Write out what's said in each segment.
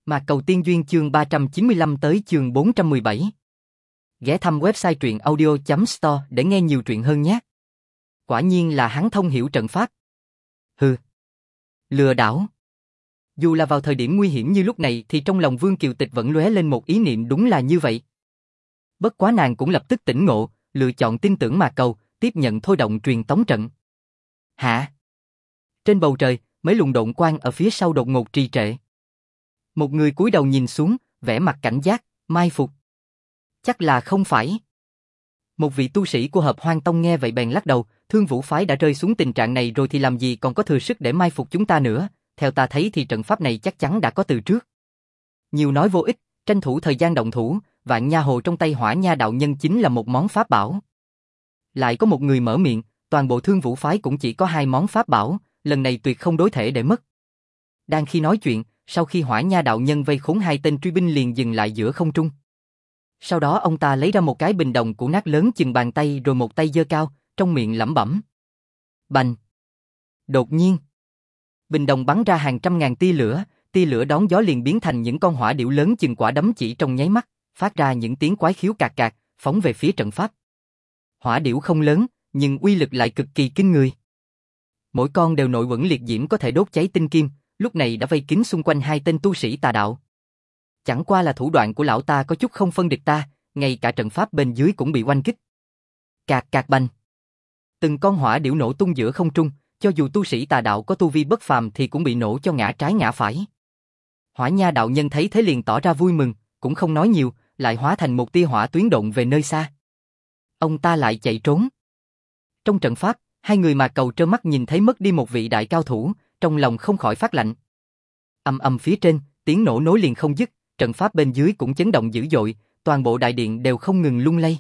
Mạc Cầu Tiên Duyên chương 395 tới chương 417. Ghé thăm website truyện audio.store để nghe nhiều truyện hơn nhé. Quả nhiên là hắn thông hiểu trận pháp. Hừ. Lừa đảo. Dù là vào thời điểm nguy hiểm như lúc này thì trong lòng Vương Kiều Tịch vẫn lóe lên một ý niệm đúng là như vậy. Bất quá nàng cũng lập tức tỉnh ngộ, lựa chọn tin tưởng Mạc Cầu, tiếp nhận thôi động truyền tống trận. Hả? Trên bầu trời, mấy luồng độn quang ở phía sau đột ngột trì trệ. Một người cúi đầu nhìn xuống, vẻ mặt cảnh giác, mai phục. Chắc là không phải. Một vị tu sĩ của Hợp Hoang Tông nghe vậy bèn lắc đầu, Thương Vũ phái đã rơi xuống tình trạng này rồi thì làm gì còn có thừa sức để mai phục chúng ta nữa, theo ta thấy thì trận pháp này chắc chắn đã có từ trước. Nhiều nói vô ích, tranh thủ thời gian động thủ, Vạn Nha Hồ trong tay Hỏa Nha đạo nhân chính là một món pháp bảo. Lại có một người mở miệng, toàn bộ Thương Vũ phái cũng chỉ có 2 món pháp bảo, lần này tuyệt không đối thể để mất. Đang khi nói chuyện, sau khi Hỏa Nha đạo nhân vây khốn 2 tên truy binh liền dừng lại giữa không trung. Sau đó ông ta lấy ra một cái bình đồng cũ nát lớn chừng bàn tay rồi một tay giơ cao, trong miệng lẩm bẩm. Bành! Đột nhiên, bình đồng bắn ra hàng trăm ngàn tia lửa đón gió liền biến thành những con hỏa điểu lớn chừng quả đấm chỉ trong nháy mắt, phát ra những tiếng quái khiếu cạc cạc, phóng về phía trận pháp. Hỏa điểu không lớn, nhưng uy lực lại cực kỳ kinh người. Mỗi con đều nội uẩn liệt diễm có thể đốt cháy tinh kim, lúc này đã vây kín xung quanh 2 tên tu sĩ tà đạo. Chẳng qua là thủ đoạn của lão ta có chút không phân địch ta, ngay cả trận pháp bên dưới cũng bị oanh kích. Cạc cạc bành. Từng con hỏa điểu nổ tung giữa không trung, cho dù tu sĩ tà đạo có tu vi bất phàm thì cũng bị nổ cho ngã trái ngã phải. Hỏa Nha đạo nhân thấy thế liền tỏ ra vui mừng, cũng không nói nhiều, lại hóa thành một tia hỏa tuyến động về nơi xa. Ông ta lại chạy trốn. Trong trận pháp, 2 người Mạc Cầu trơ mắt nhìn thấy mất đi một vị đại cao thủ, trong lòng không khỏi phát lạnh. Ầm ầm phía trên, tiếng nổ nối liền không dứt, trận pháp bên dưới cũng chấn động dữ dội, toàn bộ đại điện đều không ngừng lung lay.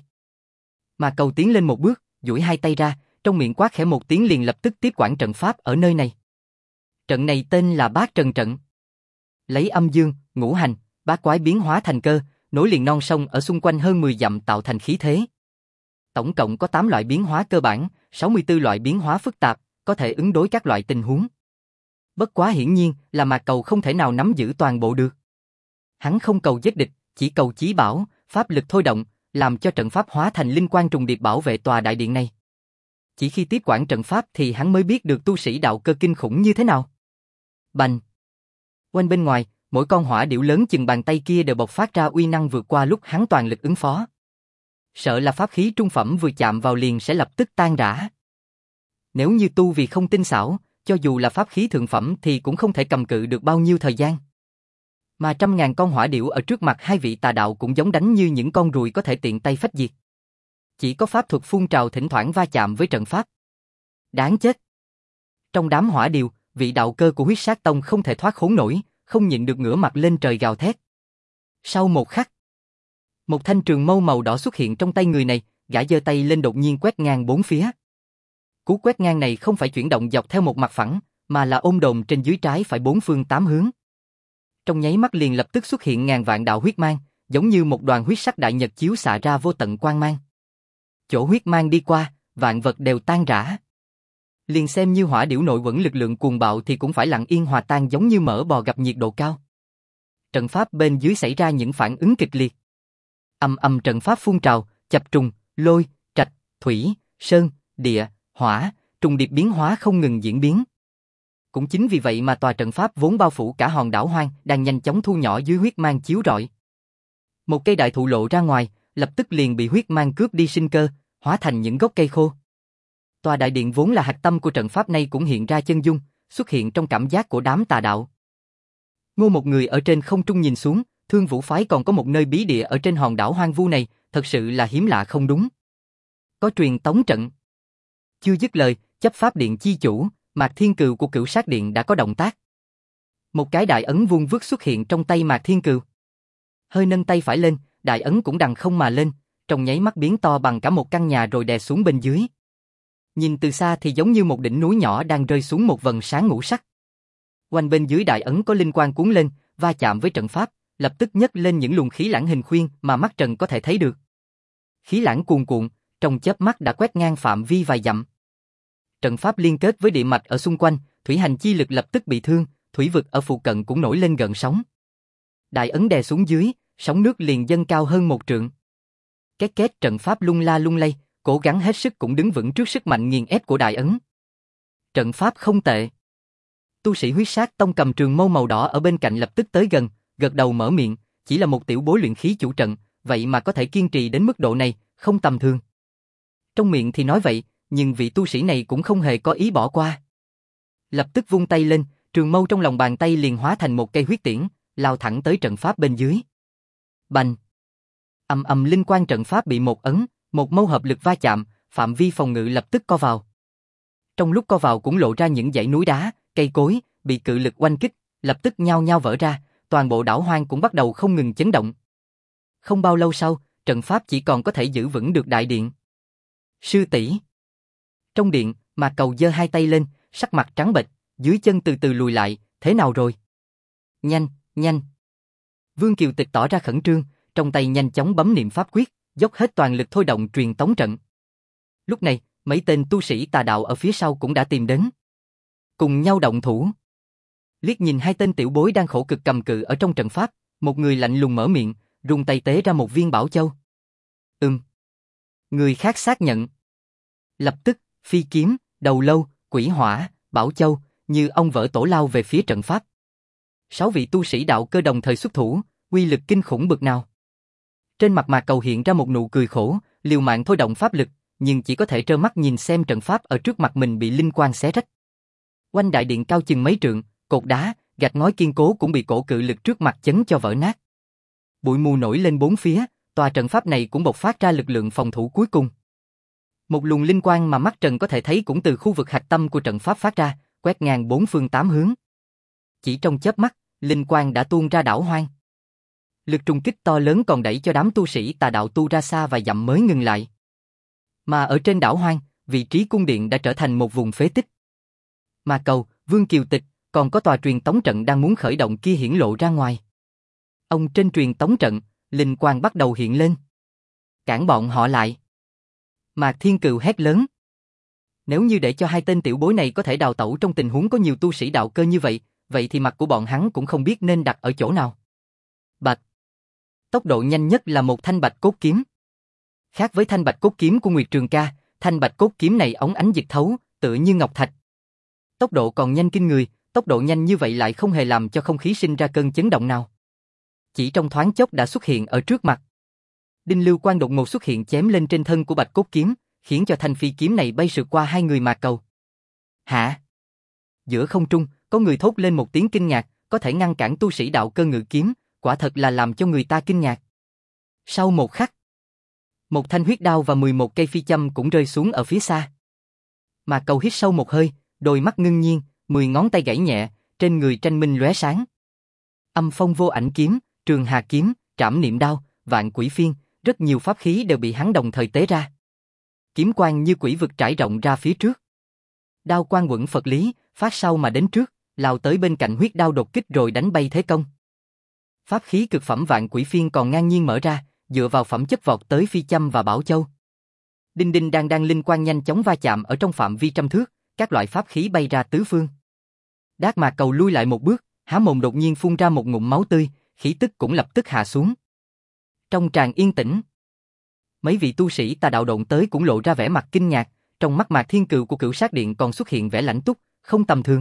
Mạc Cầu tiến lên một bước, duỗi 2 tay ra, trong miệng quát khẽ một tiếng liền lập tức tiếp quản trận pháp ở nơi này. Trận này tên là Bát Trần trận. Lấy âm dương, ngũ hành, bát quái biến hóa thành cơ, nối liền non sông ở xung quanh hơn 10 dặm tạo thành khí thế. Tổng cộng có 8 loại biến hóa cơ bản, 64 loại biến hóa phức tạp, có thể ứng đối các loại tình huống. Bất quá hiển nhiên là Mạc Cầu không thể nào nắm giữ toàn bộ được. Hắn không cầu giết địch, chỉ cầu chí bảo, pháp lực thôi động, làm cho trận pháp hóa thành linh quang trùng điệp bảo vệ tòa đại điện này. Chỉ khi tiếp quản trận pháp thì hắn mới biết được tu sĩ đạo cơ kinh khủng như thế nào. Bành! Quanh bên ngoài, mỗi con hỏa điểu lớn chừng bàn tay kia đều bộc phát ra uy năng vượt qua lúc hắn toàn lực ứng phó. Sợ là pháp khí trung phẩm vừa chạm vào liền sẽ lập tức tan rã. Nếu như tu vì không tinh xảo, cho dù là pháp khí thượng phẩm thì cũng không thể cầm cự được bao nhiêu thời gian. Mà trăm ngàn con hỏa điểu ở trước mặt 2 vị tà đạo cũng giống đánh như những con ruồi có thể tiện tay phách diệt. Chỉ có pháp thuật phun trào thỉnh thoảng va chạm với trận pháp. Đáng chết! Trong đám hỏa điểu, vị đạo cơ của Huyết Sát Tông không thể thoát khốn nổi, không nhịn được ngửa mặt lên trời gào thét. Sau một khắc, một thanh trường mâu màu đỏ xuất hiện trong tay người này, gã giơ tay lên đột nhiên quét ngang 4 phía. Cú quét ngang này không phải chuyển động dọc theo một mặt phẳng, mà là ôm đồm trên dưới trái phải 4 phương 8 hướng. Trong nháy mắt liền lập tức xuất hiện ngàn vạn đạo huyết mang, giống như một đoàn huyết sắc đại nhật chiếu xạ ra vô tận quang mang. Chỗ huyết mang đi qua, vạn vật đều tan rã. Liền xem như hỏa điểu nội uẩn lực lượng cuồng bạo thì cũng phải lặng yên hòa tan giống như mỡ bò gặp nhiệt độ cao. Trận pháp bên dưới xảy ra những phản ứng kịch liệt. Ầm ầm trận pháp phun trào, chập trùng, lôi, trạch, thủy, sơn, địa, hỏa, trùng điệp biến hóa không ngừng diễn biến. Cũng chính vì vậy mà tòa trận pháp vốn bao phủ cả hòn đảo hoang đang nhanh chóng thu nhỏ dưới huyết mang chiếu rọi. Một cây đại thụ lộ ra ngoài, lập tức liền bị huyết mang cướp đi sinh cơ, hóa thành những gốc cây khô. Tòa đại điện vốn là hạch tâm của trận pháp này cũng hiện ra chân dung, xuất hiện trong cảm giác của đám tà đạo. Ngô một người ở trên không trung nhìn xuống, Thương Vũ phái còn có một nơi bí địa ở trên hòn đảo hoang vu này, thật sự là hiếm lạ không đúng. Có truyền tống trận. Chưa dứt lời, chấp pháp điện chi chủ, Mạc Thiên Cừu của Cửu Sát Điện đã có động tác. Một cái đại ấn vuông vức xuất hiện trong tay Mạc Thiên Cừu. Hơi nâng tay phải lên, đại ấn cũng đằng không mà lên, trong nháy mắt biến to bằng cả một căn nhà rồi đè xuống bên dưới. Nhìn từ xa thì giống như một đỉnh núi nhỏ đang rơi xuống một vầng sáng ngũ sắc. Quanh bên dưới đại ấn có linh quang cuốn lên, va chạm với trận pháp, lập tức nhấc lên những luồng khí lãng hình khuyên mà mắt trần có thể thấy được. Khí lãng cuồn cuộn, trong chớp mắt đã quét ngang phạm vi vài dặm. Trận pháp liên kết với địa mạch ở xung quanh, thủy hành chi lực lập tức bị thương, thủy vực ở phụ cận cũng nổi lên gợn sóng. Đại ấn đè xuống dưới, sóng nước liền dâng cao hơn 1 trượng. Két két trận pháp lung la lung lay, cố gắng hết sức cũng đứng vững trước sức mạnh nghiền ép của đại ấn. Trận pháp không tệ. Tu sĩ Huyết Sát Tông cầm trường mâu màu đỏ ở bên cạnh lập tức tới gần, gật đầu mở miệng, chỉ là một tiểu bối luyện khí chủ trận, vậy mà có thể kiên trì đến mức độ này, không tầm thường. Trong miệng thì nói vậy, nhưng vị tu sĩ này cũng không hề có ý bỏ qua. Lập tức vung tay lên, trường mâu trong lòng bàn tay liền hóa thành một cây huyết tiễn, lao thẳng tới trận pháp bên dưới. Bành! Ầm ầm, linh quang trận pháp bị một ấn, một mâu hợp lực va chạm, phạm vi phòng ngự lập tức co vào. Trong lúc co vào cũng lộ ra những dãy núi đá, cây cối, bị cự lực oanh kích, lập tức nhao nhao vỡ ra, toàn bộ đảo hoang cũng bắt đầu không ngừng chấn động. Không bao lâu sau, trận pháp chỉ còn có thể giữ vững được đại điện. Sư tỷ. Trong điện, Mạc Cầu giơ hai tay lên, sắc mặt trắng bệch, dưới chân từ từ lùi lại, thế nào rồi? Nhanh, nhanh. Vương Kiều Tịch tỏ ra khẩn trương, trong tay nhanh chóng bấm niệm pháp quyết, dốc hết toàn lực thôi động truyền tống trận. Lúc này, mấy tên tu sĩ tà đạo ở phía sau cũng đã tìm đến. Cùng nhau động thủ. Liếc nhìn hai tên tiểu bối đang khổ cực cầm cự ở trong trận pháp, một người lạnh lùng mở miệng, rung tay tế ra một viên bảo châu. Người khác xác nhận. Lập tức, phi kiếm, đầu lâu, quỷ hỏa, bảo châu, như ong vỡ tổ lao về phía trận pháp. 6 vị tu sĩ đạo cơ đồng thời xuất thủ, uy lực kinh khủng bực nào. Trên mặt Mạc Cầu hiện ra một nụ cười khổ, liều mạng thôi động pháp lực, nhưng chỉ có thể trơ mắt nhìn xem trận pháp ở trước mặt mình bị linh quang xé rách. Quanh đại điện cao chừng mấy trượng, cột đá, gạch ngói kiên cố cũng bị cổ cự lực trước mặt chấn cho vỡ nát. Bụi mù nổi lên bốn phía, tòa trận pháp này cũng bộc phát ra lực lượng phòng thủ cuối cùng. Một luồng linh quang mà mắt Trần có thể thấy cũng từ khu vực hạch tâm của trận pháp phát ra, quét ngang 4 phương 8 hướng. Chỉ trong chớp mắt, linh quang đã tuôn ra đảo hoang. Lực trùng kích to lớn còn đẩy cho đám tu sĩ tà đạo tu ra xa vài dặm mới ngừng lại. Mà ở trên đảo hoang, vị trí cung điện đã trở thành một vùng phế tích. Mạc Cầu, Vương Kiều Tịch, còn có tòa truyền tống trận đang muốn khởi động kia hiển lộ ra ngoài. Ông trên truyền tống trận, linh quang bắt đầu hiện lên. Cản bọn họ lại. Mạc Thiên Cừu hét lớn. Nếu như để cho hai tên tiểu bối này có thể đào tẩu trong tình huống có nhiều tu sĩ đạo cơ như vậy, vậy thì mặt của bọn hắn cũng không biết nên đặt ở chỗ nào. Bạch. Tốc độ nhanh nhất là một thanh bạch cốt kiếm. Khác với thanh bạch cốt kiếm của Nguyệt Trường Ca, thanh bạch cốt kiếm này óng ánh dịch thấu, tựa như ngọc thạch. Tốc độ còn nhanh kinh người, tốc độ nhanh như vậy lại không hề làm cho không khí sinh ra cơn chấn động nào. Chỉ trong thoáng chốc đã xuất hiện ở trước mặt. Đinh Lưu Quang đột ngột xuất hiện chém lên trên thân của bạch cốt kiếm, khiến cho thanh phi kiếm này bay sượt qua hai người Mạc Cầu. Hả? Giữa không trung, có người thốt lên một tiếng kinh ngạc, có thể ngăn cản tu sĩ đạo cơ ngự kiếm, quả thật là làm cho người ta kinh ngạc. Sau một khắc, một thanh huyết đao và 11 cây phi châm cũng rơi xuống ở phía xa. Mạc Cầu hít sâu một hơi, đôi mắt ngưng nhiên, 10 ngón tay gảy nhẹ, trên người tranh minh lóe sáng. Âm phong vô ảnh kiếm, trường hà kiếm, trảm niệm đao, vạn quỷ phiên, rất nhiều pháp khí đều bị hắn đồng thời tế ra. Kiếm quang như quỷ vực trải rộng ra phía trước. Đao quang quẩn Phật lý, phát sau mà đến trước, lao tới bên cạnh huyết đao đột kích rồi đánh bay thế công. Pháp khí cực phẩm vạn quỷ phiên còn ngang nhiên mở ra, dựa vào phẩm chất vọt tới phi châm và bảo châu. Đinh đinh đang linh quang nhanh chóng va chạm ở trong phạm vi trăm thước, các loại pháp khí bay ra tứ phương. Đát Mạc Cầu lui lại một bước, há mồm đột nhiên phun ra một ngụm máu tươi, khí tức cũng lập tức hạ xuống. Trong tràng yên tĩnh, mấy vị tu sĩ tà đạo độn tới cũng lộ ra vẻ mặt kinh ngạc, trong mắt Mạc Thiên Cừu của Cửu Sát Điện còn xuất hiện vẻ lãnh túc, không tầm thường.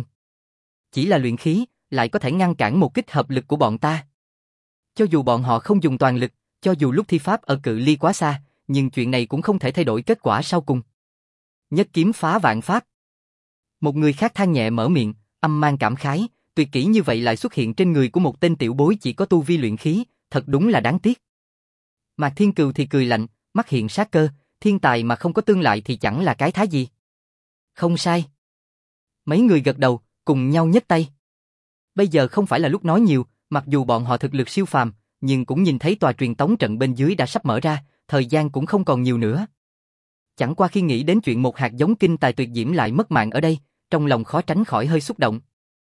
Chỉ là luyện khí, lại có thể ngăn cản một kích hợp lực của bọn ta. Cho dù bọn họ không dùng toàn lực, cho dù lúc thi pháp ở cự ly quá xa, nhưng chuyện này cũng không thể thay đổi kết quả sau cùng. Nhất kiếm phá vạn pháp. Một người khác than nhẹ mở miệng, âm mang cảm khái, tuyệt kỹ như vậy lại xuất hiện trên người của một tên tiểu bối chỉ có tu vi luyện khí, thật đúng là đáng tiếc. Mạc Thiên Cừu thì cười lạnh, mắt hiện sát cơ, thiên tài mà không có tương lại thì chẳng là cái thá gì. Không sai. Mấy người gật đầu, cùng nhau nhấc tay. Bây giờ không phải là lúc nói nhiều, mặc dù bọn họ thực lực siêu phàm, nhưng cũng nhìn thấy tòa truyền tống trận bên dưới đã sắp mở ra, thời gian cũng không còn nhiều nữa. Chẳng qua khi nghĩ đến chuyện một hạt giống kinh tài tuyệt diễm lại mất mạng ở đây, trong lòng khó tránh khỏi hơi xúc động.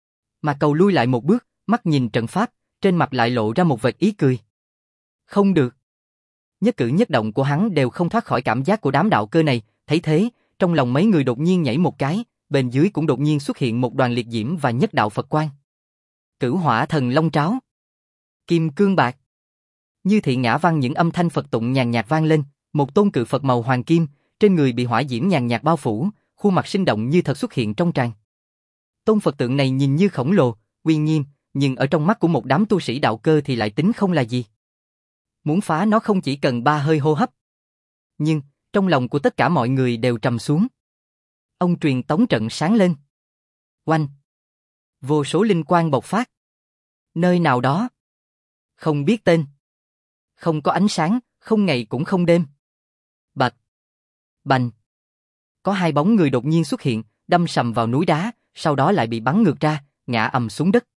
Mạc Cầu lui lại một bước, mắt nhìn trận pháp, trên mặt lại lộ ra một vệt ý cười. Không được. Nhất cử nhất động của hắn đều không thoát khỏi cảm giác của đám đạo cơ này, thấy thế, trong lòng mấy người đột nhiên nhảy một cái, bên dưới cũng đột nhiên xuất hiện một đoàn liệt diễm và nhất đạo Phật quang. Cửu Hỏa Thần Long Tráo. Kim cương bạc. Như thị ngã văn những âm thanh Phật tụng nhàn nhạt vang lên, một tôn cự Phật màu hoàng kim, trên người bị hỏa diễm nhàn nhạt bao phủ, khuôn mặt sinh động như thật xuất hiện trong tràng. Tôn Phật tượng này nhìn như khổng lồ, uy nghiêm, nhưng ở trong mắt của một đám tu sĩ đạo cơ thì lại tính không là gì. Muốn phá nó không chỉ cần 3 hơi hô hấp. Nhưng, trong lòng của tất cả mọi người đều trầm xuống. Ông truyền tống trận sáng lên. Oanh! Vô số linh quang bộc phát. Nơi nào đó. Không biết tên. Không có ánh sáng, không ngày cũng không đêm. Bạch! Bành! Có 2 bóng người đột nhiên xuất hiện, đâm sầm vào núi đá, sau đó lại bị bắn ngược ra, ngã ầm xuống đất.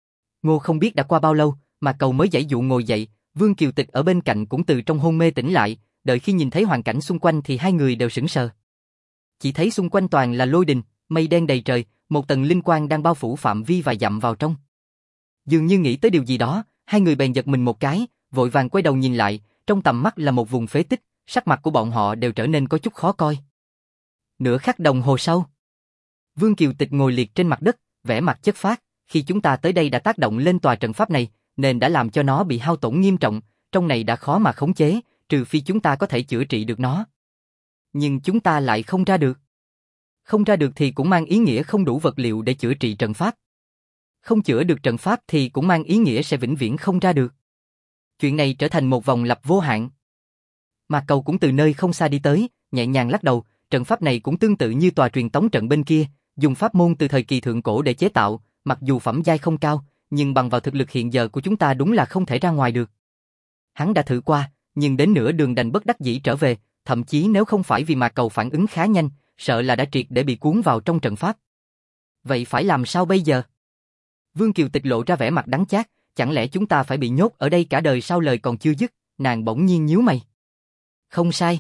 Ngô không biết đã qua bao lâu, mà Cầu mới giãy dụ ngồi dậy, Vương Kiều Tịch ở bên cạnh cũng từ trong hôn mê tỉnh lại, đợi khi nhìn thấy hoàn cảnh xung quanh thì hai người đều sững sờ. Chỉ thấy xung quanh toàn là lôi đình, mây đen đầy trời, một tầng linh quang đang bao phủ phạm vi vài dặm vào trong. Dường như nghĩ tới điều gì đó, hai người bèn giật mình một cái, vội vàng quay đầu nhìn lại, trong tầm mắt là một vùng phế tích, sắc mặt của bọn họ đều trở nên có chút khó coi. Nửa khắc đồng hồ sau, Vương Kiều Tịch ngồi liệt trên mặt đất, vẻ mặt chất phác, khi chúng ta tới đây đã tác động lên tòa trận pháp này, nên đã làm cho nó bị hao tổn nghiêm trọng, trong này đã khó mà khống chế, trừ phi chúng ta có thể chữa trị được nó. Nhưng chúng ta lại không ra được. Không ra được thì cũng mang ý nghĩa không đủ vật liệu để chữa trị trận pháp. Không chữa được trận pháp thì cũng mang ý nghĩa sẽ vĩnh viễn không ra được. Chuyện này trở thành một vòng lặp vô hạn. Mà Cầu cũng từ nơi không xa đi tới, nhẹ nhàng lắc đầu, trận pháp này cũng tương tự như tòa truyền tống trận bên kia, dùng pháp môn từ thời kỳ thượng cổ để chế tạo, mặc dù phẩm giai không cao, nhưng bằng vào thực lực hiện giờ của chúng ta đúng là không thể ra ngoài được. Hắn đã thử qua, nhưng đến nửa đường đành bất đắc dĩ trở về, thậm chí nếu không phải vì Mạc Cầu phản ứng khá nhanh, sợ là đã triệt để bị cuốn vào trong trận pháp. Vậy phải làm sao bây giờ? Vương Kiều Tịch lộ ra vẻ mặt đắng chát, chẳng lẽ chúng ta phải bị nhốt ở đây cả đời sao? Lời còn chưa dứt, nàng bỗng nhiên nhíu mày. Không sai.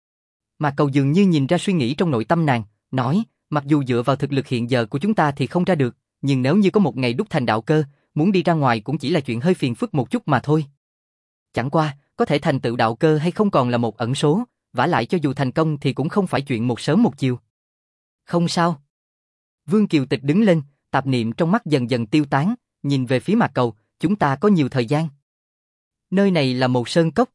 Mạc Cầu dường như nhìn ra suy nghĩ trong nội tâm nàng, nói, mặc dù dựa vào thực lực hiện giờ của chúng ta thì không ra được, nhưng nếu như có một ngày đúc thành đạo cơ, muốn đi ra ngoài cũng chỉ là chuyện hơi phiền phức một chút mà thôi. Chẳng qua, có thể thành tựu đạo cơ hay không còn là một ẩn số, vả lại cho dù thành công thì cũng không phải chuyện một sớm một chiều. Không sao. Vương Kiều Tịch đứng lên, tạp niệm trong mắt dần dần tiêu tán, nhìn về phía Mạc Cầu, chúng ta có nhiều thời gian. Nơi này là một sơn cốc.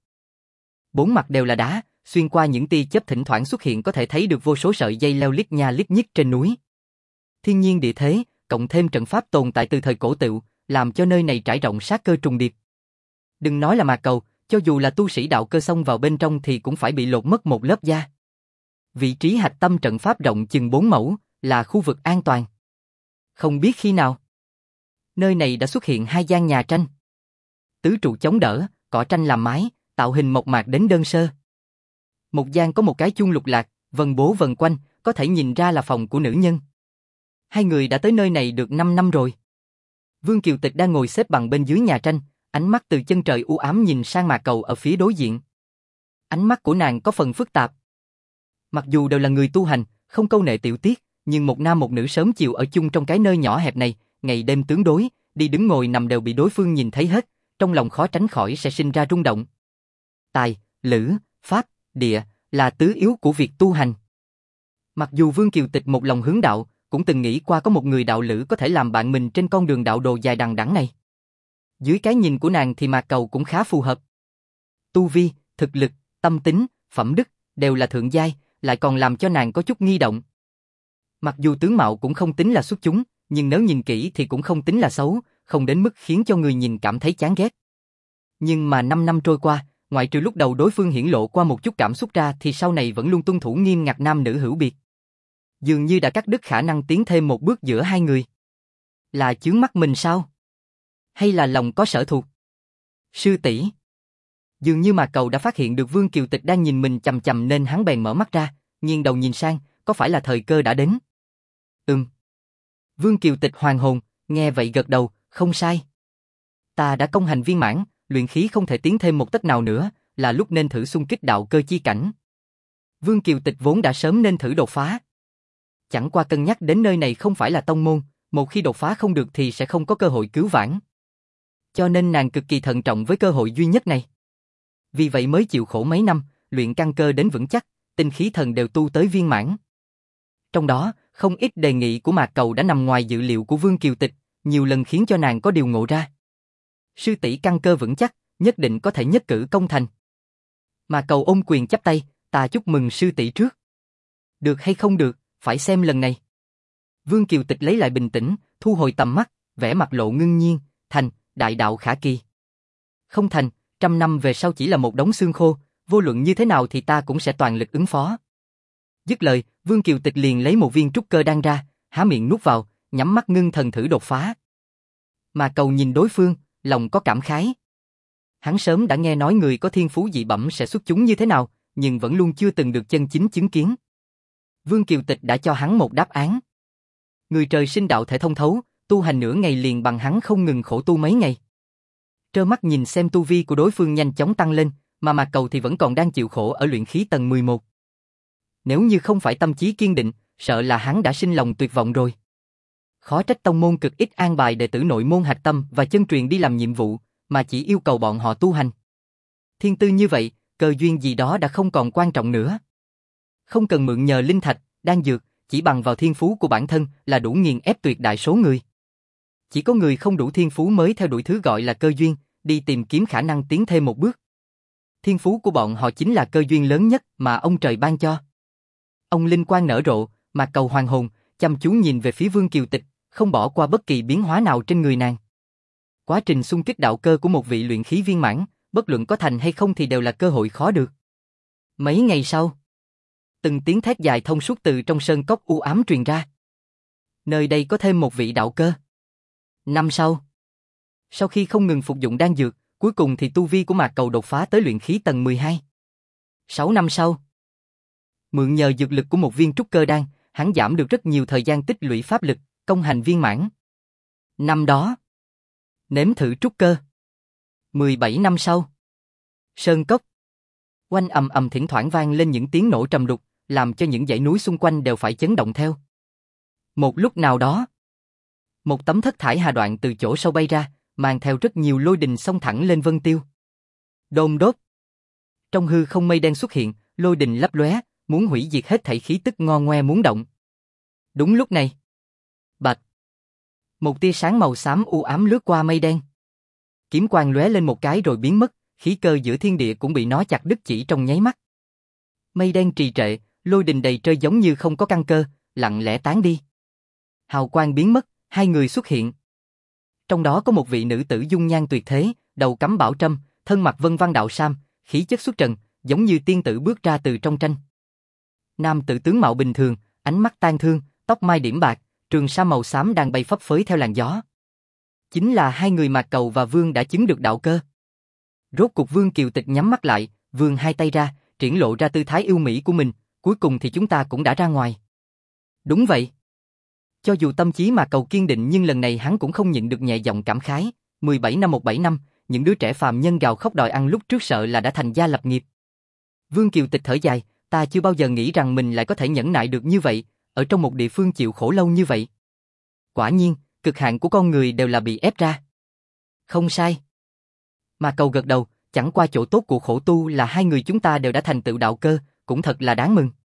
4 mặt đều là đá, xuyên qua những tia chớp thỉnh thoảng xuất hiện có thể thấy được vô số sợi dây leo lít nha lít nhít trên núi. Thiên nhiên địa thế, cộng thêm trận pháp tồn tại từ thời cổ tựu, làm cho nơi này trải rộng sát cơ trùng điệp. Đừng nói là Mạc Cầu, cho dù là tu sĩ đạo cơ xông vào bên trong thì cũng phải bị lột mất một lớp da. Vị trí hạch tâm trận pháp rộng chừng 4 mẫu, là khu vực an toàn. Không biết khi nào, nơi này đã xuất hiện 2 gian nhà tranh. Tứ trụ chống đỡ, cỏ tranh làm mái, tạo hình mộc mạc đến đơn sơ. Một gian có một cái chuông lục lạc, vần bố vần quanh, có thể nhìn ra là phòng của nữ nhân. Hai người đã tới nơi này được 5 năm rồi. Vương Kiều Tịch đang ngồi xếp bằng bên dưới nhà tranh, ánh mắt từ chân trời u ám nhìn sang Mạc Cầu ở phía đối diện. Ánh mắt của nàng có phần phức tạp. Mặc dù đều là người tu hành, không câu nệ tiểu tiết, nhưng một nam một nữ sớm chiều ở chung trong cái nơi nhỏ hẹp này, ngày đêm tướng đối, đi đứng ngồi nằm đều bị đối phương nhìn thấy hết, trong lòng khó tránh khỏi sẽ sinh ra rung động. Tài, lữ, pháp, địa là tứ yếu của việc tu hành. Mặc dù Vương Kiều Tịch một lòng hướng đạo, cũng từng nghĩ qua có một người đạo lữ có thể làm bạn mình trên con đường đạo đồ dài đằng đẵng này. Dưới cái nhìn của nàng thì Mạc Cầu cũng khá phù hợp. Tu vi, thực lực, tâm tính, phẩm đức đều là thượng giai, lại còn làm cho nàng có chút nghi động. Mặc dù tướng mạo cũng không tính là xuất chúng, nhưng nếu nhìn kỹ thì cũng không tính là xấu, không đến mức khiến cho người nhìn cảm thấy chán ghét. Nhưng mà 5 năm trôi qua, ngoại trừ lúc đầu đối phương hiển lộ qua một chút cảm xúc ra thì sau này vẫn luôn tuân thủ nghiêm ngặt nam nữ hữu biệt. Dường như đã cắt đứt khả năng tiến thêm một bước giữa hai người. Là chướng mắt mình sao? Hay là lòng có sở thuộc? Sư tỷ. Dường như Mạc Cầu đã phát hiện được Vương Kiều Tịch đang nhìn mình chằm chằm nên hắn bèn mở mắt ra, nghiêng đầu nhìn sang, có phải là thời cơ đã đến? Vương Kiều Tịch hoàn hồn, nghe vậy gật đầu, không sai. Ta đã công hành viên mãn, luyện khí không thể tiến thêm một tấc nào nữa, là lúc nên thử xung kích đạo cơ chi cảnh. Vương Kiều Tịch vốn đã sớm nên thử đột phá. Chẳng qua cân nhắc đến nơi này không phải là tông môn, một khi đột phá không được thì sẽ không có cơ hội cứu vãn. Cho nên nàng cực kỳ thận trọng với cơ hội duy nhất này. Vì vậy mới chịu khổ mấy năm, luyện căn cơ đến vững chắc, tinh khí thần đều tu tới viên mãn. Trong đó, không ít đề nghị của Mạc Cầu đã nằm ngoài dự liệu của Vương Kiều Tịch, nhiều lần khiến cho nàng có điều ngộ ra. Sư tỷ căn cơ vững chắc, nhất định có thể nhất cử công thành. Mà Cầu ôm quyền chắp tay, ta chúc mừng sư tỷ trước. Được hay không được, phải xem lần này. Vương Kiều Tịch lấy lại bình tĩnh, thu hồi tầm mắt, vẻ mặt lộ ngưng nhiên, thành, đại đạo khả kỳ. Không thành, 100 năm về sau chỉ là một đống xương khô, vô luận như thế nào thì ta cũng sẽ toàn lực ứng phó. Dứt lời, Vương Kiều Tịch liền lấy một viên trúc cơ đan ra, há miệng nuốt vào, nhắm mắt ngưng thần thử đột phá. Mà Cầu nhìn đối phương, lòng có cảm khái. Hắn sớm đã nghe nói người có thiên phú dị bẩm sẽ xuất chúng như thế nào, nhưng vẫn luôn chưa từng được chân chính chứng kiến. Vương Kiều Tịch đã cho hắn một đáp án. Người trời sinh đạo thể thông thấu, tu hành nửa ngày liền bằng hắn không ngừng khổ tu mấy ngày. Trơ mắt nhìn xem tu vi của đối phương nhanh chóng tăng lên, mà Mạc Cầu thì vẫn còn đang chịu khổ ở luyện khí tầng 11. Nếu như không phải tâm trí kiên định, sợ là hắn đã sinh lòng tuyệt vọng rồi. Khó trách tông môn cực ít an bài đệ tử nội môn hạch tâm và chân truyền đi làm nhiệm vụ, mà chỉ yêu cầu bọn họ tu hành. Thiên tư như vậy, cơ duyên gì đó đã không còn quan trọng nữa. Không cần mượn nhờ linh thạch, đan dược, chỉ bằng vào thiên phú của bản thân là đủ nghiền ép tuyệt đại số người. Chỉ có người không đủ thiên phú mới theo đuổi thứ gọi là cơ duyên, đi tìm kiếm khả năng tiến thêm một bước. Thiên phú của bọn họ chính là cơ duyên lớn nhất mà ông trời ban cho. Ông linh quang nở rộ, Mạc Cầu hoàn hồn, chăm chú nhìn về phía Vương Kiều Tịch, không bỏ qua bất kỳ biến hóa nào trên người nàng. Quá trình xung kích đạo cơ của một vị luyện khí viên mãn, bất luận có thành hay không thì đều là cơ hội khó được. Mấy ngày sau, từng tiếng thét dài thông suốt từ trong sơn cốc u ám truyền ra. Nơi đây có thêm một vị đạo cơ. Năm sau khi không ngừng phục dụng đan dược, cuối cùng thì tu vi của Mạc Cầu đột phá tới luyện khí tầng 12. 6 năm sau, mượn nhờ dược lực của một viên trúc cơ đan, hắn giảm được rất nhiều thời gian tích lũy pháp lực, công hành viên mãn. Năm đó, nếm thử trúc cơ. 17 năm sau, sơn cốc. Oanh ầm ầm thỉnh thoảng vang lên những tiếng nổ trầm đục, làm cho những dãy núi xung quanh đều phải chấn động theo. Một lúc nào đó, một tấm thất thải hà đoạn từ chỗ sâu bay ra, mang theo rất nhiều lôi đình xông thẳng lên Vân Tiêu. Đôn đốt. Trong hư không mây đen xuất hiện, lôi đình lấp lóe, muốn hủy diệt hết thảy khí tức ngo ngoe muốn động. Đúng lúc này, bạch, một tia sáng màu xám u ám lướt qua mây đen. Kiếm quang lóe lên một cái rồi biến mất, khí cơ giữa thiên địa cũng bị nó chặt đứt chỉ trong nháy mắt. Mây đen trì trệ, lôi đình đầy trời giống như không có căn cơ, lặng lẽ tán đi. Hào quang biến mất, hai người xuất hiện. Trong đó có một vị nữ tử dung nhan tuyệt thế, đầu cắm bảo trâm, thân mặc vân văn đạo sam, khí chất xuất trần, giống như tiên tử bước ra từ trong tranh. Nam tử tướng mạo bình thường, ánh mắt tang thương, tóc mai điểm bạc, trường sa màu xám đang bay phấp phới theo làn gió. Chính là hai người Mạc Cầu và Vương đã chứng được đạo cơ. Rốt cục Vương Kiều Tịch nhắm mắt lại, vươn hai tay ra, triển lộ ra tư thái yêu mỹ của mình, cuối cùng thì chúng ta cũng đã ra ngoài. Đúng vậy. Cho dù tâm trí Mạc Cầu kiên định nhưng lần này hắn cũng không nhịn được nhẹ giọng cảm khái, 17 năm 17 năm, những đứa trẻ phàm nhân gào khóc đòi ăn lúc trước sợ là đã thành gia lập nghiệp. Vương Kiều Tịch thở dài, ta chưa bao giờ nghĩ rằng mình lại có thể nhẫn nại được như vậy, ở trong một địa phương chịu khổ lâu như vậy. Quả nhiên, cực hạn của con người đều là bị ép ra. Không sai. Mạc Cầu gật đầu, chẳng qua chỗ tốt của khổ tu là hai người chúng ta đều đã thành tựu đạo cơ, cũng thật là đáng mừng.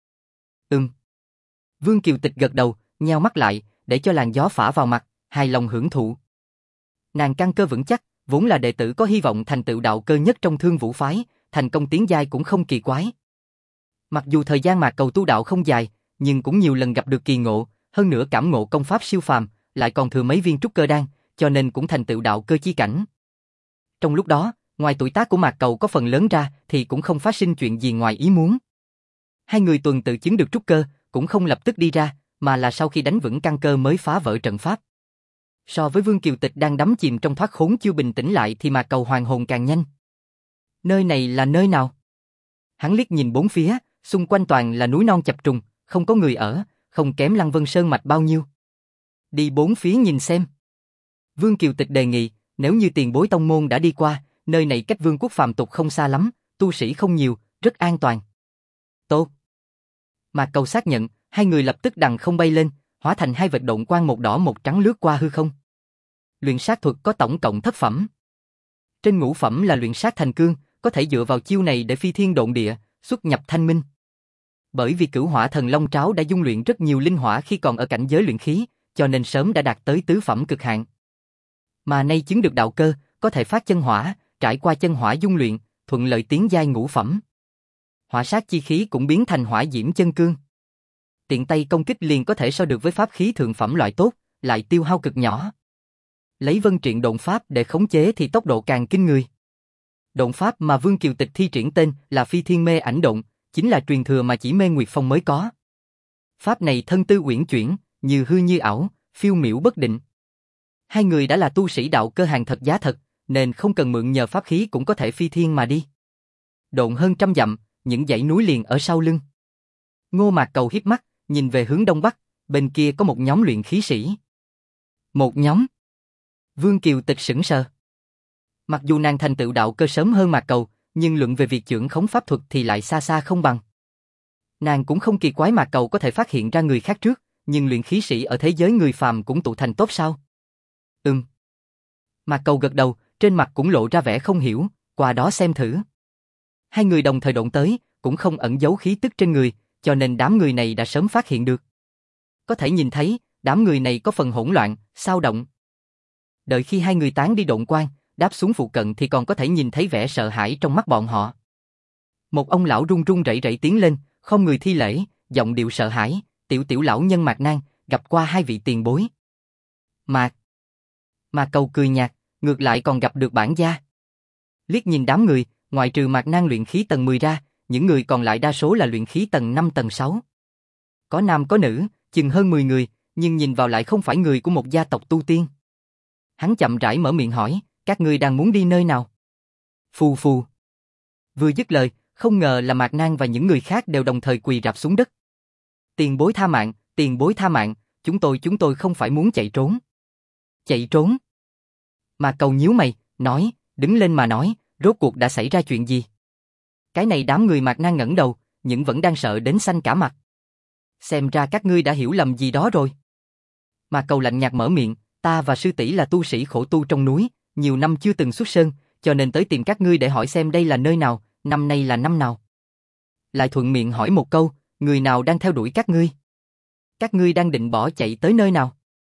Vương Kiều Tịch gật đầu, nheo mắt lại, để cho làn gió phả vào mặt, hài lòng hưởng thụ. Nàng căn cơ vững chắc, vốn là đệ tử có hy vọng thành tựu đạo cơ nhất trong Thương Vũ phái, thành công tiến giai cũng không kỳ quái. Mặc dù thời gian Mạc Cầu tu đạo không dài, nhưng cũng nhiều lần gặp được kỳ ngộ, hơn nữa cảm ngộ công pháp siêu phàm, lại còn thừa mấy viên trúc cơ đan, cho nên cũng thành tựu đạo cơ chi cảnh. Trong lúc đó, ngoài tuổi tác của Mạc Cầu có phần lớn ra thì cũng không phát sinh chuyện gì ngoài ý muốn. Hai người tuần tự chứng được trúc cơ, cũng không lập tức đi ra, mà là sau khi đánh vững căn cơ mới phá vỡ trận pháp. So với Vương Kiều Tịch đang đắm chìm trong thoát khốn chưa bình tĩnh lại thì Mạc Cầu hoàn hồn càng nhanh. Nơi này là nơi nào? Hắn liếc nhìn bốn phía, xung quanh toàn là núi non chập trùng, không có người ở, không kém Lăng Vân Sơn mạch bao nhiêu. Đi bốn phía nhìn xem. Vương Kiều Tịch đề nghị, nếu như tiền bối tông môn đã đi qua, nơi này cách vương quốc phàm tục không xa lắm, tu sĩ không nhiều, rất an toàn. Tốt. Mạc Cầu xác nhận, hai người lập tức đằng không bay lên, hóa thành hai vệt độn quang một đỏ một trắng lướt qua hư không. Luyện sát thuật có tổng cộng thất phẩm. Trên ngũ phẩm là luyện sát thành cương, có thể dựa vào chiêu này để phi thiên độn địa, xuất nhập thanh minh. Bởi vì Cửu Hỏa Thần Long Tráo đã dung luyện rất nhiều linh hỏa khi còn ở cảnh giới luyện khí, cho nên sớm đã đạt tới tứ phẩm cực hạn. Mà nay chứng được đạo cơ, có thể phát chân hỏa, trải qua chân hỏa dung luyện, thuận lợi tiến giai ngũ phẩm. Hỏa sát chi khí cũng biến thành hỏa diễm chân cương. Tiện tay công kích liền có thể so được với pháp khí thượng phẩm loại tốt, lại tiêu hao cực nhỏ. Lấy vân triện độn pháp để khống chế thì tốc độ càng kinh người. Độn pháp mà Vương Kiều Tịch thi triển tên là Phi Thiên Mê Ảnh Độn, chính là truyền thừa mà chỉ Mê Nguyệt Phong mới có. Pháp này thân tư uyển chuyển, như hư như ảo, phiêu miểu bất định. Hai người đã là tu sĩ đạo cơ hàng thật giá thật, nên không cần mượn nhờ pháp khí cũng có thể phi thiên mà đi. Độn hơn 100 dặm, những dãy núi liền ở sau lưng. Ngô Mạc Cầu híp mắt, nhìn về hướng đông bắc, bên kia có một nhóm luyện khí sĩ. Một nhóm? Vương Kiều Tịch sững sờ. Mặc dù nàng thành tựu đạo cơ sớm hơn Mạc Cầu, nhưng luận về việc chưởng khống pháp thuật thì lại xa xa không bằng. Nàng cũng không kỳ quái Mạc Cầu có thể phát hiện ra người khác trước, nhưng luyện khí sĩ ở thế giới người phàm cũng tụ thành tốt sao? Mạc Cầu gật đầu, trên mặt cũng lộ ra vẻ không hiểu, qua đó xem thử. Hai người đồng thời độn tới, cũng không ẩn giấu khí tức trên người, cho nên đám người này đã sớm phát hiện được. Có thể nhìn thấy, đám người này có phần hỗn loạn, xao động. Đợi khi hai người tán đi độn quang, đáp xuống phụ cận thì còn có thể nhìn thấy vẻ sợ hãi trong mắt bọn họ. Một ông lão run run rẩy rẩy tiến lên, không người thi lễ, giọng điệu sợ hãi, tiểu lão nhân Mạc Nan, gặp qua hai vị tiền bối. Mạc Cầu cười nhạt, ngược lại còn gặp được bản gia. Liếc nhìn đám người, ngoại trừ Mạc Nan luyện khí tầng 10 ra, những người còn lại đa số là luyện khí tầng 5 tầng 6. Có nam có nữ, chừng hơn 10 người, nhưng nhìn vào lại không phải người của một gia tộc tu tiên. Hắn chậm rãi mở miệng hỏi, các ngươi đang muốn đi nơi nào? Phù phù. Vừa dứt lời, không ngờ là Mạc Nan và những người khác đều đồng thời quỳ rạp xuống đất. Tiền bối tha mạng, chúng tôi không phải muốn chạy trốn. Chạy trốn? Mạc Cầu nhíu mày, nói, đứng lên mà nói, rốt cuộc đã xảy ra chuyện gì? Cái này đám người Mạc Nan ngẩng đầu, nhưng vẫn đang sợ đến xanh cả mặt. Xem ra các ngươi đã hiểu lầm gì đó rồi. Mạc Cầu lạnh nhạt mở miệng, ta và sư tỷ là tu sĩ khổ tu trong núi, nhiều năm chưa từng xuất sơn, cho nên tới tìm các ngươi để hỏi xem đây là nơi nào, năm nay là năm nào. Lại thuận miệng hỏi một câu, người nào đang theo đuổi các ngươi? Các ngươi đang định bỏ chạy tới nơi nào?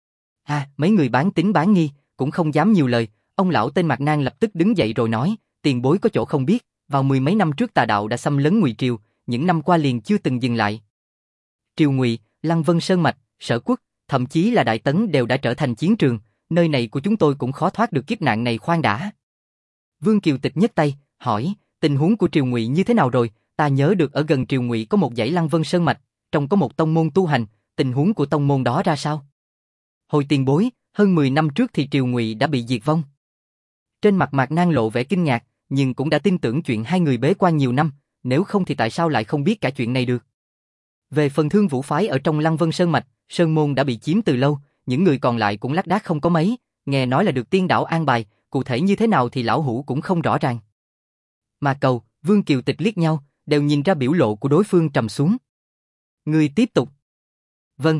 Mấy người bán tín bán nghi, cũng không dám nhiều lời, ông lão tên Mạc Nan lập tức đứng dậy rồi nói, tiền bối có chỗ không biết, vào 10 mấy năm trước tà đạo đã xâm lấn Ngụy Triều, những năm qua liền chưa từng dừng lại. Triều Ngụy, Lăng Vân Sơn Mạch, Sở Quốc, thậm chí là Đại Tấn đều đã trở thành chiến trường, nơi này của chúng tôi cũng khó thoát được kiếp nạn này khoan đã. Vương Kiều Tịch nhấc tay, hỏi, tình huống của Triều Ngụy như thế nào rồi? Ta nhớ được ở gần Triều Ngụy có một dãy Lăng Vân Sơn Mạch, trong có một tông môn tu hành, tình huống của tông môn đó ra sao? Hồi tiền bối, hơn 10 năm trước thì Triều Ngụy đã bị diệt vong. Trên mặt Mạc Nan lộ vẻ kinh ngạc, nhưng cũng đã tin tưởng chuyện hai người bế quan nhiều năm, nếu không thì tại sao lại không biết cả chuyện này được. Về phần Thương Vũ phái ở trong Lăng Vân Sơn Mạch, Sơn Môn đã bị chiếm từ lâu, những người còn lại cũng lác đác không có mấy, nghe nói là được tiên đảo an bài, cụ thể như thế nào thì lão hủ cũng không rõ ràng. Mạc Cầu, Vương Kiều Tịch liếc nhau, đều nhìn ra biểu lộ của đối phương trầm xuống. Ngươi tiếp tục. Vâng.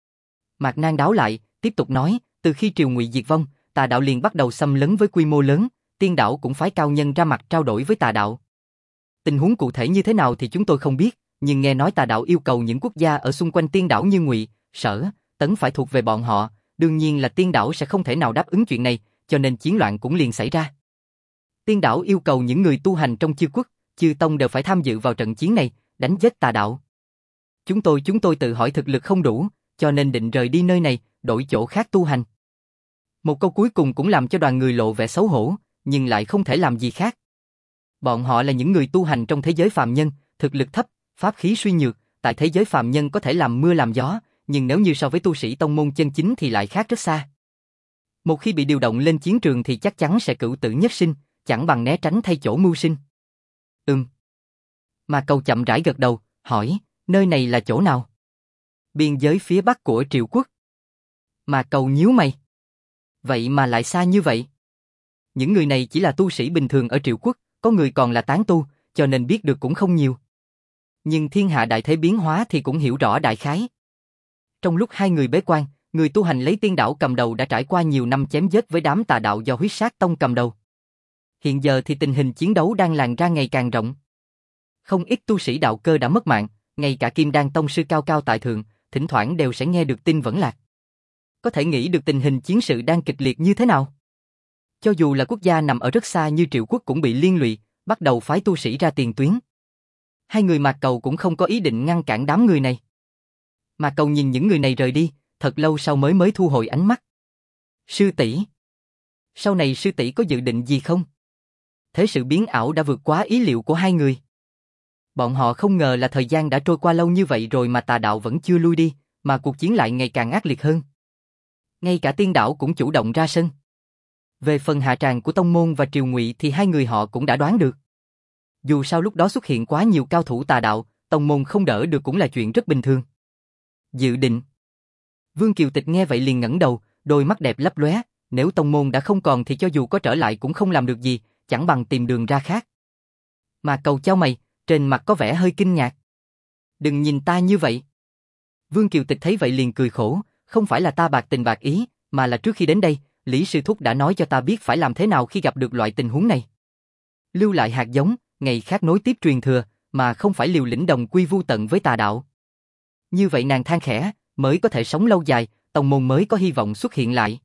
Mạc Nan đáo lại, tiếp tục nói, từ khi Triều Ngụy diệt vong, tà đạo liền bắt đầu xâm lấn với quy mô lớn, tiên đảo cũng phái cao nhân ra mặt trao đổi với tà đạo. Tình huống cụ thể như thế nào thì chúng tôi không biết, nhưng nghe nói tà đạo yêu cầu những quốc gia ở xung quanh tiên đảo như Ngụy, Sở, Tấn phải thuộc về bọn họ, đương nhiên là tiên đảo sẽ không thể nào đáp ứng chuyện này, cho nên chiến loạn cũng liền xảy ra. Tiên đảo yêu cầu những người tu hành trong chư quốc, chư tông đều phải tham dự vào trận chiến này, đánh giết tà đạo. Chúng tôi tự hỏi thực lực không đủ, cho nên định rời đi nơi này, đổi chỗ khác tu hành. Một câu cuối cùng cũng làm cho đoàn người lộ vẻ xấu hổ, nhưng lại không thể làm gì khác. Bọn họ là những người tu hành trong thế giới phàm nhân, thực lực thấp, pháp khí suy nhược, tại thế giới phàm nhân có thể làm mưa làm gió, nhưng nếu như so với tu sĩ tông môn chân chính thì lại khác rất xa. Một khi bị điều động lên chiến trường thì chắc chắn sẽ cửu tử nhất sinh, chẳng bằng né tránh thay chỗ mưu sinh. Mà Cầu chậm rãi gật đầu, hỏi, nơi này là chỗ nào? Biên giới phía bắc của Triệu Quốc. Mà Cầu nhíu mày. Vậy mà lại xa như vậy? Những người này chỉ là tu sĩ bình thường ở Triệu Quốc, có người còn là tán tu, cho nên biết được cũng không nhiều. Nhưng thiên hạ đại thế biến hóa thì cũng hiểu rõ đại khái. Trong lúc hai người bế quan, người tu hành lấy tiên đảo cầm đầu đã trải qua nhiều năm chém giết với đám tà đạo do Huyết Sát Tông cầm đầu. Hiện giờ thì tình hình chiến đấu đang lan ra ngày càng rộng. Không ít tu sĩ đạo cơ đã mất mạng, ngay cả Kim Đan tông sư cao cao tại thượng, thỉnh thoảng đều sẽ nghe được tin vẫn lạc. Có thể nghĩ được tình hình chiến sự đang kịch liệt như thế nào. Cho dù là quốc gia nằm ở rất xa như Triệu Quốc cũng bị liên lụy, bắt đầu phái tu sĩ ra tiền tuyến. Hai người Mạc Cầu cũng không có ý định ngăn cản đám người này. Mạc Cầu nhìn những người này rời đi, thật lâu sau mới thu hồi ánh mắt. Sư tỷ, sau này sư tỷ có dự định gì không? Thế sự biến ảo đã vượt quá ý liệu của hai người. Bọn họ không ngờ là thời gian đã trôi qua lâu như vậy rồi mà tà đạo vẫn chưa lui đi, mà cuộc chiến lại ngày càng ác liệt hơn. Ngay cả tiên đảo cũng chủ động ra sân. Về phần hạ tràng của tông môn và triều ngụy thì hai người họ cũng đã đoán được. Dù sao lúc đó xuất hiện quá nhiều cao thủ tà đạo, tông môn không đỡ được cũng là chuyện rất bình thường. Dự định. Vương Kiều Tịch nghe vậy liền ngẩng đầu, đôi mắt đẹp lấp lóe, nếu tông môn đã không còn thì cho dù có trở lại cũng không làm được gì, chẳng bằng tìm đường ra khác. Mà Cầu chau mày, trên mặt có vẻ hơi kinh ngạc. Đừng nhìn ta như vậy. Vương Kiều Tịch thấy vậy liền cười khổ, không phải là ta bạc tình bạc ý, mà là trước khi đến đây, Lý Sư Thúc đã nói cho ta biết phải làm thế nào khi gặp được loại tình huống này. Lưu lại hạt giống, ngày khác nối tiếp truyền thừa, mà không phải liều lĩnh đồng quy vu tận với tà đạo. Như vậy nàng than khẽ, mới có thể sống lâu dài, tông môn mới có hy vọng xuất hiện lại.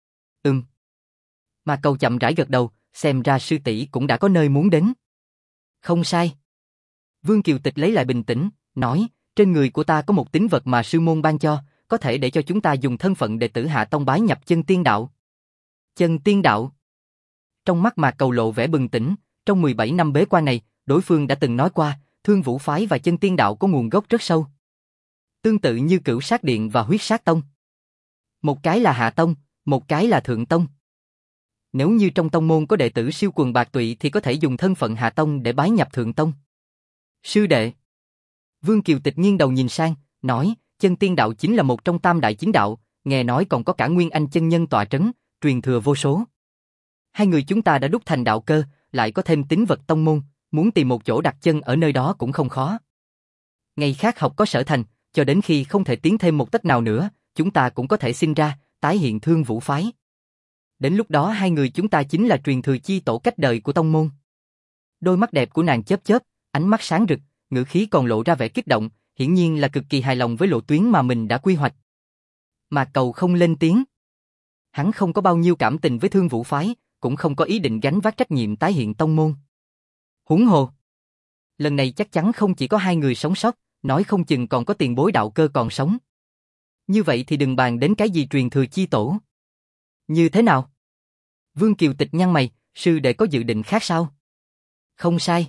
Mà Cầu chậm rãi gật đầu, xem ra sư tỷ cũng đã có nơi muốn đến. Không sai. Vương Kiều Tịch lấy lại bình tĩnh, nói, trên người của ta có một tín vật mà sư môn ban cho, có thể để cho chúng ta dùng thân phận đệ tử Hạ Tông bái nhập chân tiên đạo. Chân tiên đạo. Trong mắt Mạc Cầu lộ vẻ bừng tỉnh, trong 17 năm bế quan này, đối phương đã từng nói qua, Thương Vũ phái và chân tiên đạo có nguồn gốc rất sâu. Tương tự như Cửu Sát Điện và Huyết Sát Tông. Một cái là Hạ Tông, một cái là Thượng Tông. Nếu như trong tông môn có đệ tử siêu quần bạc tụy thì có thể dùng thân phận Hạ Tông để bái nhập Thượng Tông. Sư đệ. Vương Kiều Tịch nghiêng đầu nhìn sang, nói, chân tiên đạo chính là một trong tam đại chính đạo, nghe nói còn có cả Nguyên Anh chân nhân tọa trấn, truyền thừa vô số. Hai người chúng ta đã đúc thành đạo cơ, lại có thêm tín vật tông môn, muốn tìm một chỗ đặt chân ở nơi đó cũng không khó. Ngày khác học có sở thành, cho đến khi không thể tiến thêm một tấc nào nữa, chúng ta cũng có thể sinh ra, tái hiện Thương Vũ phái. Đến lúc đó hai người chúng ta chính là truyền thừa chi tổ cách đời của tông môn. Đôi mắt đẹp của nàng chớp chớp, ánh mắt sáng rực, ngữ khí còn lộ ra vẻ kích động, hiển nhiên là cực kỳ hài lòng với lộ tuyến mà mình đã quy hoạch. Mà Cầu không lên tiếng. Hắn không có bao nhiêu cảm tình với Thương Vũ phái, cũng không có ý định gánh vác trách nhiệm tái hiện tông môn. Huống hồ, lần này chắc chắn không chỉ có hai người sống sót, nói không chừng còn có tiền bối đạo cơ còn sống. Như vậy thì đừng bàn đến cái gì truyền thừa chi tổ. Như thế nào? Vương Kiều Tịch nhăn mày, sư đệ có dự định khác sao? Không sai.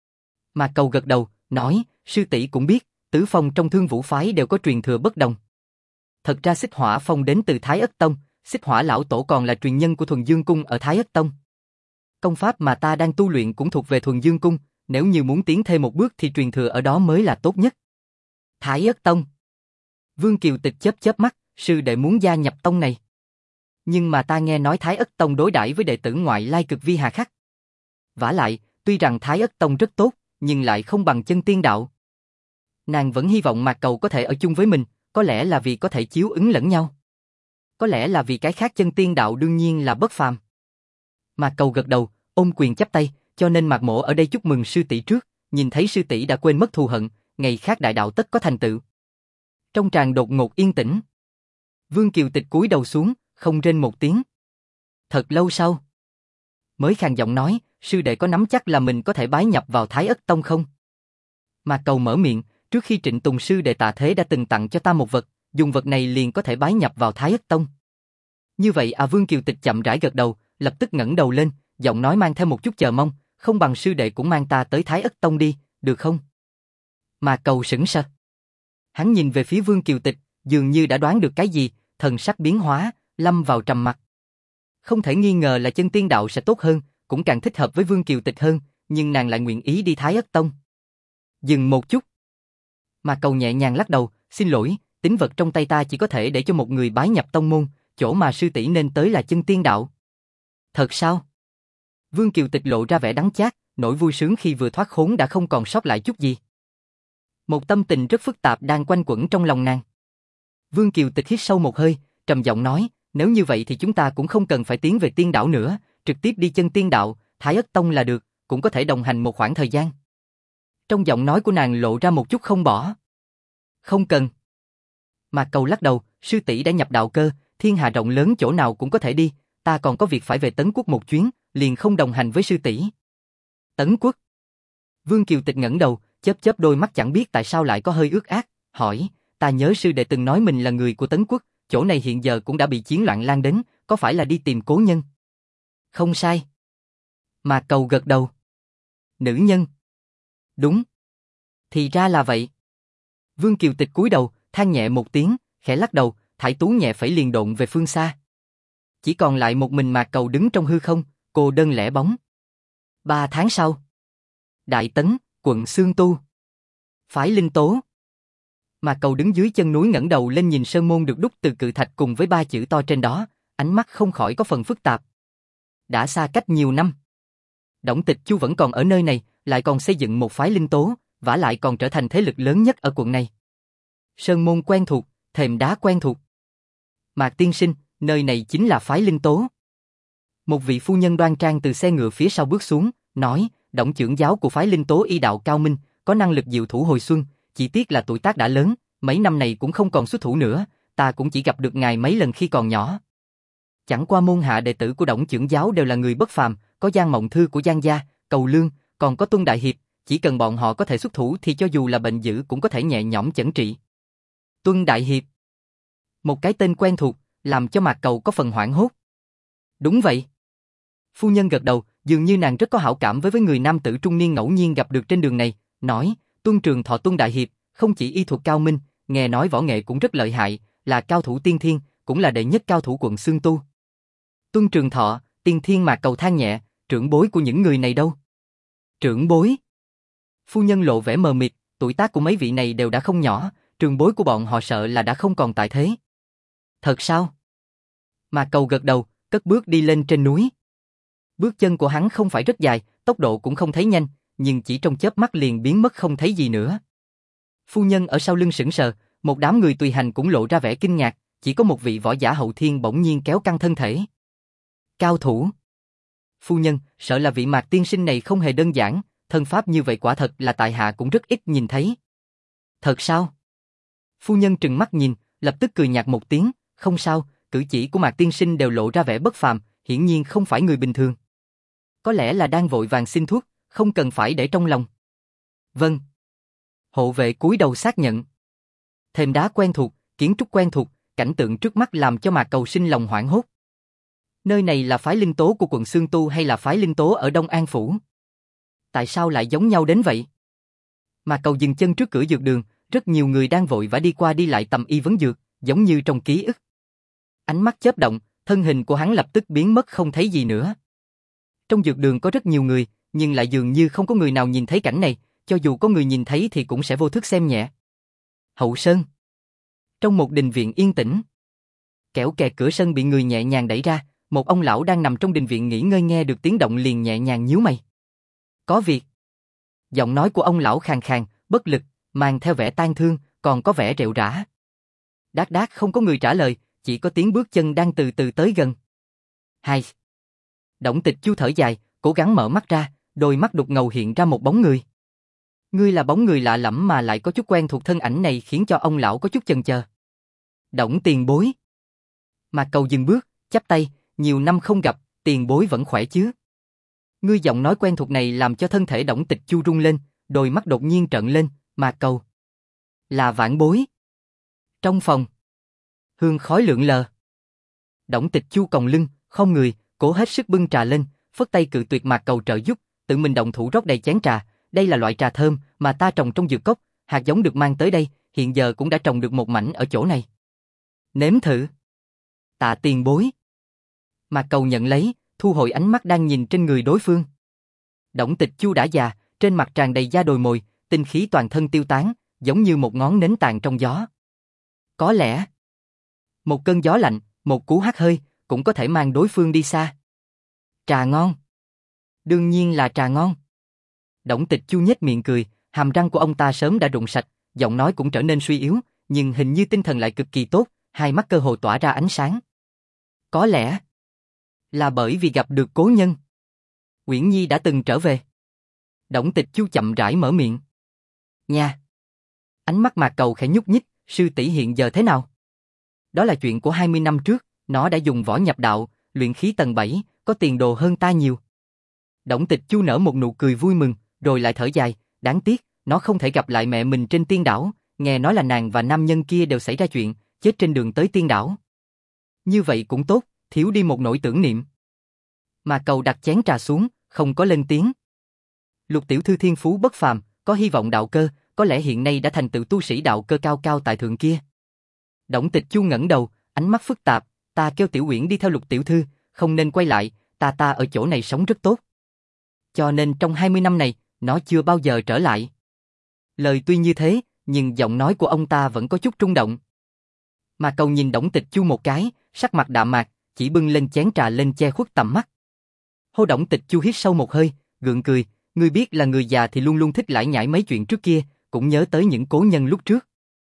Mà Cầu gật đầu, nói, sư tỷ cũng biết, tứ phong trong Thương Vũ phái đều có truyền thừa bất đồng. Thật ra Xích Hỏa Phong đến từ Thái Ất Tông, Xích Hỏa lão tổ còn là truyền nhân của Thuần Dương Cung ở Thái Ất Tông. Công pháp mà ta đang tu luyện cũng thuộc về Thuần Dương Cung, nếu như muốn tiến thêm một bước thì truyền thừa ở đó mới là tốt nhất. Thái Ất Tông. Vương Kiều Tịch chớp chớp mắt, sư đệ muốn gia nhập tông này. Nhưng mà ta nghe nói Thái Ất Tông đối đãi với đệ tử ngoại lai cực vi hà khắc. Vả lại, tuy rằng Thái Ất Tông rất tốt, nhưng lại không bằng chân tiên đạo. Nàng vẫn hy vọng Mạc Cầu có thể ở chung với mình, có lẽ là vì có thể chiếu ứng lẫn nhau. Có lẽ là vì cái khác chân tiên đạo đương nhiên là bất phàm. Mạc Cầu gật đầu, ôm quyền chắp tay, cho nên Mạc Mỗ ở đây chúc mừng sư tỷ trước, nhìn thấy sư tỷ đã quên mất thù hận, ngày khác đại đạo tất có thành tựu. Trong tràng đột ngột yên tĩnh. Vương Kiều Tịch cúi đầu xuống, không rên một tiếng. Thật lâu sau, mới khàn giọng nói, sư đệ có nắm chắc là mình có thể bái nhập vào Thái Ất Tông không? Mạc Cầu mở miệng, trước khi Trịnh Tùng sư đệ Tạ Thế đã từng tặng cho ta một vật, dùng vật này liền có thể bái nhập vào Thái Ất Tông. Như vậy à? Vương Kiều Tịch chậm rãi gật đầu, lập tức ngẩng đầu lên, giọng nói mang theo một chút chờ mong, không bằng sư đệ cũng mang ta tới Thái Ất Tông đi, được không? Mạc Cầu sững sờ. Hắn nhìn về phía Vương Kiều Tịch, dường như đã đoán được cái gì, thần sắc biến hóa, lâm vào trầm mặc. Không thể nghi ngờ là chân tiên đạo sẽ tốt hơn, cũng càng thích hợp với Vương Kiều Tịch hơn, nhưng nàng lại nguyện ý đi Thái Ất Tông. Dừng một chút. Mạc Cầu nhẹ nhàng lắc đầu, xin lỗi, tín vật trong tay ta chỉ có thể để cho một người bái nhập tông môn, chỗ mà sư tỷ nên tới là chân tiên đạo. Thật sao? Vương Kiều Tịch lộ ra vẻ đắng chát, nỗi vui sướng khi vừa thoát khốn đã không còn sót lại chút gì. Một tâm tình rất phức tạp đang quanh quẩn trong lòng nàng. Vương Kiều Tịch hít sâu một hơi, trầm giọng nói, nếu như vậy thì chúng ta cũng không cần phải tiến về tiên đảo nữa, trực tiếp đi chân tiên đạo, Thái Ất Tông là được, cũng có thể đồng hành một khoảng thời gian. Trong giọng nói của nàng lộ ra một chút không bỏ. Không cần. Mạc Cầu lắc đầu, sư tỷ đã nhập đạo cơ, thiên hạ rộng lớn chỗ nào cũng có thể đi, ta còn có việc phải về Tấn Quốc một chuyến, liền không đồng hành với sư tỷ. Tấn Quốc? Vương Kiều Tịch ngẩng đầu, chớp chớp đôi mắt chẳng biết tại sao lại có hơi ướt át, hỏi, ta nhớ sư đệ từng nói mình là người của Tấn Quốc, chỗ này hiện giờ cũng đã bị chiến loạn lan đến, có phải là đi tìm cố nhân? Không sai. Mạc Cầu gật đầu. Nữ nhân? Đúng. Thì ra là vậy. Vương Kiều Tịch cúi đầu, than nhẹ một tiếng, khẽ lắc đầu, thải tú nhẹ phẩy liền độn về phương xa. Chỉ còn lại một mình Mạc Cầu đứng trong hư không, cô đơn lẻ bóng. 3 tháng sau. Đại Tấn, quận Xương Tu. Phái Linh Tố. Mạc Cầu đứng dưới chân núi ngẩng đầu lên nhìn sơn môn được đúc từ cự thạch cùng với 3 chữ to trên đó, ánh mắt không khỏi có phần phức tạp. Đã xa cách nhiều năm, Đổng Tịch Chu vẫn còn ở nơi này, lại còn xây dựng một phái Linh Tố, vả lại còn trở thành thế lực lớn nhất ở quận này. Sơn môn quen thuộc, thềm đá quen thuộc. Mạc tiên sinh, nơi này chính là phái Linh Tố. Một vị phu nhân đoan trang từ xe ngựa phía sau bước xuống, nói, Đổng trưởng giáo của phái Linh Tố y đạo cao minh, có năng lực diệu thủ hồi xuân, chỉ tiếc là tuổi tác đã lớn, mấy năm này cũng không còn xuất thủ nữa, ta cũng chỉ gặp được ngài mấy lần khi còn nhỏ. Chẳng qua môn hạ đệ tử của Đổng trưởng giáo đều là người bất phàm, có Giang Mộng Thư của Giang gia, Cầu Lương, còn có Tuân Đại Hiệp, chỉ cần bọn họ có thể xuất thủ thì cho dù là bệnh dữ cũng có thể nhẹ nhõm chẩn trị. Tuân Đại Hiệp. Một cái tên quen thuộc, làm cho Mạc Cầu có phần hoảng hốt. Đúng vậy. Phu nhân gật đầu, dường như nàng rất có hảo cảm với người nam tử trung niên ngẫu nhiên gặp được trên đường này, nói, Tuân Trường Thọ Tuân Đại Hiệp, không chỉ y thuật cao minh, nghe nói võ nghệ cũng rất lợi hại, là cao thủ tiên thiên, cũng là đệ nhất cao thủ quận Xương Tu. Tuân Trường Thọ, tiên thiên Mạc Cầu than nhẹ, trưởng bối của những người này đâu? Trưởng bối? Phu nhân lộ vẻ mờ mịt, tuổi tác của mấy vị này đều đã không nhỏ, trường bối của bọn họ sợ là đã không còn tại thế. Thật sao? Mạc Cầu gật đầu, cất bước đi lên trên núi. Bước chân của hắn không phải rất dài, tốc độ cũng không thấy nhanh, nhưng chỉ trong chớp mắt liền biến mất không thấy gì nữa. Phu nhân ở sau lưng sững sờ, một đám người tùy hành cũng lộ ra vẻ kinh ngạc, chỉ có một vị võ giả hậu thiên bỗng nhiên kéo căng thân thể. Cao thủ. Phu nhân, sợ là vị Mạc tiên sinh này không hề đơn giản, thân pháp như vậy quả thật là tại hạ cũng rất ít nhìn thấy. Thật sao? Phu nhân trừng mắt nhìn, lập tức cười nhạt một tiếng, không sao, cử chỉ của Mạc tiên sinh đều lộ ra vẻ bất phàm, hiển nhiên không phải người bình thường. Có lẽ là đang vội vàng xin thuốc, không cần phải để trong lòng. Vâng. Hộ vệ cúi đầu xác nhận. Thềm đá quen thuộc, kiến trúc quen thuộc, cảnh tượng trước mắt làm cho Mạc Cầu sinh lòng hoảng hốt. Nơi này là phái Linh Tố của quận Xương Tu hay là phái Linh Tố ở Đông An Phủ? Tại sao lại giống nhau đến vậy? Mạc Cầu dừng chân trước cửa dược đường, rất nhiều người đang vội vã đi qua đi lại tầm y vấn dược, giống như trong ký ức. Ánh mắt chớp động, thân hình của hắn lập tức biến mất không thấy gì nữa. Trong dược đường có rất nhiều người, nhưng lại dường như không có người nào nhìn thấy cảnh này, cho dù có người nhìn thấy thì cũng sẽ vô thức xem nhẹ. Hậu Sơn. Trong một đình viện yên tĩnh, kẽo kẹt cửa sân bị người nhẹ nhàng đẩy ra, một ông lão đang nằm trong đình viện nghỉ ngơi nghe được tiếng động liền nhẹ nhàng nhíu mày. Có việc. Giọng nói của ông lão khàn khàn, bất lực, mang theo vẻ tang thương, còn có vẻ rệu rã. Đác đác không có người trả lời, chỉ có tiếng bước chân đang từ từ tới gần. Hai. Đổng Tịch Chu thở dài, cố gắng mở mắt ra, đôi mắt đục ngầu hiện ra một bóng người. Ngươi là bóng người lạ lẫm mà lại có chút quen thuộc, thân ảnh này khiến cho ông lão có chút chần chờ. Đổng tiền bối. Mạc Cầu dừng bước, chắp tay, nhiều năm không gặp, tiền bối vẫn khỏe chứ? Ngươi giọng nói quen thuộc này làm cho thân thể Đổng Tịch Chu rung lên, đôi mắt đột nhiên trợn lên, Mạc Cầu. Là vãn bối. Trong phòng, hương khói lượn lờ. Đổng Tịch Chu còng lưng, không người, cố hết sức bưng trà lên, phất tay cự tuyệt Mạc Cầu trợ giúp, tự mình động thủ rót đầy chén trà, đây là loại trà thơm mà ta trồng trong dược cốc, hạt giống được mang tới đây, hiện giờ cũng đã trồng được một mảnh ở chỗ này. Nếm thử. Tạ tiền bối. Mạc Cầu nhận lấy, thu hồi ánh mắt đang nhìn trên người đối phương. Đổng Tịch Chu đã già, trên mặt tràn đầy da đồi mồi, tinh khí toàn thân tiêu tán, giống như một ngón nến tàn trong gió. Có lẽ, một cơn gió lạnh, một cú hắt hơi, cũng có thể mang đối phương đi xa. Trà ngon. Đương nhiên là trà ngon. Đổng Tịch Chu nhếch miệng cười, hàm răng của ông ta sớm đã rụng sạch, giọng nói cũng trở nên suy yếu, nhưng hình như tinh thần lại cực kỳ tốt, hai mắt cơ hồ tỏa ra ánh sáng. Có lẽ là bởi vì gặp được cố nhân. Uyển Nhi đã từng trở về. Đổng Tịch Chu chậm rãi mở miệng. Nha. Ánh mắt Mạc Cầu khẽ nhúc nhích, sư tỷ hiện giờ thế nào? Đó là chuyện của 20 năm trước, nó đã dùng võ nhập đạo, luyện khí tầng 7, có tiền đồ hơn ta nhiều. Đổng Tịch Chu nở một nụ cười vui mừng, rồi lại thở dài, đáng tiếc, nó không thể gặp lại mẹ mình trên tiên đảo, nghe nói là nàng và nam nhân kia đều xảy ra chuyện, chết trên đường tới tiên đảo. Như vậy cũng tốt, thiếu đi một nỗi tưởng niệm. Mà Cầu đặt chén trà xuống, không có lên tiếng. Lục tiểu thư thiên phú bất phàm, có hy vọng đạo cơ, có lẽ hiện nay đã thành tựu tu sĩ đạo cơ cao cao tại thượng kia. Đổng Tịch Chu ngẩng đầu, ánh mắt phức tạp, ta kêu Tiểu Uyển đi theo Lục tiểu thư, không nên quay lại, ta ở chỗ này sống rất tốt. Cho nên trong 20 năm này, nó chưa bao giờ trở lại. Lời tuy như thế, nhưng giọng nói của ông ta vẫn có chút rung động. Mà Cầu nhìn Đổng Tịch Chu một cái, sắc mặt đạm mạc, chỉ bưng lên chén trà lên che khuất tầm mắt. Hô Đổng Tịch Chu hít sâu một hơi, gượng cười, ngươi biết là người già thì luôn luôn thích lải nhải mấy chuyện trước kia, cũng nhớ tới những cố nhân lúc trước.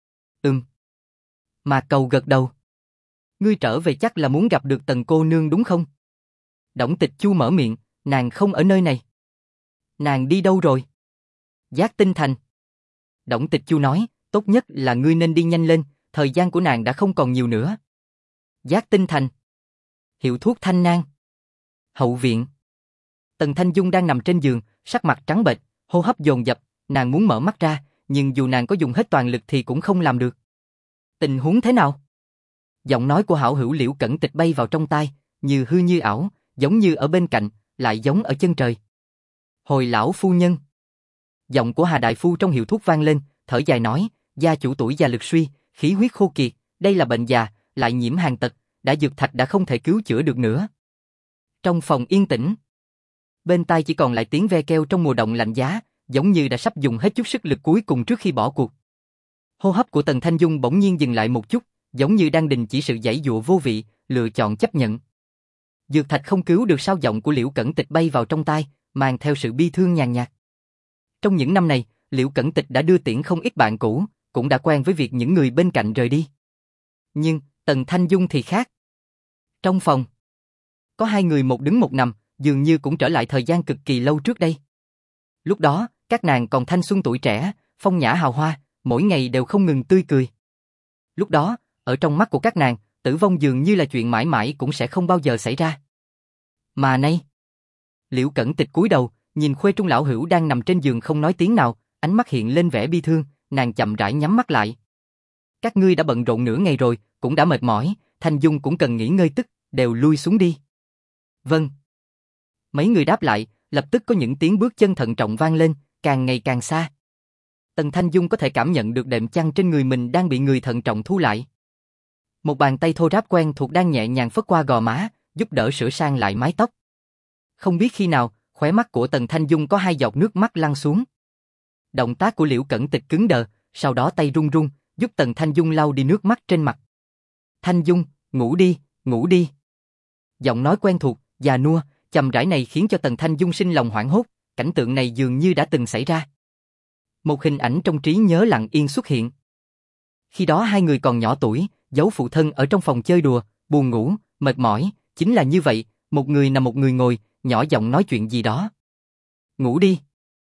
Mà Cầu gật đầu. Ngươi trở về chắc là muốn gặp được Tần cô nương đúng không? Đổng Tịch Chu mở miệng, nàng không ở nơi này. Nàng đi đâu rồi? Giác Tinh Thành. Đổng Tịch Chu nói, tốt nhất là ngươi nên đi nhanh lên, thời gian của nàng đã không còn nhiều nữa. Giác Tinh Thành. Hiệu thuốc Thanh Nang. Hậu viện. Tần Thanh Dung đang nằm trên giường, sắc mặt trắng bệch, hô hấp dồn dập, nàng muốn mở mắt ra, nhưng dù nàng có dùng hết toàn lực thì cũng không làm được. Tình huống thế nào? Giọng nói của hảo hữu Liễu Cẩn Tịch bay vào trong tai, như hư như ảo, giống như ở bên cạnh, lại giống ở chân trời. Hồi lão phu nhân. Giọng của Hà đại phu trong hiệu thuốc vang lên, thở dài nói, gia chủ tuổi già lực suy, khí huyết khô kiệt, đây là bệnh già, lại nhiễm hàn tật, đã dược thạch đã không thể cứu chữa được nữa. Trong phòng yên tĩnh, bên tai chỉ còn lại tiếng ve keo trong mùa đông lạnh giá, giống như đã sắp dùng hết chút sức lực cuối cùng trước khi bỏ cuộc. Hô hấp của Tần Thanh Dung bỗng nhiên dừng lại một chút, giống như đang đình chỉ sự giãy giụa vô vị, lựa chọn chấp nhận. Dược thạch không cứu được sao? Giọng của Liễu Cẩn Tịch bay vào trong tai, mang theo sự bi thương nhàn nhạt. Trong những năm này, Liễu Cẩn Tịch đã đưa tiễn không ít bạn cũ, cũng đã quen với việc những người bên cạnh rời đi. Nhưng, Tần Thanh Dung thì khác. Trong phòng, có hai người một đứng một nằm, dường như cũng trở lại thời gian cực kỳ lâu trước đây. Lúc đó, các nàng còn thanh xuân tuổi trẻ, phong nhã hào hoa, mỗi ngày đều không ngừng tươi cười. Lúc đó, ở trong mắt của các nàng, tử vong dường như là chuyện mãi mãi cũng sẽ không bao giờ xảy ra. Mà nay, Liễu Cẩn Tịch cúi đầu, nhìn Khuê Trung lão hữu đang nằm trên giường không nói tiếng nào, ánh mắt hiện lên vẻ bi thương, nàng chậm rãi nhắm mắt lại. Các ngươi đã bận rộn nửa ngày rồi, cũng đã mệt mỏi, Thanh Dung cũng cần nghỉ ngơi tức, đều lui xuống đi. Vâng. Mấy người đáp lại, lập tức có những tiếng bước chân thận trọng vang lên, càng ngày càng xa. Tần Thanh Dung có thể cảm nhận được đệm chăn trên người mình đang bị người thận trọng thu lại. Một bàn tay thô ráp quen thuộc đang nhẹ nhàng phất qua gò má, giúp đỡ sửa sang lại mái tóc. Không biết khi nào, khóe mắt của Tần Thanh Dung có hai giọt nước mắt lăn xuống. Động tác của Liễu Cẩn Tịch cứng đờ, sau đó tay run run, giúp Tần Thanh Dung lau đi nước mắt trên mặt. Thanh Dung, ngủ đi, ngủ đi. Giọng nói quen thuộc, già nua, chậm rãi này khiến cho Tần Thanh Dung sinh lòng hoảng hốt, cảnh tượng này dường như đã từng xảy ra. Một hình ảnh trong trí nhớ lặng yên xuất hiện. Khi đó hai người còn nhỏ tuổi, giấu phụ thân ở trong phòng chơi đùa, buồn ngủ, mệt mỏi, chính là như vậy, một người nằm một người ngồi, nhỏ giọng nói chuyện gì đó. Ngủ đi.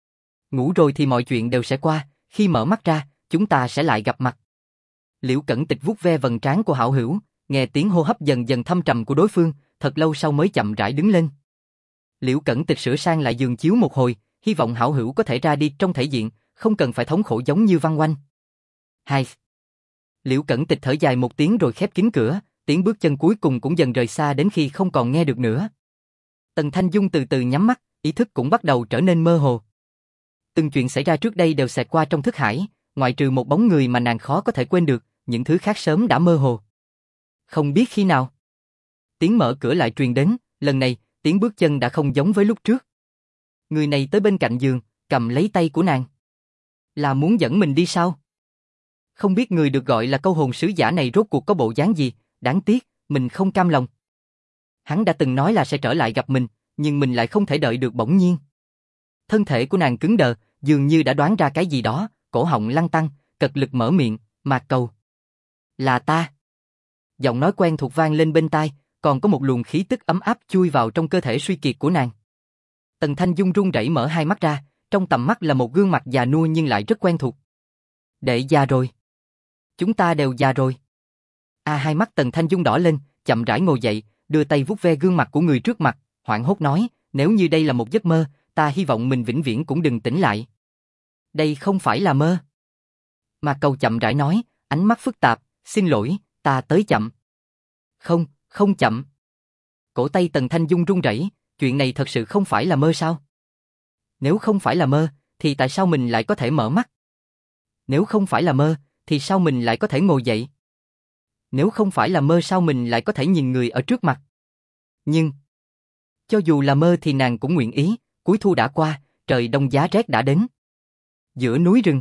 Ngủ rồi thì mọi chuyện đều sẽ qua, khi mở mắt ra, chúng ta sẽ lại gặp mặt. Liễu Cẩn Tịch vuốt ve vầng trán của hảo hữu, nghe tiếng hô hấp dần dần thâm trầm của đối phương, thật lâu sau mới chậm rãi đứng lên. Liễu Cẩn Tịch sửa sang lại giường chiếu một hồi, hy vọng hảo hữu có thể ra đi trong thể diện, không cần phải thống khổ giống như Văn Oanh. Hai. Liễu Cẩn Tịch thở dài một tiếng rồi khép kín cửa, tiếng bước chân cuối cùng cũng dần rời xa đến khi không còn nghe được nữa. Tần Thanh Dung từ từ nhắm mắt, ý thức cũng bắt đầu trở nên mơ hồ. Từng chuyện xảy ra trước đây đều xẹt qua trong thức hải, ngoại trừ một bóng người mà nàng khó có thể quên được, những thứ khác sớm đã mơ hồ. Không biết khi nào, tiếng mở cửa lại truyền đến, lần này, tiếng bước chân đã không giống với lúc trước. Người này tới bên cạnh giường, cầm lấy tay của nàng. Là muốn dẫn mình đi sao? Không biết người được gọi là câu hồn sứ giả này rốt cuộc có bộ dáng gì, đáng tiếc, mình không cam lòng. Hắn đã từng nói là sẽ trở lại gặp mình, nhưng mình lại không thể đợi được bỗng nhiên. Thân thể của nàng cứng đờ, dường như đã đoán ra cái gì đó, cổ họng lăn tăn, cật lực mở miệng, Mạc Cầu. Là ta. Giọng nói quen thuộc vang lên bên tai, còn có một luồng khí tức ấm áp chui vào trong cơ thể suy kiệt của nàng. Tần Thanh Dung run rẩy mở hai mắt ra, trong tầm mắt là một gương mặt già nua nhưng lại rất quen thuộc. Đệ già rồi. Chúng ta đều già rồi. Hai mắt Tần Thanh Dung đỏ lên, chậm rãi ngồi dậy, đưa tay vuốt ve gương mặt của người trước mặt, hoảng hốt nói, nếu như đây là một giấc mơ, ta hy vọng mình vĩnh viễn cũng đừng tỉnh lại. Đây không phải là mơ. Mà Cầu chậm rãi nói, ánh mắt phức tạp, xin lỗi, ta tới chậm. Không, không chậm. Cổ tay Tần Thanh Dung run rẩy, chuyện này thật sự không phải là mơ sao? Nếu không phải là mơ, thì tại sao mình lại có thể mở mắt? Nếu không phải là mơ, thì sao mình lại có thể ngồi dậy? Nếu không phải là mơ sao mình lại có thể nhìn người ở trước mặt? Nhưng, cho dù là mơ thì nàng cũng nguyện ý, cuối thu đã qua, trời đông giá rét đã đến. Giữa núi rừng,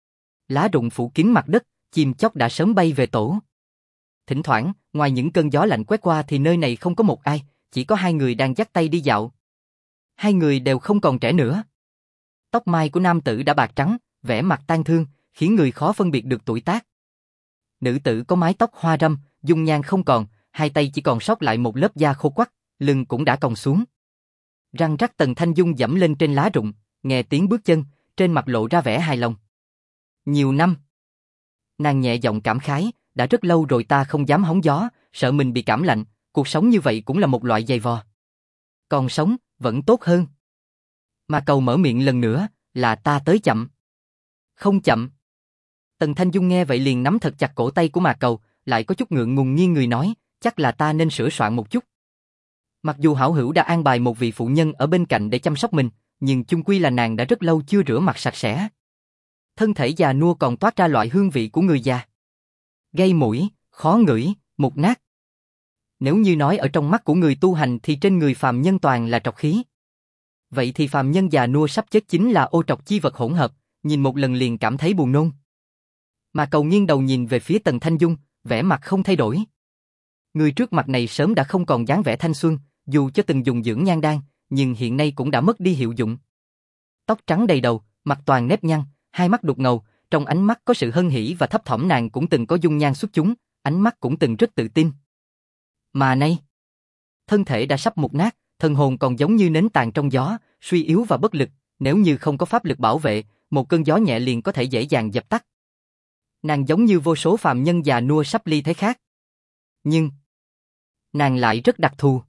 lá rụng phủ kín mặt đất, chim chóc đã sớm bay về tổ. Thỉnh thoảng, ngoài những cơn gió lạnh quét qua thì nơi này không có một ai, chỉ có hai người đang dắt tay đi dạo. Hai người đều không còn trẻ nữa. Tóc mai của nam tử đã bạc trắng, vẻ mặt tang thương, khiến người khó phân biệt được tuổi tác. Nữ tử có mái tóc hoa râm, dung nhan không còn, hai tay chỉ còn sót lại một lớp da khô quắt, lưng cũng đã còng xuống. Răng rắc Tần Thanh Dung dẫm lên trên lá rụng, nghe tiếng bước chân, trên mặt lộ ra vẻ hài lòng. Nhiều năm. Nàng nhẹ giọng cảm khái, đã rất lâu rồi ta không dám hóng gió, sợ mình bị cảm lạnh, cuộc sống như vậy cũng là một loại giày vò. Còn sống, vẫn tốt hơn. Mà Cầu mở miệng lần nữa, là ta tới chậm. Không chậm. Tần Thanh Dung nghe vậy liền nắm thật chặt cổ tay của Mạc Cầu, lại có chút ngượng ngùng nghiêng người nói, chắc là ta nên sửa soạn một chút. Mặc dù hảo hữu đã an bài một vị phụ nhân ở bên cạnh để chăm sóc mình, nhưng chung quy là nàng đã rất lâu chưa rửa mặt sạch sẽ. Thân thể già nua còn toát ra loại hương vị của người già. Gây mũi, khó ngửi, mục nát. Nếu như nói ở trong mắt của người tu hành thì trên người phàm nhân toàn là trọc khí. Vậy thì phàm nhân già nua sắp chết chính là ô trọc chi vật hỗn hợp, nhìn một lần liền cảm thấy buồn nôn. Mà Cầu nghiêng đầu nhìn về phía Tần Thanh Dung, vẻ mặt không thay đổi. Người trước mặt này sớm đã không còn dáng vẻ thanh xuân, dù cho từng dùng dưỡng nhan đan, nhưng hiện nay cũng đã mất đi hiệu dụng. Tóc trắng đầy đầu, mặt toàn nếp nhăn, hai mắt đục ngầu, trong ánh mắt có sự hân hỉ và thấp thỏm. Nàng cũng từng có dung nhan xuất chúng, ánh mắt cũng từng rất tự tin. Mà nay, thân thể đã sắp mục nát, thần hồn còn giống như nến tàn trong gió, suy yếu và bất lực, nếu như không có pháp lực bảo vệ, một cơn gió nhẹ liền có thể dễ dàng dập tắt. Nàng giống như vô số phàm nhân già nua sắp ly thế khác. Nhưng, nàng lại rất đặc thù.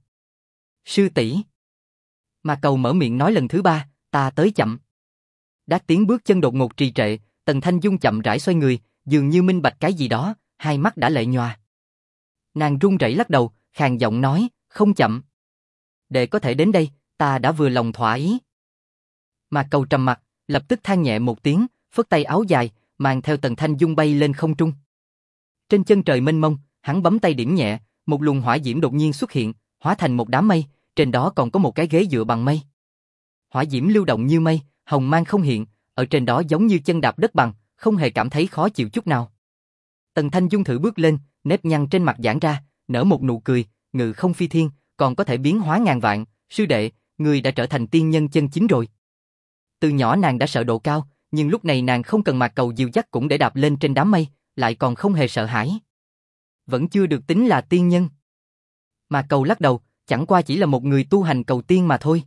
Sư tỷ. Mà Cầu mở miệng nói lần thứ ba, ta tới chậm. Đát tiếng bước chân đột ngột trì trệ, Tần Thanh Dung chậm rãi xoay người, dường như minh bạch cái gì đó, hai mắt đã lệ nhòa. Nàng run rẩy lắc đầu, khàn giọng nói, không chậm. Để có thể đến đây, ta đã vừa lòng thỏa ý. Mà Cầu trầm mặt, lập tức than nhẹ một tiếng, phất tay áo dài, mang theo Tần Thanh Dung bay lên không trung. Trên chân trời mênh mông, hắn bấm tay điểm nhẹ, một luồng hỏa diễm đột nhiên xuất hiện, hóa thành một đám mây, trên đó còn có một cái ghế dựa bằng mây. Hỏa diễm lưu động như mây, hồng mang không hiện, ở trên đó giống như chân đạp đất bằng, không hề cảm thấy khó chịu chút nào. Tần Thanh Dung thử bước lên, nếp nhăn trên mặt giãn ra, nở một nụ cười, ngự không phi thiên, còn có thể biến hóa ngàn vạn, sư đệ, người đã trở thành tiên nhân chân chính rồi. Từ nhỏ nàng đã sợ độ cao, nhưng lúc này nàng không cần Mạc Cầu dìu dắt cũng để đạp lên trên đám mây, lại còn không hề sợ hãi. Vẫn chưa được tính là tiên nhân. Mạc Cầu lắc đầu, chẳng qua chỉ là một người tu hành cầu tiên mà thôi.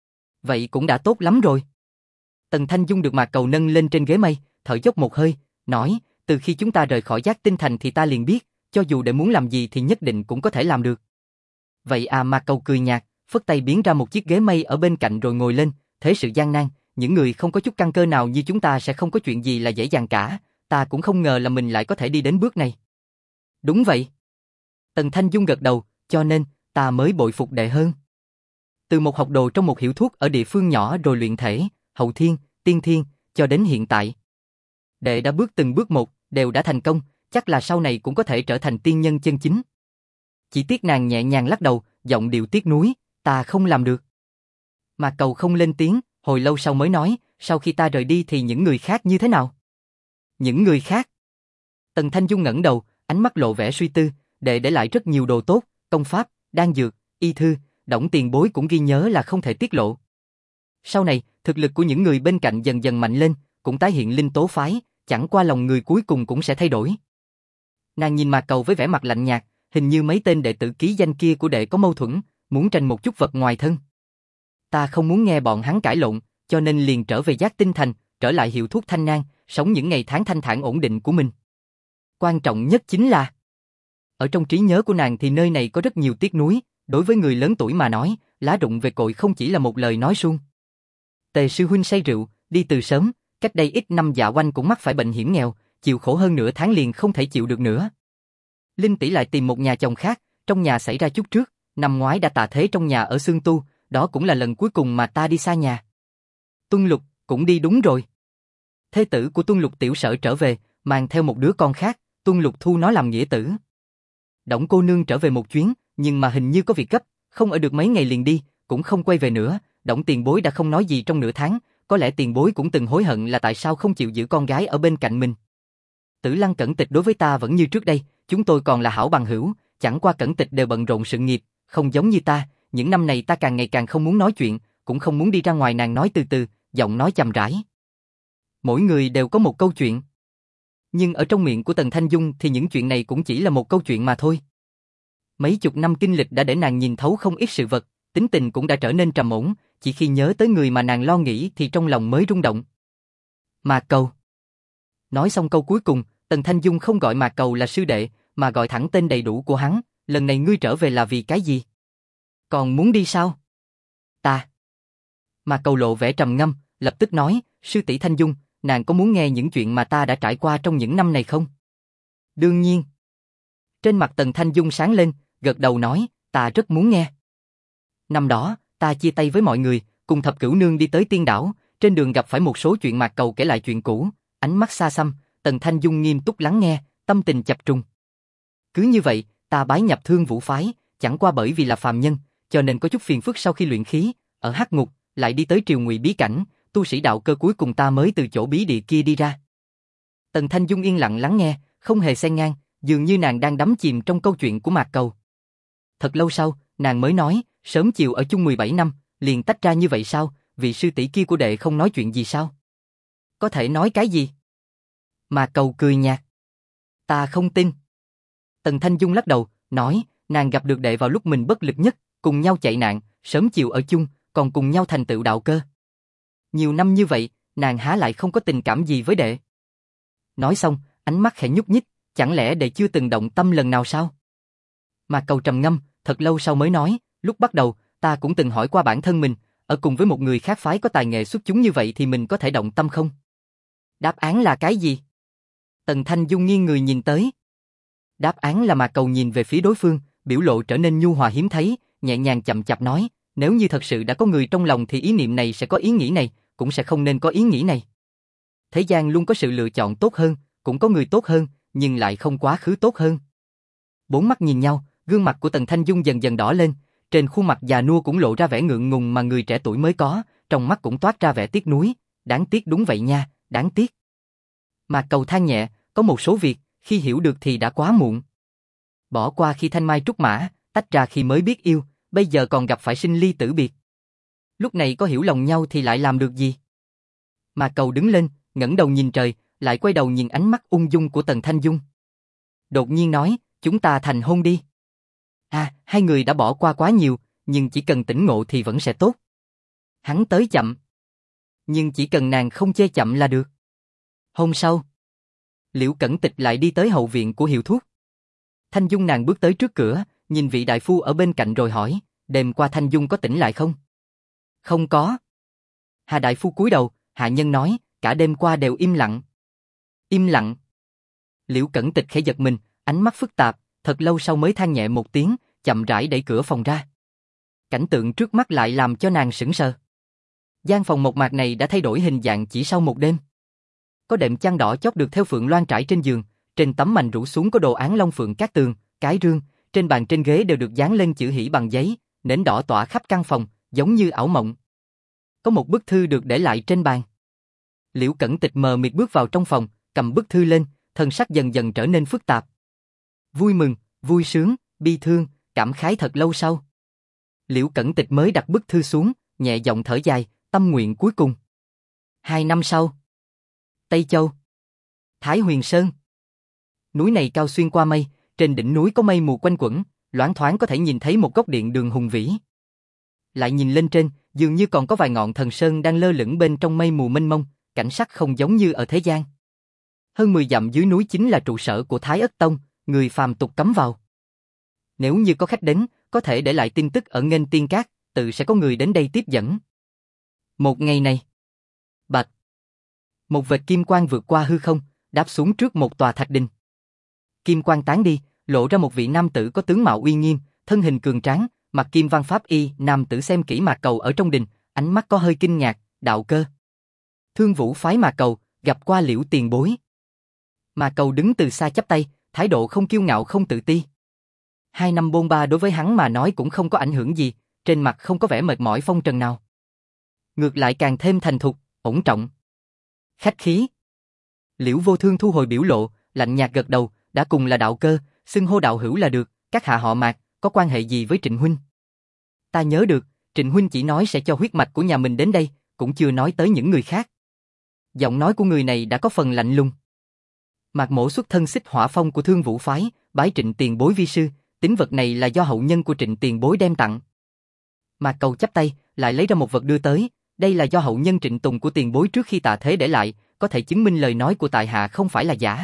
Vậy cũng đã tốt lắm rồi. Tần Thanh Dung được Mạc Cầu nâng lên trên ghế mây, thở dốc một hơi, nói, từ khi chúng ta rời khỏi Giác Tinh Thành thì ta liền biết, cho dù để muốn làm gì thì nhất định cũng có thể làm được. Vậy à? Mạc Cầu cười nhạt, phất tay biến ra một chiếc ghế mây ở bên cạnh rồi ngồi lên, thế sự gian nan, những người không có chút căn cơ nào như chúng ta sẽ không có chuyện gì là dễ dàng cả, ta cũng không ngờ là mình lại có thể đi đến bước này. Đúng vậy. Tần Thanh Dung gật đầu, cho nên, ta mới bội phục đệ hơn. Từ một học đồ trong một hiệu thuốc ở địa phương nhỏ rồi luyện thể, hậu thiên, tiên thiên, cho đến hiện tại. Đệ đã bước từng bước một, đều đã thành công, chắc là sau này cũng có thể trở thành tiên nhân chân chính. Chỉ tiếc nàng nhẹ nhàng lắc đầu, giọng điệu tiếc nuối, ta không làm được. Mà Cầu không lên tiếng, hồi lâu sau mới nói, sau khi ta rời đi thì những người khác như thế nào? Những người khác? Tần Thanh Dung ngẩng đầu, ánh mắt lộ vẻ suy tư, đệ để lại rất nhiều đồ tốt, công pháp, đan dược, y thư, Đổng tiền bối cũng ghi nhớ là không thể tiết lộ. Sau này, thực lực của những người bên cạnh dần dần mạnh lên, cũng tái hiện linh tố phái, chẳng qua lòng người cuối cùng cũng sẽ thay đổi. Nàng nhìn Mạc Cầu với vẻ mặt lạnh nhạt, hình như mấy tên đệ tử ký danh kia của đệ có mâu thuẫn, muốn tranh một chút vật ngoài thân. Ta không muốn nghe bọn hắn cãi lộn, cho nên liền trở về Giác Tinh Thành, trở lại hiệu thuốc Thanh Nang, sống những ngày tháng thanh thản ổn định của mình. Quan trọng nhất chính là, ở trong trí nhớ của nàng thì nơi này có rất nhiều tiếc nuối, Đối với người lớn tuổi mà nói, lá rụng về cội không chỉ là một lời nói suông. Tề sư huynh say rượu, đi từ sớm, cách đây ít năm Dạ Oanh cũng mắc phải bệnh hiểm nghèo, chịu khổ hơn nửa tháng liền không thể chịu được nữa. Linh tỷ lại tìm một nhà chồng khác, trong nhà xảy ra chút trước, năm ngoái đã tạ thế trong nhà ở Xương Tu, đó cũng là lần cuối cùng mà ta đi xa nhà. Tuân Lục cũng đi đúng rồi. Thê tử của Tuân Lục tiểu sở trở về, mang theo một đứa con khác, Tuân Lục thu nó làm nghĩa tử. Đổng cô nương trở về một chuyến, nhưng mà hình như có việc gấp, không ở được mấy ngày liền đi, cũng không quay về nữa. Đổng tiền bối đã không nói gì trong nửa tháng, có lẽ tiền bối cũng từng hối hận là tại sao không chịu giữ con gái ở bên cạnh mình. Tử Lăng Cẩn Tịch đối với ta vẫn như trước đây, chúng tôi còn là hảo bằng hữu, chẳng qua Cẩn Tịch đều bận rộn sự nghiệp, không giống như ta, những năm này ta càng ngày càng không muốn nói chuyện, cũng không muốn đi ra ngoài. Nàng nói từ từ, giọng nói chậm rãi. Mỗi người đều có một câu chuyện. Nhưng ở trong miệng của Tần Thanh Dung thì những chuyện này cũng chỉ là một câu chuyện mà thôi. Mấy chục năm kinh lịch đã để nàng nhìn thấu không ít sự vật, tính tình cũng đã trở nên trầm ổn, chỉ khi nhớ tới người mà nàng lo nghĩ thì trong lòng mới rung động. Mạc Cầu. Nói xong câu cuối cùng, Tần Thanh Dung không gọi Mạc Cầu là sư đệ, mà gọi thẳng tên đầy đủ của hắn. Lần này ngươi trở về là vì cái gì? Còn muốn đi sao? Ta. Mạc Cầu lộ vẻ trầm ngâm, lập tức nói, sư tỷ Thanh Dung, nàng có muốn nghe những chuyện mà ta đã trải qua trong những năm này không? Đương nhiên. Trên mặt Tần Thanh Dung sáng lên, gật đầu nói, ta rất muốn nghe. Năm đó, ta chia tay với mọi người, cùng Thập Cửu Nương đi tới Tiên Đảo, trên đường gặp phải một số chuyện. Mạc Cầu kể lại chuyện cũ, ánh mắt xa xăm, Tần Thanh Dung nghiêm túc lắng nghe, tâm tình chập trùng. Cứ như vậy, ta bái nhập Thương Vũ phái, chẳng qua bởi vì là phàm nhân, cho nên có chút phiền phức. Sau khi luyện khí, ở Hắc Ngục, lại đi tới Triều Ngụy bí cảnh, tu sĩ đạo cơ cuối cùng ta mới từ chỗ bí địa kia đi ra. Tần Thanh Dung yên lặng lắng nghe, không hề xen ngang, dường như nàng đang đắm chìm trong câu chuyện của Mạc Cầu. Thật lâu sau, nàng mới nói, sớm chiều ở chung 17 năm, liền tách ra như vậy sao? Vị sư tỷ kia của đệ không nói chuyện gì sao? Có thể nói cái gì? Mạc Cầu cười nhạt. Ta không tin. Tần Thanh Dung lắc đầu, nói, nàng gặp được đệ vào lúc mình bất lực nhất, cùng nhau chạy nạn, sớm chiều ở chung, còn cùng nhau thành tựu đạo cơ. Nhiều năm như vậy, nàng há lại không có tình cảm gì với đệ? Nói xong, ánh mắt khẽ nhúc nhích, chẳng lẽ đệ chưa từng động tâm lần nào sao? Mạc Cầu trầm ngâm, thật lâu sau mới nói, lúc bắt đầu, ta cũng từng hỏi qua bản thân mình, ở cùng với một người khác phái có tài nghệ xuất chúng như vậy thì mình có thể động tâm không? Đáp án là cái gì? Tần Thanh Dung nghiêng người nhìn tới. Đáp án là Mạc Cầu nhìn về phía đối phương, biểu lộ trở nên nhu hòa hiếm thấy, nhẹ nhàng chậm chạp nói, nếu như thật sự đã có người trong lòng thì ý niệm này sẽ có ý nghĩ này, cũng sẽ không nên có ý nghĩ này. Thế gian luôn có sự lựa chọn tốt hơn, cũng có người tốt hơn, nhưng lại không quá khứ tốt hơn. Bốn mắt nhìn nhau, gương mặt của Tần Thanh Dung dần dần đỏ lên, trên khuôn mặt già nua cũng lộ ra vẻ ngượng ngùng mà người trẻ tuổi mới có, trong mắt cũng toát ra vẻ tiếc nuối, đáng tiếc đúng vậy nha, đáng tiếc. Mạc Cầu than nhẹ, có một số việc, khi hiểu được thì đã quá muộn. Bỏ qua khi thanh mai trúc mã, tách ra khi mới biết yêu, bây giờ còn gặp phải sinh ly tử biệt. Lúc này có hiểu lòng nhau thì lại làm được gì? Mạc Cầu đứng lên, ngẩng đầu nhìn trời, lại quay đầu nhìn ánh mắt ung dung của Tần Thanh Dung. Đột nhiên nói, chúng ta thành hôn đi. Hai người đã bỏ qua quá nhiều, nhưng chỉ cần tỉnh ngộ thì vẫn sẽ tốt. Hắn tới chậm, nhưng chỉ cần nàng không chê chậm là được. Hôm sau, Liễu Cẩn Tịch lại đi tới hậu viện của hiệu thuốc. Thanh Dung nàng bước tới trước cửa, nhìn vị đại phu ở bên cạnh rồi hỏi, đêm qua Thanh Dung có tỉnh lại không? Không có. Hà đại phu cúi đầu, hạ nhân nói, cả đêm qua đều im lặng. Im lặng. Liễu Cẩn Tịch khẽ giật mình, ánh mắt phức tạp, thật lâu sau mới than nhẹ một tiếng, chậm rãi đẩy cửa phòng ra. Cảnh tượng trước mắt lại làm cho nàng sững sờ. Gian phòng mộc mạc này đã thay đổi hình dạng chỉ sau một đêm. Có đệm chăn đỏ chót được thêu phượng loan trải trên giường, trên tấm mành rủ xuống có đồ án long phượng cát tường, cái rương, trên bàn trên ghế đều được dán lên chữ hỷ bằng giấy, nến đỏ tỏa khắp căn phòng, giống như ảo mộng. Có một bức thư được để lại trên bàn. Liễu Cẩn Tịch mờ mịt bước vào trong phòng, cầm bức thư lên, thân sắc dần dần trở nên phức tạp. Vui mừng, vui sướng, bi thương, cảm khái. Thật lâu sau, Liễu Cẩn Tịch mới đặt bức thư xuống, nhẹ giọng thở dài, tâm nguyện cuối cùng. 2 năm sau, Tây Châu, Thái Huyền Sơn. Núi này cao xuyên qua mây, trên đỉnh núi có mây mù quanh quẩn, loáng thoáng có thể nhìn thấy một góc điện đường hùng vĩ. Lại nhìn lên trên, dường như còn có vài ngọn thần sơn đang lơ lửng bên trong mây mù mênh mông, cảnh sắc không giống như ở thế gian. Hơn 10 dặm dưới núi chính là trụ sở của Thái Ất Tông, người phàm tục cấm vào. Nếu như có khách đến, có thể để lại tin tức ở Nghênh Tiên Các, tự sẽ có người đến đây tiếp dẫn. Một ngày này, bạch, một vệt kim quang vượt qua hư không, đáp xuống trước một tòa thạch đình. Kim quang tán đi, lộ ra một vị nam tử có tướng mạo uy nghiêm, thân hình cường tráng, mặc kim văn pháp y. Nam tử xem kỹ Mạc Cầu ở trong đình, ánh mắt có hơi kinh ngạc. Đạo cơ, Thương Vũ phái Mạc Cầu, gặp qua Liễu tiền bối. Mạc Cầu đứng từ xa chắp tay, thái độ không kiêu ngạo không tự ti. 2 năm bôn ba đối với hắn mà nói cũng không có ảnh hưởng gì, trên mặt không có vẻ mệt mỏi phong trần nào. Ngược lại càng thêm thành thục, ổn trọng. Khách khí. Liễu Vô Thương thu hồi biểu lộ, lạnh nhạt gật đầu, đã cùng là đạo cơ, xưng hô đạo hữu là được, các hạ họ Mạc, có quan hệ gì với Trịnh huynh? Ta nhớ được, Trịnh huynh chỉ nói sẽ cho huyết mạch của nhà mình đến đây, cũng chưa nói tới những người khác. Giọng nói của người này đã có phần lạnh lùng. Mạc Mỗ xuất thân Xích Hỏa Phong của Thương Vũ phái, bái Trịnh tiền bối vi sư, tín vật này là do hậu nhân của Trịnh tiền bối đem tặng. Mạc Cầu chắp tay, lại lấy ra một vật đưa tới, đây là do hậu nhân Trịnh Tùng của tiền bối trước khi tạ thế để lại, có thể chứng minh lời nói của tại hạ không phải là giả.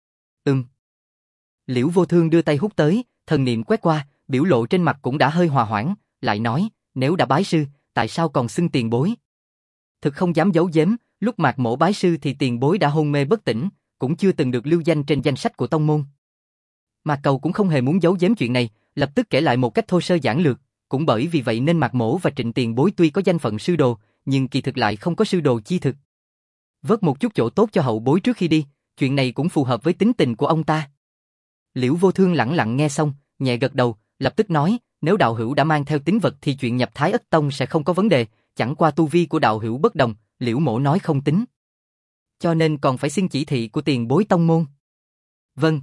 Liễu Vô Thương đưa tay hút tới, thần niệm quét qua, biểu lộ trên mặt cũng đã hơi hòa hoãn, lại nói, nếu đã bái sư, tại sao còn xưng tiền bối? Thực không dám giấu giếm, lúc Mạc Mỗ bái sư thì tiền bối đã hôn mê bất tỉnh, cũng chưa từng được lưu danh trên danh sách của tông môn. Mạc Cầu cũng không hề muốn giấu giếm chuyện này, lập tức kể lại một cách thô sơ giản lược, cũng bởi vì vậy nên Mạc Mỗ và Trịnh tiền bối tuy có danh phận sư đồ, nhưng kỳ thực lại không có sư đồ chi thực. Vớt một chút chỗ tốt cho hậu bối trước khi đi, chuyện này cũng phù hợp với tính tình của ông ta. Liễu Vô Thương lẳng lặng nghe xong, nhẹ gật đầu, lập tức nói, nếu đạo hữu đã mang theo tín vật thì chuyện nhập Thái Ất Tông sẽ không có vấn đề, chẳng qua tu vi của đạo hữu bất đồng, Liễu Mỗ nói không tính. Cho nên còn phải xin chỉ thị của tiền bối tông môn. Vâng.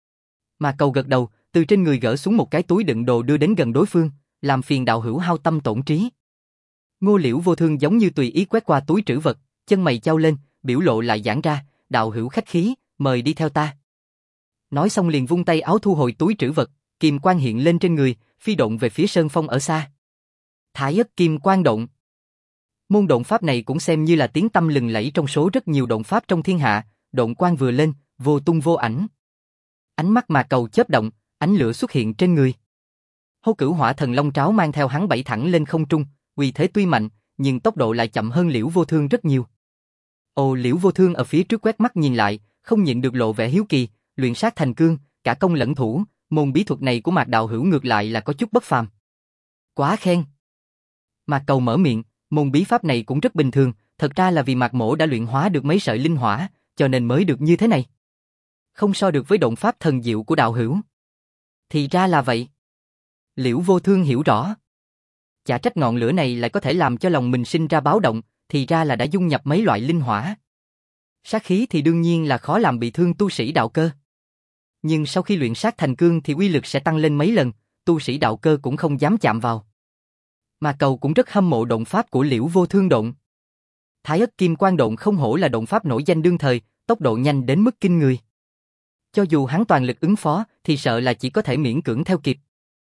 Mà Cầu gật đầu, từ trên người gỡ xuống một cái túi đựng đồ đưa đến gần đối phương, làm phiền đạo hữu hao tâm tổn trí. Ngô Liễu Vô Thương giống như tùy ý quét qua túi trữ vật, chân mày chau lên, biểu lộ lại giãn ra, đạo hữu khách khí, mời đi theo ta. Nói xong liền vung tay áo thu hồi túi trữ vật, kim quang hiện lên trên người, phi độn về phía sơn phong ở xa. Thái Ất Kim Quang Độn. Môn độn pháp này cũng xem như là tiếng tăm lừng lẫy trong số rất nhiều độn pháp trong thiên hạ, độn quang vừa lên, vô tung vô ảnh. Ánh mắt Mạc Cầu chớp động, ánh lửa xuất hiện trên người. Hô Cửu Hỏa Thần Long Tráo mang theo hắn bảy thẳng lên không trung, uy thế tuy mạnh, nhưng tốc độ lại chậm hơn Liễu Vô Thương rất nhiều. Liễu Vô Thương ở phía trước quét mắt nhìn lại, không nhịn được lộ vẻ hiếu kỳ, luyện sát thành cương, cả công lẫn thủ, môn bí thuật này của Mạc đạo hữu ngược lại là có chút bất phàm. Quá khen. Mạc Cầu mở miệng, môn bí pháp này cũng rất bình thường, thật ra là vì Mạc Mỗ đã luyện hóa được mấy sợi linh hỏa, cho nên mới được như thế này. Không so được với độn pháp thần diệu của đạo hữu. Thì ra là vậy. Liễu Vô Thương hiểu rõ. Chả trách ngọn lửa này lại có thể làm cho lòng mình sinh ra báo động, thì ra là đã dung nhập mấy loại linh hỏa. Sát khí thì đương nhiên là khó làm bị thương tu sĩ đạo cơ. Nhưng sau khi luyện sát thành cương thì uy lực sẽ tăng lên mấy lần, tu sĩ đạo cơ cũng không dám chạm vào. Mà Cầu cũng rất hâm mộ độn pháp của Liễu Vô Thương độn. Thái Ất Kim Quang Độn không hổ là độn pháp nổi danh đương thời, tốc độ nhanh đến mức kinh người. Cho dù hắn toàn lực ứng phó thì sợ là chỉ có thể miễn cưỡng theo kịp.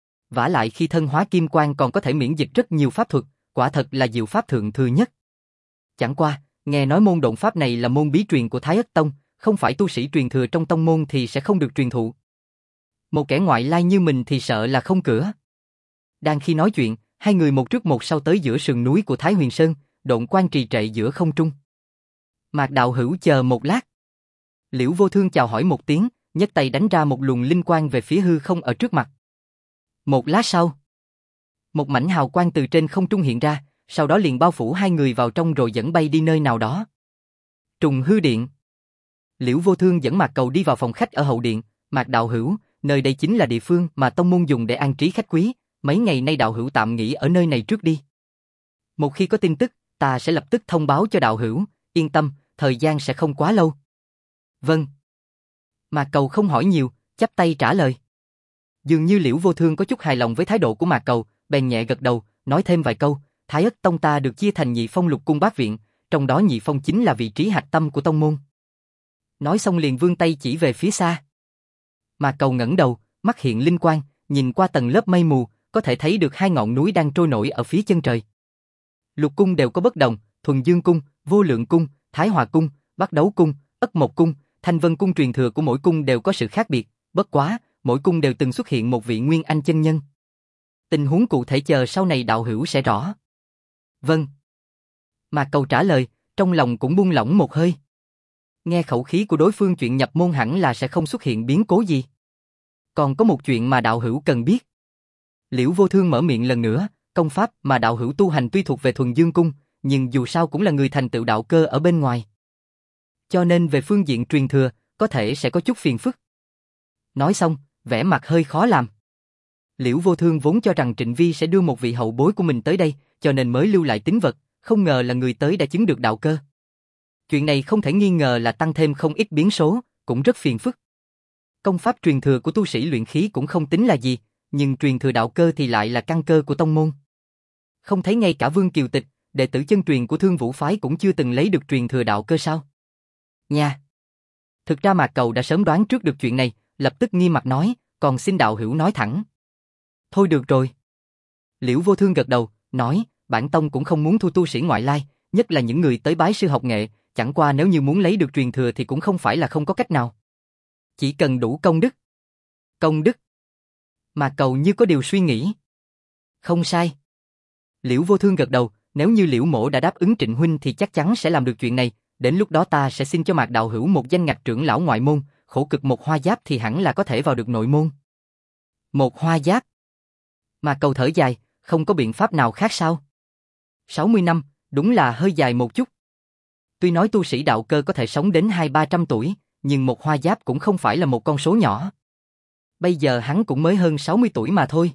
Vả lại khi thân hóa kim quang còn có thể miễn dịch rất nhiều pháp thuật, quả thật là diệu pháp thượng thừa nhất. Chẳng qua, nghe nói môn độn pháp này là môn bí truyền của Thái Ất Tông, không phải tu sĩ truyền thừa trong tông môn thì sẽ không được truyền thụ. Một kẻ ngoại lai như mình thì sợ là không cửa. Đang khi nói chuyện, hai người một trước một sau tới giữa sườn núi của Thái Huyền Sơn, độn quang trì trệ giữa không trung. Mạc đạo hữu chờ một lát. Liễu Vô Thương chào hỏi một tiếng, nhấc tay đánh ra một luồng linh quang về phía hư không ở trước mặt. Một lát sau, một mảnh hào quang từ trên không trung hiện ra, sau đó liền bao phủ hai người vào trong rồi dẫn bay đi nơi nào đó. Trùng hư điện. Liễu Vô Thương dẫn Mạc Cầu đi vào phòng khách ở hậu điện. Mạc đạo hữu, nơi đây chính là địa phương mà tông môn dùng để an trí khách quý, mấy ngày nay đạo hữu tạm nghỉ ở nơi này trước đi. Một khi có tin tức, ta sẽ lập tức thông báo cho đạo hữu, yên tâm, thời gian sẽ không quá lâu. Vâng. Mạc Cầu không hỏi nhiều, chắp tay trả lời. Dường như Liễu Vô Thương có chút hài lòng với thái độ của Mạc Cầu, bèn nhẹ gật đầu, nói thêm vài câu. Thái Ất Tông ta được chia thành nhị phong lục cung bát viện, trong đó nhị phong chính là vị trí hạch tâm của tông môn. Nói xong liền vươn tay chỉ về phía xa. Mạc Cầu ngẩng đầu, mắt hiện linh quang, nhìn qua tầng lớp mây mù, có thể thấy được hai ngọn núi đang trôi nổi ở phía chân trời. Lục cung đều có bất đồng, Thuần Dương cung, Vô Lượng cung, Thái Hòa cung, Bắc Đấu cung, Ất Mộc cung, Thanh Vân cung truyền thừa của mỗi cung đều có sự khác biệt, bất quá, mỗi cung đều từng xuất hiện một vị nguyên anh chân nhân. Tình huống cụ thể chờ sau này đạo hữu sẽ rõ. Vâng. Mạc Cầu trả lời, trong lòng cũng buông lỏng một hơi. Nghe khẩu khí của đối phương chuyện nhập môn hẳn là sẽ không xuất hiện biến cố gì. Còn có một chuyện mà đạo hữu cần biết. Liễu Vô Thương mở miệng lần nữa, công pháp mà đạo hữu tu hành tuy thuộc về Thuần Dương Cung, nhưng dù sao cũng là người thành tựu đạo cơ ở bên ngoài. Cho nên về phương diện truyền thừa, có thể sẽ có chút phiền phức. Nói xong, vẻ mặt hơi khó làm. Liễu Vô Thương vốn cho rằng Trịnh Vi sẽ đưa một vị hậu bối của mình tới đây, cho nên mới lưu lại tín vật, không ngờ là người tới đã chứng được đạo cơ. Chuyện này không thể nghi ngờ là tăng thêm không ít biến số, cũng rất phiền phức. Công pháp truyền thừa của tu sĩ luyện khí cũng không tính là gì, nhưng truyền thừa đạo cơ thì lại là căn cơ của tông môn. Không thấy ngay cả Vương Kiều Tịch, đệ tử chân truyền của Thương Vũ phái cũng chưa từng lấy được truyền thừa đạo cơ sao? Nha. Thực ra Mạc Cầu đã sớm đoán trước được chuyện này, lập tức nghiêm mặt nói, còn xin đạo hữu nói thẳng. Thôi được rồi. Liễu Vô Thương gật đầu, nói, bản tông cũng không muốn thu tu sĩ ngoại lai, nhất là những người tới bái sư học nghệ, chẳng qua nếu như muốn lấy được truyền thừa thì cũng không phải là không có cách nào. Chỉ cần đủ công đức. Công đức. Mạc Cầu như có điều suy nghĩ. Không sai. Liễu Vô Thương gật đầu, nếu như Liễu Mỗ đã đáp ứng Trịnh huynh thì chắc chắn sẽ làm được chuyện này, đến lúc đó ta sẽ xin cho Mạc đạo hữu một danh ngạch trưởng lão ngoại môn, khổ cực một hoa giáp thì hẳn là có thể vào được nội môn. Một hoa giáp. Mạc Cầu thở dài, không có biện pháp nào khác sao? 60 năm, đúng là hơi dài một chút. Tuy nói tu sĩ đạo cơ có thể sống đến 200-300 tuổi, nhưng một hoa giáp cũng không phải là một con số nhỏ. Bây giờ hắn cũng mới hơn 60 tuổi mà thôi.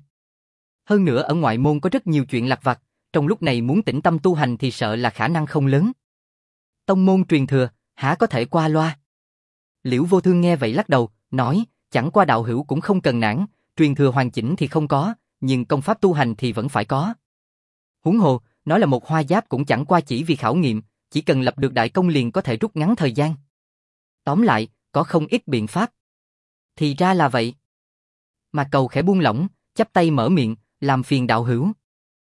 Hơn nữa ở ngoại môn có rất nhiều chuyện lặt vặt, trong lúc này muốn tĩnh tâm tu hành thì sợ là khả năng không lớn. Tông môn truyền thừa, hả có thể qua loa? Liễu Vô Thương nghe vậy lắc đầu, nói, chẳng qua đạo hữu cũng không cần nản, truyền thừa hoàn chỉnh thì không có, nhưng công pháp tu hành thì vẫn phải có. Huống hồ, nói là một hoa giáp cũng chẳng qua chỉ vì khảo nghiệm, chỉ cần lập được đại công liền có thể rút ngắn thời gian. Tóm lại, có không ít biện pháp. Thì ra là vậy. Mạc Cầu khẽ buông lỏng, chắp tay mở miệng, làm phiền đạo hữu.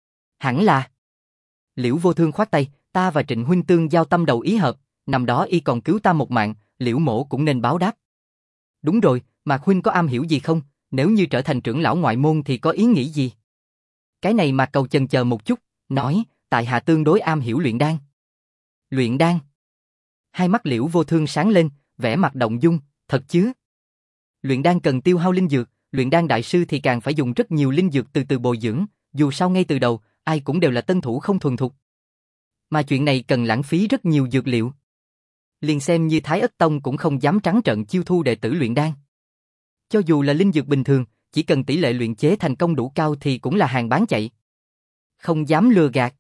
Hẳn là. Liễu Vô Thương khoát tay, ta và Trịnh huynh tương giao tâm đầu ý hợp, năm đó y còn cứu ta một mạng, Liễu mỗ cũng nên báo đáp. Đúng rồi, Mạc huynh có am hiểu gì không? Nếu như trở thành trưởng lão ngoại môn thì có ý nghĩ gì? Cái này Mạc Cầu chần chờ một chút, nói, tại hạ tương đối am hiểu luyện đan. Luyện đan? Hai mắt Liễu Vô Thương sáng lên, vẻ mặt động dung, thật chứ? Luyện đan cần tiêu hao linh dược, luyện đan đại sư thì càng phải dùng rất nhiều linh dược từ từ bồi dưỡng, dù sao ngay từ đầu, ai cũng đều là tân thủ không thuần thục. Mà chuyện này cần lãng phí rất nhiều dược liệu. Liền xem như Thái Ất Tông cũng không dám trắng trợn chiêu thu đệ tử luyện đan. Cho dù là linh dược bình thường, chỉ cần tỷ lệ luyện chế thành công đủ cao thì cũng là hàng bán chạy. Không dám lừa gạt.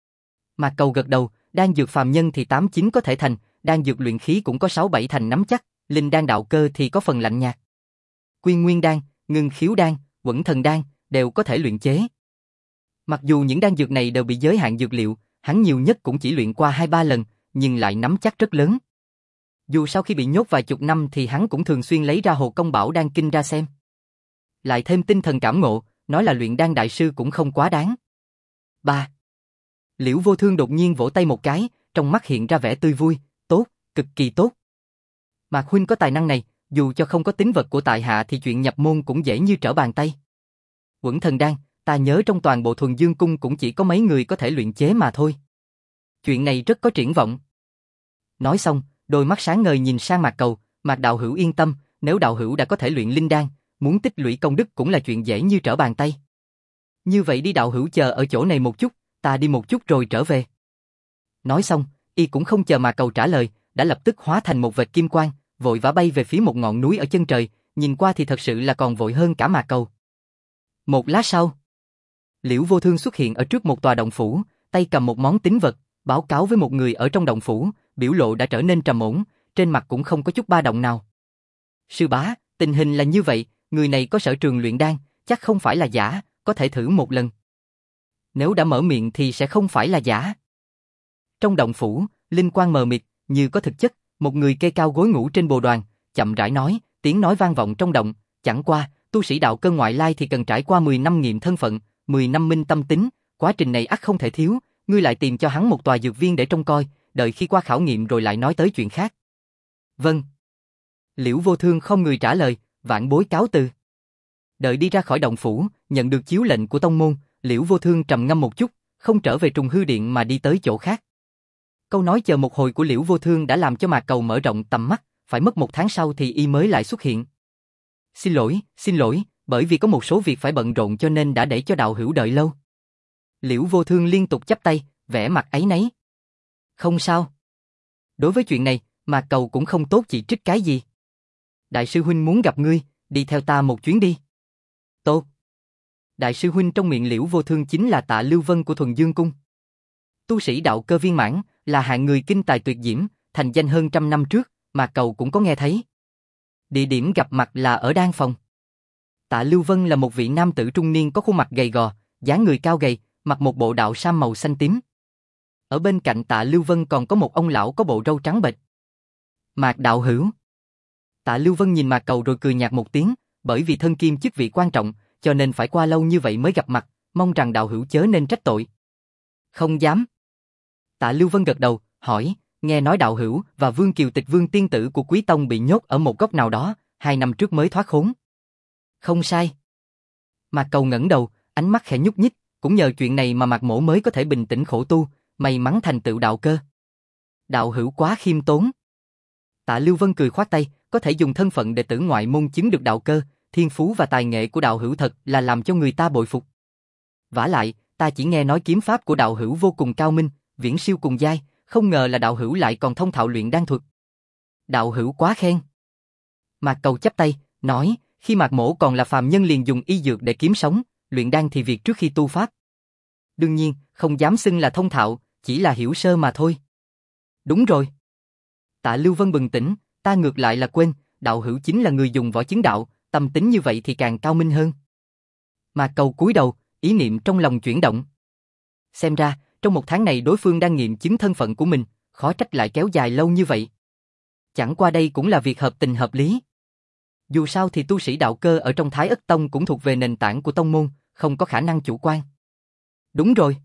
Mạc Cầu gật đầu, đan dược phàm nhân thì 8-9 có thể thành, đan dược luyện khí cũng có 6-7 thành nắm chắc, linh đan đạo cơ thì có phần lạnh nhạt. Quy nguyên đan, ngưng khiếu đan, quẩn thần đan đều có thể luyện chế. Mặc dù những đan dược này đều bị giới hạn dược liệu, hắn nhiều nhất cũng chỉ luyện qua 2-3 lần, nhưng lại nắm chắc rất lớn. Dù sau khi bị nhốt vài chục năm thì hắn cũng thường xuyên lấy ra Hồ Công Bảo Đan Kinh ra xem. Lại thêm tinh thần cảm ngộ, nói là luyện đan đại sư cũng không quá đáng. 3. Liễu Vô Thương đột nhiên vỗ tay một cái, trong mắt hiện ra vẻ tươi vui, tốt, cực kỳ tốt. Mạc huynh có tài năng này, dù cho không có tín vật của tại hạ thì chuyện nhập môn cũng dễ như trở bàn tay. Quẩn thần đan, ta nhớ trong toàn bộ Thuần Dương Cung cũng chỉ có mấy người có thể luyện chế mà thôi. Chuyện này rất có triển vọng. Nói xong, đôi mắt sáng ngời nhìn sang Mạc Cầu, Mạc đạo hữu yên tâm, nếu đạo hữu đã có thể luyện linh đan, muốn tích lũy công đức cũng là chuyện dễ như trở bàn tay. Như vậy đi đạo hữu chờ ở chỗ này một chút, ta đi một chút rồi trở về. Nói xong, y cũng không chờ Mạc Cầu trả lời, đã lập tức hóa thành một vệt kim quang, vội vã bay về phía một ngọn núi ở chân trời, nhìn qua thì thật sự là còn vội hơn cả Mạc Cầu. Một lát sau, Liễu Vô Thương xuất hiện ở trước một tòa động phủ, tay cầm một món tín vật, báo cáo với một người ở trong động phủ, biểu lộ đã trở nên trầm ổn, trên mặt cũng không có chút ba động nào. Sư bá, tình hình là như vậy, người này có sở trường luyện đan, chắc không phải là giả, có thể thử một lần. Nếu đã mở miệng thì sẽ không phải là giả. Trong động phủ, linh quang mờ mịt, như có thực chất, một người kê cao gối ngủ trên bồ đoàn, chậm rãi nói, tiếng nói vang vọng trong động, chẳng qua, tu sĩ đạo cơ ngoại lai thì cần trải qua 10 năm nghiệm thân phận, 10 năm minh tâm tính, quá trình này ắt không thể thiếu, ngươi lại tìm cho hắn một tòa dược viên để trông coi, đợi khi qua khảo nghiệm rồi lại nói tới chuyện khác. Vâng. Liễu Vô Thương không người trả lời, vạn bối cáo từ. Đợi đi ra khỏi động phủ, nhận được chiếu lệnh của tông môn, Liễu Vô Thương trầm ngâm một chút, không trở về Trùng Hư Điện mà đi tới chỗ khác. Câu nói chờ một hồi của Liễu Vô Thương đã làm cho Mạc Cầu mở rộng tầm mắt, phải mất 1 tháng sau thì y mới lại xuất hiện. Xin lỗi, bởi vì có một số việc phải bận rộn cho nên đã để cho đạo hữu đợi lâu. Liễu Vô Thương liên tục chắp tay, vẻ mặt áy náy. Không sao. Đối với chuyện này, Mạc Cầu cũng không tốt chỉ trích cái gì. Đại sư huynh muốn gặp ngươi, đi theo ta một chuyến đi. Tốt. Đại sư huynh trong miệng Liễu Vô Thương chính là Tạ Lưu Vân của Thuần Dương Cung. Tu sĩ đạo cơ viên mãn, là hạng người kinh tài tuyệt diễm, thành danh hơn 100 năm trước, Mạc Cầu cũng có nghe thấy. Địa điểm gặp mặt là ở đan phòng. Tạ Lưu Vân là một vị nam tử trung niên có khuôn mặt gầy gò, dáng người cao gầy, mặc một bộ đạo sam màu xanh tím. Ở bên cạnh Tạ Lưu Vân còn có một ông lão có bộ râu trắng bệch. Mạc đạo hữu. Tạ Lưu Vân nhìn Mạc Cầu rồi cười nhạt một tiếng, bởi vì thân kiêm chức vị quan trọng, cho nên phải qua lâu như vậy mới gặp mặt, mong rằng đạo hữu chớ nên trách tội. Không dám. Tạ Lưu Vân gật đầu, hỏi, nghe nói đạo hữu và Vương Kiều Tịch Vương tiên tử của Quý Tông bị nhốt ở một góc nào đó, 2 năm trước mới thoát khốn. Không sai. Mạc Cầu ngẩng đầu, ánh mắt khẽ nhúc nhích, cũng nhờ chuyện này mà Mạc Mỗ mới có thể bình tĩnh khổ tu, may mắn thành tựu đạo cơ. Đạo hữu quá khiêm tốn. Tạ Lưu Vân cười khoát tay, có thể dùng thân phận đệ tử ngoại môn chứng được đạo cơ, thiên phú và tài nghệ của đạo hữu thật là làm cho người ta bội phục. Vả lại, ta chỉ nghe nói kiếm pháp của đạo hữu vô cùng cao minh, viễn siêu cùng giai, không ngờ là đạo hữu lại còn thông thạo luyện đan thuật. Đạo hữu quá khen. Mạc Cầu chắp tay, nói, khi Mạc Mỗ còn là phàm nhân liền dùng y dược để kiếm sống, luyện đan thì việc trước khi tu pháp. Đương nhiên, không dám xưng là thông thạo, chỉ là hiểu sơ mà thôi. Đúng rồi. Tạ Lưu Vân bừng tỉnh, ta ngược lại là quên, đạo hữu chính là người dùng võ chứng đạo, tâm tính như vậy thì càng cao minh hơn. Mạc Cầu cúi đầu, ý niệm trong lòng chuyển động. Xem ra, trong 1 tháng này đối phương đang nghiệm chứng thân phận của mình, khó trách lại kéo dài lâu như vậy. Chẳng qua đây cũng là việc hợp tình hợp lý. Dù sao thì tu sĩ đạo cơ ở trong Thái Ất Tông cũng thuộc về nền tảng của tông môn, không có khả năng chủ quan. Đúng rồi.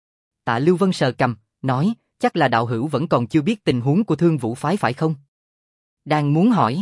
Tạ Lưu Vân sờ cằm, nói, chắc là đạo hữu vẫn còn chưa biết tình huống của Thương Vũ phái phải không? Đang muốn hỏi.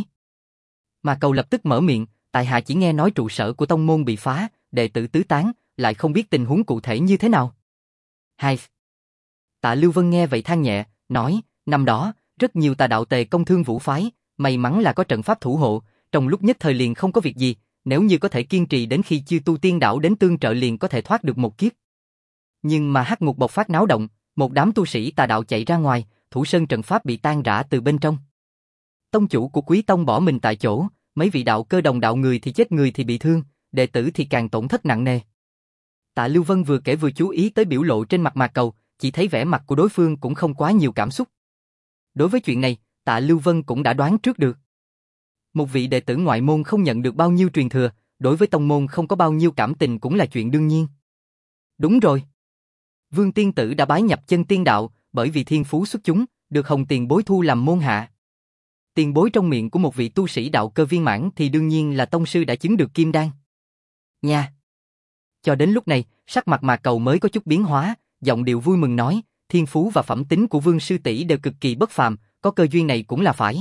Mà Cầu lập tức mở miệng, tại hạ chỉ nghe nói trụ sở của tông môn bị phá, đệ tử tứ tán, lại không biết tình huống cụ thể như thế nào. Hai. Tạ Lưu Vân nghe vậy than nhẹ, nói, năm đó, rất nhiều tà đạo tề công Thương Vũ phái, may mắn là có trận pháp thủ hộ, trong lúc nhất thời liền không có việc gì, nếu như có thể kiên trì đến khi chư tu tiên đảo đến tương trợ liền có thể thoát được một kiếp. Nhưng mà hắc ngục bộc phát náo động, một đám tu sĩ tà đạo chạy ra ngoài, thủ sơn trận pháp bị tan rã từ bên trong. Tông chủ của Quý Tông bỏ mình tại chỗ, mấy vị đạo cơ đồng đạo người thì chết người thì bị thương, đệ tử thì càng tổn thất nặng nề. Tạ Lưu Vân vừa kể vừa chú ý tới biểu lộ trên mặt Mạc Cầu, chỉ thấy vẻ mặt của đối phương cũng không quá nhiều cảm xúc. Đối với chuyện này, Tạ Lưu Vân cũng đã đoán trước được. Một vị đệ tử ngoại môn không nhận được bao nhiêu truyền thừa, đối với tông môn không có bao nhiêu cảm tình cũng là chuyện đương nhiên. Đúng rồi. Vương tiên tử đã bái nhập chân tiên đạo, bởi vì thiên phú xuất chúng, được Hồng tiền bối thu làm môn hạ. Tiền bối trong miệng của một vị tu sĩ đạo cơ viên mãn thì đương nhiên là tông sư đã chứng được kim đan. Nha. Cho đến lúc này, sắc mặt Mạc Cầu mới có chút biến hóa, giọng điệu vui mừng nói, thiên phú và phẩm tính của Vương sư tỷ đều cực kỳ bất phàm, có cơ duyên này cũng là phải.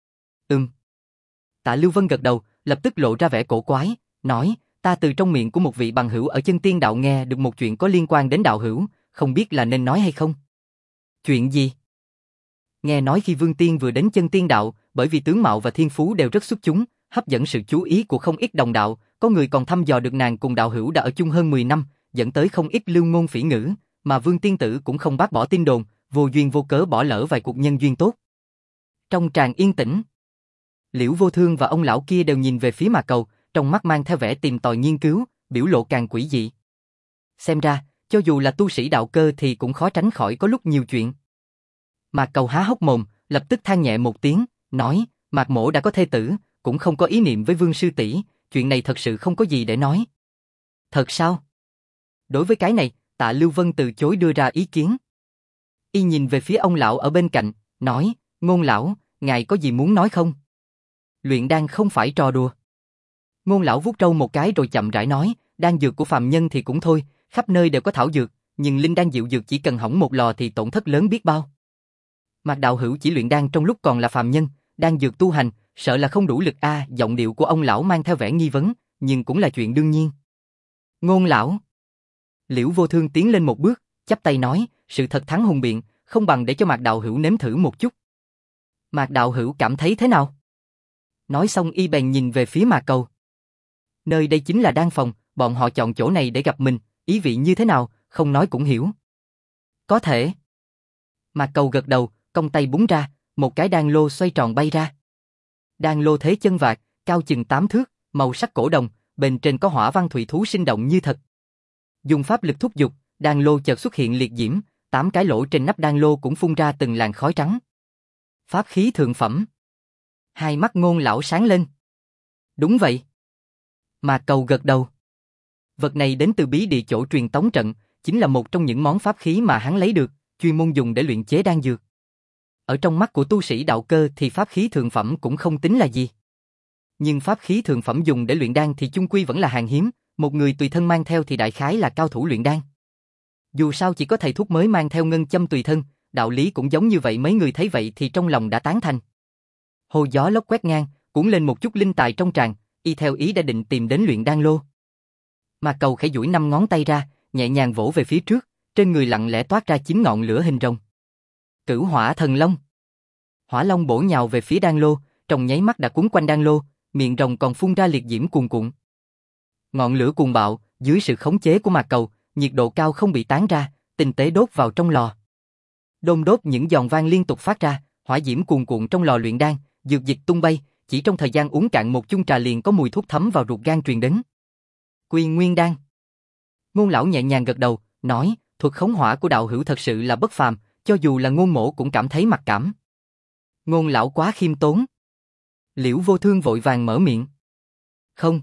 Tạ Lưu Vân gật đầu, lập tức lộ ra vẻ cổ quái, nói, ta từ trong miệng của một vị bằng hữu ở chân tiên đạo nghe được một chuyện có liên quan đến đạo hữu, không biết là nên nói hay không. Chuyện gì? Nghe nói khi Vương Tiên vừa đến chân tiên đạo, bởi vì tướng mạo và thiên phú đều rất xuất chúng, hấp dẫn sự chú ý của không ít đồng đạo, có người còn thăm dò được nàng cùng đạo hữu đã ở chung hơn 10 năm, dẫn tới không ít lưu ngôn phỉ ngữ, mà Vương Tiên tử cũng không bác bỏ tin đồn, vô duyên vô cớ bỏ lỡ vài cuộc nhân duyên tốt. Trong tràng yên tĩnh, Liễu Vô Thương và ông lão kia đều nhìn về phía Mạc Cầu, trong mắt mang theo vẻ tìm tòi nghiên cứu, biểu lộ càng quỷ dị. Xem ra, cho dù là tu sĩ đạo cơ thì cũng khó tránh khỏi có lúc nhiều chuyện. Mạc Cầu há hốc mồm, lập tức than nhẹ một tiếng, nói, Mạc mỗ đã có thê tử, cũng không có ý niệm với Vương sư tỷ, chuyện này thật sự không có gì để nói. Thật sao? Đối với cái này, Tạ Lưu Vân từ chối đưa ra ý kiến. Y nhìn về phía ông lão ở bên cạnh, nói, Ngôn lão, ngài có gì muốn nói không? Luyện đan không phải trò đùa. Ngôn lão vuốt râu một cái rồi chậm rãi nói, đan dược của phàm nhân thì cũng thôi, khắp nơi đều có thảo dược, nhưng linh đan diệu dược chỉ cần hỏng một lò thì tổn thất lớn biết bao. Mạc đạo hữu chỉ luyện đan trong lúc còn là phàm nhân, đan dược tu hành, sợ là không đủ lực a. Giọng điệu của ông lão mang theo vẻ nghi vấn, nhưng cũng là chuyện đương nhiên. Ngôn lão. Liễu Vô Thương tiến lên một bước, chắp tay nói, sự thật thắng hùng biện, không bằng để cho Mạc Đạo Hữu nếm thử một chút. Mạc Đạo Hữu cảm thấy thế nào? Nói xong y bèn nhìn về phía Mạc Cầu. Nơi đây chính là đan phòng, bọn họ chọn chỗ này để gặp mình, ý vị như thế nào, không nói cũng hiểu. Có thể. Mạc Cầu gật đầu, cong tay búng ra, một cái đan lô xoay tròn bay ra. Đan lô thế chân vạc, cao chừng 8 thước, màu sắc cổ đồng, bên trên có hỏa văn thủy thú sinh động như thật. Dùng pháp lực thúc giục, đan lô chợt xuất hiện liệt diễm, 8 cái lỗ trên nắp đan lô cũng phun ra từng làn khói trắng. Pháp khí thượng phẩm. Hai mắt Ngôn lão sáng lên. Đúng vậy. Mạc Cầu gật đầu. Vật này đến từ bí địa chỗ truyền tống trận, chính là một trong những món pháp khí mà hắn lấy được, chuyên môn dùng để luyện chế đan dược. Ở trong mắt của tu sĩ đạo cơ thì pháp khí thượng phẩm cũng không tính là gì. Nhưng pháp khí thượng phẩm dùng để luyện đan thì chung quy vẫn là hàng hiếm, một người tùy thân mang theo thì đại khái là cao thủ luyện đan. Dù sao chỉ có thầy thuốc mới mang theo ngân châm tùy thân, đạo lý cũng giống như vậy, mấy người thấy vậy thì trong lòng đã tán thành. Hồ gió lốc quét ngang, cuốn lên một chút linh tài trong tràn, y theo ý đã định tìm đến luyện đan lô. Mà Cầu khẽ duỗi 5 ngón tay ra, nhẹ nhàng vỗ về phía trước, trên người lặng lẽ toát ra 9 ngọn lửa hình rồng. Cửu Hỏa Thần Long. Hỏa long bổ nhào về phía đan lô, trong nháy mắt đã cuốn quanh đan lô, miệng rồng còn phun ra liệt diễm cuồn cuộn. Ngọn lửa cuồng bạo, dưới sự khống chế của Mạc Cầu, nhiệt độ cao không bị tán ra, tinh tế đốt vào trong lò. Đôn đốt những giòn vang liên tục phát ra, hỏa diễm cuồn cuộn trong lò luyện đan, dược dịch tung bay, chỉ trong thời gian uống cạn một chung trà liền có mùi thuốc thấm vào ruột gan truyền đến. Quy Nguyên đan. Ngôn lão nhẹ nhàng gật đầu, nói, thuật khống hỏa của đạo hữu thật sự là bất phàm, cho dù là Ngôn mỗ cũng cảm thấy mặc cảm. Ngôn lão quá khiêm tốn. Liễu Vô Thương vội vàng mở miệng. Không.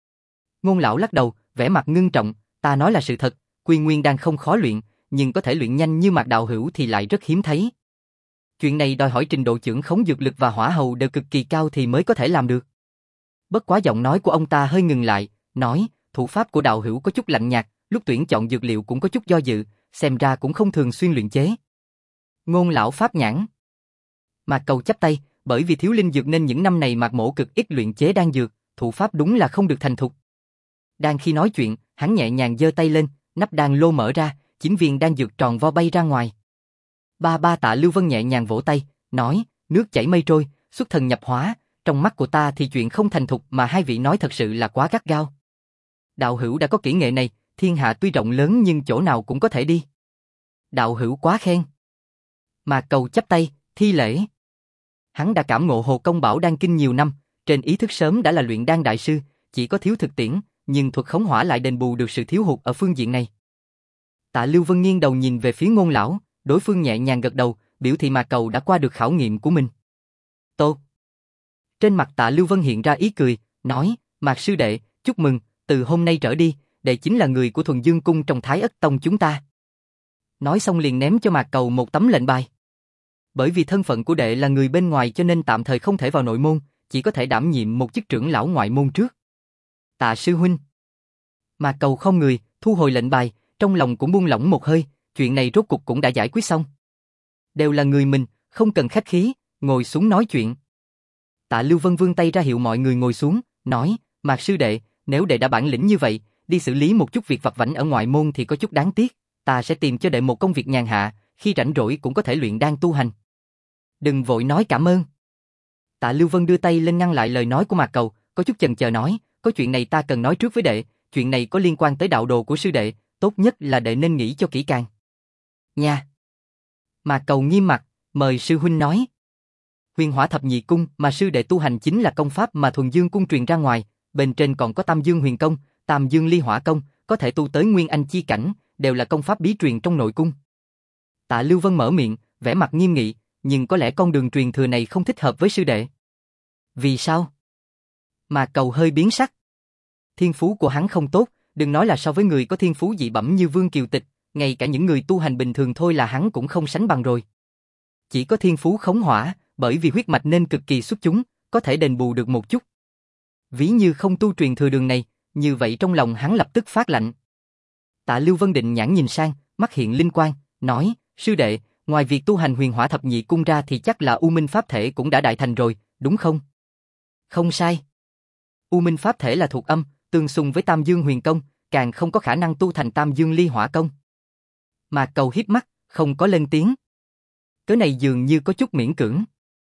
Ngôn lão lắc đầu, vẻ mặt ngưng trọng, ta nói là sự thật, Quy Nguyên đan không khó luyện, nhưng có thể luyện nhanh như Mạc đạo hữu thì lại rất hiếm thấy. Chuyện này đòi hỏi trình độ chưởng khống dược lực và hỏa hầu đều cực kỳ cao thì mới có thể làm được. Bất quá giọng nói của ông ta hơi ngừng lại, nói, thủ pháp của đạo hữu có chút lạnh nhạt, lúc tuyển chọn dược liệu cũng có chút do dự, xem ra cũng không thường xuyên luyện chế. Ngôn lão pháp nhãn. Mạc Cầu chắp tay, bởi vì thiếu linh dược nên những năm này Mạc mỗ cực ít luyện chế đan dược, thủ pháp đúng là không được thành thục. Đang khi nói chuyện, hắn nhẹ nhàng giơ tay lên, nắp đan lô mở ra, 9 viên đan dược tròn vo bay ra ngoài. Tạ Lưu Vân nhẹ nhàng vỗ tay, nói, nước chảy mây trôi, xuất thần nhập hóa, trong mắt của ta thì chuyện không thành thục mà hai vị nói thật sự là quá gắt gao. Đạo hữu đã có kỹ nghệ này, thiên hạ tuy rộng lớn nhưng chỗ nào cũng có thể đi. Đạo hữu quá khen. Mạc Cầu chắp tay, thi lễ. Hắn đã cảm ngộ Hồ Công Bảo Đan Kinh nhiều năm, trên ý thức sớm đã là luyện đan đại sư, chỉ có thiếu thực tiễn, nhưng thuật khống hỏa lại đền bù được sự thiếu hụt ở phương diện này. Tạ Lưu Vân nghiêng đầu nhìn về phía Ngôn lão, đối phương nhẹ nhàng gật đầu, biểu thị Mạc Cầu đã qua được khảo nghiệm của mình. Tốt. Trên mặt Tạ Lưu Vân hiện ra ý cười, nói, Mạc sư đệ, chúc mừng, từ hôm nay trở đi, đệ chính là người của Thuần Dương Cung trong Thái Ất Tông chúng ta. Nói xong liền ném cho Mạc Cầu một tấm lệnh bài. Bởi vì thân phận của đệ là người bên ngoài cho nên tạm thời không thể vào nội môn, chỉ có thể đảm nhiệm một chức trưởng lão ngoại môn trước. Tạ sư huynh. Mạc Cầu không người, thu hồi lệnh bài, trong lòng cũng buông lỏng một hơi, chuyện này rốt cục cũng đã giải quyết xong. Đều là người mình, không cần khách khí, ngồi xuống nói chuyện. Tạ Lưu Vân vươn tay ra hiệu mọi người ngồi xuống, nói, Mạc sư đệ, nếu đệ đã bản lĩnh như vậy, đi xử lý một chút việc vặt vãnh ở ngoại môn thì có chút đáng tiếc, ta sẽ tìm cho đệ một công việc nhàn hạ, khi rảnh rỗi cũng có thể luyện đan tu hành. Đừng vội nói cảm ơn. Tạ Lưu Vân đưa tay lên ngăn lại lời nói của Mạc Cầu, có chút chần chờ nói, có chuyện này ta cần nói trước với đệ, chuyện này có liên quan tới đạo đồ của sư đệ, tốt nhất là đệ nên nghĩ cho kỹ càng. Nha. Mạc Cầu nghiêm mặt, mời sư huynh nói. Huyền Hỏa Thập Nhị Cung mà sư đệ tu hành chính là công pháp mà Thuần Dương Cung truyền ra ngoài, bên trên còn có Tam Dương Huyền Công, Tam Dương Ly Hỏa Công, có thể tu tới Nguyên Anh chi cảnh, đều là công pháp bí truyền trong nội cung. Tạ Lưu Vân mở miệng, vẻ mặt nghiêm nghị, nhưng có lẽ con đường truyền thừa này không thích hợp với sư đệ. Vì sao? Mạc Cầu hơi biến sắc. Thiên phú của hắn không tốt, đừng nói là so với người có thiên phú dị bẩm như Vương Kiều Tịch, ngay cả những người tu hành bình thường thôi là hắn cũng không sánh bằng rồi. Chỉ có thiên phú khống hỏa, bởi vì huyết mạch nên cực kỳ xuất chúng, có thể đền bù được một chút. Ví như không tu truyền thừa đường này, như vậy trong lòng hắn lập tức phát lạnh. Tạ Lưu Vân định nhãn nhìn sang, mắt hiện linh quang, nói, sư đệ, ngoài việc tu hành Huyền Hỏa Thập Nhị Cung ra thì chắc là U Minh Pháp Thể cũng đã đại thành rồi, đúng không? Không sai. U Minh Pháp Thể là thuộc âm, tương xung với Tam Dương Huyền Công, càng không có khả năng tu thành Tam Dương Ly Hỏa Công. Mạc Cầu híp mắt, không có lên tiếng. Cái này dường như có chút miễn cưỡng.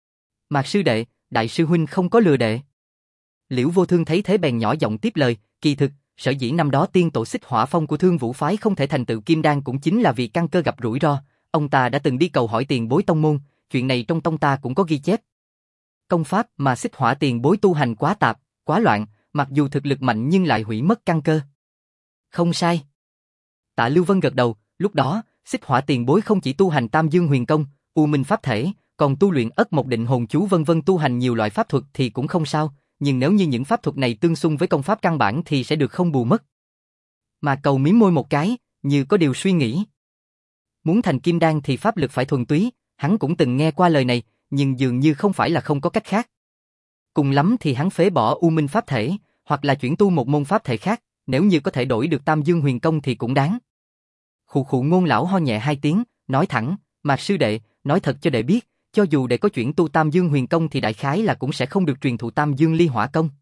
Mạc sư đệ, đại sư huynh không có lừa đệ. Liễu Vô Thương thấy thế bèn nhỏ giọng tiếp lời, kỳ thực, sở dĩ năm đó tiên tổ Xích Hỏa Phong của Thương Vũ phái không thể thành tựu kim đan cũng chính là vì căn cơ gặp rủi ro, ông ta đã từng đi cầu hỏi tiền bối tông môn, chuyện này trong tông ta cũng có ghi chép. Công pháp mà Xích Hỏa tiền bối tu hành quá tạp, quá loạn, mặc dù thực lực mạnh nhưng lại hủy mất căn cơ. Không sai. Tạ Lưu Vân gật đầu, lúc đó, Xích Hỏa tiền bối không chỉ tu hành Tam Dương Huyền Công, U Minh Pháp Thể, còn tu luyện Ất Mộc Định Hồn Chú vân vân, tu hành nhiều loại pháp thuật thì cũng không sao, nhưng nếu như những pháp thuật này tương xung với công pháp căn bản thì sẽ được không bù mất. Mà Cầu mím môi một cái, như có điều suy nghĩ. Muốn thành kim đan thì pháp lực phải thuần túy, hắn cũng từng nghe qua lời này, nhưng dường như không phải là không có cách khác. Cùng lắm thì hắn phế bỏ U Minh Pháp Thể, hoặc là chuyển tu một môn pháp thể khác, nếu như có thể đổi được Tam Dương Huyền Công thì cũng đáng. Khụ khụ Ngôn lão ho nhẹ hai tiếng, nói thẳng, Mạc sư đệ, nói thật cho đệ biết, cho dù đệ có chuyển tu Tam Dương Huyền Công thì đại khái là cũng sẽ không được truyền thụ Tam Dương Ly Hỏa Công.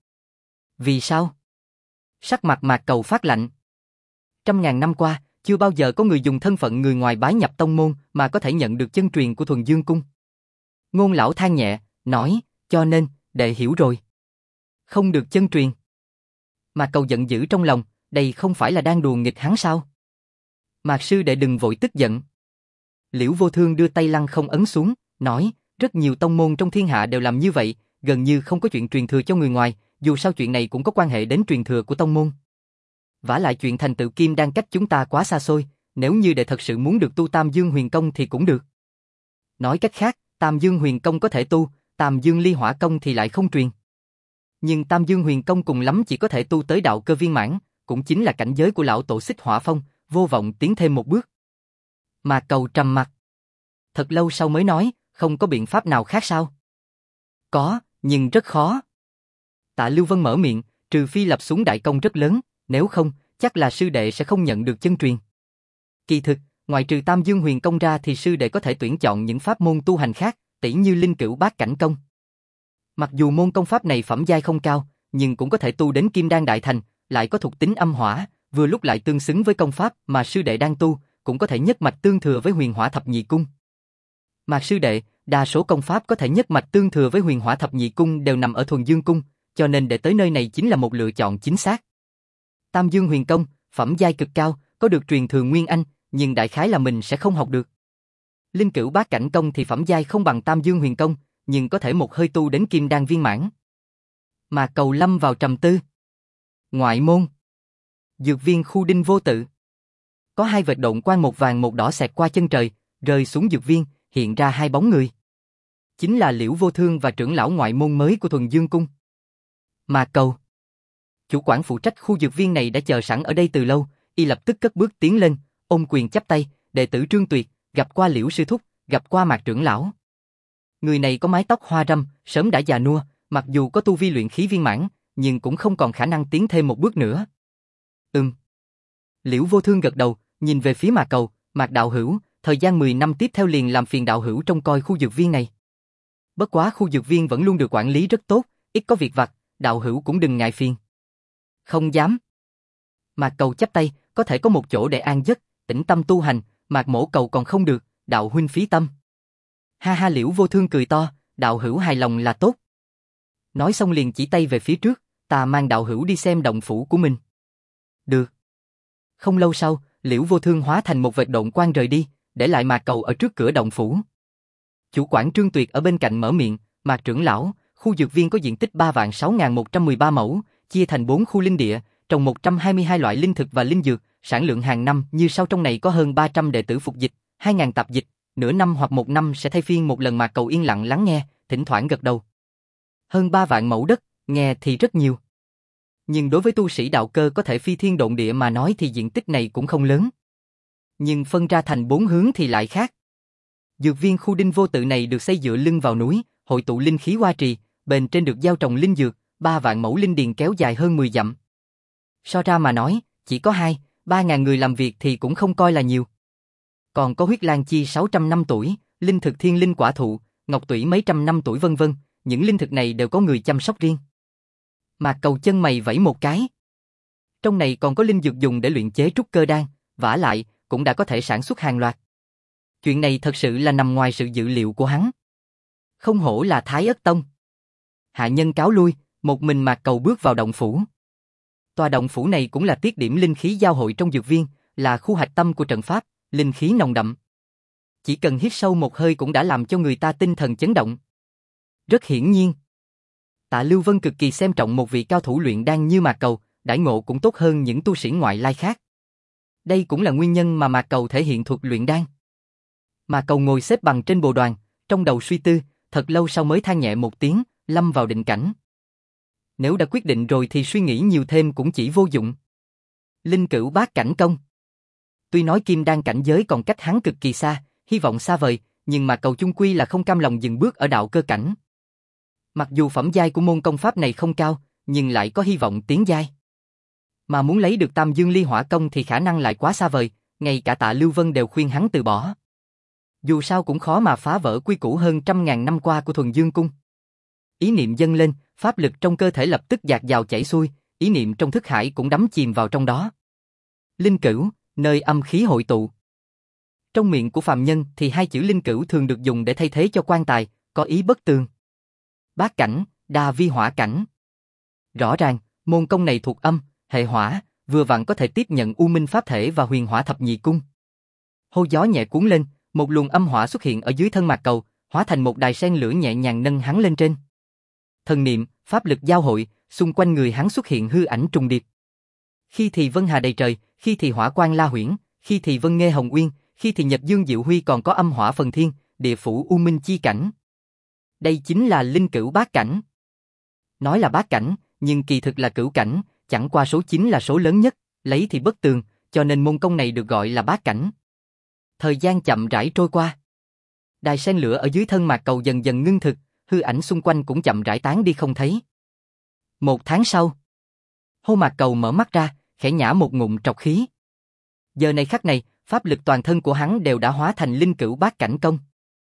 Vì sao? Sắc mặt Mạc Cầu phát lạnh. Trăm ngàn năm qua, chưa bao giờ có người dùng thân phận người ngoài bái nhập tông môn mà có thể nhận được chân truyền của Thuần Dương Cung. Ngôn lão than nhẹ, nói, cho nên, đệ hiểu rồi. Không được chân truyền. Mạc Cầu giận dữ trong lòng, đây không phải là đang đùa nghịch hắn sao? Mạc sư đệ đừng vội tức giận. Liễu Vô Thương đưa tay lăng không ấn xuống, nói, rất nhiều tông môn trong thiên hạ đều làm như vậy, gần như không có chuyện truyền thừa cho người ngoài, dù sao chuyện này cũng có quan hệ đến truyền thừa của tông môn. Vả lại chuyện thành tựu kim đan cách chúng ta quá xa xôi, nếu như đệ thật sự muốn được tu Tam Dương Huyền Công thì cũng được. Nói cách khác, Tam Dương Huyền Công có thể tu, Tam Dương Ly Hỏa Công thì lại không truyền. Nhưng Tam Dương Huyền Công cùng lắm chỉ có thể tu tới đạo cơ viên mãn, cũng chính là cảnh giới của lão tổ Xích Hỏa Phong, vô vọng tiến thêm một bước. Mà Cầu trầm mặt. Thật lâu sau mới nói, không có biện pháp nào khác sao? Có, nhưng rất khó. Tạ Lưu Vân mở miệng, trừ phi lập xuống đại công rất lớn, nếu không, chắc là sư đệ sẽ không nhận được chân truyền. Kỳ thực, ngoài trừ Tam Dương Huyền Công ra thì sư đệ có thể tuyển chọn những pháp môn tu hành khác, tỉ như Linh Cửu Bát Cảnh Công. Mặc dù môn công pháp này phẩm giai không cao, nhưng cũng có thể tu đến kim đan đại thành, lại có thuộc tính âm hỏa, vừa lúc lại tương xứng với công pháp mà sư đệ đang tu, cũng có thể nhất mạch tương thừa với Huyền Hỏa Thập Nhị Cung. Mạc sư đệ, đa số công pháp có thể nhất mạch tương thừa với Huyền Hỏa Thập Nhị Cung đều nằm ở Thuần Dương Cung, cho nên để tới nơi này chính là một lựa chọn chính xác. Tam Dương Huyền Công, phẩm giai cực cao, có được truyền thừa Nguyên Anh, nhưng đại khái là mình sẽ không học được. Linh Cửu Bát Cảnh Công thì phẩm giai không bằng Tam Dương Huyền Công, nhưng có thể một hơi tu đến kim đan viên mãn. Mà Cầu lâm vào trầm tư. Ngoại môn. Dược viên khu Đinh Vô Tự. Có hai vệt độn quang một vàng một đỏ xẹt qua chân trời, rơi xuống dược viên, hiện ra hai bóng người. Chính là Liễu Vô Thương và trưởng lão ngoại môn mới của Thuần Dương Cung. Mà Cầu. Chủ quản phụ trách khu dược viên này đã chờ sẵn ở đây từ lâu, y lập tức cất bước tiến lên, ôm quyền chắp tay, đệ tử Trương Tuyệt, gặp qua Liễu sư thúc, gặp qua Mạc trưởng lão. Người này có mái tóc hoa râm, sớm đã già nua, mặc dù có tu vi luyện khí viên mãn, nhưng cũng không còn khả năng tiến thêm một bước nữa. Liễu Vô Thương gật đầu, nhìn về phía Mạc Cầu, Mạc đạo hữu, thời gian 10 năm tiếp theo liền làm phiền đạo hữu trông coi khu dược viên này. Bất quá khu dược viên vẫn luôn được quản lý rất tốt, ít có việc vặt, đạo hữu cũng đừng ngại phiền. Không dám. Mạc Cầu chắp tay, có thể có một chỗ để an giấc, tĩnh tâm tu hành, Mạc mỗ cầu còn không được, đạo huynh phí tâm. Ha ha, Liễu Vô Thương cười to, đạo hữu hài lòng là tốt. Nói xong liền chỉ tay về phía trước, ta mang đạo hữu đi xem động phủ của mình. Được. Không lâu sau, Liễu Vô Thương hóa thành một vệt độn quang rời đi, để lại Mạc Cầu ở trước cửa động phủ. Chủ quản Trương Tuyệt ở bên cạnh mở miệng, Mạc trưởng lão, khu dược viên có diện tích 3.6113 mẫu, chia thành 4 khu linh địa, trồng 122 loại linh thực và linh dược, sản lượng hàng năm như sau, trong này có hơn 300 đệ tử phục dịch, 2.000 tạp dịch, nửa năm hoặc một năm sẽ thay phiên một lần. Mạc Cầu yên lặng lắng nghe, thỉnh thoảng gật đầu. Hơn 3 vạn mẫu đất, nghe thì rất nhiều. Nhưng đối với tu sĩ đạo cơ có thể phi thiên độn địa mà nói thì diện tích này cũng không lớn. Nhưng phân ra thành 4 hướng thì lại khác. Dược viên khu Đinh Vô Tự này được xây dựa lưng vào núi, hội tụ linh khí hoa trì, bên trên được gieo trồng linh dược, 3 vạn mẫu linh điền kéo dài hơn 10 dặm. So ra mà nói, chỉ có 2-3 ngàn người làm việc thì cũng không coi là nhiều. Còn có huyết lan chi 600 năm tuổi, linh thực thiên linh quả thụ, ngọc tủy mấy trăm năm tuổi vân vân, những linh thực này đều có người chăm sóc riêng. Mạc Cầu chân mày vẫy một cái. Trong này còn có linh dược dùng để luyện chế trúc cơ đan, vả lại, cũng đã có thể sản xuất hàng loạt. Chuyện này thật sự là nằm ngoài sự dự liệu của hắn. Không hổ là Thái Ất Tông. Hạ nhân cáo lui, một mình Mạc Cầu bước vào động phủ. Tòa động phủ này cũng là tiết điểm linh khí giao hội trong dược viên, là khu hạch tâm của trận pháp, linh khí nồng đậm. Chỉ cần hít sâu một hơi cũng đã làm cho người ta tinh thần chấn động. Rất hiển nhiên, Tạ Lưu Vân cực kỳ xem trọng một vị cao thủ luyện đan như Mạc Cầu, đãi ngộ cũng tốt hơn những tu sĩ ngoại lai khác. Đây cũng là nguyên nhân mà Mạc Cầu thể hiện thuật luyện đan. Mạc Cầu ngồi xếp bằng trên bồ đoàn, trong đầu suy tư, thật lâu sau mới than nhẹ một tiếng, lâm vào định cảnh. Nếu đã quyết định rồi thì suy nghĩ nhiều thêm cũng chỉ vô dụng. Linh Cửu Bát Cảnh Công. Tuy nói kim đan cảnh giới còn cách hắn cực kỳ xa, hy vọng xa vời, nhưng Mạc Cầu chung quy là không cam lòng dừng bước ở đạo cơ cảnh. Mặc dù phẩm giai của môn công pháp này không cao, nhưng lại có hy vọng tiến giai. Mà muốn lấy được Tam Dương Ly Hỏa Công thì khả năng lại quá xa vời, ngay cả Tạ Lưu Vân đều khuyên hắn từ bỏ. Dù sao cũng khó mà phá vỡ quy củ hơn 100.000 năm qua của Thuần Dương Cung. Ý niệm dâng lên, pháp lực trong cơ thể lập tức dạt dào chảy xuôi, ý niệm trong thức hải cũng đắm chìm vào trong đó. Linh Cửu, nơi âm khí hội tụ. Trong miệng của phàm nhân thì hai chữ linh cửu thường được dùng để thay thế cho quan tài, có ý bất tường. Bát cảnh, đa vi hỏa cảnh. Rõ ràng, môn công này thuộc âm, hệ hỏa, vừa vặn có thể tiếp nhận U Minh Pháp Thể và Huyền Hỏa Thập Nhị Cung. Hô gió nhẹ cuốn lên, một luồng âm hỏa xuất hiện ở dưới thân Mạc Cầu, hóa thành một đài sen lửa nhẹ nhàng nâng hắn lên trên. Thần niệm, pháp lực giao hội, xung quanh người hắn xuất hiện hư ảnh trùng điệp. Khi thì vân hà đầy trời, khi thì hỏa quang la huyễn, khi thì vân nghê hồng uyên, khi thì nhật dương diệu huy, còn có âm hỏa phần thiên, địa phủ u minh chi cảnh. Đây chính là linh cửu bát cảnh. Nói là bát cảnh, nhưng kỳ thực là cửu cảnh, chẳng qua số 9 là số lớn nhất, lấy thì bất tường, cho nên môn công này được gọi là bát cảnh. Thời gian chậm rãi trôi qua. Đài sen lửa ở dưới thân Mạc Cầu dần dần ngưng thực, hư ảnh xung quanh cũng chậm rãi tán đi không thấy. 1 tháng sau, Hô Mạc Cầu mở mắt ra, khẽ nhả một ngụm trọc khí. Giờ này khắc này, pháp lực toàn thân của hắn đều đã hóa thành linh cửu bát cảnh công.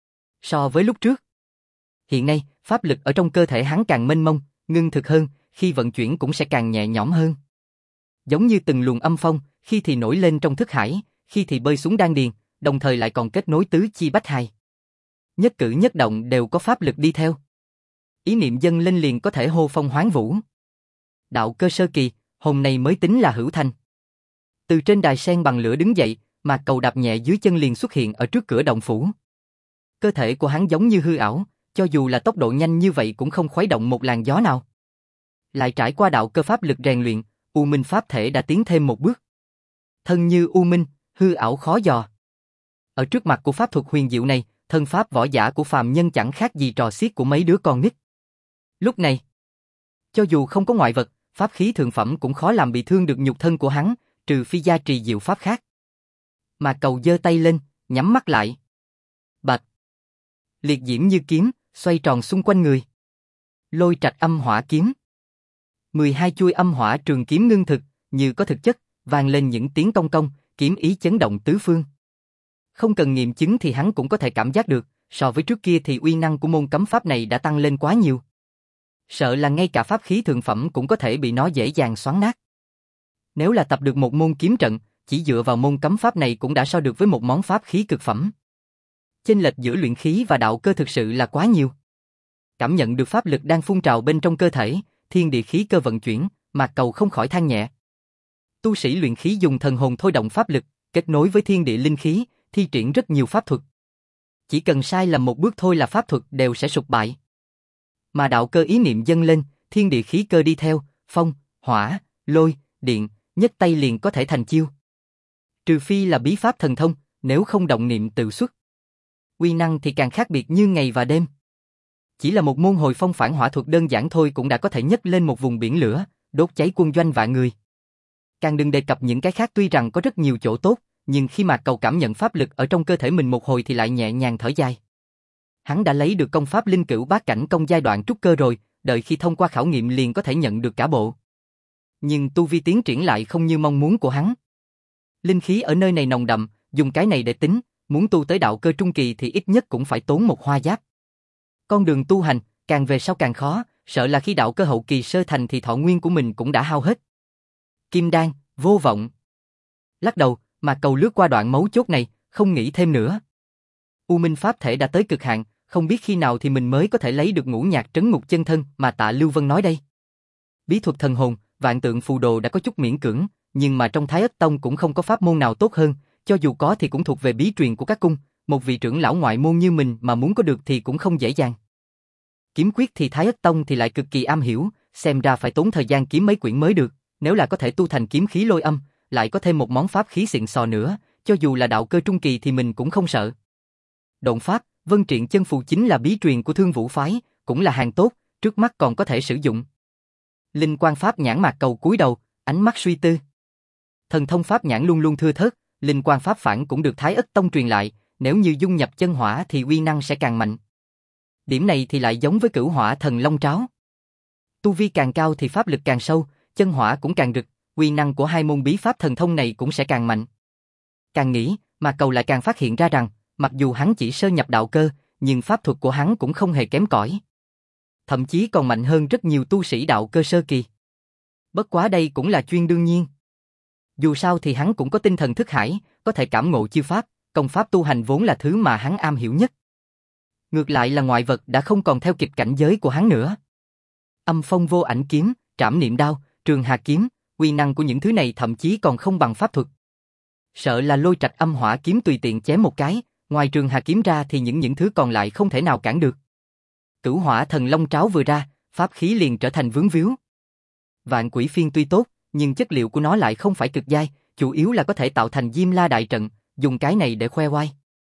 So với lúc trước, hiện nay, pháp lực ở trong cơ thể hắn càng mênh mông, ngưng thực hơn, khi vận chuyển cũng sẽ càng nhẹ nhõm hơn. Giống như từng luồng âm phong, khi thì nổi lên trong thức hải, khi thì bơi xuống đan điền, đồng thời lại còn kết nối tứ chi bách hài. Nhất cử nhất động đều có pháp lực đi theo. Ý niệm dâng lên liền có thể hô phong hoán vũ. Đạo cơ sơ kỳ, hôm nay mới tính là hữu thành. Từ trên đài sen bằng lửa đứng dậy, Mạc Cầu đạp nhẹ dưới chân liền xuất hiện ở trước cửa động phủ. Cơ thể của hắn giống như hư ảo, cho dù là tốc độ nhanh như vậy cũng không khuấy động một làn gió nào. Lại trải qua đạo cơ pháp lực rèn luyện, U Minh Pháp Thể đã tiến thêm một bước. Thân như U Minh, hư ảo khó dò. Ở trước mặt của pháp thuật huyền diệu này, thân pháp võ giả của phàm nhân chẳng khác gì trò xiết của mấy đứa con nít. Lúc này, cho dù không có ngoại vật, pháp khí thượng phẩm cũng khó làm bị thương được nhục thân của hắn, trừ phi gia trì diệu pháp khác. Mạc Cầu giơ tay lên, nhắm mắt lại. Bạch! Liệt diễm như kiếm, xoay tròn xung quanh người. Lôi trạch âm hỏa kiếm. 12 chuôi âm hỏa trường kiếm ngưng thực, như có thực chất, vang lên những tiếng cong cong, kiếm ý chấn động tứ phương. Không cần nghiệm chứng thì hắn cũng có thể cảm giác được, so với trước kia thì uy năng của môn cấm pháp này đã tăng lên quá nhiều. Sợ là ngay cả pháp khí thượng phẩm cũng có thể bị nó dễ dàng xoắn nát. Nếu là tập được một môn kiếm trận, chỉ dựa vào môn cấm pháp này cũng đã so được với một món pháp khí cực phẩm. Chênh lệch giữa luyện khí và đạo cơ thực sự là quá nhiều. Cảm nhận được pháp lực đang phun trào bên trong cơ thể, thiên địa khí cơ vận chuyển, Mạc Cầu không khỏi than nhẹ. Tu sĩ luyện khí dùng thần hồn thôi động pháp lực, kết nối với thiên địa linh khí, thi triển rất nhiều pháp thuật. Chỉ cần sai lầm một bước thôi là pháp thuật đều sẽ sụp bại. Mà đạo cơ ý niệm dâng lên, thiên địa khí cơ đi theo, phong, hỏa, lôi, điện, nhất tay liền có thể thành chiêu. Trừ phi là bí pháp thần thông, nếu không động niệm tự xuất. Uy năng thì càng khác biệt như ngày và đêm. Chỉ là một môn hồi phong phản hỏa thuật đơn giản thôi cũng đã có thể nhấc lên một vùng biển lửa, đốt cháy quân doanh vạn người. Càng đừng đề cập những cái khác, tuy rằng có rất nhiều chỗ tốt, nhưng khi Mạc Cầu cảm nhận pháp lực ở trong cơ thể mình một hồi thì lại nhẹ nhàng thở dài. Hắn đã lấy được công pháp linh cửu bát cảnh công giai đoạn trúc cơ rồi, đợi khi thông qua khảo nghiệm liền có thể nhận được cả bộ. Nhưng tu vi tiến triển lại không như mong muốn của hắn. Linh khí ở nơi này nồng đậm, dùng cái này để tính, muốn tu tới đạo cơ trung kỳ thì ít nhất cũng phải tốn một hoa giáp. Con đường tu hành, càng về sau càng khó, sợ là khi đạo cơ hậu kỳ sơ thành thì thọ nguyên của mình cũng đã hao hết. Kim đan, vô vọng. Lắc đầu, Mạc Cầu lướt qua đoạn mấu chốt này, không nghĩ thêm nữa. U Minh Pháp thể đã tới cực hạn, không biết khi nào thì mình mới có thể lấy được ngũ nhạc trấn ngục chân thân mà Tạ Lưu Vân nói đây. Bí thuật thần hồn, vạn tượng phù đồ đã có chút miễn cưỡng, nhưng mà trong Thái Ất Tông cũng không có pháp môn nào tốt hơn, cho dù có thì cũng thuộc về bí truyền của các cung, một vị trưởng lão ngoại môn như mình mà muốn có được thì cũng không dễ dàng. Kiếm quyết thì Thái Ất Tông thì lại cực kỳ am hiểu, xem ra phải tốn thời gian kiếm mấy quyển mới được, nếu là có thể tu thành kiếm khí lôi âm, lại có thêm một món pháp khí xịn sò nữa, cho dù là đạo cơ trung kỳ thì mình cũng không sợ. Độn pháp, Vân Triện chân phù chính là bí truyền của Thương Vũ phái, cũng là hàng tốt, trước mắt còn có thể sử dụng. Linh Quan pháp nhãn Mạc Cầu cúi đầu, ánh mắt suy tư. Thần thông pháp nhãn luôn luôn thưa thớt, Linh Quan pháp phản cũng được Thái Ất Tông truyền lại, nếu như dung nhập chân hỏa thì uy năng sẽ càng mạnh. Điểm này thì lại giống với Cửu Hỏa Thần Long Tráo. Tu vi càng cao thì pháp lực càng sâu, chân hỏa cũng càng rực, uy năng của hai môn bí pháp thần thông này cũng sẽ càng mạnh. Càng nghĩ, Mạc Cầu lại càng phát hiện ra rằng, mặc dù hắn chỉ sơ nhập đạo cơ, nhưng pháp thuật của hắn cũng không hề kém cỏi. Thậm chí còn mạnh hơn rất nhiều tu sĩ đạo cơ sơ kỳ. Bất quá đây cũng là chuyện đương nhiên. Dù sao thì hắn cũng có tinh thần thức hải, có thể cảm ngộ chiêu pháp, công pháp tu hành vốn là thứ mà hắn am hiểu nhất. Ngược lại là ngoại vật đã không còn theo kịp cảnh giới của hắn nữa. Âm phong vô ảnh kiếm, trảm niệm đao, trường hà kiếm, uy năng của những thứ này thậm chí còn không bằng pháp thuật. Sợ là lôi trạch âm hỏa kiếm tùy tiện chém một cái, ngoài trường hà kiếm ra thì những thứ còn lại không thể nào cản được. Cửu Hỏa Thần Long Tráo vừa ra, pháp khí liền trở thành vướng víu. Vạn Quỷ Phiên tuy tốt, nhưng chất liệu của nó lại không phải cực giai, chủ yếu là có thể tạo thành Diêm La đại trận, dùng cái này để khoe oai.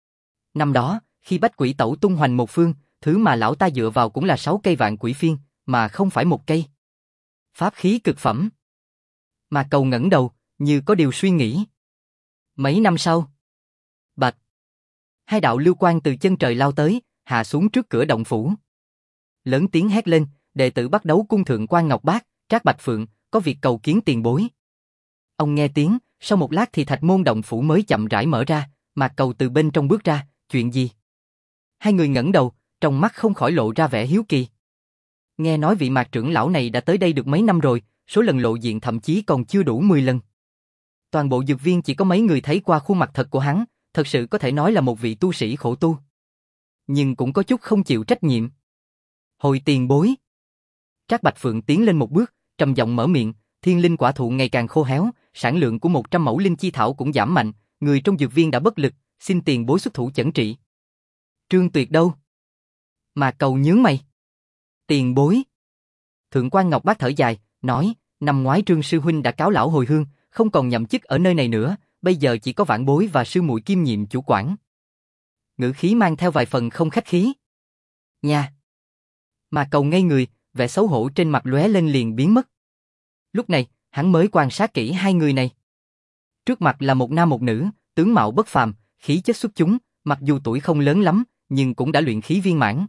Năm đó, khi Bách Quỷ Tẩu tung hoành một phương, thứ mà lão ta dựa vào cũng là 6 cây Vạn Quỷ Phiên, mà không phải một cây. Pháp khí cực phẩm. Mạc Cầu ngẩng đầu, như có điều suy nghĩ. Mấy năm sau, bạch, hai đạo lưu quang từ chân trời lao tới, hạ xuống trước cửa động phủ. Lớn tiếng hét lên, đệ tử Bắt Đấu cung thượng quan Ngọc Bác, Trác Bạch Phượng, có việc cầu kiến tiền bối. Ông nghe tiếng, sau một lát thì thạch môn động phủ mới chậm rãi mở ra, Mạc Cầu từ bên trong bước ra, chuyện gì? Hai người ngẩng đầu, trong mắt không khỏi lộ ra vẻ hiếu kỳ. Nghe nói vị Mạc trưởng lão này đã tới đây được mấy năm rồi, số lần lộ diện thậm chí còn chưa đủ 10 lần. Toàn bộ dược viên chỉ có mấy người thấy qua khuôn mặt thật của hắn, thật sự có thể nói là một vị tu sĩ khổ tu. Nhưng cũng có chút không chịu trách nhiệm. Hồi tiền bối. Trác Bạch Phượng tiến lên một bước, trầm giọng mở miệng, thiên linh quả thụ ngày càng khô héo, sản lượng của 100 mẫu linh chi thảo cũng giảm mạnh, người trong dược viên đã bất lực, xin tiền bối xuất thủ chẩn trị. Trương Tuyệt đâu? Mạc Cầu nhướng mày. Tiền bối. Thượng quan Ngọc Bác thở dài, nói, năm ngoái Trương sư huynh đã cáo lão hồi hương, không còn nhậm chức ở nơi này nữa, bây giờ chỉ có vãn bối và sư muội kiêm nhiệm chủ quản. Ngữ khí mang theo vài phần không khách khí. Nha. Mạc Cầu ngây người, vẻ xấu hổ trên mặt lóe lên liền biến mất. Lúc này, hắn mới quan sát kỹ hai người này. Trước mặt là một nam một nữ, tướng mạo bất phàm, khí chất xuất chúng, mặc dù tuổi không lớn lắm, nhưng cũng đã luyện khí viên mãn.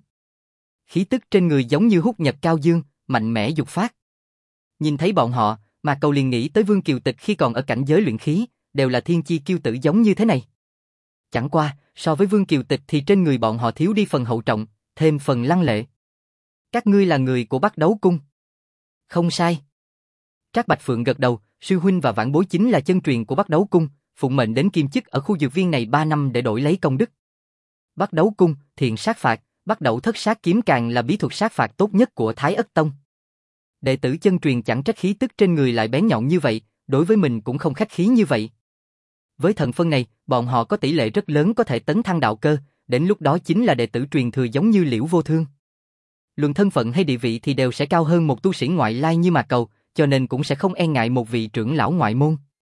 Khí tức trên người giống như hút nhật cao dương, mạnh mẽ dục phát. Nhìn thấy bọn họ, Mạc Cầu liền nghĩ tới Vương Kiều Tịch khi còn ở cảnh giới luyện khí, đều là thiên chi kiêu tử giống như thế này. Chẳng qua, so với Vương Kiều Tịch thì trên người bọn họ thiếu đi phần hậu trọng, thêm phần lăng lệ. Các ngươi là người của Bắt Đấu cung. Không sai. Trác Bạch Phượng gật đầu, sư huynh và vãn bối chính là chân truyền của Bắt Đấu cung, phụng mệnh đến kiêm chức ở khu dược viên này 3 năm để đổi lấy công đức. Bắt Đấu cung, thiện sát phạt, Bắt Đầu Thất Sát kiếm càng là bí thuật sát phạt tốt nhất của Thái Ất Tông. Đệ tử chân truyền chẳng trách khí tức trên người lại bén nhọn như vậy, đối với mình cũng không khách khí như vậy. Với thần phân này, bọn họ có tỷ lệ rất lớn có thể tấn thăng đạo cơ, đến lúc đó chính là đệ tử truyền thừa giống như Liễu Vô Thương. Luận thân phận hay địa vị thì đều sẽ cao hơn một tu sĩ ngoại lai như Mạc Cầu, cho nên cũng sẽ không e ngại một vị trưởng lão ngoại môn.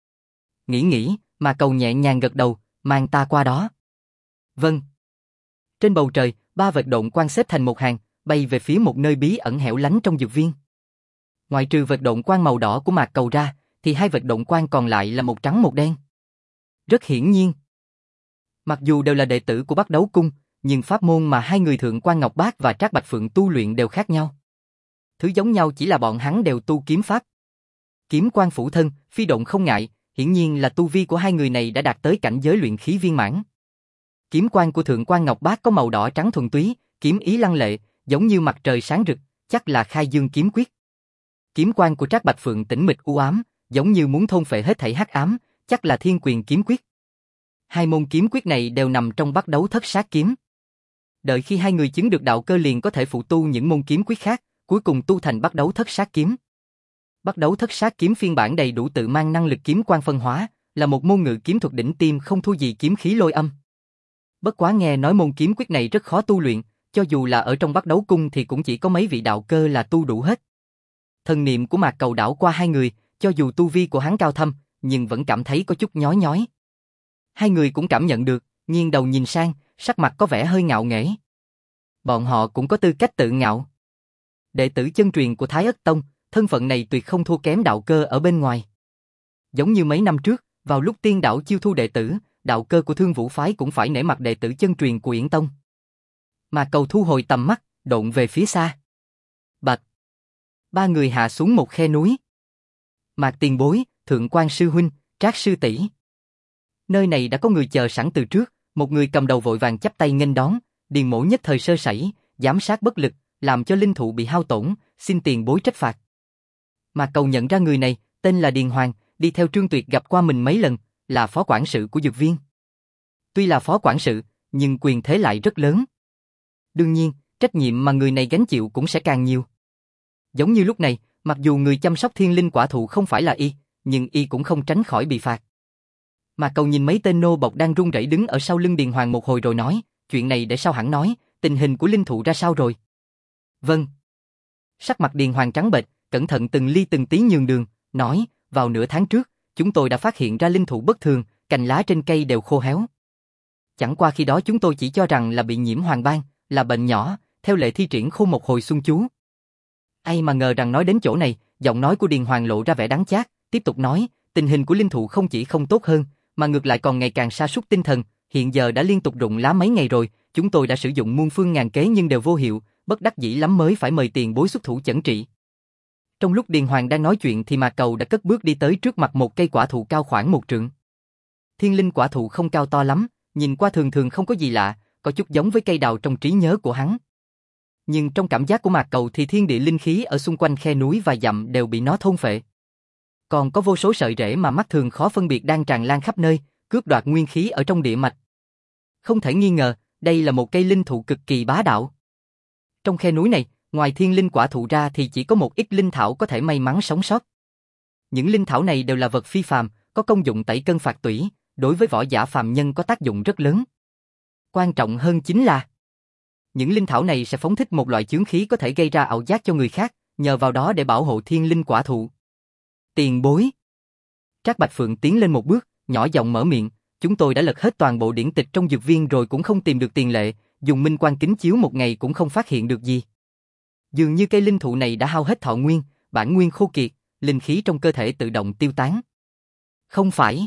Nghĩ, Mạc Cầu nhẹ nhàng gật đầu, mang ta qua đó. Vâng. Trên bầu trời, 3 vệt độn quang xếp thành một hàng, bay về phía một nơi bí ẩn hẻo lánh trong dược viên. Ngoài trừ vệt độn quang màu đỏ của Mạc Cầu ra, thì 2 vệt độn quang còn lại là một trắng một đen. Rất hiển nhiên, mặc dù đều là đệ tử của Bắt Đấu cung, nhưng pháp môn mà hai người Thượng quan Ngọc Bác và Trác Bạch Phượng tu luyện đều khác nhau. Thứ giống nhau chỉ là bọn hắn đều tu kiếm pháp. Kiếm quang phủ thân, phi độn không ngại, hiển nhiên là tu vi của hai người này đã đạt tới cảnh giới luyện khí viên mãn. Kiếm quang của Thượng quan Ngọc Bác có màu đỏ trắng thuần túy, kiếm ý lăng lệ, giống như mặt trời sáng rực, chắc là khai dương kiếm quyết. Kiếm quang của Trác Bạch Phượng tĩnh mịch u ám, giống như muốn thôn phệ hết thảy hắc ám, chắc là Thiên Quyền kiếm quyết. Hai môn kiếm quyết này đều nằm trong Bắt Đấu Thất Sát kiếm. Đợi khi hai người chứng được đạo cơ liền có thể phụ tu những môn kiếm quyết khác, cuối cùng tu thành Bắt Đấu Thất Sát kiếm. Bắt Đấu Thất Sát kiếm phiên bản đầy đủ tự mang năng lực kiếm quan phân hóa, là một môn ngự kiếm thuật đỉnh tiêm không thua gì kiếm khí lôi âm. Bất quá nghe nói môn kiếm quyết này rất khó tu luyện, cho dù là ở trong Bắt Đấu cung thì cũng chỉ có mấy vị đạo cơ là tu đủ hết. Thần niệm của Mạc Cầu đảo qua hai người, cho dù tu vi của hắn cao thâm, nhưng vẫn cảm thấy có chút nhói nhói. Hai người cũng cảm nhận được, nghiêng đầu nhìn sang, sắc mặt có vẻ hơi ngạo nghễ. Bọn họ cũng có tư cách tự ngạo. Đệ tử chân truyền của Thái Ất Tông, thân phận này tuyệt không thua kém đạo cơ ở bên ngoài. Giống như mấy năm trước, vào lúc Tiên Đảo chiêu thu đệ tử, đạo cơ của Thương Vũ phái cũng phải nể mặt đệ tử chân truyền của Yển Tông. Mà Cầu thu hồi tầm mắt, độn về phía xa. Bạch. Ba người hạ xuống một khe núi. Mạc tiền bối, Thượng Quan sư huynh, Trác sư tỷ. Nơi này đã có người chờ sẵn từ trước, một người cầm đầu vội vàng chắp tay nghênh đón, Điền Mỗ nhất thời sơ sẩy, giám sát bất lực, làm cho linh thụ bị hao tổn, xin tiền bối trách phạt. Mạc Cầu nhận ra người này, tên là Điền Hoàng, đi theo Trương Tuyệt gặp qua mình mấy lần, là phó quản sự của dược viên. Tuy là phó quản sự, nhưng quyền thế lại rất lớn. Đương nhiên, trách nhiệm mà người này gánh chịu cũng sẽ càng nhiều. Giống như lúc này, mặc dù người chăm sóc thiên linh quả thụ không phải là y, nhưng y cũng không tránh khỏi bị phạt. Mạc Cầu nhìn mấy tên nô bộc đang run rẩy đứng ở sau lưng Điền Hoàng một hồi rồi nói, chuyện này để sau hẳn nói, tình hình của linh thụ ra sao rồi? Vâng. Sắc mặt Điền Hoàng trắng bệch, cẩn thận từng ly từng tí nhường đường, nói, vào nửa tháng trước, chúng tôi đã phát hiện ra linh thụ bất thường, cành lá trên cây đều khô héo. Chẳng qua khi đó chúng tôi chỉ cho rằng là bị nhiễm hoàng ban, là bệnh nhỏ, theo lệ thi triển khô một hồi xuân chú. Ai mà ngờ rằng nói đến chỗ này, giọng nói của Điền Hoàng lộ ra vẻ đắng chát, tiếp tục nói, tình hình của linh thụ không chỉ không tốt hơn, mà ngược lại còn ngày càng sa sút tinh thần, hiện giờ đã liên tục rụng lá mấy ngày rồi, chúng tôi đã sử dụng muôn phương ngàn kế nhưng đều vô hiệu, bất đắc dĩ lắm mới phải mời tiền bối xuất thủ chẩn trị. Trong lúc Điền Hoàng đang nói chuyện thì Mạc Cầu đã cất bước đi tới trước mặt một cây quả thụ cao khoảng 1 trượng. Thiên linh quả thụ không cao to lắm, nhìn qua thường thường không có gì lạ, có chút giống với cây đào trong trí nhớ của hắn. Nhưng trong cảm giác của Mạc Cầu thì thiên địa linh khí ở xung quanh khe núi và dặm đều bị nó thôn phệ. Còn có vô số sợi rễ mà mắt thường khó phân biệt đang tràn lan khắp nơi, cướp đoạt nguyên khí ở trong địa mạch. Không thể nghi ngờ, đây là một cây linh thụ cực kỳ bá đạo. Trong khe núi này, ngoài thiên linh quả thụ ra thì chỉ có một ít linh thảo có thể may mắn sống sót. Những linh thảo này đều là vật phi phàm, có công dụng tẩy cân phạt tủy, đối với võ giả phàm nhân có tác dụng rất lớn. Quan trọng hơn chính là những linh thảo này sẽ phóng thích một loại chướng khí có thể gây ra ảo giác cho người khác, nhờ vào đó để bảo hộ thiên linh quả thụ. Tiền bối. Trác Bạch Phượng tiến lên một bước, nhỏ giọng mở miệng, chúng tôi đã lật hết toàn bộ điển tịch trong dược viên rồi cũng không tìm được tiền lệ, dùng minh quan kính chiếu một ngày cũng không phát hiện được gì. Dường như cây linh thụ này đã hao hết thọ nguyên, bản nguyên khô kiệt, linh khí trong cơ thể tự động tiêu tán. Không phải.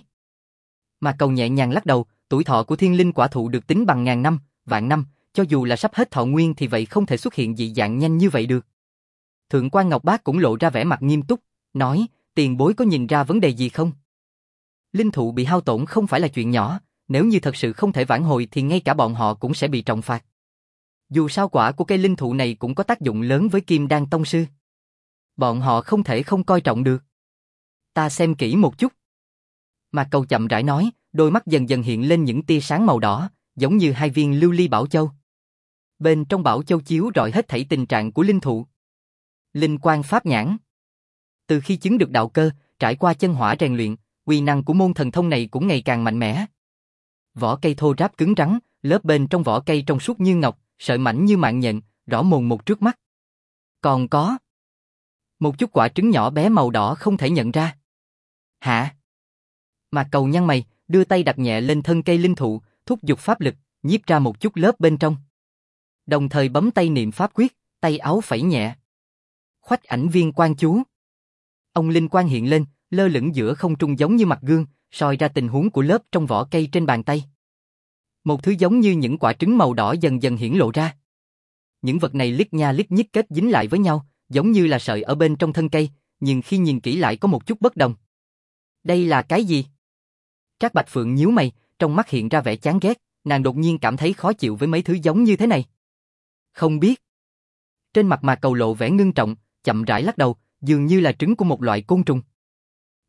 Mà Cầu nhẹ nhàng lắc đầu, tuổi thọ của thiên linh quả thụ được tính bằng ngàn năm, vạn năm, cho dù là sắp hết thọ nguyên thì vậy không thể xuất hiện dị dạng nhanh như vậy được. Thượng quan Ngọc Bác cũng lộ ra vẻ mặt nghiêm túc, nói, tiền bối có nhìn ra vấn đề gì không? Linh thụ bị hao tổn không phải là chuyện nhỏ, nếu như thật sự không thể vãn hồi thì ngay cả bọn họ cũng sẽ bị trọng phạt. Dù sao quả của cây linh thụ này cũng có tác dụng lớn với Kim Đan tông sư. Bọn họ không thể không coi trọng được. Ta xem kỹ một chút. Mạc Cầu chậm rãi nói, đôi mắt dần dần hiện lên những tia sáng màu đỏ, giống như hai viên lưu ly bảo châu. Bên trong bảo châu chiếu rọi hết thảy tình trạng của linh thụ. Linh quang pháp nhãn. Từ khi chứng được đạo cơ, trải qua chân hỏa rèn luyện, uy năng của môn thần thông này cũng ngày càng mạnh mẽ. Vỏ cây thô ráp cứng rắn, lớp bên trong vỏ cây trong suốt như ngọc, sợi mảnh như mạng nhện, rõ mồn một trước mắt. Còn có một chút quả trứng nhỏ bé màu đỏ không thể nhận ra. Hả? Mạc Cầu nhăn mày, đưa tay đặt nhẹ lên thân cây linh thụ, thúc giục pháp lực, nhiếp ra một chút lớp bên trong. Đồng thời bấm tay niệm pháp quyết, tay áo phẩy nhẹ. Khoách ảnh viên quan chú. Ông linh quang hiện lên, lơ lửng giữa không trung giống như mặt gương, soi ra tình huống của lớp trong vỏ cây trên bàn tay. Một thứ giống như những quả trứng màu đỏ dần dần hiển lộ ra. Những vật này lít nha lít nhít kết dính lại với nhau, giống như là sợi ở bên trong thân cây, nhưng khi nhìn kỹ lại có một chút bất đồng. Đây là cái gì? Trác Bạch Phượng nhíu mày, trong mắt hiện ra vẻ chán ghét, nàng đột nhiên cảm thấy khó chịu với mấy thứ giống như thế này. Không biết. Trên mặt Mạc Cầu lộ vẻ ngưng trọng, chậm rãi lắc đầu, dường như là trứng của một loại côn trùng.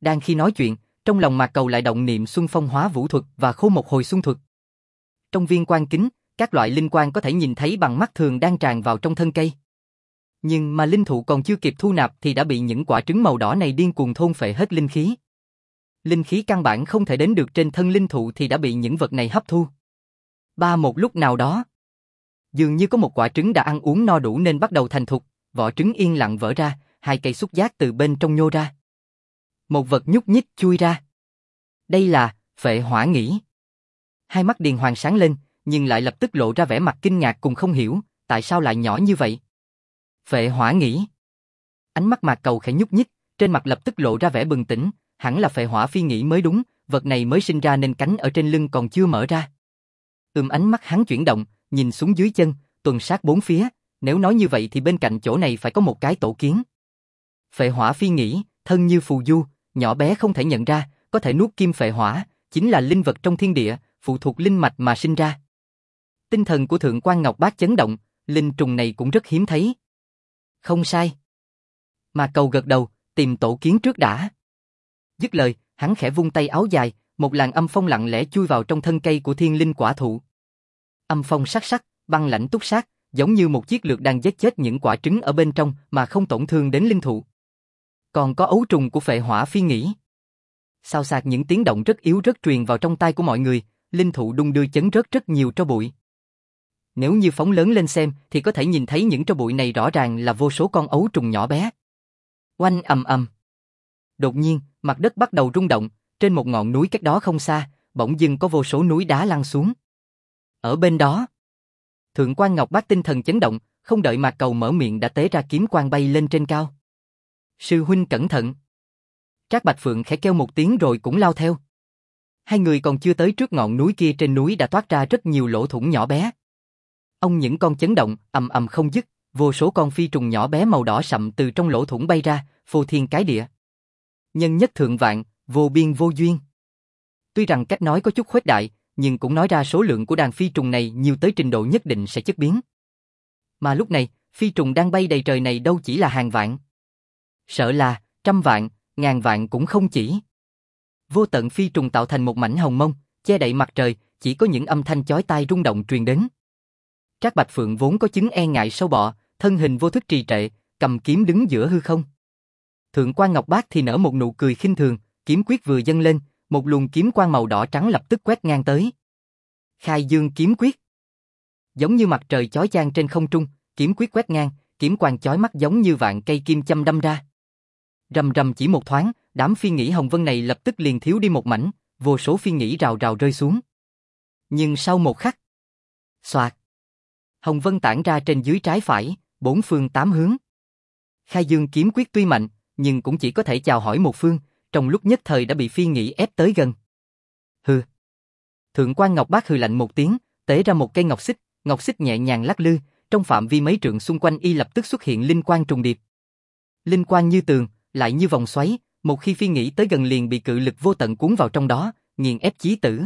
Đang khi nói chuyện, trong lòng Mạc Cầu lại động niệm Xuân Phong Hóa Vũ thuật và Khô Một Hồi Xuân thuật. Trong viên quan kính, các loại linh quang có thể nhìn thấy bằng mắt thường đang tràn vào trong thân cây. Nhưng mà linh thụ còn chưa kịp thu nạp thì đã bị những quả trứng màu đỏ này điên cuồng thôn phệ hết linh khí. Linh khí căn bản không thể đến được trên thân linh thụ thì đã bị những vật này hấp thu. Một lúc nào đó, dường như có một quả trứng đã ăn uống no đủ nên bắt đầu thành thục, vỏ trứng yên lặng vỡ ra, hai cây xúc giác từ bên trong nhô ra. Một vật nhúc nhích chui ra. Đây là phệ hỏa nghĩ. Hai mắt Điền Hoàng sáng lên, nhưng lại lập tức lộ ra vẻ mặt kinh ngạc cùng không hiểu, tại sao lại nhỏ như vậy? Phệ hỏa nghĩ. Ánh mắt Mạc Cầu khẽ nhúc nhích, trên mặt lập tức lộ ra vẻ bừng tỉnh, hẳn là phệ hỏa phi nghĩ mới đúng, vật này mới sinh ra nên cánh ở trên lưng còn chưa mở ra. Ánh mắt hắn chuyển động, nhìn xuống dưới chân, tuần sát bốn phía, nếu nói như vậy thì bên cạnh chỗ này phải có một cái tổ kiến. Phệ hỏa phi nghĩ, thân như phù du, nhỏ bé không thể nhận ra, có thể nuốt kim phệ hỏa, chính là linh vật trong thiên địa, phụ thuộc linh mạch mà sinh ra. Tinh thần của Thượng Quan Ngọc Bác chấn động, linh trùng này cũng rất hiếm thấy. Không sai. Mà Cầu gật đầu, tìm tổ kiến trước đã. Dứt lời, hắn khẽ vung tay áo dài, một làn âm phong lặng lẽ chui vào trong thân cây của thiên linh quả thụ. Âm phong sắc sắc, băng lãnh túc sát, giống như một chiếc lược đang giết chết những quả trứng ở bên trong mà không tổn thương đến linh thụ. Còn có ấu trùng của phệ hỏa phi nghĩ. Xào xạc những tiếng động rất yếu rất truyền vào trong tai của mọi người, linh thụ đung đưa chấn rớt rất nhiều tro bụi. Nếu như phóng lớn lên xem thì có thể nhìn thấy những tro bụi này rõ ràng là vô số con ấu trùng nhỏ bé. Oanh ầm ầm. Đột nhiên, mặt đất bắt đầu rung động, trên một ngọn núi cách đó không xa, bỗng dưng có vô số núi đá lăn xuống. Ở bên đó, Thượng Quan Ngọc Bác tinh thần chấn động, không đợi Mạc Cầu mở miệng đã tế ra kiếm quang bay lên trên cao. Sư huynh cẩn thận. Trác Bạch Phượng khẽ kêu một tiếng rồi cũng lao theo. Hai người còn chưa tới trước ngọn núi kia, trên núi đã toát ra rất nhiều lỗ thủng nhỏ bé. Ông những con chấn động, ầm ầm không dứt, vô số con phi trùng nhỏ bé màu đỏ sậm từ trong lỗ thủng bay ra, phô thiên cái địa. Nhân nhất thượng vạn, vô biên vô duyên. Tuy rằng cách nói có chút khuếch đại, nhưng cũng nói ra số lượng của đàn phi trùng này nhiều tới trình độ nhất định sẽ chất biến. Mà lúc này, phi trùng đang bay đầy trời này đâu chỉ là hàng vạn. Sợ là, trăm vạn, ngàn vạn cũng không chỉ. Vô tận phi trùng tạo thành một mảnh hồng mông, che đậy mặt trời, chỉ có những âm thanh chói tai rung động truyền đến. Trác Bạch Phượng vốn có chứng e ngại sâu bọ, thân hình vô thức trì trệ, cầm kiếm đứng giữa hư không. Thượng Quan Ngọc Bác thì nở một nụ cười khinh thường, kiếm quyết vừa dâng lên, một luồng kiếm quang màu đỏ trắng lập tức quét ngang tới. Khai Dương kiếm quyết. Giống như mặt trời chói chang trên không trung, kiếm quyết quét ngang, kiếm quang chói mắt giống như vạn cây kim châm đâm ra. Rầm rầm chỉ một thoáng, đám phi nghĩ hồng vân này lập tức liền thiếu đi một mảnh, vô số phi nghĩ rào rào rơi xuống. Nhưng sau một khắc, xoạt, hồng vân tản ra trên dưới trái phải, bốn phương tám hướng. Khai Dương kiếm quyết tuy mạnh, nhưng cũng chỉ có thể chào hỏi một phương, trong lúc nhất thời đã bị phi nghĩ ép tới gần. Hừ. Thượng Quan Ngọc Bác hừ lạnh một tiếng, tế ra một cây ngọc xích nhẹ nhàng lắc lư, trong phạm vi mấy trượng xung quanh y lập tức xuất hiện linh quang trùng điệp. Linh quang như tường, lại như vòng xoáy, một khi phi nghĩ tới gần liền bị cự lực vô tận cuốn vào trong đó, nghiền ép chí tử.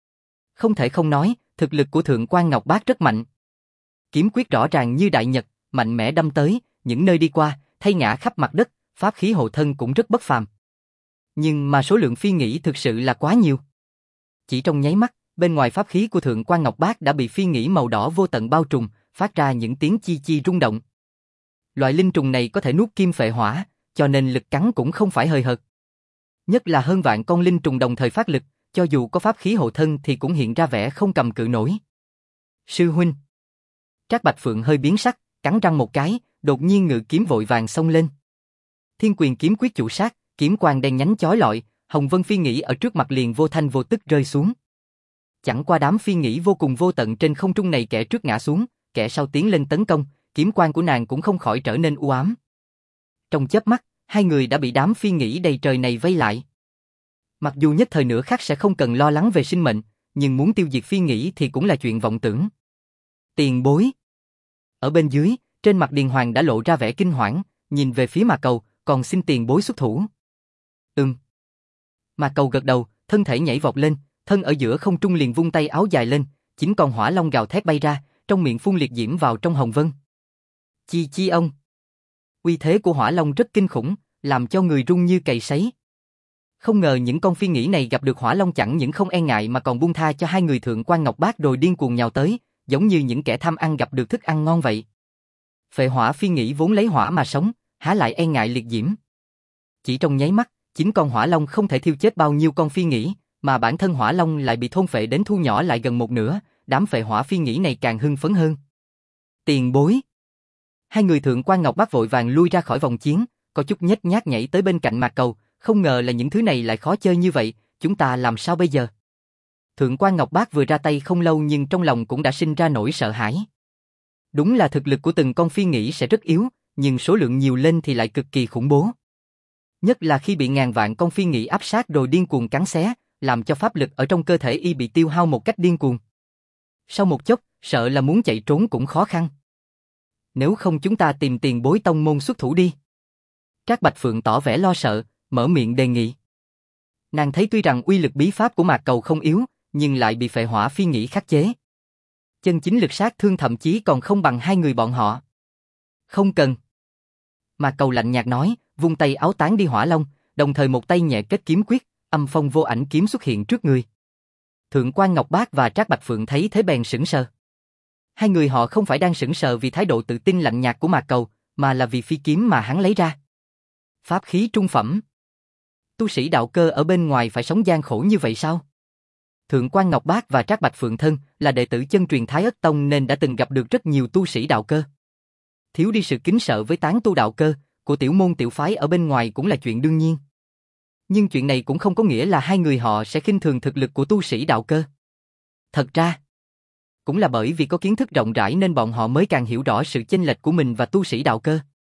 Không thể không nói, thực lực của Thượng Quan Ngọc Bác rất mạnh. Kiếm quyết rõ ràng như đại nhật, mạnh mẽ đâm tới, những nơi đi qua, thay ngã khắp mặt đất, pháp khí hộ thân cũng rất bất phàm. Nhưng mà số lượng phi nghĩ thực sự là quá nhiều. Chỉ trong nháy mắt, bên ngoài pháp khí của Thượng Quan Ngọc Bác đã bị phi nghĩ màu đỏ vô tận bao trùm, phát ra những tiếng chi chi rung động. Loại linh trùng này có thể nuốt kim phệ hỏa, cho nên lực cắn cũng không phải hời hợt. Nhất là hơn vạn con linh trùng đồng thời phát lực, cho dù có pháp khí hộ thân thì cũng hiện ra vẻ không cầm cự nổi. Sư huynh. Trác Bạch Phượng hơi biến sắc, cắn răng một cái, đột nhiên ngự kiếm vội vàng xông lên. Thiên Quyền kiếm quyết chủ sát, kiếm quang đen nhánh chói lọi, hồng vân phi nghĩ ở trước mặt liền vô thanh vô tức rơi xuống. Chẳng qua đám phi nghĩ vô cùng vô tận trên không trung này, kẻ trước ngã xuống, kẻ sau tiến lên tấn công, kiếm quang của nàng cũng không khỏi trở nên u ám. Trong chớp mắt, hai người đã bị đám phi nghĩ đầy trời này vây lại. Mặc dù nhất thời nửa khắc sẽ không cần lo lắng về sinh mệnh, nhưng muốn tiêu diệt phi nghĩ thì cũng là chuyện vọng tưởng. Tiền bối. Ở bên dưới, trên mặt Điền Hoàng đã lộ ra vẻ kinh hoảng, nhìn về phía Mạc Cầu, còn xin tiền bối xuất thủ. Mạc Cầu gật đầu, thân thể nhảy vọt lên, thân ở giữa không trung liền vung tay áo dài lên, chính con hỏa long gào thét bay ra, trong miệng phun liệt diễm vào trong hồng vân. Chi chi ông. Uy thế của hỏa long rất kinh khủng, làm cho người run như cầy sấy. Không ngờ những con phi nghĩ này gặp được Hỏa Long chẳng những không e ngại mà còn buông tha cho hai người Thượng quan Ngọc Bác rồi điên cuồng nhào tới, giống như những kẻ tham ăn gặp được thức ăn ngon vậy. Phệ hỏa phi nghĩ vốn lấy hỏa mà sống, há lại e ngại liệt diễm. Chỉ trong nháy mắt, chính con Hỏa Long không thể thiêu chết bao nhiêu con phi nghĩ, mà bản thân Hỏa Long lại bị thôn phệ đến thu nhỏ lại gần một nửa, đám phệ hỏa phi nghĩ này càng hưng phấn hơn. Tiền bối. Hai người Thượng quan Ngọc Bác vội vàng lui ra khỏi vòng chiến, có chút nhếch nhác nhảy tới bên cạnh Mạc Cầu, không ngờ là những thứ này lại khó chơi như vậy, chúng ta làm sao bây giờ? Thượng quan Ngọc Bác vừa ra tay không lâu nhưng trong lòng cũng đã sinh ra nỗi sợ hãi. Đúng là thực lực của từng con phi nghĩ sẽ rất yếu, nhưng số lượng nhiều lên thì lại cực kỳ khủng bố. Nhất là khi bị ngàn vạn con phi nghĩ áp sát rồi điên cuồng cắn xé, làm cho pháp lực ở trong cơ thể y bị tiêu hao một cách điên cuồng. Sau một chốc, sợ là muốn chạy trốn cũng khó khăn. Nếu không chúng ta tìm Tiền bối tông môn xuất thủ đi. Trác Bạch Phượng tỏ vẻ lo sợ, mở miệng đề nghị. Nàng thấy tuy rằng uy lực bí pháp của Mạc Cầu không yếu, nhưng lại bị phệ hỏa phi nghĩ khắc chế. Chân chính lực sát thương thậm chí còn không bằng hai người bọn họ. Không cần. Mạc Cầu lạnh nhạt nói, vung tay áo tán đi Hỏa Long, đồng thời một tay nhẹ kết kiếm quyết, âm phong vô ảnh kiếm xuất hiện trước người. Thượng quan Ngọc Bác và Trác Bạch Phượng thấy thế bèn sững sờ. Hai người họ không phải đang sững sờ vì thái độ tự tin lạnh nhạt của Mạc Cầu, mà là vì phi kiếm mà hắn lấy ra. Pháp khí trung phẩm. Tu sĩ đạo cơ ở bên ngoài phải sống gian khổ như vậy sao? Thượng quan Ngọc Bác và Trác Bạch Phượng thân là đệ tử chân truyền Thái Ất Tông nên đã từng gặp được rất nhiều tu sĩ đạo cơ. Thiếu đi sự kính sợ với tán tu đạo cơ của tiểu môn tiểu phái ở bên ngoài cũng là chuyện đương nhiên. Nhưng chuyện này cũng không có nghĩa là hai người họ sẽ khinh thường thực lực của tu sĩ đạo cơ. Thật ra, cũng là bởi vì có kiến thức rộng rãi nên bọn họ mới càng hiểu rõ sự chênh lệch của mình và tu sĩ đạo cơ.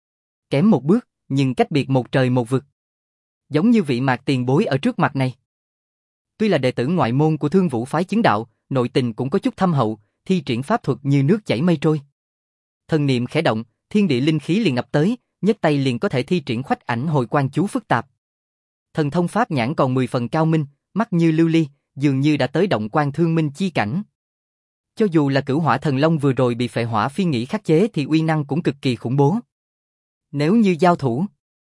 Kém một bước, nhưng cách biệt một trời một vực. Giống như vị Mạc tiền bối ở trước mặt này. Tuy là đệ tử ngoại môn của Thương Vũ phái chứng đạo, nội tình cũng có chút thâm hậu, thi triển pháp thuật như nước chảy mây trôi. Thần niệm khẽ động, thiên địa linh khí liền ập tới, nhấc tay liền có thể thi triển khoách ảnh hồi quang chú phức tạp. Thần thông pháp nhãn còn 10 phần cao minh, mắt như lưu ly, dường như đã tới động quan thương minh chi cảnh. Cho dù là Cửu Hỏa Thần Long vừa rồi bị phệ hỏa phi nghĩ khắc chế thì uy năng cũng cực kỳ khủng bố. Nếu như giao thủ,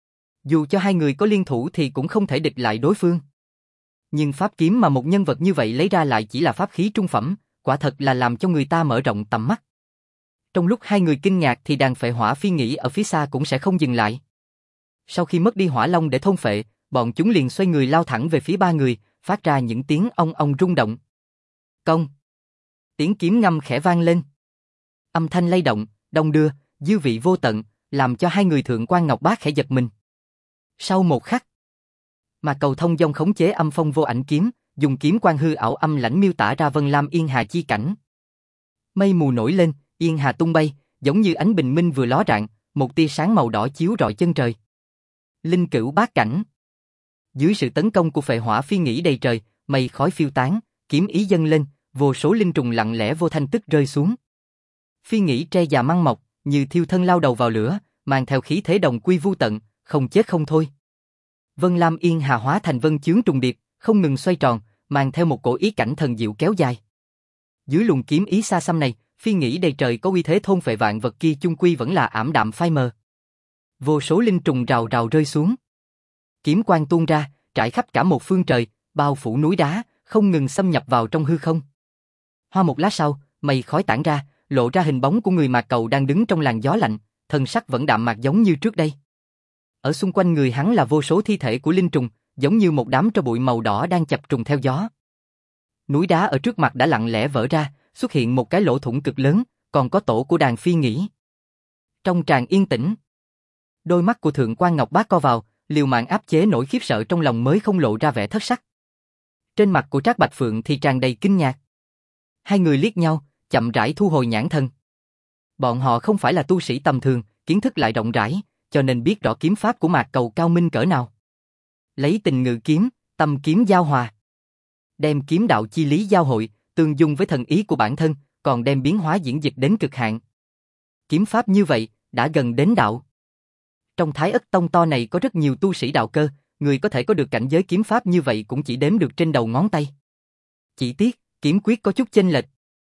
dù cho hai người có liên thủ thì cũng không thể địch lại đối phương. Nhưng pháp kiếm mà một nhân vật như vậy lấy ra lại chỉ là pháp khí trung phẩm, quả thật là làm cho người ta mở rộng tầm mắt. Trong lúc hai người kinh ngạc thì đàn phệ hỏa phi nghĩ ở phía xa cũng sẽ không dừng lại. Sau khi mất đi Hỏa Long để thôn phệ, bọn chúng liền xoay người lao thẳng về phía ba người, phát ra những tiếng ong ong rung động. Công! Tiếng kiếm ngâm khẽ vang lên. Âm thanh lay động, đong đưa, dư vị vô tận, làm cho hai người Thượng quan Ngọc Bác khẽ giật mình. Sau một khắc, Mạc Cầu thông dong khống chế âm phong vô ảnh kiếm, dùng kiếm quang hư ảo âm lãnh miêu tả ra Vân Lam Yên Hà chi cảnh. Mây mù nổi lên, Yên Hà tung bay, giống như ánh bình minh vừa ló rạng, một tia sáng màu đỏ chiếu rọi chân trời. Linh cửu bát cảnh. Dưới sự tấn công của phệ hỏa phi nghĩ đầy trời, mây khói phiêu tán, kiếm ý dâng lên, vô số linh trùng lặng lẽ vô thanh tức rơi xuống. Phi nghĩ tre già măng mọc, như thiêu thân lao đầu vào lửa, mang theo khí thế đồng quy vu tận, không chết không thôi. Vân Lam Yên Hà hóa thành vân chướng trùng điệp, không ngừng xoay tròn, mang theo một cổ ý cảnh thần diệu kéo dài. Dưới luồng kiếm ý xa xăm này, phi nghĩ đầy trời có uy thế thôn phệ vạn vật kia chung quy vẫn là ảm đạm phai mờ. Vô số linh trùng rào rào rơi xuống. Kiếm quang tuôn ra, trải khắp cả một phương trời, bao phủ núi đá, không ngừng xâm nhập vào trong hư không. Hoa một lát sau, mây khói tản ra, lộ ra hình bóng của người Mạc Cầu đang đứng trong làn gió lạnh, thân sắc vẫn đạm mạc giống như trước đây. Ở xung quanh người hắn là vô số thi thể của linh trùng, giống như một đám tro bụi màu đỏ đang chập trùng theo gió. Núi đá ở trước mặt đã lặng lẽ vỡ ra, xuất hiện một cái lỗ thủng cực lớn, còn có tổ của đàn phi nghĩ. Trong tràng yên tĩnh, đôi mắt của Thượng quan Ngọc Bác co vào, liều mạng áp chế nỗi khiếp sợ trong lòng mới không lộ ra vẻ thất sắc. Trên mặt của Trác Bạch Phượng thì tràn đầy kinh ngạc. Hai người liếc nhau, chậm rãi thu hồi nhãn thần. Bọn họ không phải là tu sĩ tầm thường, kiến thức lại rộng rãi, cho nên biết rõ kiếm pháp của Mạc Cầu cao minh cỡ nào. Lấy tình ngự kiếm, tâm kiếm giao hòa. Đem kiếm đạo chi lý giao hội, tương dung với thần ý của bản thân, còn đem biến hóa diễn dịch đến cực hạn. Kiếm pháp như vậy, đã gần đến đạo. Trong Thái Ất Tông to này có rất nhiều tu sĩ đạo cơ, người có thể có được cảnh giới kiếm pháp như vậy cũng chỉ đếm được trên đầu ngón tay. Chỉ tiếc, kiếm quyết có chút chênh lệch.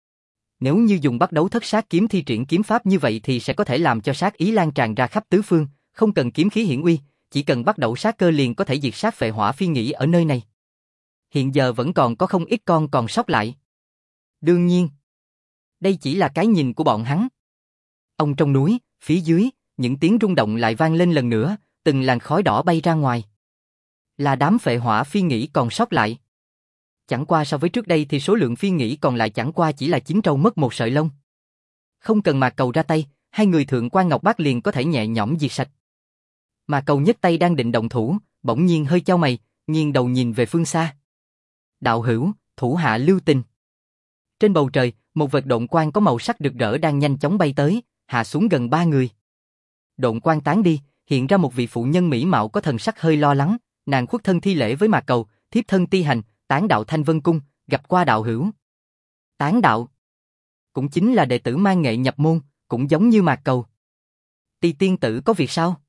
Nếu như dùng bắt đấu thất sát kiếm thi triển kiếm pháp như vậy thì sẽ có thể làm cho sát ý lan tràn ra khắp tứ phương, không cần kiếm khí hiển uy, chỉ cần bắt đầu sát cơ liền có thể diệt sát phệ hỏa phi nghĩ ở nơi này. Hiện giờ vẫn còn có không ít con còn sót lại. Đương nhiên, đây chỉ là cái nhìn của bọn hắn. Ông trong núi, phía dưới, những tiếng rung động lại vang lên lần nữa, từng làn khói đỏ bay ra ngoài. Là đám phệ hỏa phi nghĩ còn sót lại. Chẳng qua so với trước đây thì số lượng phi nghĩ còn lại chẳng qua chỉ là 9 trâu mất một sợi lông. Không cần Mạc Cầu ra tay, hai người Thượng quan Ngọc Bác liền có thể nhẹ nhõm diệt sạch. Mạc Cầu nhấc tay đang định động thủ, bỗng nhiên hơi chau mày, nghiêng đầu nhìn về phương xa. Đạo hữu, thủ hạ lưu tình. Trên bầu trời, một vệt độn quang có màu sắc rực rỡ đang nhanh chóng bay tới, hạ xuống gần 3 người. Độn quang tán đi, hiện ra một vị phụ nhân mỹ mạo có thần sắc hơi lo lắng, nàng khuất thân thi lễ với Mạc Cầu, thiếp thân Ti Hành, tán đạo Thanh Vân Cung, gặp qua đạo hữu. Tán đạo cũng chính là đệ tử mang nghệ nhập môn, cũng giống như Mạc Cầu. Ti tiên tử có việc sao?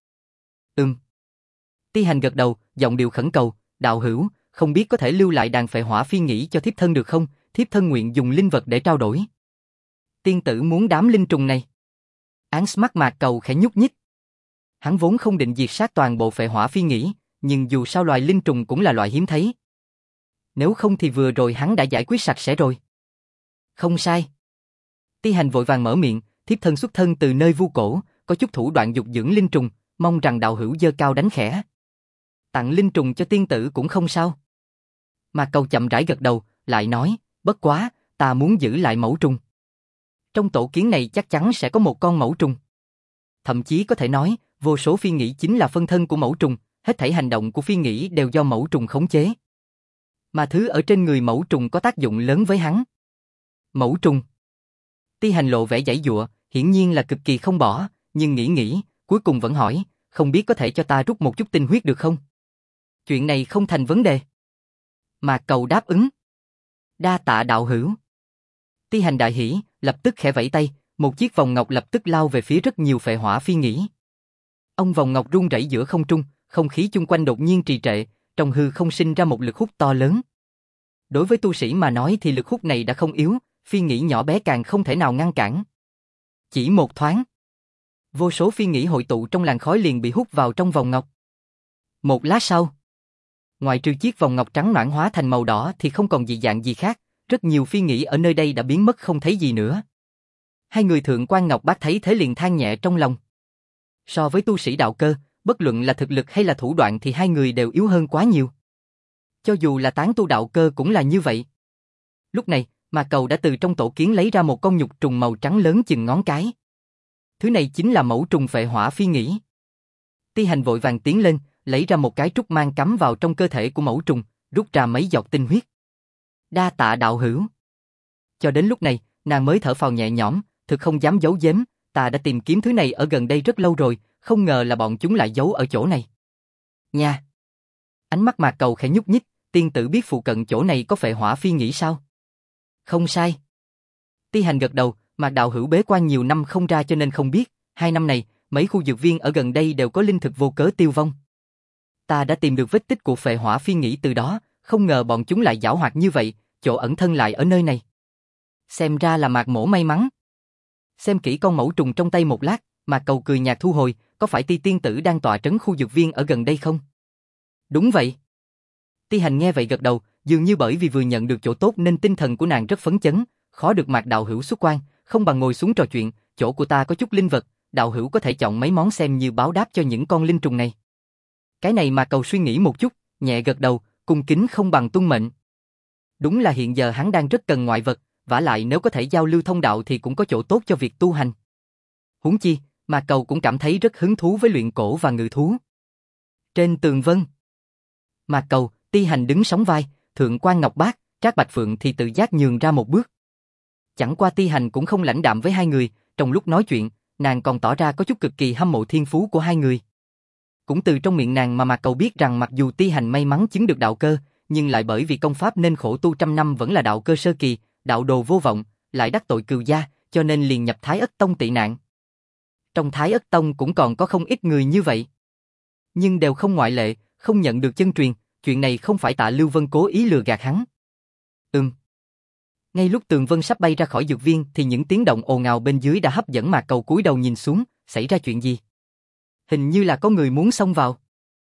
Ti Hành gật đầu, giọng điệu khẩn cầu, đạo hữu, không biết có thể lưu lại đàn phệ hỏa phi nghĩ cho thiếp thân được không? Thiếp thân nguyện dùng linh vật để trao đổi. Tiên tử muốn đám linh trùng này. Áng mắt Mạc Cầu khẽ nhúc nhích. Hắn vốn không định diệt sát toàn bộ phệ hỏa phi nghĩ, nhưng dù sao loài linh trùng cũng là loại hiếm thấy. Nếu không thì vừa rồi hắn đã giải quyết sạch sẽ rồi. Không sai. Ti Hành vội vàng mở miệng, thiếp thân xuất thân từ nơi vu cổ, có chút thủ đoạn dục dưỡng linh trùng, mong rằng đạo hữu giơ cao đánh khẽ. Tặng linh trùng cho tiên tử cũng không sao. Mạc Cầu chậm rãi gật đầu, lại nói, bất quá, ta muốn giữ lại mẫu trùng. Trong tổ kiến này chắc chắn sẽ có một con mẫu trùng. Thậm chí có thể nói, vô số phi nghĩ chính là phân thân của mẫu trùng, hết thảy hành động của phi nghĩ đều do mẫu trùng khống chế. Mà thứ ở trên người mẫu trùng có tác dụng lớn với hắn. Mẫu trùng. Ti Hành lộ vẻ giãy giụa, hiển nhiên là cực kỳ không bỏ, nhưng nghĩ, cuối cùng vẫn hỏi, không biết có thể cho ta rút một chút tinh huyết được không? Chuyện này không thành vấn đề. Mạc Cầu đáp ứng. Đa tạ đạo hữu. Ti Hành đại hỉ, lập tức khẽ vẫy tay, một chiếc vòng ngọc lập tức lao về phía rất nhiều phệ hỏa phi nghĩ. Ông vòng ngọc rung rẩy giữa không trung, không khí chung quanh đột nhiên trì trệ, trong hư không sinh ra một lực hút to lớn. Đối với tu sĩ mà nói thì lực hút này đã không yếu, phi nghĩ nhỏ bé càng không thể nào ngăn cản. Chỉ một thoáng, vô số phi nghĩ hội tụ trong làn khói liền bị hút vào trong vòng ngọc. Một lát sau, ngoài trừ chiếc vòng ngọc trắng noãn hóa thành màu đỏ thì không còn dị dạng gì khác, rất nhiều phi nghĩ ở nơi đây đã biến mất không thấy gì nữa. Hai người Thượng quan Ngọc Bác thấy thế liền than nhẹ trong lòng. So với tu sĩ đạo cơ, bất luận là thực lực hay là thủ đoạn thì hai người đều yếu hơn quá nhiều. Cho dù là tán tu đạo cơ cũng là như vậy. Lúc này, Mạc Cầu đã từ trong tổ kiến lấy ra một con nhục trùng màu trắng lớn chừng ngón cái. Thứ này chính là mẫu trùng phệ hỏa phi nghĩ. Ti Hành vội vàng tiến lên, lấy ra một cái trúc mang cắm vào trong cơ thể của mẫu trùng, rút ra mấy giọt tinh huyết. Đa tạ đạo hữu. Cho đến lúc này, nàng mới thở phào nhẹ nhõm, thực không dám giấu giếm, ta đã tìm kiếm thứ này ở gần đây rất lâu rồi, không ngờ là bọn chúng lại giấu ở chỗ này. Nha. Ánh mắt Mạc Cầu khẽ nhúc nhích, tiên tử biết phụ cận chỗ này có phệ hỏa phi nghĩ sao? Không sai. Ti Hành gật đầu, Mạc đạo hữu bế quan nhiều năm không ra cho nên không biết, 2 năm này, mấy khu dược viên ở gần đây đều có linh thực vô cớ tiêu vong. Ta đã tìm được vết tích của phệ hỏa phi nghĩ từ đó, không ngờ bọn chúng lại giảo hoạt như vậy, chỗ ẩn thân lại ở nơi này. Xem ra là Mạc mỗ may mắn. Xem kỹ con mẫu trùng trong tay một lát, Mạc Cầu cười nhạt thu hồi, có phải Ti tiên tử đang tọa trấn khu dược viên ở gần đây không? Đúng vậy. Ti Hành nghe vậy gật đầu, dường như bởi vì vừa nhận được chỗ tốt nên tinh thần của nàng rất phấn chấn, khó được Mạc đạo hữu xuất quan, không bằng ngồi xuống trò chuyện, chỗ của ta có chút linh vật, đạo hữu có thể chọn mấy món xem như báo đáp cho những con linh trùng này. Cái này Mạc Cầu suy nghĩ một chút, nhẹ gật đầu, cung kính không bằng tuân mệnh. Đúng là hiện giờ hắn đang rất cần ngoại vật, vả lại nếu có thể giao lưu thông đạo thì cũng có chỗ tốt cho việc tu hành. Huống chi, Mạc Cầu cũng cảm thấy rất hứng thú với luyện cổ và ngự thú. Trên tường vân, Mạc Cầu, Ti Hành đứng sóng vai, Thượng quan Ngọc Bác, Trác Bạch Phượng thì tự giác nhường ra một bước. Chẳng qua Ti Hành cũng không lãnh đạm với hai người, trong lúc nói chuyện, nàng còn tỏ ra có chút cực kỳ hâm mộ thiên phú của hai người. Cũng từ trong miệng nàng mà Mạc Cầu biết rằng mặc dù Ti Hành may mắn chứng được đạo cơ, nhưng lại bởi vì công pháp nên khổ tu trăm năm vẫn là đạo cơ sơ kỳ, đạo đồ vô vọng, lại đắc tội cừu gia, cho nên liền nhập Thái Ất Tông tị nạn. Trong Thái Ất Tông cũng còn có không ít người như vậy. Nhưng đều không ngoại lệ, không nhận được chân truyền, chuyện này không phải Tạ Lưu Vân cố ý lừa gạt hắn. Ngay lúc Tường Vân sắp bay ra khỏi dược viên thì những tiếng động ồn ào bên dưới đã hấp dẫn Mạc Cầu cúi đầu nhìn xuống, xảy ra chuyện gì? Hình như là có người muốn xông vào.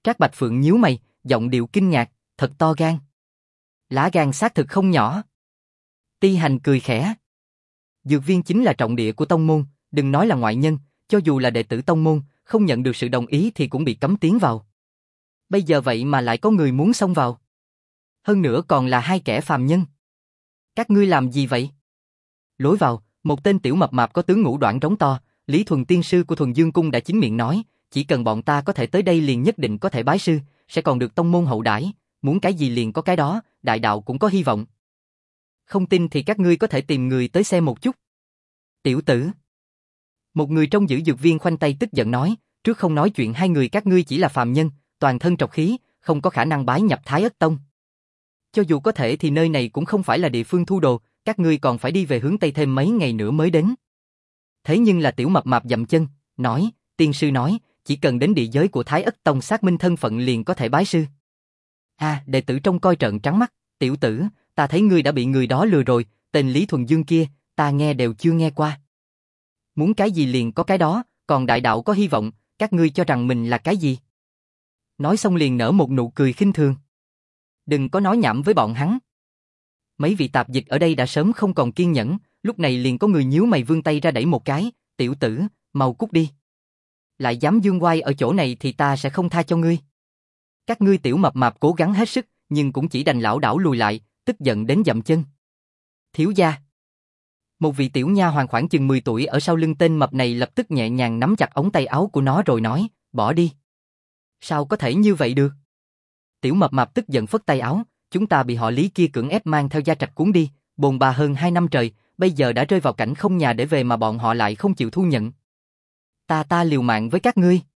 Trác Bạch Phượng nhíu mày, giọng điệu kinh ngạc, thật to gan. Lá gan xác thực không nhỏ. Ti Hành cười khẽ. Dược viên chính là trọng địa của tông môn, đừng nói là ngoại nhân, cho dù là đệ tử tông môn, không nhận được sự đồng ý thì cũng bị cấm tiến vào. Bây giờ vậy mà lại có người muốn xông vào. Hơn nữa còn là hai kẻ phàm nhân. Các ngươi làm gì vậy? Lối vào, một tên tiểu mập mạp có tướng ngũ đoản trống to, Lý Thuần tiên sư của Thuần Dương cung đã chính miệng nói, chỉ cần bọn ta có thể tới đây liền nhất định có thể bái sư, sẽ còn được tông môn hậu đãi, muốn cái gì liền có cái đó, đại đạo cũng có hy vọng. Không tin thì các ngươi có thể tìm người tới xem một chút. Tiểu tử. Một người trong giữ dược viên khoanh tay tức giận nói, trước không nói chuyện hai người các ngươi chỉ là phàm nhân, toàn thân trọc khí, không có khả năng bái nhập Thái Ất Tông. Cho dù có thể thì nơi này cũng không phải là địa phương thu đồ, các ngươi còn phải đi về hướng Tây thêm mấy ngày nữa mới đến. Thế nhưng là tiểu mập mạp dậm chân, nói, tiên sư nói, chỉ cần đến địa giới của Thái Ất Tông xác minh thân phận liền có thể bái sư. Đệ tử trông coi trợn trắng mắt, tiểu tử, ta thấy ngươi đã bị người đó lừa rồi, tên Lý Thuần Dương kia, ta nghe đều chưa nghe qua. Muốn cái gì liền có cái đó, còn đại đạo có hy vọng, các ngươi cho rằng mình là cái gì? Nói xong liền nở một nụ cười khinh thường. Đừng có nói nhảm với bọn hắn. Mấy vị tạp dịch ở đây đã sớm không còn kiên nhẫn, lúc này liền có người nhíu mày vươn tay ra đẩy một cái, tiểu tử, mau cút đi. Lại dám dương oai ở chỗ này thì ta sẽ không tha cho ngươi. Các ngươi tiểu mập mạp cố gắng hết sức, nhưng cũng chỉ đành lảo đảo lùi lại, tức giận đến dậm chân. Thiếu gia. Một vị tiểu nha hoàn khoảng chừng 10 tuổi ở sau lưng tên mập này lập tức nhẹ nhàng nắm chặt ống tay áo của nó rồi nói, bỏ đi. Sao có thể như vậy được? Tiểu mập mạp tức giận phất tay áo, chúng ta bị họ Lý kia cưỡng ép mang theo gia trạch cuốn đi, bồn bà hơn 2 năm trời, bây giờ đã rơi vào cảnh không nhà để về mà bọn họ lại không chịu thu nhận. Ta liều mạng với các ngươi.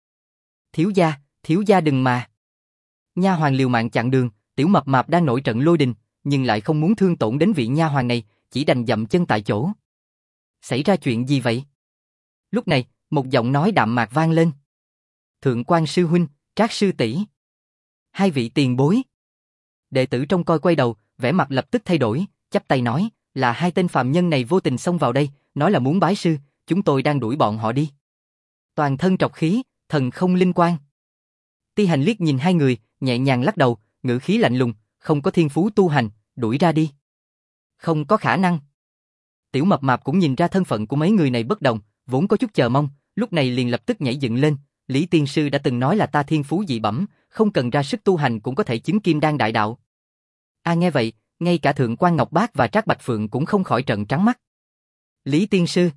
Thiếu gia đừng mà. Nha hoàn liều mạng chặn đường, tiểu mập mạp đang nổi trận lôi đình, nhưng lại không muốn thương tổn đến vị nha hoàn này, chỉ đành dậm chân tại chỗ. Xảy ra chuyện gì vậy? Lúc này, một giọng nói đạm mạc vang lên. Thượng quan sư huynh, Trác sư tỷ. Hai vị tiền bối. Đệ tử trông coi quay đầu, vẻ mặt lập tức thay đổi, chắp tay nói, là hai tên phàm nhân này vô tình xông vào đây, nói là muốn bái sư, chúng tôi đang đuổi bọn họ đi. Toàn thân trọc khí, thần không linh quan. Ti Hành liếc nhìn hai người, nhẹ nhàng lắc đầu, ngữ khí lạnh lùng, không có thiên phú tu hành, đuổi ra đi. Không có khả năng. Tiểu mập mạp cũng nhìn ra thân phận của mấy người này bất đồng, vốn có chút chờ mong, lúc này liền lập tức nhảy dựng lên. Lý tiên sư đã từng nói là ta thiên phú dị bẩm, không cần ra sức tu hành cũng có thể chứng kim đan đại đạo. Nghe vậy, ngay cả Thượng quan Ngọc Bác và Trác Bạch Phượng cũng không khỏi trợn trắng mắt. Lý tiên sư?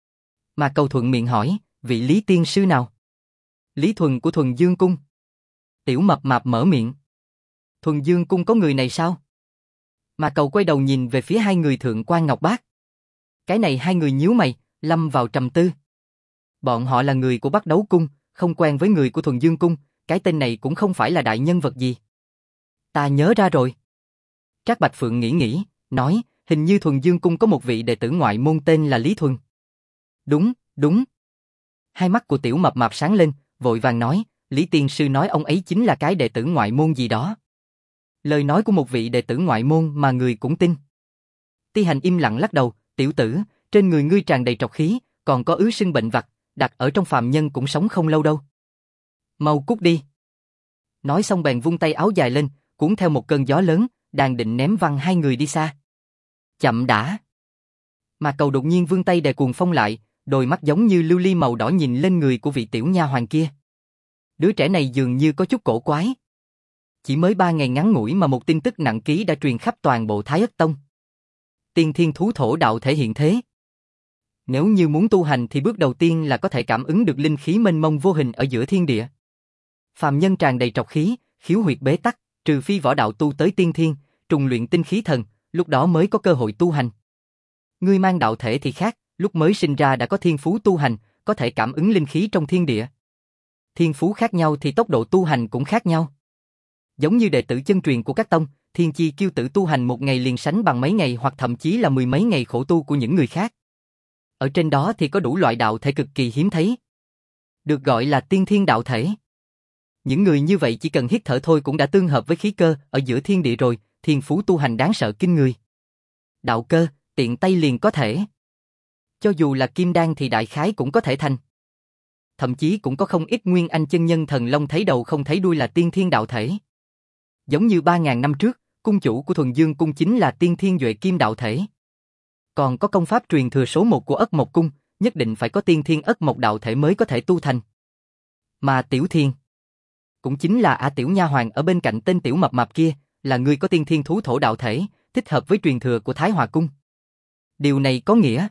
Mà Cầu thuận miệng hỏi, vị Lý tiên sư nào? Lý Thuần của Thuần Dương cung. Tiểu mập mạp mở miệng. Thuần Dương cung có người này sao? Mà Cầu quay đầu nhìn về phía hai người Thượng quan Ngọc Bác. Cái này hai người nhíu mày, lâm vào trầm tư. Bọn họ là người của Bắc Đấu cung, không quen với người của Thuần Dương cung, cái tên này cũng không phải là đại nhân vật gì. Ta nhớ ra rồi. Trác Bạch Phượng nghĩ, nói, hình như Thuần Dương cung có một vị đệ tử ngoại môn tên là Lý Thuần. Đúng. Hai mắt của tiểu mập mạp sáng lên, vội vàng nói, Lý tiên sư nói ông ấy chính là cái đệ tử ngoại môn gì đó. Lời nói của một vị đệ tử ngoại môn mà người cũng tin. Ti Hành im lặng lắc đầu, tiểu tử, trên người ngươi tràn đầy trọc khí, còn có ứ sưng bệnh vặt, đặt ở trong phàm nhân cũng sống không lâu đâu. Mau cút đi. Nói xong bèn vung tay áo dài lên, cuốn theo một cơn gió lớn, đang định ném văng hai người đi xa. Chậm đã. Mà Cầu đột nhiên vươn tay đè cuồng phong lại, đôi mắt giống như lưu ly màu đỏ nhìn lên người của vị tiểu nha hoàn kia. Đứa trẻ này dường như có chút cổ quái. Chỉ mới 3 ngày ngắn ngủi mà một tin tức nặng ký đã truyền khắp toàn bộ Thái Ất Tông. Tiên thiên thú thổ đạo thể hiện thế. Nếu như muốn tu hành thì bước đầu tiên là có thể cảm ứng được linh khí mênh mông vô hình ở giữa thiên địa. Phàm nhân tràn đầy trọc khí, khiếu huyệt bế tắc, trừ phi võ đạo tu tới tiên thiên, trùng luyện tinh khí thần, lúc đó mới có cơ hội tu hành. Ngươi mang đạo thể thì khác, lúc mới sinh ra đã có thiên phú tu hành, có thể cảm ứng linh khí trong thiên địa. Thiên phú khác nhau thì tốc độ tu hành cũng khác nhau. Giống như đệ tử chân truyền của các tông, thiên chi kiêu tử tu hành một ngày liền sánh bằng mấy ngày hoặc thậm chí là 10 mấy ngày khổ tu của những người khác. Ở trên đó thì có đủ loại đạo thể cực kỳ hiếm thấy. Được gọi là tiên thiên đạo thể. Những người như vậy chỉ cần hít thở thôi cũng đã tương hợp với khí cơ ở giữa thiên địa rồi, thiên phú tu hành đáng sợ kinh người. Đạo cơ, tiện tay liền có thể. Cho dù là kim đan thì đại khái cũng có thể thành. thậm chí cũng có không ít nguyên anh chân nhân thần long thấy đầu không thấy đuôi là tiên thiên đạo thể. Giống như 3.000 năm trước, cung chủ của Thuần Dương cung chính là tiên thiên Duệ Kim đạo thể. Còn có công pháp truyền thừa số 1 của Ất Mộc cung, nhất định phải có tiên thiên Ất Mộc đạo thể mới có thể tu thành. Mà Tiểu Thiên, cũng chính là Tiểu nha hoàn ở bên cạnh tên tiểu mập mạp kia, là người có tiên thiên thú thổ đạo thể, thích hợp với truyền thừa của Thái Hòa cung. Điều này có nghĩa,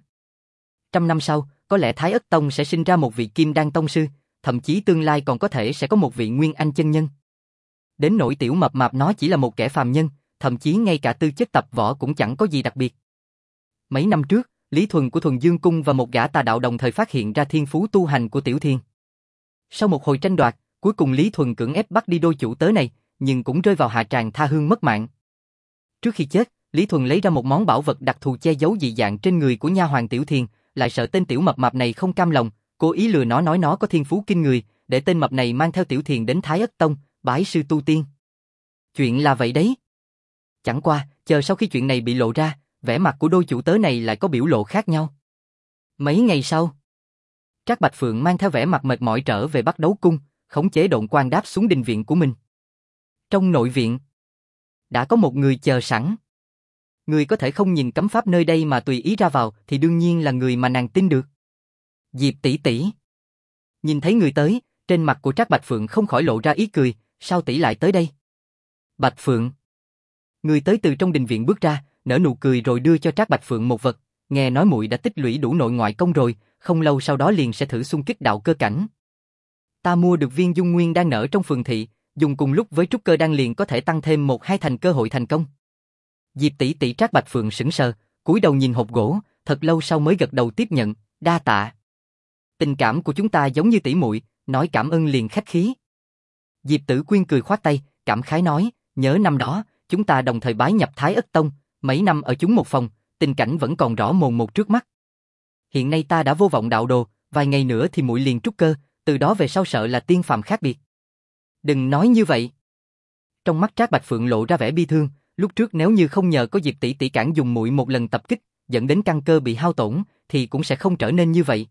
100 năm sau, có lẽ Thái Ất Tông sẽ sinh ra một vị Kim Đan tông sư, thậm chí tương lai còn có thể sẽ có một vị Nguyên Anh chân nhân. Đến nỗi tiểu mập mạp nó chỉ là một kẻ phàm nhân, thậm chí ngay cả tư chất tập võ cũng chẳng có gì đặc biệt. Mấy năm trước, Lý Thuần của Thuần Dương cung và một gã tà đạo đồng thời phát hiện ra thiên phú tu hành của Tiểu Thiên. Sau một hồi tranh đoạt, cuối cùng Lý Thuần cưỡng ép bắt đi đôi chủ tớ này, nhưng cũng rơi vào hạ tràng tha hương mất mạng. Trước khi chết, Lý Thuần lấy ra một món bảo vật đặc thù che giấu dị dạng trên người của nha hoàn Tiểu Thiên, lại sợ tên tiểu mập mạp này không cam lòng, cố ý lừa nó nói nó có thiên phú kinh người, để tên mập này mang theo Tiểu Thiên đến Thái Ất Tông, bái sư tu tiên. Chuyện là vậy đấy. Chẳng qua, chờ sau khi chuyện này bị lộ ra, vẻ mặt của đôi chủ tớ này lại có biểu lộ khác nhau. Mấy ngày sau, Trác Bạch Phượng mang theo vẻ mặt mệt mỏi trở về Bắc Đấu cung, khống chế độn quang đáp xuống đình viện của mình. Trong nội viện, đã có một người chờ sẵn. Người có thể không nhìn cấm pháp nơi đây mà tùy ý ra vào thì đương nhiên là người mà nàng tin được. Diệp tỷ tỷ. Nhìn thấy người tới, trên mặt của Trác Bạch Phượng không khỏi lộ ra ý cười, sao tỷ lại tới đây? Bạch Phượng. Người tới từ trong đình viện bước ra, nở nụ cười rồi đưa cho Trác Bạch Phượng một vật, nghe nói muội đã tích lũy đủ nội ngoại công rồi, không lâu sau đó liền sẽ thử xung kích đạo cơ cảnh. Ta mua được viên dung nguyên đang nở trong phường thị, dùng cùng lúc với trúc cơ đan liền có thể tăng thêm 1-2 thành cơ hội thành công. Diệp tỷ tỷ. Trác Bạch Phượng sững sờ, cúi đầu nhìn hộp gỗ, thật lâu sau mới gật đầu tiếp nhận, đa tạ. Tình cảm của chúng ta giống như tỷ muội, nói cảm ơn liền khách khí. Diệp Tử Quyên cười khoát tay, cảm khái nói, nhớ năm đó, chúng ta đồng thời bái nhập Thái Ất Tông, mấy năm ở chung một phòng, tình cảnh vẫn còn rõ mồn một trước mắt. Hiện nay ta đã vô vọng đạo đồ, vài ngày nữa thì muội liền trúc cơ, từ đó về sau sợ là tiên phàm khác biệt. Đừng nói như vậy. Trong mắt Trác Bạch Phượng lộ ra vẻ bi thương, lúc trước nếu như không nhờ có Diệp tỷ tỷ cản dùng muội một lần tập kích, dẫn đến căn cơ bị hao tổn, thì cũng sẽ không trở nên như vậy.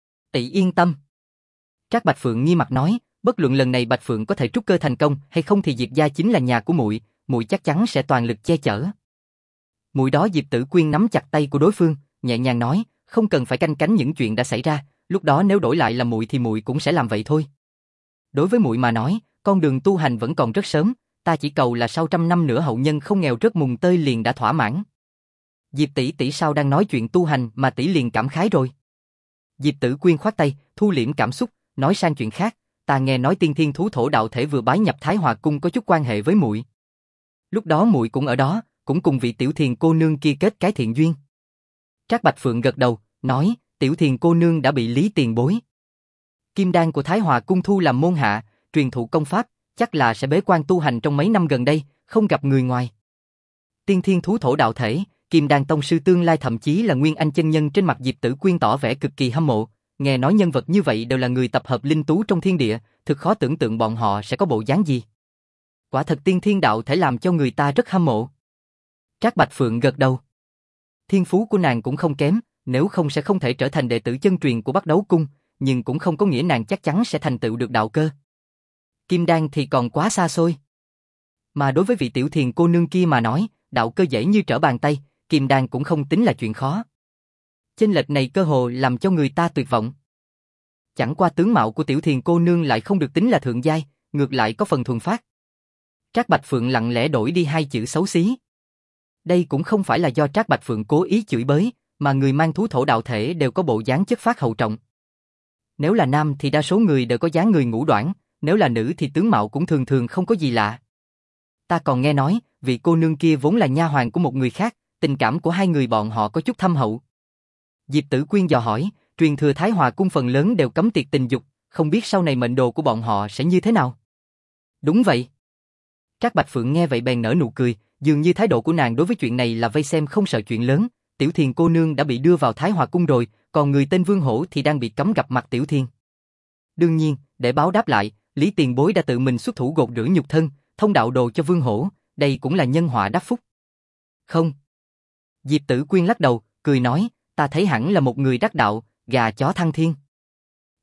Tỷ yên tâm. Trác Bạch Phượng nghi mặt nói, bất luận lần này Bạch Phượng có thể trúc cơ thành công hay không thì Diệp gia chính là nhà của muội, muội chắc chắn sẽ toàn lực che chở. Muội đó. Diệp Tử Quyên nắm chặt tay của đối phương, nhẹ nhàng nói, không cần phải canh cánh những chuyện đã xảy ra, lúc đó nếu đổi lại là muội thì muội cũng sẽ làm vậy thôi. Đối với muội mà nói, con đường tu hành vẫn còn rất sớm, ta chỉ cầu là sau 100 năm nữa hậu nhân không nghèo rớt mùng tơi liền đã thỏa mãn. Diệp tỷ tỷ sao đang nói chuyện tu hành mà tỷ liền cảm khái rồi? Diệp Tử Quyên khoát tay, thu liễm cảm xúc, nói sang chuyện khác, ta nghe nói tiên thiên thú thổ đạo thể vừa bái nhập Thái Hòa cung có chút quan hệ với muội. Lúc đó muội cũng ở đó, cũng cùng vị Tiểu Thiền cô nương kia kết cái thiện duyên. Trác Bạch Phượng gật đầu, nói, Tiểu Thiền cô nương đã bị Lý tiền bối Kim đan của Thái Hòa cung thu làm môn hạ, truyền thụ công pháp, chắc là sẽ bế quan tu hành trong mấy năm gần đây, không gặp người ngoài. Tiên thiên thú thổ đạo thể, Kim đan tông sư tương lai thậm chí là Nguyên Anh chân nhân. Trên mặt Diệp Tử Quyên tỏ vẻ cực kỳ hâm mộ, nghe nói nhân vật như vậy đều là người tập hợp linh tú trong thiên địa, thực khó tưởng tượng bọn họ sẽ có bộ dáng gì. Quả thật tiên thiên đạo thể làm cho người ta rất hâm mộ. Trác Bạch Phượng gật đầu. Thiên phú của nàng cũng không kém, nếu không sẽ không thể trở thành đệ tử chân truyền của Bắc Đấu cung, nhưng cũng không có nghĩa nàng chắc chắn sẽ thành tựu được đạo cơ. Kim đan thì còn quá xa xôi. Mà đối với vị Tiểu Thiền cô nương kia mà nói, đạo cơ dễ như trở bàn tay, kim đan cũng không tính là chuyện khó. Chênh lệch này cơ hồ làm cho người ta tuyệt vọng. Chẳng qua tướng mạo của Tiểu Thiền cô nương lại không được tính là thượng giai, ngược lại có phần thuần phát. Trác Bạch Phượng lặng lẽ đổi đi 2 chữ xấu xí. Đây cũng không phải là do Trác Bạch Phượng cố ý chửi bới, mà người mang thú thổ đạo thể đều có bộ dáng chất phác hậu trọng. Nếu là nam thì đa số người đều có dáng người ngũ đoản, nếu là nữ thì tướng mạo cũng thường thường không có gì lạ. Ta còn nghe nói, vị cô nương kia vốn là nha hoàn của một người khác, tình cảm của hai người bọn họ có chút thâm hậu. Diệp Tử Quyên dò hỏi, truyền thừa Thái Hòa cung phần lớn đều cấm tiệt tình dục, không biết sau này mệnh đồ của bọn họ sẽ như thế nào? Đúng vậy. Trác Bạch Phượng nghe vậy bèn nở nụ cười, dường như thái độ của nàng đối với chuyện này là vây xem không sợ chuyện lớn. Tiểu Thiền cô nương đã bị đưa vào Thái Hòa cung rồi, còn người tên Vương Hổ thì đang bị cấm gặp mặt Tiểu Thiền. Đương nhiên, để báo đáp lại, Lý tiền bối đã tự mình xuất thủ gột rửa nhục thân, thông đạo đồ cho Vương Hổ, đây cũng là nhân họa đắc phúc. Không. Diệp Tử Quyên lắc đầu, cười nói, ta thấy hẳn là một người đắc đạo, gà chó thăng thiên.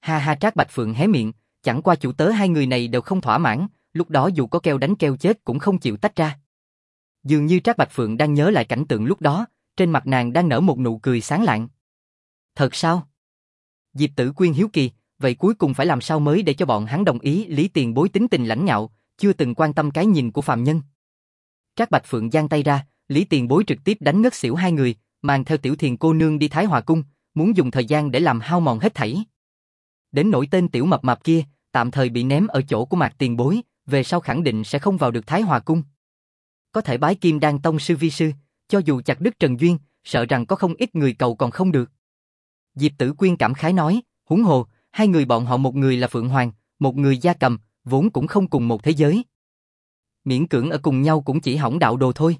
Ha ha, Trác Bạch Phượng hé miệng, chẳng qua chủ tớ hai người này đều không thỏa mãn, lúc đó dù có kêu đánh kêu chết cũng không chịu tách ra. Dường như Trác Bạch Phượng đang nhớ lại cảnh tượng lúc đó, trên mặt nàng đang nở một nụ cười sáng lạng. Thật sao? Diệp Tử Quyên hiếu kỳ, vậy cuối cùng phải làm sao mới để cho bọn hắn đồng ý? Lý Tiền Bối tính tình lãnh ngạo, chưa từng quan tâm cái nhìn của phàm nhân. Trác Bạch Phượng giang tay ra, Lý Tiền Bối trực tiếp đánh ngất xỉu hai người, mang theo Tiểu Thiền cô nương đi Thái Hòa cung, muốn dùng thời gian để làm hao mòn hết thảy. Đến nỗi tên tiểu mập mạp kia, tạm thời bị ném ở chỗ của Mạc Tiền Bối, về sau khẳng định sẽ không vào được Thái Hòa cung. Có thể bái Kim Đan tông sư vi sư, cho dù chặt đứt Trần duyên, sợ rằng có không ít người cầu còn không được. Diệp Tử Quyên cảm khái nói, huống hồ, hai người bọn họ một người là Phượng Hoàng, một người Gia Cầm, vốn cũng không cùng một thế giới. Miễn cưỡng ở cùng nhau cũng chỉ hỏng đạo đồ thôi.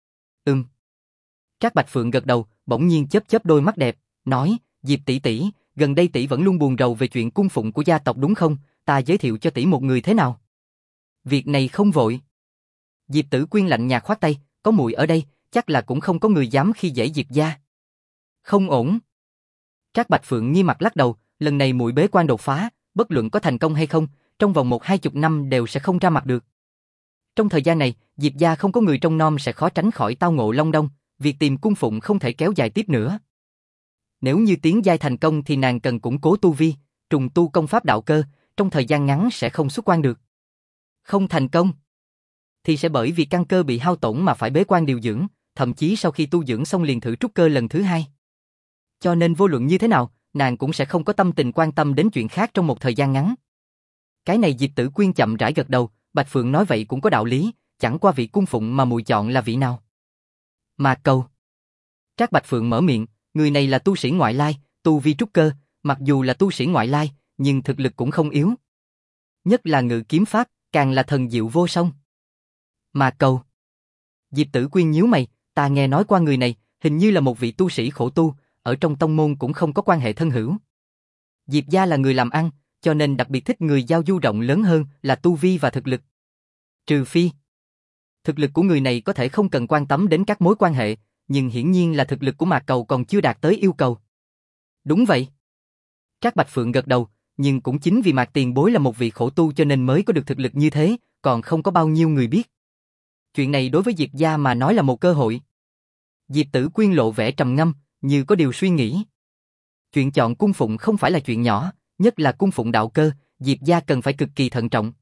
Trác Bạch Phượng gật đầu, bỗng nhiên chớp chớp đôi mắt đẹp, nói, Diệp tỷ tỷ, gần đây tỷ vẫn luôn buồn rầu về chuyện cung phụng của gia tộc đúng không? Ta giới thiệu cho tỷ một người thế nào? Việc này không vội. Diệp Tử Quyên lạnh nhạt khoát tay, có muội ở đây, chắc là cũng không có người dám khi dễ Diệp gia. Không ổn. Trác Bạch Phượng nghi mặt lắc đầu, lần này muội bế quan đột phá, bất luận có thành công hay không, trong vòng 1-20 năm đều sẽ không ra mặt được. Trong thời gian này, Diệp gia không có người trông nom sẽ khó tránh khỏi tao ngộ long đong, việc tìm cung phụng không thể kéo dài tiếp nữa. Nếu như tiến giai thành công thì nàng cần củng cố tu vi, trùng tu công pháp đạo cơ, trong thời gian ngắn sẽ không xuất quan được. Không thành công thì sẽ bởi vì căn cơ bị hao tổn mà phải bế quan điều dưỡng, thậm chí sau khi tu dưỡng xong liền thử trúc cơ lần thứ hai. Cho nên vô luận như thế nào, nàng cũng sẽ không có tâm tình quan tâm đến chuyện khác trong một thời gian ngắn. Cái này Diệp Tử Quyên chậm rãi gật đầu, Bạch Phượng nói vậy cũng có đạo lý, chẳng qua vị cung phụng mà muội chọn là vị nào? Mạc Cầu. Trác Bạch Phượng mở miệng, người này là tu sĩ ngoại lai, tu vi trúc cơ, mặc dù là tu sĩ ngoại lai, nhưng thực lực cũng không yếu. Nhất là ngự kiếm pháp, càng là thần diệu vô song. Mạc Cầu. Diệp Tử Quyên nhíu mày, ta nghe nói qua người này, hình như là một vị tu sĩ khổ tu, ở trong tông môn cũng không có quan hệ thân hữu. Diệp gia là người làm ăn, cho nên đặc biệt thích người giao du rộng lớn hơn là tu vi và thực lực. Trừ phi, thực lực của người này có thể không cần quan tâm đến các mối quan hệ, nhưng hiển nhiên là thực lực của Mạc Cầu còn chưa đạt tới yêu cầu. Đúng vậy. Trác Bạch Phượng gật đầu, nhưng cũng chính vì Mạc Tiền Bối là một vị khổ tu cho nên mới có được thực lực như thế, còn không có bao nhiêu người biết. Chuyện này đối với Diệp gia mà nói là một cơ hội. Diệp Tử Quyên lộ vẻ trầm ngâm, như có điều suy nghĩ. Chuyện chọn cung phụng không phải là chuyện nhỏ, nhất là cung phụng đạo cơ, Diệp gia cần phải cực kỳ thận trọng.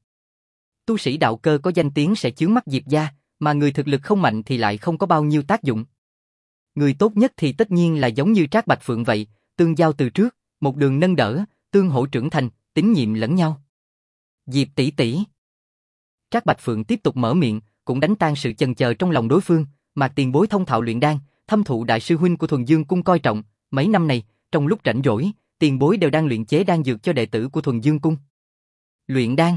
Tu sĩ đạo cơ có danh tiếng sẽ chướng mắt Diệp gia, mà người thực lực không mạnh thì lại không có bao nhiêu tác dụng. Người tốt nhất thì tất nhiên là giống như Trác Bạch Phượng vậy, tương giao từ trước, một đường nâng đỡ, tương hỗ trưởng thành, tín nhiệm lẫn nhau. Diệp tỷ tỷ. Trác Bạch Phượng tiếp tục mở miệng, cũng đánh tan sự chần chờ trong lòng đối phương, Mạc Tiền Bối thông thạo luyện đan, thâm thụ đại sư huynh của Thuần Dương cung coi trọng, mấy năm này, trong lúc rảnh rỗi, Tiền Bối đều đang luyện chế đan dược cho đệ tử của Thuần Dương cung. Luyện đan?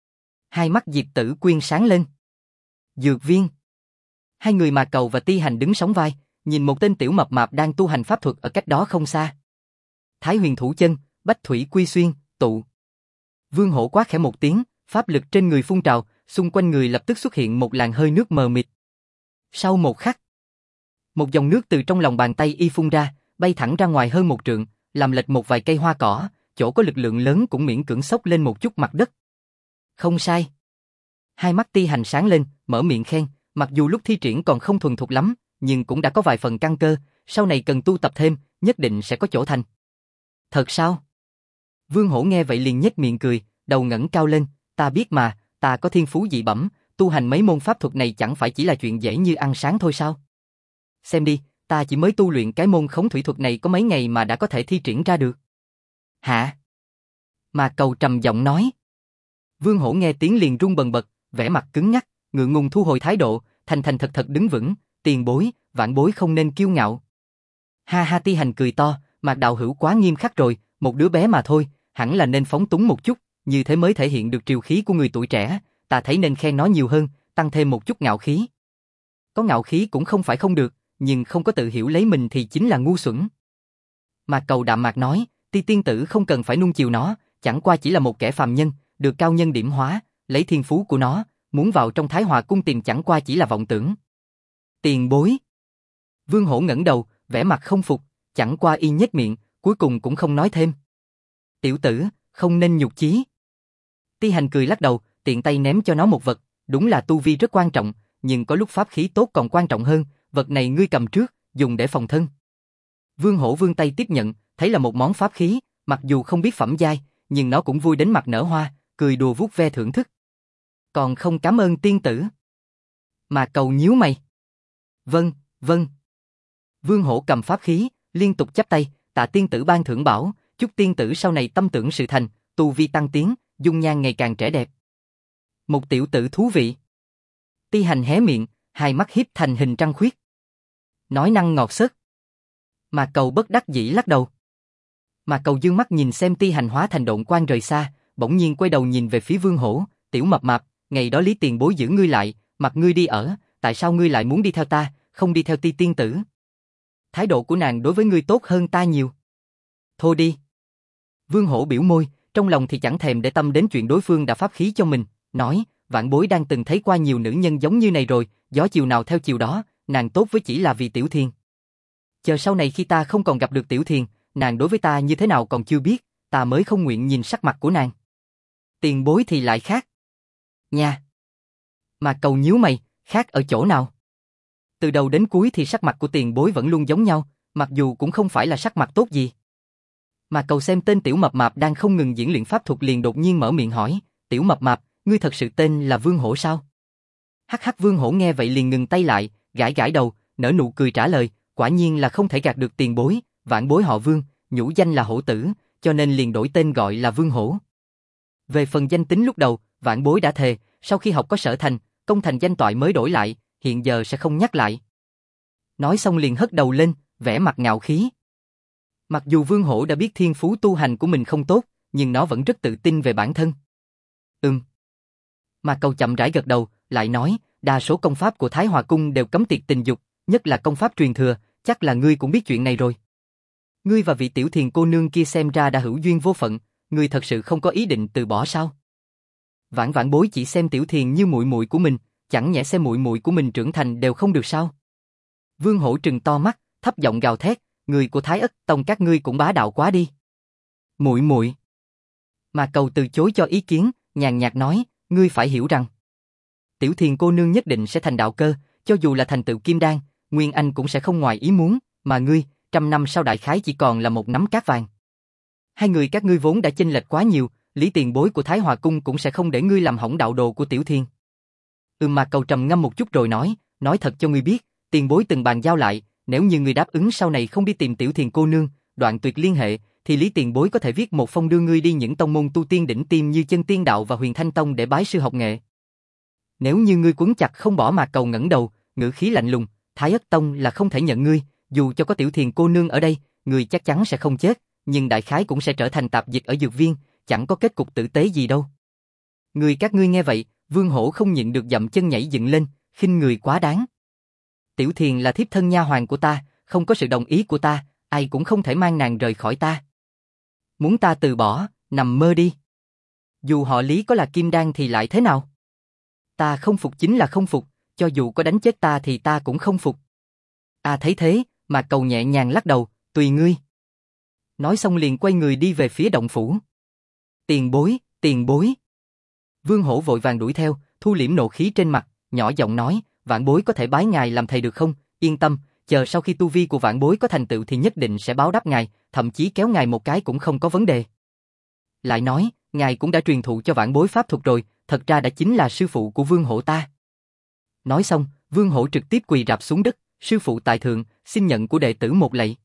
Hai mắt Diệp Tử Quyên sáng lên. Dược viên? Hai người Mạc Cầu và Ti Hành đứng sóng vai, nhìn một tên tiểu mập mạp đang tu hành pháp thuật ở cách đó không xa. Thái Huyền Thủ Chân, Bách Thủy Quy Xuyên, tụ. Vương Hổ quát khẽ một tiếng, pháp lực trên người phun trào, xung quanh người lập tức xuất hiện một làn hơi nước mờ mịt. Sau một khắc, một dòng nước từ trong lòng bàn tay y phun ra, bay thẳng ra ngoài hơn 1 trượng, làm lệch một vài cây hoa cỏ, chỗ có lực lượng lớn cũng miễn cưỡng xốc lên một chút mặt đất. Không sai. Hai mắt Ti Hành sáng lên, mở miệng khen, mặc dù lúc thi triển còn không thuần thục lắm, nhưng cũng đã có vài phần căn cơ, sau này cần tu tập thêm, nhất định sẽ có chỗ thành. Thật sao? Vương Hổ nghe vậy liền nhếch miệng cười, đầu ngẩng cao lên, ta biết mà, ta có thiên phú dị bẩm, tu hành mấy môn pháp thuật này chẳng phải chỉ là chuyện dễ như ăn sáng thôi sao? Xem đi, ta chỉ mới tu luyện cái môn khống thủy thuật này có mấy ngày mà đã có thể thi triển ra được. Hả? Mạc Cầu trầm giọng nói. Vương Hổ nghe tiếng liền run bần bật, vẻ mặt cứng nhắc, ngượng ngùng thu hồi thái độ, thành thành thật thật đứng vững, tiền bối, vãn bối không nên kiêu ngạo. Ha ha, Ti Hành cười to, Mạc đạo hữu quá nghiêm khắc rồi, một đứa bé mà thôi, hẳn là nên phóng túng một chút, như thế mới thể hiện được triều khí của người tuổi trẻ, ta thấy nên khen nó nhiều hơn, tăng thêm một chút ngạo khí. Có ngạo khí cũng không phải không được, nhưng không có tự hiểu lấy mình thì chính là ngu xuẩn. Mạc Cầu đạm mạc nói, Ti tiên tử không cần phải nuông chiều nó, chẳng qua chỉ là một kẻ phàm nhân, được cao nhân điểm hóa, lấy thiên phú của nó, muốn vào trong Thái Hòa cung tìm chẳng qua chỉ là vọng tưởng. Tiền bối. Vương Hổ ngẩng đầu, vẻ mặt không phục, chẳng qua y nhếch miệng, cuối cùng cũng không nói thêm. Tiểu tử, không nên nhục chí. Ti Hành cười lắc đầu, tiện tay ném cho nó một vật, đúng là tu vi rất quan trọng, nhưng có lúc pháp khí tốt còn quan trọng hơn, vật này ngươi cầm trước, dùng để phòng thân. Vương Hổ vươn tay tiếp nhận, thấy là một món pháp khí, mặc dù không biết phẩm giai, nhưng nó cũng vui đến mặt nở hoa, cười đùa vuốt ve thưởng thức. Còn không cảm ơn tiên tử. Mà Cầu nhíu mày. Vâng, vâng. Vương Hổ cầm pháp khí, liên tục chắp tay, tạ tiên tử ban thưởng bảo, chúc tiên tử sau này tâm tưởng sự thành, tu vi tăng tiến, dung nhan ngày càng trẻ đẹp. Một tiểu tử thú vị. Ti Hành hé miệng, hai mắt híp thành hình trăng khuyết. Nói năng ngọt xớt. Mà Cầu bất đắc dĩ lắc đầu. Mà Cầu dương mắt nhìn xem Ti Hành hóa thành độn quang rời xa, bỗng nhiên quay đầu nhìn về phía Vương Hổ, tiểu mập mạp, ngày đó Lý tiền bối giữ ngươi lại, mặc ngươi đi ở, tại sao ngươi lại muốn đi theo ta, không đi theo Ti tiên tử? Thái độ của nàng đối với ngươi tốt hơn ta nhiều. Thôi đi. Vương Hổ biểu môi, trong lòng thì chẳng thèm để tâm đến chuyện đối phương đã pháp khí cho mình, nói, vạn bối đang từng thấy qua nhiều nữ nhân giống như này rồi, gió chiều nào theo chiều đó, nàng tốt với chỉ là vì Tiểu Thiền. Chờ sau này khi ta không còn gặp được Tiểu Thiền, nàng đối với ta như thế nào còn chưa biết, ta mới không nguyện nhìn sắc mặt của nàng. Tiền bối thì lại khác. Nha. Mà Cầu nhíu mày, khác ở chỗ nào? Từ đầu đến cuối thì sắc mặt của tiền bối vẫn luôn giống nhau, mặc dù cũng không phải là sắc mặt tốt gì. Mà Cầu xem tên tiểu mập mạp đang không ngừng diễn luyện pháp thuật liền đột nhiên mở miệng hỏi, tiểu mập mạp, ngươi thật sự tên là Vương Hổ sao? Hắc hắc. Vương Hổ nghe vậy liền ngừng tay lại, gãi gãi đầu, nở nụ cười trả lời, quả nhiên là không thể gạt được tiền bối, vãn bối họ Vương, nhũ danh là Hổ Tử, cho nên liền đổi tên gọi là Vương Hổ. Về phần danh tính lúc đầu, vãn bối đã thề, sau khi học có sở thành, công thành danh toại mới đổi lại, hiện giờ sẽ không nhắc lại. Nói xong liền hất đầu lên, vẻ mặt ngạo khí. Mặc dù Vương Hổ đã biết thiên phú tu hành của mình không tốt, nhưng nó vẫn rất tự tin về bản thân. Mà Cầu chậm rãi gật đầu, lại nói, đa số công pháp của Thái Hòa Cung đều cấm tiệt tình dục, nhất là công pháp truyền thừa, chắc là ngươi cũng biết chuyện này rồi. Ngươi và vị Tiểu Thiền cô nương kia xem ra đã hữu duyên vô phận, ngươi thật sự không có ý định từ bỏ sao? Vãn bối chỉ xem Tiểu Thiền như muội muội của mình, chẳng nhẽ xem muội muội của mình trưởng thành đều không được sao? Vương Hổ trừng to mắt, thấp giọng gào thét, người của Thái Ất Tông các ngươi cũng bá đạo quá đi. Muội muội. Mà Cầu từ chối cho ý kiến, nhàn nhạt nói, ngươi phải hiểu rằng, Tiểu Thiền cô nương nhất định sẽ thành đạo cơ, cho dù là thành tựu kim đan, Nguyên Anh cũng sẽ không ngoài ý muốn, mà ngươi, 100 năm sau đại khái chỉ còn là một nắm cát vàng. Hai người các ngươi vốn đã chênh lệch quá nhiều, Lý tiền bối của Thái Hòa Cung cũng sẽ không để ngươi làm hỏng đạo đồ của Tiểu Thiền. Mà Cầu trầm ngâm một chút rồi nói thật cho ngươi biết, tiền bối từng bàn giao lại, nếu như ngươi đáp ứng sau này không đi tìm Tiểu Thiền cô nương, đoạn tuyệt liên hệ, thì Lý tiền bối có thể viết một phong đưa ngươi đi những tông môn tu tiên đỉnh tiêm như Chân Tiên Đạo và Huyền Thanh Tông để bái sư học nghệ. Nếu như ngươi quấn chặt không bỏ. Mà Cầu ngẩng đầu, ngữ khí lạnh lùng, Thái Ất Tông là không thể nhận ngươi, dù cho có Tiểu Thiền cô nương ở đây, ngươi chắc chắn sẽ không chết, nhưng đại khái cũng sẽ trở thành tạp dịch ở dược viên, chẳng có kết cục tử tế gì đâu. Các ngươi nghe vậy, Vương Hổ không nhịn được dậm chân nhảy dựng lên, khinh người quá đáng. Tiểu Thiền là thiếp thân nha hoàn của ta, không có sự đồng ý của ta, ai cũng không thể mang nàng rời khỏi ta. Muốn ta từ bỏ, nằm mơ đi. Dù họ Lý có là kim đan thì lại thế nào? Ta không phục chính là không phục, cho dù có đánh chết ta thì ta cũng không phục. Thấy thế, mà Cầu nhẹ nhàng lắc đầu, tùy ngươi. Nói xong liền quay người đi về phía động phủ. Tiền bối, tiền bối. Vương Hổ vội vàng đuổi theo, thu liễm nộ khí trên mặt, nhỏ giọng nói, vãn bối có thể bái ngài làm thầy được không? Yên tâm, chờ sau khi tu vi của vãn bối có thành tựu thì nhất định sẽ báo đáp ngài, thậm chí kéo ngài một cái cũng không có vấn đề. Lại nói, ngài cũng đã truyền thụ cho vãn bối pháp thuật rồi, thật ra đã chính là sư phụ của Vương Hổ ta. Nói xong, Vương Hổ trực tiếp quỳ rạp xuống đất, sư phụ tại thượng, xin nhận của đệ tử một lạy.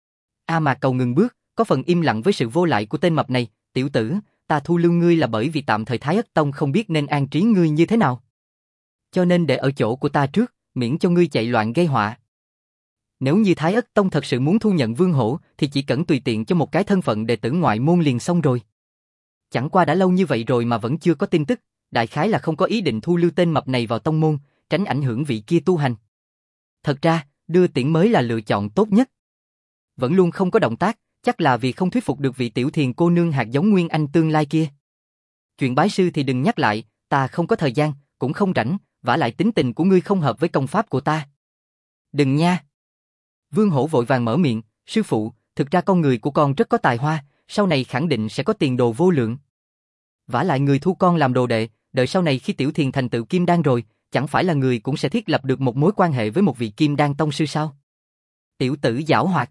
Mà Cầu ngừng bước, có phần im lặng với sự vô lại của tên mập này, tiểu tử, ta thu lưu ngươi là bởi vì tạm thời Thái Ất Tông không biết nên an trí ngươi như thế nào. Cho nên để ở chỗ của ta trước, miễn cho ngươi chạy loạn gây họa. Nếu như Thái Ất Tông thật sự muốn thu nhận Vương Hổ thì chỉ cần tùy tiện cho một cái thân phận đệ tử ngoại môn liền xong rồi. Chẳng qua đã lâu như vậy rồi mà vẫn chưa có tin tức, đại khái là không có ý định thu lưu tên mập này vào tông môn, tránh ảnh hưởng vị kia tu hành. Thật ra, đưa tiễn mới là lựa chọn tốt nhất. Vẫn luôn không có động tác, chắc là vì không thuyết phục được vị Tiểu Thiền cô nương hạt giống Nguyên Anh tương lai kia. Chuyện bái sư thì đừng nhắc lại, ta không có thời gian, cũng không rảnh, vả lại tính tình của ngươi không hợp với công pháp của ta. Đừng nha. Vương Hổ vội vàng mở miệng, sư phụ, thực ra con người của con rất có tài hoa, sau này khẳng định sẽ có tiền đồ vô lượng. Vả lại người thu con làm đồ đệ, đợi sau này khi Tiểu Thiền thành tựu kim đan rồi, chẳng phải là người cũng sẽ thiết lập được một mối quan hệ với một vị kim đan tông sư sao? Tiểu tử giảo hoạt.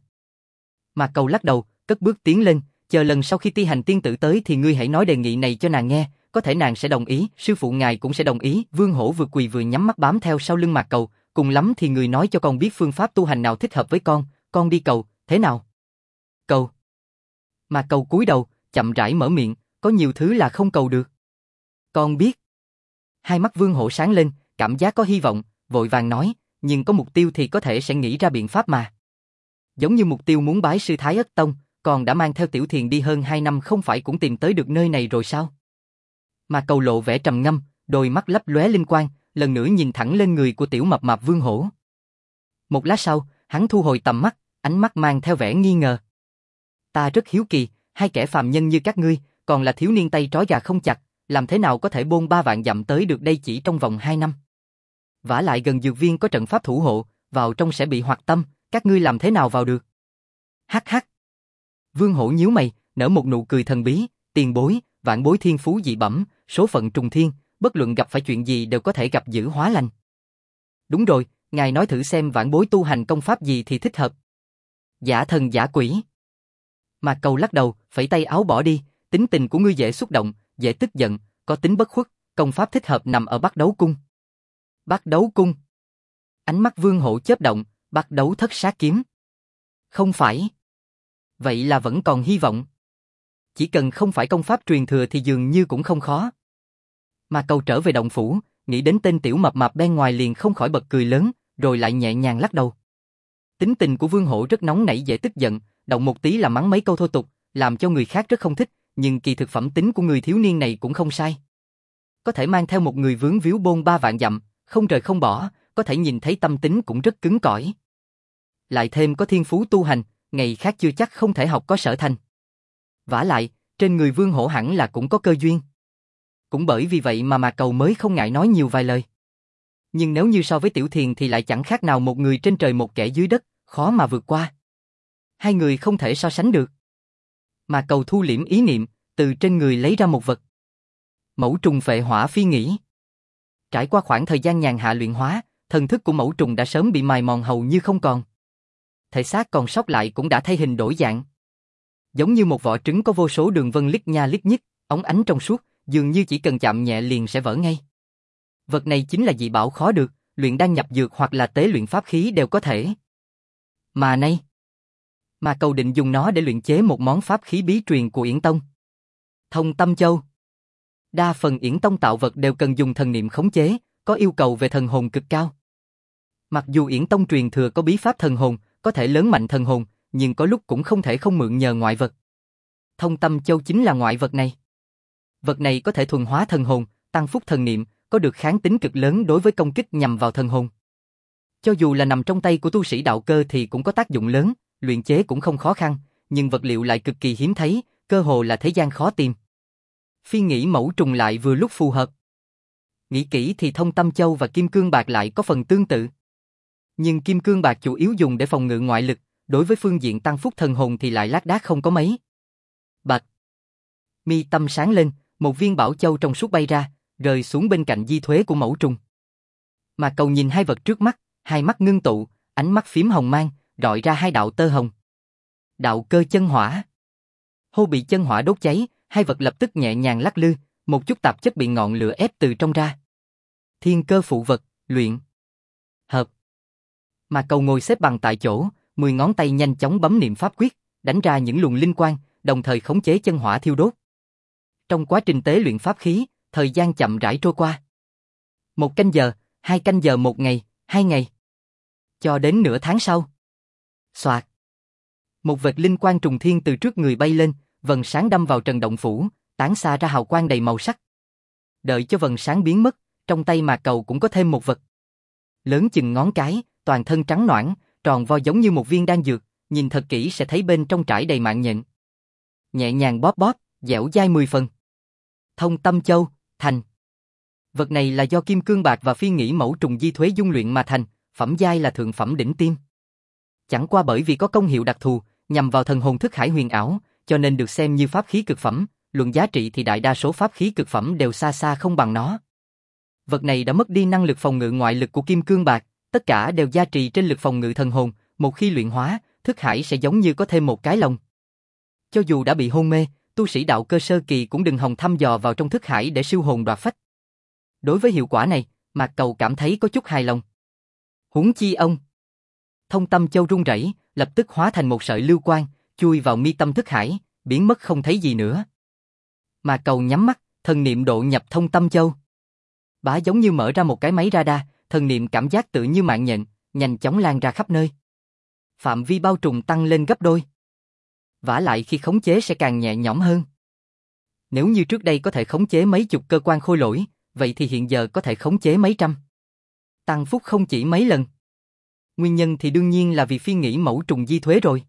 Mạc Cầu lắc đầu, cất bước tiến lên, chờ lần sau khi Ti Hành tiên tử tới thì ngươi hãy nói đề nghị này cho nàng nghe, có thể nàng sẽ đồng ý, sư phụ ngài cũng sẽ đồng ý. Vương Hổ vừa quỳ vừa nhắm mắt bám theo sau lưng Mạc Cầu, cùng lắm thì người nói cho con biết phương pháp tu hành nào thích hợp với con đi cầu, thế nào? Cầu. Mạc Cầu cúi đầu, chậm rãi mở miệng, có nhiều thứ là không cầu được. Con biết. Hai mắt Vương Hổ sáng lên, cảm giác có hy vọng, vội vàng nói, nhưng có mục tiêu thì có thể sẽ nghĩ ra biện pháp mà. Giống như mục tiêu muốn bái sư Thái Ất Tông, còn đã mang theo Tiểu Thiền đi hơn 2 năm không phải cũng tìm tới được nơi này rồi sao? Mà Cầu lộ vẻ trầm ngâm, đôi mắt lấp lóe linh quang, lần nữa nhìn thẳng lên người của tiểu mập mạp Vương Hổ. Một lát sau, hắn thu hồi tầm mắt, ánh mắt mang theo vẻ nghi ngờ. Ta rất hiếu kỳ, hai kẻ phàm nhân như các ngươi, còn là thiếu niên tay trói gà không chặt, làm thế nào có thể bôn 3 vạn dặm tới được đây chỉ trong vòng 2 năm? Vả lại gần dược viên có trận pháp thủ hộ, vào trong sẽ bị hoạt tâm, các ngươi làm thế nào vào được? Hắc hắc. Vương Hổ nhíu mày, nở một nụ cười thần bí, tiền bối, vạn bối thiên phú dị bẩm, số phận trùng thiên, bất luận gặp phải chuyện gì đều có thể gặp dữ hóa lành. Đúng rồi, ngài nói thử xem vạn bối tu hành công pháp gì thì thích hợp. Giả thần giả quỷ. Mạc Cầu lắc đầu, phẩy tay áo bỏ đi, tính tình của ngươi dễ xúc động, dễ tức giận, có tính bất khuất, công pháp thích hợp nằm ở Bắc Đấu Cung. Bắc Đấu Cung. Ánh mắt Vương Hổ chớp động, Bắc Đấu Thất Sát Kiếm. Không phải. Vậy là vẫn còn hy vọng. Chỉ cần không phải công pháp truyền thừa thì dường như cũng không khó. Mà Cầu trở về động phủ, nghĩ đến tên tiểu mập mạp bên ngoài liền không khỏi bật cười lớn, rồi lại nhẹ nhàng lắc đầu. Tính tình của Vương Hổ rất nóng nảy dễ tức giận, động một tí là mắng mấy câu thô tục, làm cho người khác rất không thích, nhưng kỳ thực phẩm tính của người thiếu niên này cũng không sai. Có thể mang theo một người vướng víu bôn 3 vạn dặm, không rời không bỏ, có thể nhìn thấy tâm tính cũng rất cứng cỏi. Lại thêm có thiên phú tu hành, ngày khác chưa chắc không thể học có sở thành. Vả lại, trên người Vương Hổ hẳn là cũng có cơ duyên. Cũng bởi vì vậy mà Mạc Cầu mới không ngại nói nhiều vài lời. Nhưng nếu như so với Tiểu Thiền thì lại chẳng khác nào một người trên trời một kẻ dưới đất, khó mà vượt qua. Hai người không thể so sánh được. Mạc Cầu thu liễm ý niệm, từ trên người lấy ra một vật. Mẫu trùng phệ hỏa phi nghĩ. Trải qua khoảng thời gian nhàn hạ luyện hóa, thần thức của mẫu trùng đã sớm bị mài mòn hầu như không còn. Thể xác còn sót lại cũng đã thay hình đổi dạng. Giống như một vỏ trứng có vô số đường vân lít nha lít nhít, óng ánh trong suốt, dường như chỉ cần chạm nhẹ liền sẽ vỡ ngay. Vật này chính là dị bảo khó được, luyện đan nhập dược hoặc là tế luyện pháp khí đều có thể. Mà nay, Mạc Cầu định dùng nó để luyện chế một món pháp khí bí truyền của Yển Tông. Thông Tâm Châu. Đa phần Yển Tông tạo vật đều cần dùng thần niệm khống chế, có yêu cầu về thần hồn cực cao. Mặc dù Yển Tông truyền thừa có bí pháp thần hồn, có thể lớn mạnh thần hồn, nhưng có lúc cũng không thể không mượn nhờ ngoại vật. Thông Tâm Châu chính là ngoại vật này. Vật này có thể thuần hóa thần hồn, tăng phúc thần niệm, có được kháng tính cực lớn đối với công kích nhằm vào thần hồn. Cho dù là nằm trong tay của tu sĩ đạo cơ thì cũng có tác dụng lớn, luyện chế cũng không khó khăn, nhưng vật liệu lại cực kỳ hiếm thấy, cơ hồ là thế gian khó tìm. Phi nghĩ mẫu trùng lại vừa lúc phù hợp. Nghĩ kỹ thì Thông Tâm Châu và Kim Cương Bạc lại có phần tương tự. Nhưng Kim Cương Bạc chủ yếu dùng để phòng ngự ngoại lực, đối với phương diện tăng phúc thần hồn thì lại lác đác không có mấy. Bạch. Mi tâm sáng lên, một viên bảo châu trong suốt bay ra, rơi xuống bên cạnh di thuế của mẫu trùng. Mà Cầu nhìn hai vật trước mắt, hai mắt ngưng tụ, ánh mắt phím hồng mang, rọi ra hai đạo tơ hồng. Đạo cơ chân hỏa. Hô bị chân hỏa đốt cháy, hai vật lập tức nhẹ nhàng lắc lư, một chút tạp chất bị ngọn lửa ép từ trong ra. Thiên cơ phụ vật, luyện. Hợp. Mà Cầu ngồi xếp bằng tại chỗ, 10 ngón tay nhanh chóng bấm niệm pháp quyết, đánh ra những luồng linh quang, đồng thời khống chế chân hỏa thiêu đốt. Trong quá trình tế luyện pháp khí, thời gian chậm rãi trôi qua. 1 canh giờ, 2 canh giờ, 1 ngày, 2 ngày. Cho đến nửa tháng sau. Xoạt. Một vệt linh quang trùng thiên từ trước người bay lên, vầng sáng đâm vào trần động phủ, tán xa ra hào quang đầy màu sắc. Đợi cho vầng sáng biến mất, trong tay Mạc Cầu cũng có thêm một vật. Lớn chừng ngón cái, toàn thân trắng nõn, tròn vo giống như một viên đan dược, nhìn thật kỹ sẽ thấy bên trong trải đầy mạng nhện. Nhẹ nhàng bóp bóp, dẻo dai 10 phần. Thông Tâm Châu, thành. Vật này là do Kim Cương Bạc và Phi nghĩ mẫu trùng di thuế dung luyện mà thành, phẩm giai là thượng phẩm đỉnh tiêm. Chẳng qua bởi vì có công hiệu đặc thù, nhằm vào thần hồn thức hải huyền ảo, cho nên được xem như pháp khí cực phẩm, luận giá trị thì đại đa số pháp khí cực phẩm đều xa xa không bằng nó. Vật này đã mất đi năng lực phòng ngự ngoại lực của kim cương bạc, tất cả đều gia trì trên lực phòng ngự thần hồn, một khi luyện hóa, thức hải sẽ giống như có thêm một cái lồng. Cho dù đã bị hôn mê, tu sĩ đạo cơ sơ kỳ cũng đừng hòng thăm dò vào trong thức hải để siêu hồn đoạt phách. Đối với hiệu quả này, Mạc Cầu cảm thấy có chút hài lòng. Huống chi ông. Thông tâm châu rung rẩy, lập tức hóa thành một sợi lưu quang, chui vào mi tâm thức hải, biến mất không thấy gì nữa. Mạc Cầu nhắm mắt, thần niệm độ nhập thông tâm châu. Bá giống như mở ra một cái máy radar, thần niệm cảm giác tự như mạng nhện, nhanh chóng lan ra khắp nơi. Phạm vi bao trùm tăng lên gấp đôi. Vả lại khi khống chế sẽ càng nhẹ nhõm hơn. Nếu như trước đây có thể khống chế mấy chục cơ quan khôi lỗi, vậy thì hiện giờ có thể khống chế mấy trăm. Tăng phúc không chỉ mấy lần. Nguyên nhân thì đương nhiên là vì phi nghĩ mẫu trùng di thuế rồi.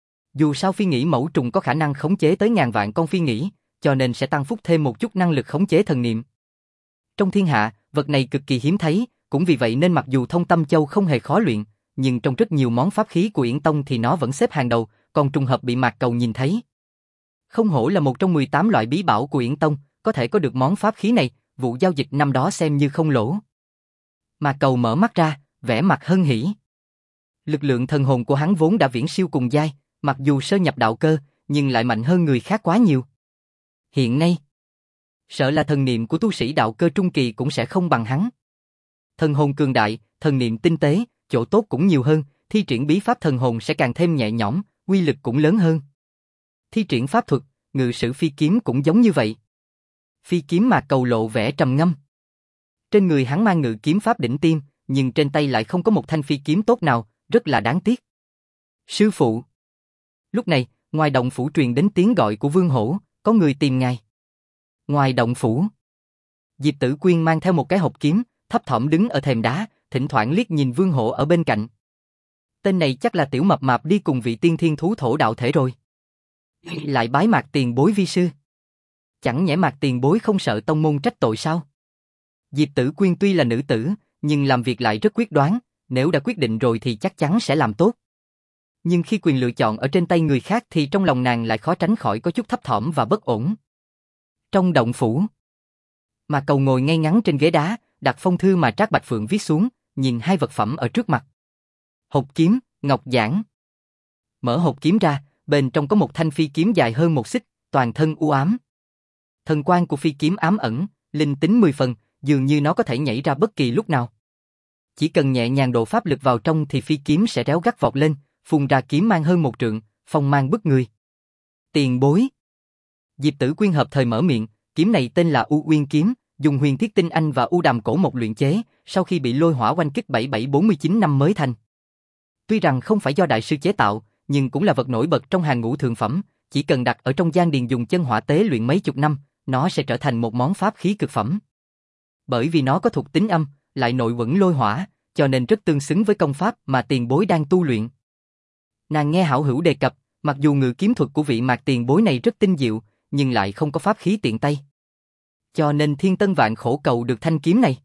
Dù sao phi nghĩ mẫu trùng có khả năng khống chế tới ngàn vạn con phi nghĩ, cho nên sẽ tăng phúc thêm một chút năng lực khống chế thần niệm. Trong thiên hạ, vật này cực kỳ hiếm thấy, cũng vì vậy nên mặc dù thông tâm châu không hề khó luyện, nhưng trong rất nhiều món pháp khí của Yển Tông thì nó vẫn xếp hàng đầu, còn trùng hợp bị Mạc Cầu nhìn thấy. Không hổ là một trong 18 loại bí bảo của Yển Tông, có thể có được món pháp khí này, vụ giao dịch năm đó xem như không lỗ. Mạc Cầu mở mắt ra, vẻ mặt hân hỉ. Lực lượng thần hồn của hắn vốn đã viễn siêu cùng giai, mặc dù sơ nhập đạo cơ, nhưng lại mạnh hơn người khác quá nhiều. Hiện nay, sợ là thần niệm của tu sĩ đạo cơ trung kỳ cũng sẽ không bằng hắn. Thần hồn cường đại, thần niệm tinh tế, chỗ tốt cũng nhiều hơn, thi triển bí pháp thần hồn sẽ càng thêm nhẹ nhõm, uy lực cũng lớn hơn. Thi triển pháp thuật, ngự sử phi kiếm cũng giống như vậy. Phi kiếm Mạc Cầu lộ vẻ trầm ngâm. Trên người hắn mang ngự kiếm pháp đỉnh tiêm, nhưng trên tay lại không có một thanh phi kiếm tốt nào, rất là đáng tiếc. Sư phụ. Lúc này, ngoài động phủ truyền đến tiếng gọi của Vương Hổ, có người tìm ngài. Ngoài động phủ, Diệp Tử Quyên mang theo một cái hộp kiếm, thấp thỏm đứng ở thềm đá, thỉnh thoảng liếc nhìn Vương Hổ ở bên cạnh. Tên này chắc là tiểu mập mạp đi cùng vị tiên thiên thú thổ đạo thể rồi. Lại bái Mạc tiền bối vi sư. Chẳng nhẽ Mạc tiền bối không sợ tông môn trách tội sao? Diệp Tử Quyên tuy là nữ tử, nhưng làm việc lại rất quyết đoán, nếu đã quyết định rồi thì chắc chắn sẽ làm tốt. Nhưng khi quyền lựa chọn ở trên tay người khác thì trong lòng nàng lại khó tránh khỏi có chút thấp thỏm và bất ổn. Trong động phủ, Mạc Cầu ngồi ngay ngắn trên ghế đá, đặt phong thư mà Trác Bạch Phượng viết xuống, nhìn hai vật phẩm ở trước mặt. Hộp kiếm, ngọc giản. Mở hộp kiếm ra, bên trong có một thanh phi kiếm dài hơn một xích, toàn thân u ám. Thần quang của phi kiếm ám ẩn, linh tính 10 phần, dường như nó có thể nhảy ra bất kỳ lúc nào. Chỉ cần nhẹ nhàng độ pháp lực vào trong thì phi kiếm sẽ réo gắt vọt lên, phun ra kiếm mang hơn một trượng, phong mang bức người. Tiền bối. Diệp Tử Quyên hợp thời mở miệng, kiếm này tên là U Uyên kiếm, dùng huyền thiết tinh anh và u đàm cổ mộc luyện chế, sau khi bị lôi hỏa oanh kích 7749 năm mới thành. Tuy rằng không phải do đại sư chế tạo, nhưng cũng là vật nổi bật trong hàng ngũ thượng phẩm, chỉ cần đặt ở trong gian điền dùng chân hỏa tế luyện mấy chục năm, nó sẽ trở thành một món pháp khí cực phẩm. Bởi vì nó có thuộc tính âm, lại nội quẩn lôi hỏa, cho nên rất tương xứng với công pháp mà tiền bối đang tu luyện. Nàng nghe hảo hữu đề cập, mặc dù ngự kiếm thuật của vị Mạc tiền bối này rất tinh diệu, nhưng lại không có pháp khí tiện tay. Cho nên thiên tân vạn khổ cầu được thanh kiếm này.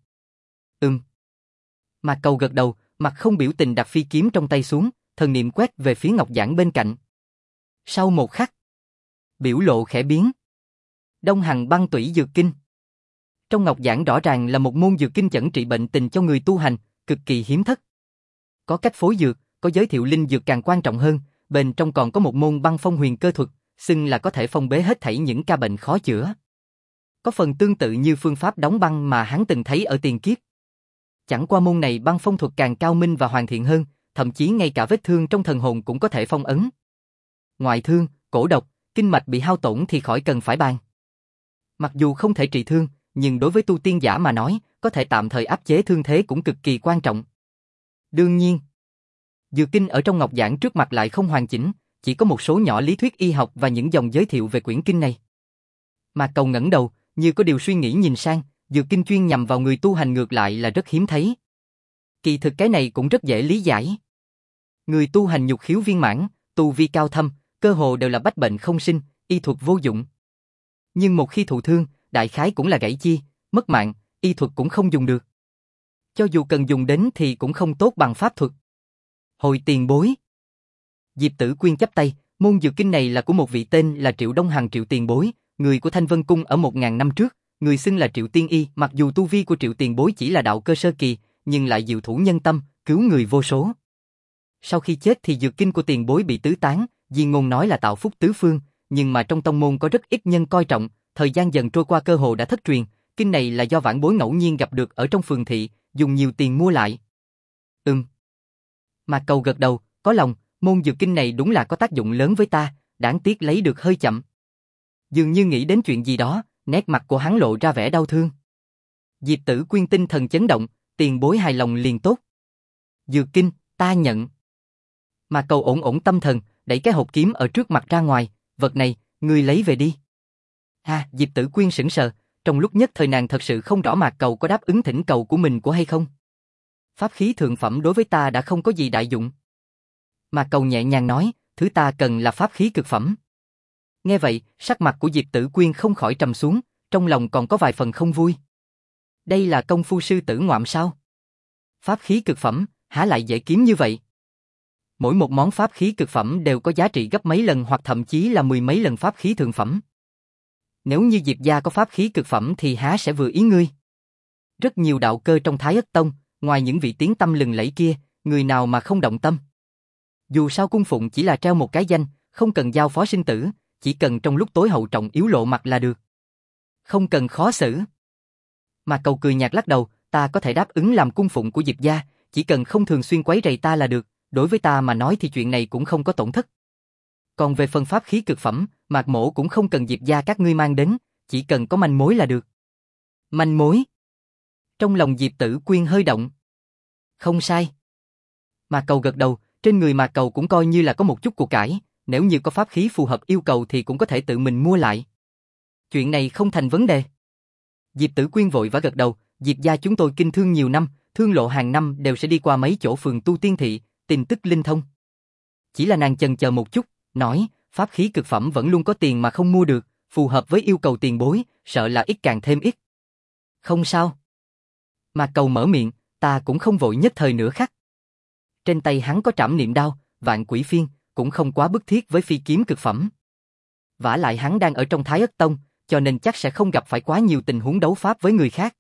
Mạc Cầu gật đầu, mặt không biểu tình đặt phi kiếm trong tay xuống, thần niệm quét về phía ngọc giản bên cạnh. Sau một khắc, biểu lộ khẽ biến. Đông Hằng băng tủy dược kinh. Trong ngọc giản rõ ràng là một môn dược kinh chẩn trị bệnh tình cho người tu hành, cực kỳ hiếm thất. Có cách phối dược, có giới thiệu linh dược càng quan trọng hơn, bên trong còn có một môn băng phong huyền cơ thuật, xưng là có thể phong bế hết thảy những ca bệnh khó chữa. Có phần tương tự như phương pháp đóng băng mà hắn từng thấy ở tiền kiếp. Chẳng qua môn này băng phong thuật càng cao minh và hoàn thiện hơn, thậm chí ngay cả vết thương trong thần hồn cũng có thể phong ấn. Ngoại thương, cổ độc, kinh mạch bị hao tổn thì khỏi cần phải bàn. Mặc dù không thể trị thương, nhưng đối với tu tiên giả mà nói, có thể tạm thời áp chế thương thế cũng cực kỳ quan trọng. Đương nhiên, dược kinh ở trong ngọc giản trước mặt lại không hoàn chỉnh, chỉ có một số nhỏ lý thuyết y học và những dòng giới thiệu về quyển kinh này. Mạc Cầu ngẩng đầu, như có điều suy nghĩ nhìn sang, dược kinh chuyên nhằm vào người tu hành ngược lại là rất hiếm thấy. Kỳ thực cái này cũng rất dễ lý giải. Người tu hành nhục khiếu viên mãn, tu vi cao thâm, cơ hồ đều là bách bệnh không sinh, y thuật vô dụng. Nhưng một khi thụ thương, đại khái cũng là gãy chi, mất mạng, y thuật cũng không dùng được. Cho dù cần dùng đến thì cũng không tốt bằng pháp thuật. Hồi tiền bối. Diệp Tử Quyên chắp tay, Môn dược kinh này là của một vị tên là Triệu Đông Hằng Triệu tiền bối, người của Thanh Vân Cung ở 1000 năm trước, người xưng là Triệu Tiên Y, mặc dù tu vi của Triệu tiền bối chỉ là đạo cơ sơ kỳ, nhưng lại diệu thủ nhân tâm, cứu người vô số. Sau khi chết thì dược kinh của tiền bối bị tứ tán, diên ngôn nói là tạo phúc tứ phương, nhưng mà trong tông môn có rất ít nhân coi trọng, thời gian dần trôi qua cơ hồ đã thất truyền, kinh này là do vãn bối ngẫu nhiên gặp được ở trong phường thị, dùng nhiều tiền mua lại. Mạc Cầu gật đầu, có lòng, môn dược kinh này đúng là có tác dụng lớn với ta, đáng tiếc lấy được hơi chậm. Dường như nghĩ đến chuyện gì đó, nét mặt của hắn lộ ra vẻ đau thương. Diệp Tử Quyên tinh thần chấn động, tiền bối hài lòng liền tốt. Dược kinh, ta nhận. Mạc Cầu ổn ổn tâm thần, đẩy cái hộp kiếm ở trước mặt ra ngoài, vật này, ngươi lấy về đi. Diệp Tử Quyên sững sờ, trong lúc nhất thời nàng thật sự không rõ Mạc Cầu có đáp ứng thỉnh cầu của mình hay không. Pháp khí thượng phẩm đối với ta đã không có gì đại dụng. Mạc Cầu nhẹ nhàng nói, thứ ta cần là pháp khí cực phẩm. Nghe vậy, sắc mặt của Diệp Tử Quyên không khỏi trầm xuống, trong lòng còn có vài phần không vui. Đây là công phu sư tử ngoạm sao? Pháp khí cực phẩm, há lại dễ kiếm như vậy? Mỗi một món pháp khí cực phẩm đều có giá trị gấp mấy lần hoặc thậm chí là mười mấy lần pháp khí thượng phẩm. Nếu như Diệp gia có pháp khí cực phẩm thì há sẽ vừa ý ngươi. Rất nhiều đạo cơ trong Thái Ất Tông, ngoài những vị tiếng tăm lừng lẫy kia, người nào mà không động tâm. Dù sao cung phụng chỉ là treo một cái danh, không cần giao phó sinh tử, chỉ cần trong lúc tối hậu trọng yếu lộ mặt là được. Không cần khó xử. Mạc Cầu cười nhạt lắc đầu, ta có thể đáp ứng làm cung phụng của Diệp gia, chỉ cần không thường xuyên quấy rầy ta là được, đối với ta mà nói thì chuyện này cũng không có tổn thất. Còn về phần pháp khí cực phẩm, Mạc Mỗ cũng không cần Diệp gia các ngươi mang đến, chỉ cần có manh mối là được. Manh mối? Trong lòng Diệp Tử Quyên hơi động. Không sai. Mạc Cầu gật đầu, trên người Mạc Cầu cũng coi như là có một chút của cải, nếu như có pháp khí phù hợp yêu cầu thì cũng có thể tự mình mua lại. Chuyện này không thành vấn đề. Diệp Tử Quyên vội vã gật đầu, Diệp gia chúng tôi kinh thương nhiều năm, thương lộ hàng năm đều sẽ đi qua mấy chỗ phường tu tiên thị, tin tức linh thông. Chỉ là nàng chần chờ một chút, nói, pháp khí cực phẩm vẫn luôn có tiền mà không mua được, phù hợp với yêu cầu tiền bối, sợ là ít càng thêm ít. Không sao. Mạc Cầu mở miệng, ta cũng không vội nhất thời nửa khắc. Trên tay hắn có trảm niệm đao, vạn quỷ phiên, cũng không quá bức thiết với phi kiếm cực phẩm. Vả lại hắn đang ở trong Thái Ất Tông, cho nên chắc sẽ không gặp phải quá nhiều tình huống đấu pháp với người khác.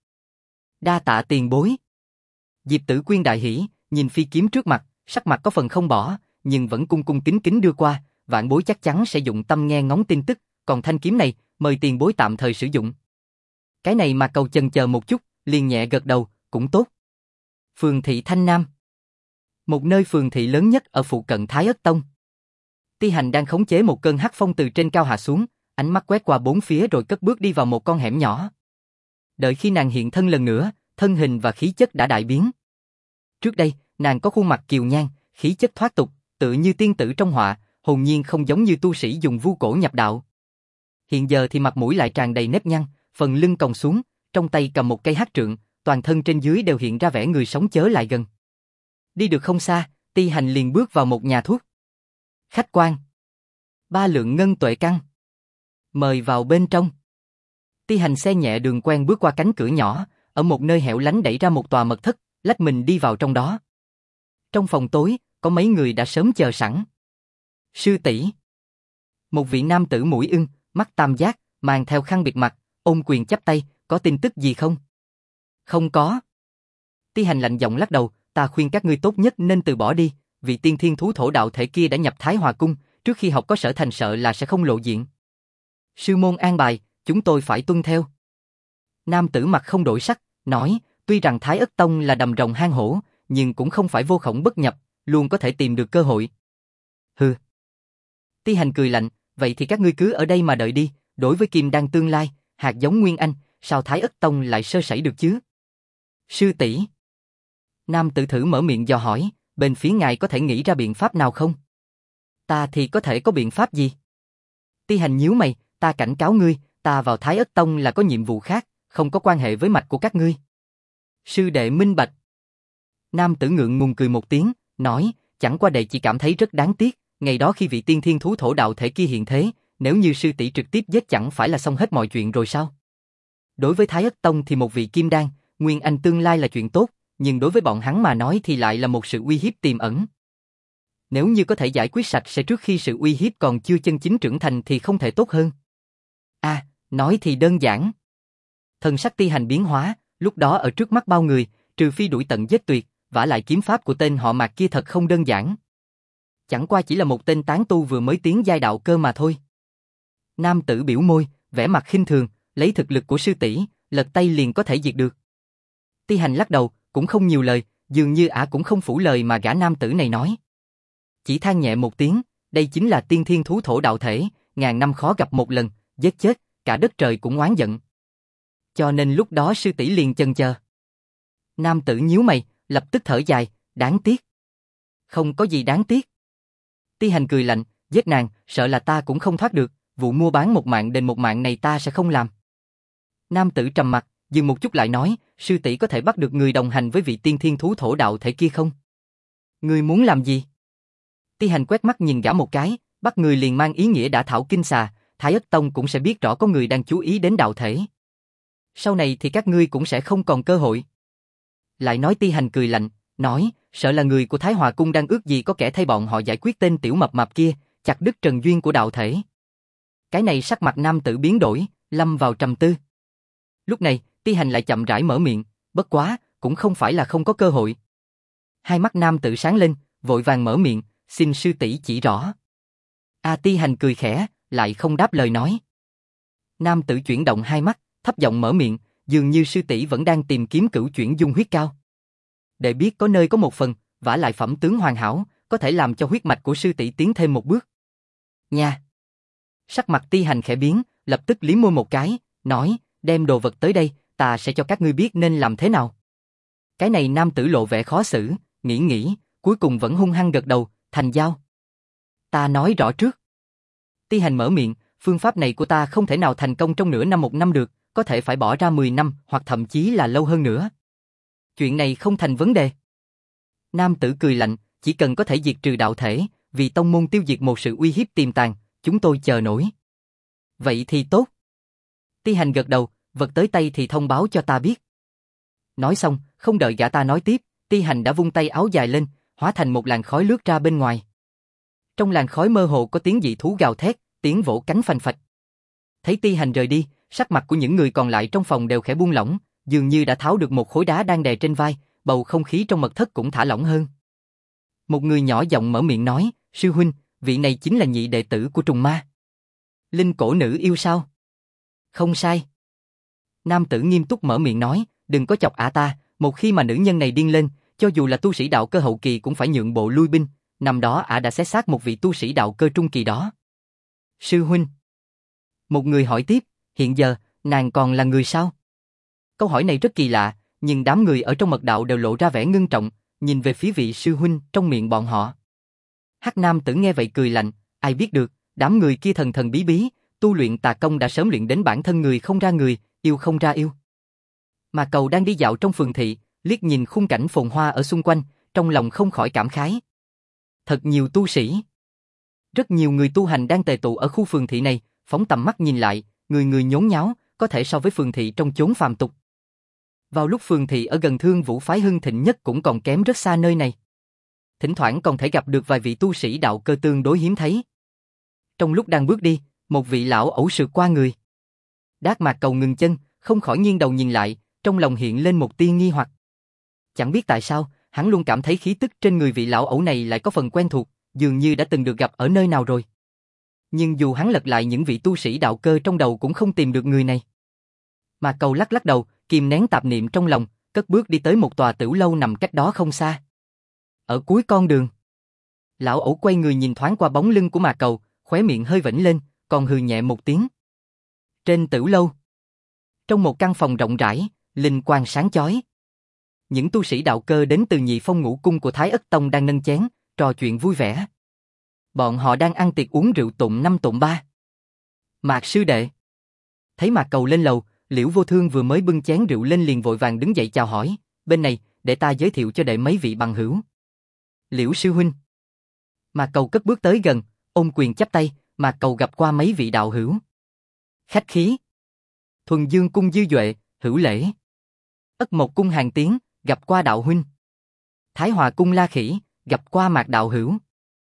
Đa tạ tiền bối. Diệp Tử Quyên đại hỉ, nhìn phi kiếm trước mặt, sắc mặt có phần không bỏ, nhưng vẫn cung cung kính kính đưa qua, vạn bối chắc chắn sẽ dụng tâm nghe ngóng tin tức, còn thanh kiếm này, mời tiền bối tạm thời sử dụng. Cái này mà Cầu chần chờ một chút, liền nhẹ gật đầu, cũng tốt. Phường thị Thanh Nam, một nơi phường thị lớn nhất ở phụ cận Thái Ất Tông. Ti Hành đang khống chế một cơn hắc phong từ trên cao hạ xuống, ánh mắt quét qua bốn phía rồi cất bước đi vào một con hẻm nhỏ. Đợi khi nàng hiện thân lần nữa, thân hình và khí chất đã đại biến. Trước đây, nàng có khuôn mặt kiều nhan, khí chất thoát tục, tự như tiên tử trong họa, hồn nhiên không giống như tu sĩ dùng vu cổ nhập đạo. Hiện giờ thì mặt mũi lại tràn đầy nếp nhăn, phần lưng còng xuống, trong tay cầm một cây hắc trượng, toàn thân trên dưới đều hiện ra vẻ người sống chớ lại gần. Đi được không xa, Ti Hành liền bước vào một nhà thuốc. Khách quan, 3 lượng ngân tuệ căn. Mời vào bên trong. Ti Hành xe nhẹ đường quen bước qua cánh cửa nhỏ, ở một nơi hẻo lánh đẩy ra một tòa mật thất, lách mình đi vào trong đó. Trong phòng tối, có mấy người đã sớm chờ sẵn. Sư tỷ. Một vị nam tử mũi ưng, mắt tam giác, mang theo khăn bịt mặt, ôm quyền chắp tay, có tin tức gì không? Không có. Ti Hành lạnh giọng lắc đầu, ta khuyên các ngươi tốt nhất nên từ bỏ đi, vị tiên thiên thú thổ đạo thể kia đã nhập Thái Hòa Cung, trước khi học có sở thành sợ là sẽ không lộ diện. Sư môn an bài, chúng tôi phải tuân theo. Nam tử mặt không đổi sắc, nói, tuy rằng Thái Ất Tông là đầm rồng hang hổ, nhưng cũng không phải vô khổng bất nhập, luôn có thể tìm được cơ hội. Hừ. Ti Hành cười lạnh, vậy thì các ngươi cứ ở đây mà đợi đi, đối với kim đan tương lai, hạt giống Nguyên Anh, sao Thái Ất Tông lại sơ sẩy được chứ? Sư tỷ. Nam tử thử mở miệng dò hỏi, bên phía ngài có thể nghĩ ra biện pháp nào không? Ta thì có thể có biện pháp gì? Ti Hành nhíu mày, ta cảnh cáo ngươi, ta vào Thái Ất Tông là có nhiệm vụ khác, không có quan hệ với mạch của các ngươi. Sư đệ minh bạch. Nam tử ngượng ngùng cười một tiếng, nói, chẳng qua đệ chỉ cảm thấy rất đáng tiếc, ngày đó khi vị tiên thiên thú thổ đạo thể kia hiện thế, nếu như sư tỷ trực tiếp giết chẳng phải là xong hết mọi chuyện rồi sao? Đối với Thái Ất Tông thì một vị kim đan, Nguyên Anh tương lai là chuyện tốt, nhưng đối với bọn hắn mà nói thì lại là một sự uy hiếp tiềm ẩn. Nếu như có thể giải quyết sạch sẽ trước khi sự uy hiếp còn chưa chân chính trưởng thành thì không thể tốt hơn. Nói thì đơn giản. Thần sắc Ti Hành biến hóa, lúc đó ở trước mắt bao người, trừ phi đuổi tận giết tuyệt, vả lại kiếm pháp của tên họ Mạc kia thật không đơn giản. Chẳng qua chỉ là một tên tán tu vừa mới tiến giai đạo cơ mà thôi. Nam tử biểu môi, vẻ mặt khinh thường, lấy thực lực của sư tỷ, lật tay liền có thể diệt được. Ti Hành lắc đầu, cũng không nhiều lời, dường như ả cũng không phủ lời mà gã nam tử này nói. Chỉ than nhẹ một tiếng, đây chính là tiên thiên thú thổ đạo thể, ngàn năm khó gặp một lần, giết chết, cả đất trời cũng oán giận. Cho nên lúc đó sư tỷ liền chần chờ. Nam tử nhíu mày, lập tức thở dài, đáng tiếc. Không có gì đáng tiếc. Ti Hành cười lạnh, giết nàng, sợ là ta cũng không thoát được, vụ mua bán một mạng đền một mạng này ta sẽ không làm. Nam tử trầm mặt, dừng một chút lại nói, sư tỷ có thể bắt được người đồng hành với vị tiên thiên thú thổ đạo thể kia không? Ngươi muốn làm gì? Ti Hành quét mắt nhìn gã một cái, bắt người liền mang ý nghĩa đã thảo kinh xà, Thái Ất Tông cũng sẽ biết rõ có người đang chú ý đến đạo thể. Sau này thì các ngươi cũng sẽ không còn cơ hội. Lại nói Ti Hành cười lạnh, nói, sợ là người của Thái Hòa Cung đang ước gì có kẻ thay bọn họ giải quyết tên tiểu mập mạp kia, chặt đứt trần duyên của đạo thể. Cái này sắc mặt nam tử biến đổi, lâm vào trầm tư. Lúc này, Ti Hành lại chậm rãi mở miệng, bất quá, cũng không phải là không có cơ hội. Hai mắt nam tử sáng lên, vội vàng mở miệng, xin sư tỷ chỉ rõ. Ti Hành cười khẽ, lại không đáp lời nói. Nam tử chuyển động hai mắt, thấp giọng mở miệng, dường như sư tỷ vẫn đang tìm kiếm cửu chuyển dung huyết cao. Để biết có nơi có một phần, vả lại phẩm tướng hoàn hảo, có thể làm cho huyết mạch của sư tỷ tiến thêm một bước. Nha. Sắc mặt Ti Hành khẽ biến, lập tức liếm môi một cái, nói, đem đồ vật tới đây, ta sẽ cho các ngươi biết nên làm thế nào. Cái này nam tử lộ vẻ khó xử, nghĩ, cuối cùng vẫn hung hăng gật đầu, thành giao. Ta nói rõ trước. Ti Hành mở miệng, phương pháp này của ta không thể nào thành công trong nửa năm một năm được, có thể phải bỏ ra 10 năm hoặc thậm chí là lâu hơn nữa. Chuyện này không thành vấn đề. Nam tử cười lạnh, chỉ cần có thể diệt trừ đạo thể, vì tông môn tiêu diệt một sự uy hiếp tiềm tàng, chúng tôi chờ nổi. Vậy thì tốt. Ti Hành gật đầu, vật tới tay thì thông báo cho ta biết. Nói xong, không đợi gã ta nói tiếp, Ti Hành đã vung tay áo dài lên, hóa thành một làn khói lướt ra bên ngoài. Trong làn khói mơ hồ có tiếng dị thú gào thét, tiếng vỗ cánh phành phạch. Thấy Ti Hành rời đi, sắc mặt của những người còn lại trong phòng đều khẽ buông lỏng, dường như đã tháo được một khối đá đang đè trên vai, bầu không khí trong mật thất cũng thả lỏng hơn. Một người nhỏ giọng mở miệng nói, sư huynh, vị này chính là nhị đệ tử của trùng ma. Linh cổ nữ yêu sao? Không sai. Nam tử nghiêm túc mở miệng nói, đừng có chọc ả ta, một khi mà nữ nhân này điên lên, cho dù là tu sĩ đạo cơ hậu kỳ cũng phải nhượng bộ lui binh, năm đó ả đã xé xác một vị tu sĩ đạo cơ trung kỳ đó. Sư huynh. Một người hỏi tiếp, hiện giờ, nàng còn là người sao? Câu hỏi này rất kỳ lạ, nhưng đám người ở trong mật đạo đều lộ ra vẻ ngưng trọng, nhìn về phía vị sư huynh trong miệng bọn họ. Hắc Nam tử nghe vậy cười lạnh, ai biết được, đám người kia thần thần bí bí, tu luyện tà công đã sớm luyện đến bản thân người không ra người, yêu không ra yêu. Mà Cầu đang đi dạo trong phường thị, liếc nhìn khung cảnh phồn hoa ở xung quanh, trong lòng không khỏi cảm khái. Thật nhiều tu sĩ. Rất nhiều người tu hành đang tề tụ ở khu phường thị này, phóng tầm mắt nhìn lại, người người nhốn nháo, có thể so với phường thị trong chốn phàm tục. Vào lúc phường thị ở gần Thương Vũ phái hưng thịnh nhất cũng còn kém rất xa nơi này. Thỉnh thoảng còn thể gặp được vài vị tu sĩ đạo cơ tương đối hiếm thấy. Trong lúc đang bước đi, một vị lão ẩu sượt qua người. Đát Mạc Cầu ngừng chân, không khỏi nghiêng đầu nhìn lại, trong lòng hiện lên một tia nghi hoặc. Chẳng biết tại sao, hắn luôn cảm thấy khí tức trên người vị lão ẩu này lại có phần quen thuộc, dường như đã từng được gặp ở nơi nào rồi. Nhưng dù hắn lật lại những vị tu sĩ đạo cơ trong đầu cũng không tìm được người này. Mạc Cầu lắc lắc đầu, kìm nén tạp niệm trong lòng, cất bước đi tới một tòa tửu lâu nằm cách đó không xa. Ở cuối con đường, lão ẩu quay người nhìn thoáng qua bóng lưng của Mạc Cầu, khóe miệng hơi vểnh lên, còn hừ nhẹ một tiếng. Trên tửu lâu, trong một căn phòng rộng rãi, linh quang sáng chói. Những tu sĩ đạo cơ đến từ Nhị Phong Ngũ Cung của Thái Ất Tông đang nâng chén, trò chuyện vui vẻ. Bọn họ đang ăn tiệc uống rượu tụng năm tụng ba. Mạc sư đệ. Thấy Mạc Cầu lên lầu, Liễu Vô Thương vừa mới bưng chén rượu lên liền vội vàng đứng dậy chào hỏi, bên này, để ta giới thiệu cho đệ mấy vị bằng hữu. Liễu sư huynh. Mạc Cầu cất bước tới gần, ôm quyền chắp tay, Mạc Cầu gặp qua mấy vị đạo hữu. Khách khí. Thuần Dương cung Dư Duệ, hữu lễ. Ất Mộc cung Hàn Tiến, gặp qua đạo huynh. Thái Hòa cung La Khỉ, gặp qua Mạc đạo hữu.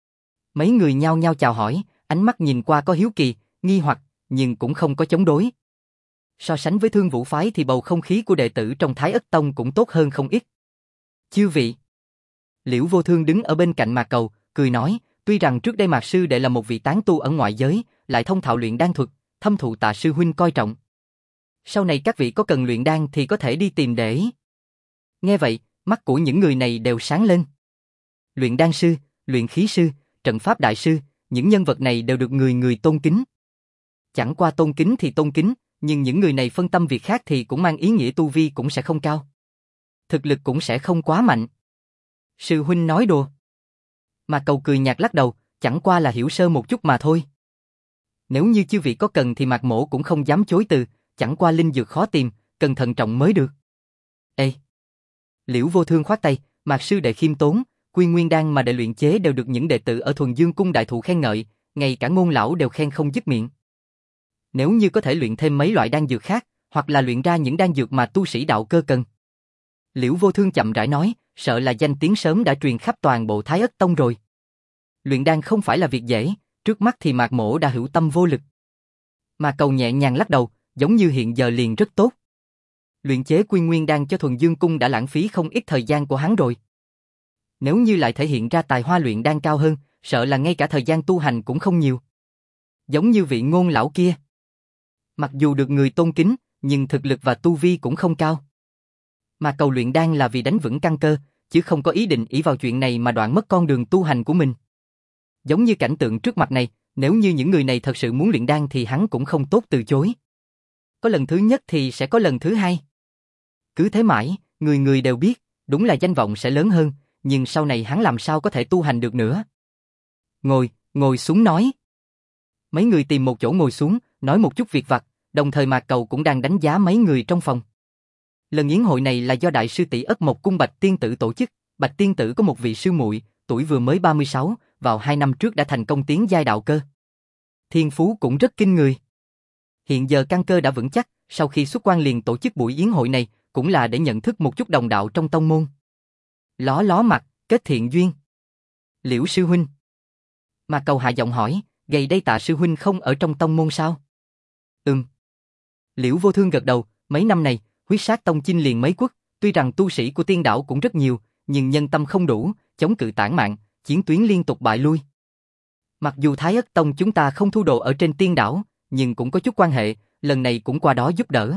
Mấy người nhao nhao chào hỏi, ánh mắt nhìn qua có hiếu kỳ, nghi hoặc, nhưng cũng không có chống đối. So sánh với Thương Vũ phái thì bầu không khí của đệ tử trong Thái Ất Tông cũng tốt hơn không ít. Chư vị. Liễu Vô Thương đứng ở bên cạnh Mạc Cầu, cười nói, tuy rằng trước đây Mạc sư đệ là một vị tán tu ở ngoại giới, lại thông thạo luyện đan thuật, thâm thụ Tạ sư huynh coi trọng. Sau này các vị có cần luyện đan thì có thể đi tìm để. Nghe vậy, mắt của những người này đều sáng lên. Luyện đan sư, luyện khí sư, trận pháp đại sư, những nhân vật này đều được người người tôn kính. Chẳng qua tôn kính thì tôn kính, nhưng những người này phân tâm việc khác thì cũng mang ý nghĩa tu vi cũng sẽ không cao. Thực lực cũng sẽ không quá mạnh. Sư huynh nói đùa. Mà Cầu cười nhạt lắc đầu, chẳng qua là hiểu sơ một chút mà thôi. Nếu như chư vị có cần thì Mạc Mỗ cũng không dám chối từ, chẳng qua linh dược khó tìm, cần thận trọng mới được. Ê! Liễu Vô Thương khoát tay, Mạc sư đệ khiêm tốn, quy nguyên đan mà đệ luyện chế đều được những đệ tử ở Thuần Dương cung đại thụ khen ngợi, ngay cả Ngôn lão đều khen không dứt miệng. Nếu như có thể luyện thêm mấy loại đan dược khác, hoặc là luyện ra những đan dược mà tu sĩ đạo cơ cần. Liễu Vô Thương chậm rãi nói, sợ là danh tiếng sớm đã truyền khắp toàn bộ Thái Ất Tông rồi. Luyện đan không phải là việc dễ, trước mắt thì Mạc Mỗ đã hữu tâm vô lực. Mà Cầu nhẹ nhàng lắc đầu, giống như hiện giờ liền rất tốt. Luyện chế quy nguyên đan cho Thuần Dương cung đã lãng phí không ít thời gian của hắn rồi. Nếu như lại thể hiện ra tài hoa luyện đan cao hơn, sợ là ngay cả thời gian tu hành cũng không nhiều. Giống như vị Ngôn lão kia. Mặc dù được người tôn kính, nhưng thực lực và tu vi cũng không cao. Mà Cầu luyện đan là vì đánh vững căn cơ, chứ không có ý định ỷ vào chuyện này mà đoạn mất con đường tu hành của mình. Giống như cảnh tượng trước mặt này, nếu như những người này thật sự muốn luyện đan thì hắn cũng không tốt từ chối. Có lần thứ nhất thì sẽ có lần thứ hai. Cứ thế mãi, người người đều biết, đúng là danh vọng sẽ lớn hơn, nhưng sau này hắn làm sao có thể tu hành được nữa. Ngồi xuống nói. Mấy người tìm một chỗ ngồi xuống, nói một chút việc vặt, đồng thời Mạc Cầu cũng đang đánh giá mấy người trong phòng. Lần yến hội này là do đại sư tỷ Ất Mộc cung Bạch Tiên Tử tổ chức. Bạch Tiên Tử có một vị sư muội, tuổi vừa mới 36, vào 2 năm trước đã thành công tiến giai đạo cơ. Thiên phú cũng rất kinh người. Hiện giờ căn cơ đã vững chắc, sau khi xuất quan liền tổ chức buổi yến hội này, cũng là để nhận thức một chút đồng đạo trong tông môn. Ló mặt, kết thiện duyên. Liễu sư huynh. Mà Cầu hạ giọng hỏi, gầy đây Tạ sư huynh không ở trong tông môn sao? Liễu Vô Thương gật đầu, mấy năm này, Huyết Sát Tông chinh liền mấy quốc, tuy rằng tu sĩ của Tiên đảo cũng rất nhiều, nhưng nhân tâm không đủ, chống cự tản mạn, chiến tuyến liên tục bại lui. Mặc dù Thái Ất Tông chúng ta không thu đồ ở trên Tiên đảo, nhưng cũng có chút quan hệ, lần này cũng qua đó giúp đỡ.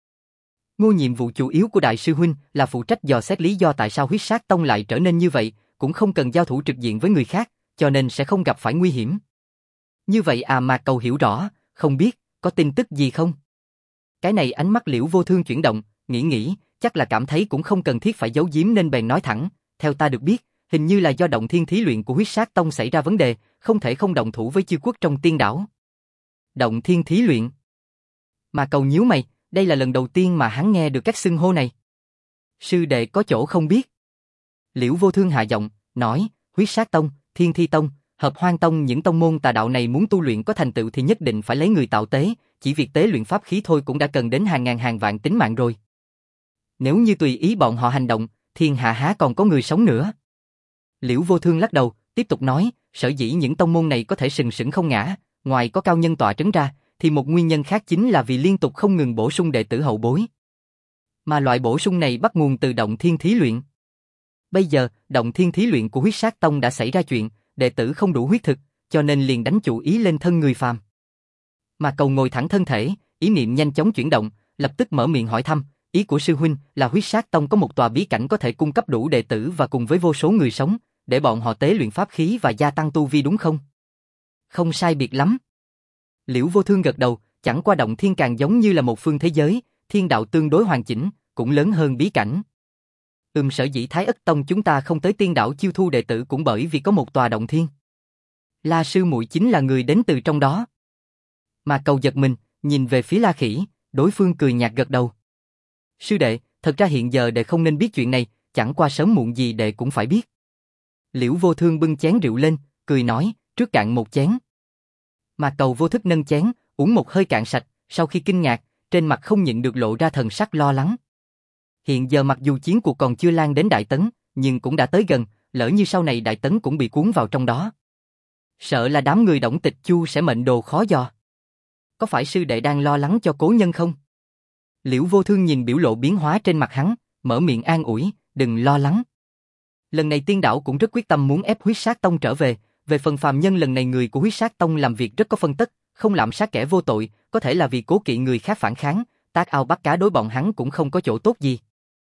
Nhiệm vụ chủ yếu của đại sư huynh là phụ trách dò xét lý do tại sao Huyết Sát Tông lại trở nên như vậy, cũng không cần giao thủ trực diện với người khác, cho nên sẽ không gặp phải nguy hiểm. Như vậy à, Mạc Cầu hiểu rõ, không biết có tin tức gì không? Cái này ánh mắt Liễu Vô Thương chuyển động, nghĩ, chắc là cảm thấy cũng không cần thiết phải giấu giếm nên bèn nói thẳng, theo ta được biết, hình như là do động thiên thí luyện của Huyết Sát Tông xảy ra vấn đề, không thể không động thủ với chư quốc trong Tiên đảo. Động thiên thí luyện? Mà Cầu nhíu mày, đây là lần đầu tiên mà hắn nghe được các xưng hô này. Sư đệ có chỗ không biết. Liễu Vô Thương hạ giọng, nói, Huyết Sát Tông, Thiên Thi Tông, Hợp Hoang Tông, những tông môn tà đạo này muốn tu luyện có thành tựu thì nhất định phải lấy người tạo tế, chỉ việc tế luyện pháp khí thôi cũng đã cần đến hàng ngàn hàng vạn tính mạng rồi. Nếu như tùy ý bọn họ hành động, thiên hạ há còn có người sống nữa. Liễu Vô Thương lắc đầu, tiếp tục nói, sở dĩ những tông môn này có thể sừng sững không ngã, ngoài có cao nhân tọa trấn ra, thì một nguyên nhân khác chính là vì liên tục không ngừng bổ sung đệ tử hậu bối. Mà loại bổ sung này bắt nguồn từ động thiên thí luyện. Bây giờ, động thiên thí luyện của Huyết Sát Tông đã xảy ra chuyện, đệ tử không đủ huyết thực, cho nên liền đánh chủ ý lên thân người phàm. Mà Cầu ngồi thẳng thân thể, ý niệm nhanh chóng chuyển động, lập tức mở miệng hỏi thăm, ý của sư huynh là Huyết Sát Tông có một tòa bí cảnh có thể cung cấp đủ đệ tử và cùng với vô số người sống, để bọn họ tế luyện pháp khí và gia tăng tu vi đúng không? Không sai biệt lắm. Liễu Vô Thương gật đầu, chẳng qua động thiên càng giống như là một phương thế giới, thiên đạo tương đối hoàn chỉnh, cũng lớn hơn bí cảnh. Sở dĩ Thái Ất Tông chúng ta không tới Tiên đảo chiêu thu đệ tử cũng bởi vì có một tòa động thiên. La sư muội chính là người đến từ trong đó. Mà Cầu giật mình, nhìn về phía La Khỉ, đối phương cười nhạt gật đầu. Sư đệ, thật ra hiện giờ đệ không nên biết chuyện này, chẳng qua sớm muộn gì đệ cũng phải biết. Liễu Vô Thương bưng chén rượu lên, cười nói, trước cạn một chén. Mà Cầu vô thức nâng chén, uống một hơi cạn sạch, sau khi kinh ngạc, trên mặt không nhịn được lộ ra thần sắc lo lắng. Hiện giờ mặc dù chiến cuộc còn chưa lan đến Đại Tấn, nhưng cũng đã tới gần, lỡ như sau này Đại Tấn cũng bị cuốn vào trong đó. Sợ là đám người Đổng Tịch Chu sẽ mệnh đồ khó dò. Có phải sư đệ đang lo lắng cho cố nhân không? Liễu Vô Thương nhìn biểu lộ biến hóa trên mặt hắn, mở miệng an ủi, đừng lo lắng. Lần này tiên đảo cũng rất quyết tâm muốn ép Huyết Sát Tông trở về phần phàm nhân lần này người của Huyết Sát Tông làm việc rất có phân tất, không lạm sát kẻ vô tội, có thể là vì cố kỵ người khác phản kháng, tác ao bắt cá đối bọn hắn cũng không có chỗ tốt gì.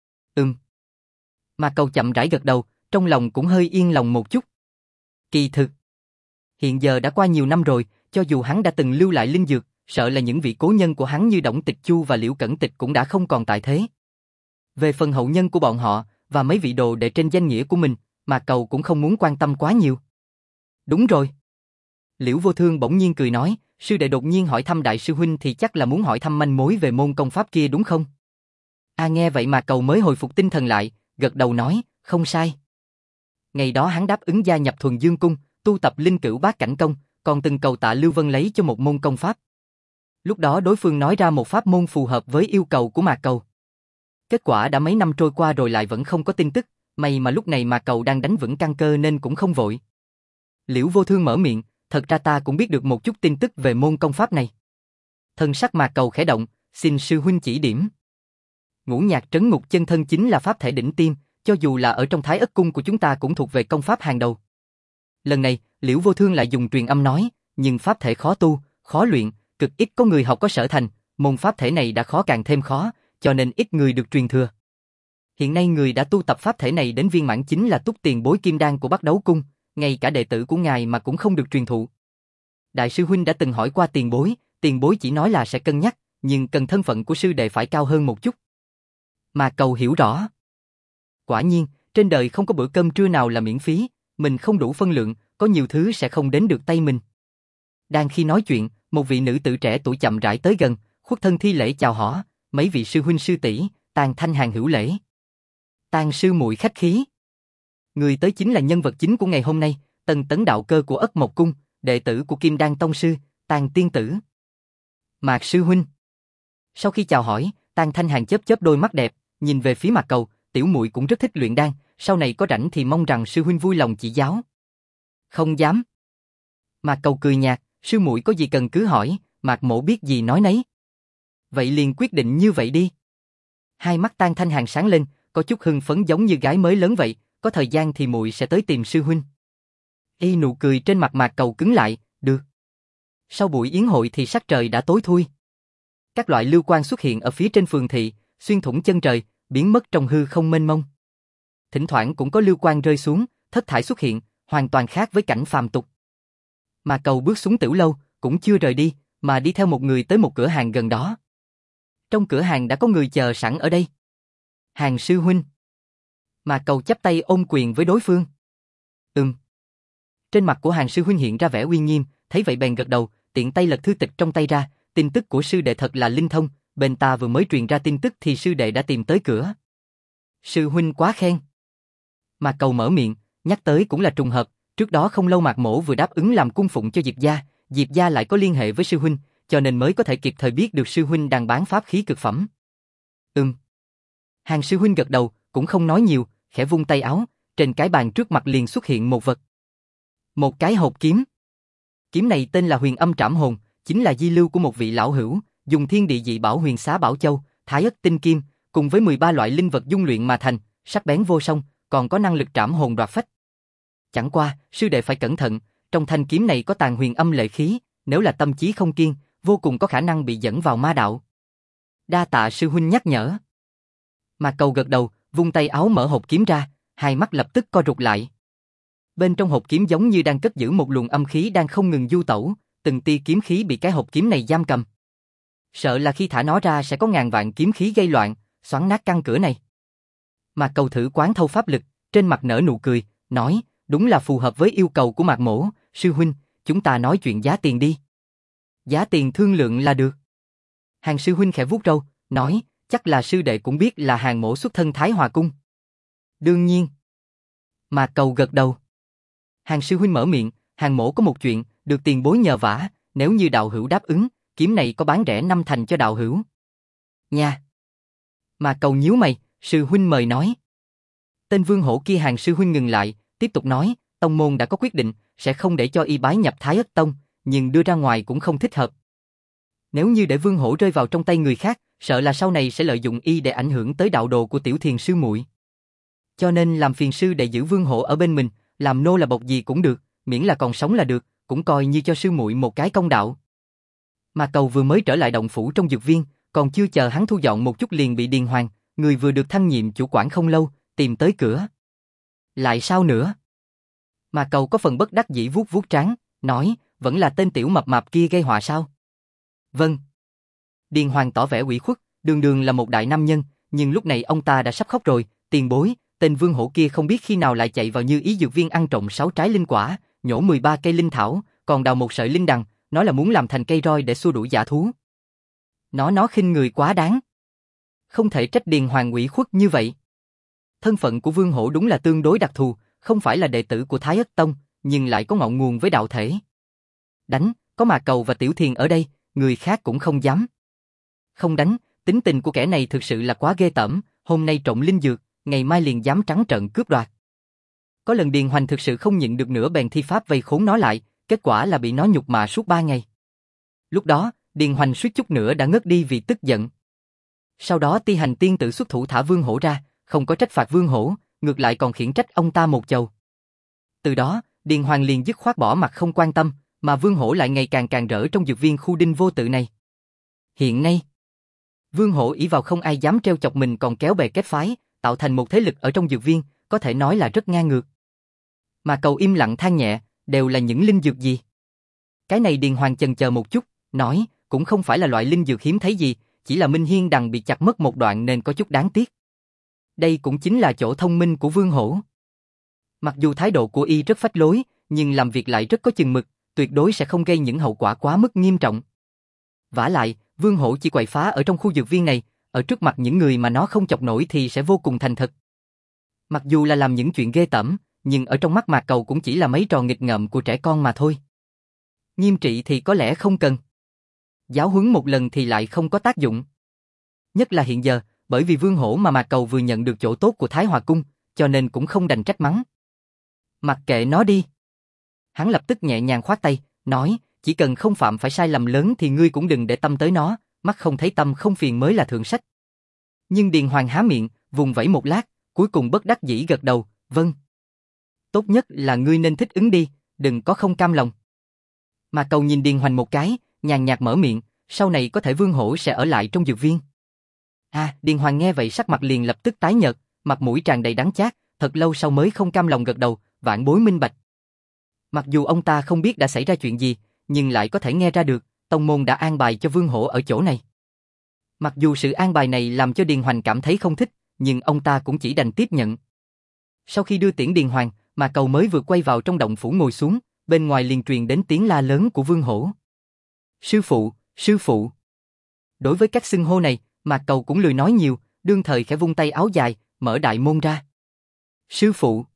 Mà Cầu chậm rãi gật đầu, trong lòng cũng hơi yên lòng một chút. Kỳ thực, hiện giờ đã qua nhiều năm rồi, cho dù hắn đã từng lưu lại linh dược, sợ là những vị cố nhân của hắn như Đổng Tịch Chu và Liễu Cẩn Tịch cũng đã không còn tại thế. Về phần hậu nhân của bọn họ, và mấy vị đồ đệ trên danh nghĩa của mình, mà Cầu cũng không muốn quan tâm quá nhiều. Đúng rồi. Liễu Vô Thương bỗng nhiên cười nói, sư đệ đột nhiên hỏi thăm đại sư huynh thì chắc là muốn hỏi thăm manh mối về môn công pháp kia đúng không? Nghe vậy mà Cầu mới hồi phục tinh thần lại, gật đầu nói, không sai. Ngày đó hắn đáp ứng gia nhập Thuần Dương Cung, tu tập Linh Cửu Bát Cảnh Công, còn từng cầu Tạ Lưu Vân lấy cho một môn công pháp. Lúc đó đối phương nói ra một pháp môn phù hợp với yêu cầu của Mạc Cầu. Kết quả đã mấy năm trôi qua rồi lại vẫn không có tin tức, may mà lúc này Mạc Cầu đang đánh vững căn cơ nên cũng không vội. Liễu Vô Thương mở miệng, thật ra ta cũng biết được một chút tin tức về môn công pháp này. Thân sắc Mạc Cầu khẽ động, xin sư huynh chỉ điểm. Ngũ Nhạc Trấn Ngục Chân Thân chính là pháp thể đỉnh tiêm, cho dù là ở trong Thái Ất Cung của chúng ta cũng thuộc về công pháp hàng đầu. Lần này, Liễu Vô Thương lại dùng truyền âm nói, nhưng pháp thể khó tu, khó luyện, cực ít có người học có sở thành, môn pháp thể này đã khó càng thêm khó, cho nên ít người được truyền thừa. Hiện nay người đã tu tập pháp thể này đến viên mãn chính là Túc Tiền Bối Kim Đan của Bắc Đấu Cung, ngay cả đệ tử của ngài mà cũng không được truyền thụ. Đại sư huynh đã từng hỏi qua tiền bối chỉ nói là sẽ cân nhắc, nhưng cần thân phận của sư đệ phải cao hơn một chút. Mà Cầu hiểu rõ. Quả nhiên, trên đời không có bữa cơm trưa nào là miễn phí, mình không đủ phân lượng, có nhiều thứ sẽ không đến được tay mình. Đang khi nói chuyện, một vị nữ tử trẻ tuổi chậm rãi tới gần, khuất thân thi lễ chào hỏi, mấy vị sư huynh sư tỷ, Tàn Thanh Hàng hữu lễ. Tàn sư muội khách khí. Người tới chính là nhân vật chính của ngày hôm nay, Tần Tấn đạo cơ của Ất Mộc Cung, đệ tử của Kim Đan Tông sư, Tàn tiên tử. Mạc sư huynh. Sau khi chào hỏi, Tàn Thanh Hàng chớp chớp đôi mắt đẹp, nhìn về phía Mạc Cầu, tiểu muội cũng rất thích luyện đan, sau này có rảnh thì mong rằng sư huynh vui lòng chỉ giáo. Không dám. Mạc Cầu cười nhạt, sư muội có gì cần cứ hỏi, Mạc mỗ biết gì nói nấy. Vậy liền quyết định như vậy đi. Hai mắt Tàn Thanh Hàng sáng lên, có chút hưng phấn giống như gái mới lớn vậy, có thời gian thì muội sẽ tới tìm sư huynh. Nụ cười trên mặt Mạc Cầu cứng lại, được. Sau buổi yến hội thì sắc trời đã tối thui. Các loại lưu quang xuất hiện ở phía trên phường thị, xuyên thủng chân trời, biến mất trong hư không mênh mông. Thỉnh thoảng cũng có lưu quang rơi xuống, thất thải xuất hiện, hoàn toàn khác với cảnh phàm tục. Mạc Cầu bước xuống tiểu lâu, cũng chưa rời đi, mà đi theo một người tới một cửa hàng gần đó. Trong cửa hàng đã có người chờ sẵn ở đây. Hàng sư huynh. Mạc Cầu chắp tay ôm quyền với đối phương. Trên mặt của Hàng sư huynh hiện ra vẻ uy nghiêm, thấy vậy bèn gật đầu, tiện tay lật thư tịch trong tay ra, tin tức của sư đệ thật là linh thông, bên ta vừa mới truyền ra tin tức thì sư đệ đã tìm tới cửa. Sư huynh quá khen. Mạc Cầu mở miệng, nhắc tới cũng là trùng hợp, trước đó không lâu Mạc mỗ vừa đáp ứng làm cung phụng cho Diệp gia lại có liên hệ với sư huynh, cho nên mới có thể kịp thời biết được sư huynh đang bán pháp khí cực phẩm. Hàng sư huynh gật đầu, cũng không nói nhiều, khẽ vung tay áo, trên cái bàn trước mặt liền xuất hiện một vật. Một cái hộp kiếm. Kiếm này tên là Huyền Âm Trảm Hồn, chính là di lưu của một vị lão hữu, dùng thiên địa dị bảo Huyền Xá Bảo Châu, Thái Ất Tinh Kim, cùng với 13 loại linh vật dung luyện mà thành, sắc bén vô song, còn có năng lực trảm hồn đoạt phách. Chẳng qua, sư đệ phải cẩn thận, trong thanh kiếm này có tàn huyền âm lệ khí, nếu là tâm trí không kiên, vô cùng có khả năng bị dẫn vào ma đạo. Đa tạ sư huynh nhắc nhở. Mạc Cầu gật đầu, vung tay áo mở hộp kiếm ra, hai mắt lập tức co rụt lại. Bên trong hộp kiếm giống như đang cất giữ một luồng âm khí đang không ngừng du tẩu, từng tia kiếm khí bị cái hộp kiếm này giam cầm. Sợ là khi thả nó ra sẽ có ngàn vạn kiếm khí gây loạn, xoắn nát căn cửa này. Mạc Cầu thử quán thâu pháp lực, trên mặt nở nụ cười, nói, đúng là phù hợp với yêu cầu của Mạc mỗ, sư huynh, chúng ta nói chuyện giá tiền đi. Giá tiền thương lượng là được. Hàng sư huynh khẽ vuốt râu, nói, chắc là sư đệ cũng biết là Hàng mỗ xuất thân Thái Hòa Cung. Đương nhiên. Mạc Cầu gật đầu. Hàng sư huynh mở miệng, Hàng mỗ có một chuyện, được tiền bối nhờ vả, nếu như đạo hữu đáp ứng, kiếm này có bán rẻ 5 thành cho đạo hữu. Nha. Mạc Cầu nhíu mày, sư huynh mời nói. Tên Vương Hổ kia Hàng sư huynh ngừng lại, tiếp tục nói, tông môn đã có quyết định, sẽ không để cho y bái nhập Thái Ất Tông, nhưng đưa ra ngoài cũng không thích hợp. Nếu như để Vương Hổ rơi vào trong tay người khác, sợ là sau này sẽ lợi dụng y để ảnh hưởng tới đạo đồ của Tiểu Thiền sư muội. Cho nên làm phiền sư để giữ Vương Hổ ở bên mình, làm nô là bộc gì cũng được, miễn là còn sống là được, cũng coi như cho sư muội một cái công đạo. Mà Cầu vừa mới trở lại động phủ trong dược viên, còn chưa chờ hắn thu dọn một chút liền bị Điền Hoàng, người vừa được thăng nhiệm chủ quản không lâu, tìm tới cửa. Lại sao nữa? Mà Cầu có phần bất đắc dĩ vuốt vuốt trán, nói, vẫn là tên tiểu mập mạp kia gây họa sao? Vâng. Điền Hoàng tỏ vẻ ủy khuất, đường đường là một đại nam nhân, nhưng lúc này ông ta đã sắp khóc rồi, tiền bối, tên Vương Hổ kia không biết khi nào lại chạy vào Như Ý dược viên ăn trộm 6 trái linh quả, nhổ 13 cây linh thảo, còn đào một sợi linh đằng, nói là muốn làm thành cây roi để xua đuổi dã thú. Nó khinh người quá đáng. Không thể trách Điền Hoàng ủy khuất như vậy. Thân phận của Vương Hổ đúng là tương đối đặc thù, không phải là đệ tử của Thái Ất Tông, nhưng lại có ngọn nguồn với đạo thể. Đánh, có Mà Cầu và Tiểu Thiền ở đây, người khác cũng không dám. Không đánh, tính tình của kẻ này thực sự là quá ghê tởm, hôm nay trộm linh dược, ngày mai liền dám trắng trợn cướp đoạt. Có lần Điền Hoành thực sự không nhịn được nữa bèn thi pháp vây khốn nó lại, kết quả là bị nó nhục mạ suốt 3 ngày. Lúc đó, Điền Hoành suýt chút nữa đã ngất đi vì tức giận. Sau đó Ti Hành tiên tử xuất thủ thả Vương Hổ ra, không có trách phạt Vương Hổ, ngược lại còn khiển trách ông ta một chầu. Từ đó, Điền Hoành liền dứt khoát bỏ mặt không quan tâm, mà Vương Hổ lại ngày càng rỡ trong dược viên khu Đinh Vô Tự này. Hiện nay, Vương Hổ ỷ vào không ai dám trêu chọc mình còn kéo bè kết phái, tạo thành một thế lực ở trong dược viên, có thể nói là rất ngang ngược. Mà Cầu im lặng than nhẹ, đều là những linh dược gì? Cái này Điền Hoàng chần chờ một chút, nói, cũng không phải là loại linh dược hiếm thấy gì, chỉ là Minh Hiên đằng bị chặt mất một đoạn nên có chút đáng tiếc. Đây cũng chính là chỗ thông minh của Vương Hổ. Mặc dù thái độ của y rất phách lối, nhưng làm việc lại rất có chừng mực, tuyệt đối sẽ không gây những hậu quả quá mức nghiêm trọng. Vả lại, Vương Hổ chỉ quậy phá ở trong khu dược viên này, ở trước mặt những người mà nó không chọc nổi thì sẽ vô cùng thành thật. Mặc dù là làm những chuyện ghê tởm, nhưng ở trong mắt Mạc Cầu cũng chỉ là mấy trò nghịch ngợm của trẻ con mà thôi. Nghiêm trị thì có lẽ không cần. Giáo huấn một lần thì lại không có tác dụng. Nhất là hiện giờ, bởi vì Vương Hổ mà Mạc Cầu vừa nhận được chỗ tốt của Thái Hòa Cung, cho nên cũng không đành trách mắng. Mặc kệ nó đi. Hắn lập tức nhẹ nhàng khoát tay, nói, chỉ cần không phạm phải sai lầm lớn thì ngươi cũng đừng để tâm tới nó, mắt không thấy tâm không phiền mới là thượng sách. Nhưng Điền Hoàng há miệng, vùng vẫy một lát, cuối cùng bất đắc dĩ gật đầu, vâng. Tốt nhất là ngươi nên thích ứng đi, đừng có không cam lòng. Mà Cầu nhìn Điền Hoành một cái, nhàn nhạt mở miệng, sau này có thể Vương Hổ sẽ ở lại trong dược viên. Điền Hoành nghe vậy sắc mặt liền lập tức tái nhợt, mặt mũi tràn đầy đắng chát, thật lâu sau mới không cam lòng gật đầu, vạn bối minh bạch. Mặc dù ông ta không biết đã xảy ra chuyện gì, nhưng lại có thể nghe ra được, tông môn đã an bài cho Vương Hổ ở chỗ này. Mặc dù sự an bài này làm cho Điền Hoành cảm thấy không thích, nhưng ông ta cũng chỉ đành tiếp nhận. Sau khi đưa tiễn Điền Hoàng, mà Cầu mới vừa quay vào trong động phủ ngồi xuống, bên ngoài liền truyền đến tiếng la lớn của Vương Hổ. Sư phụ, sư phụ. Đối với các xưng hô này, Mạc Cầu cũng lười nói nhiều, đương thời khẽ vung tay áo dài, mở đại môn ra. Sư phụ.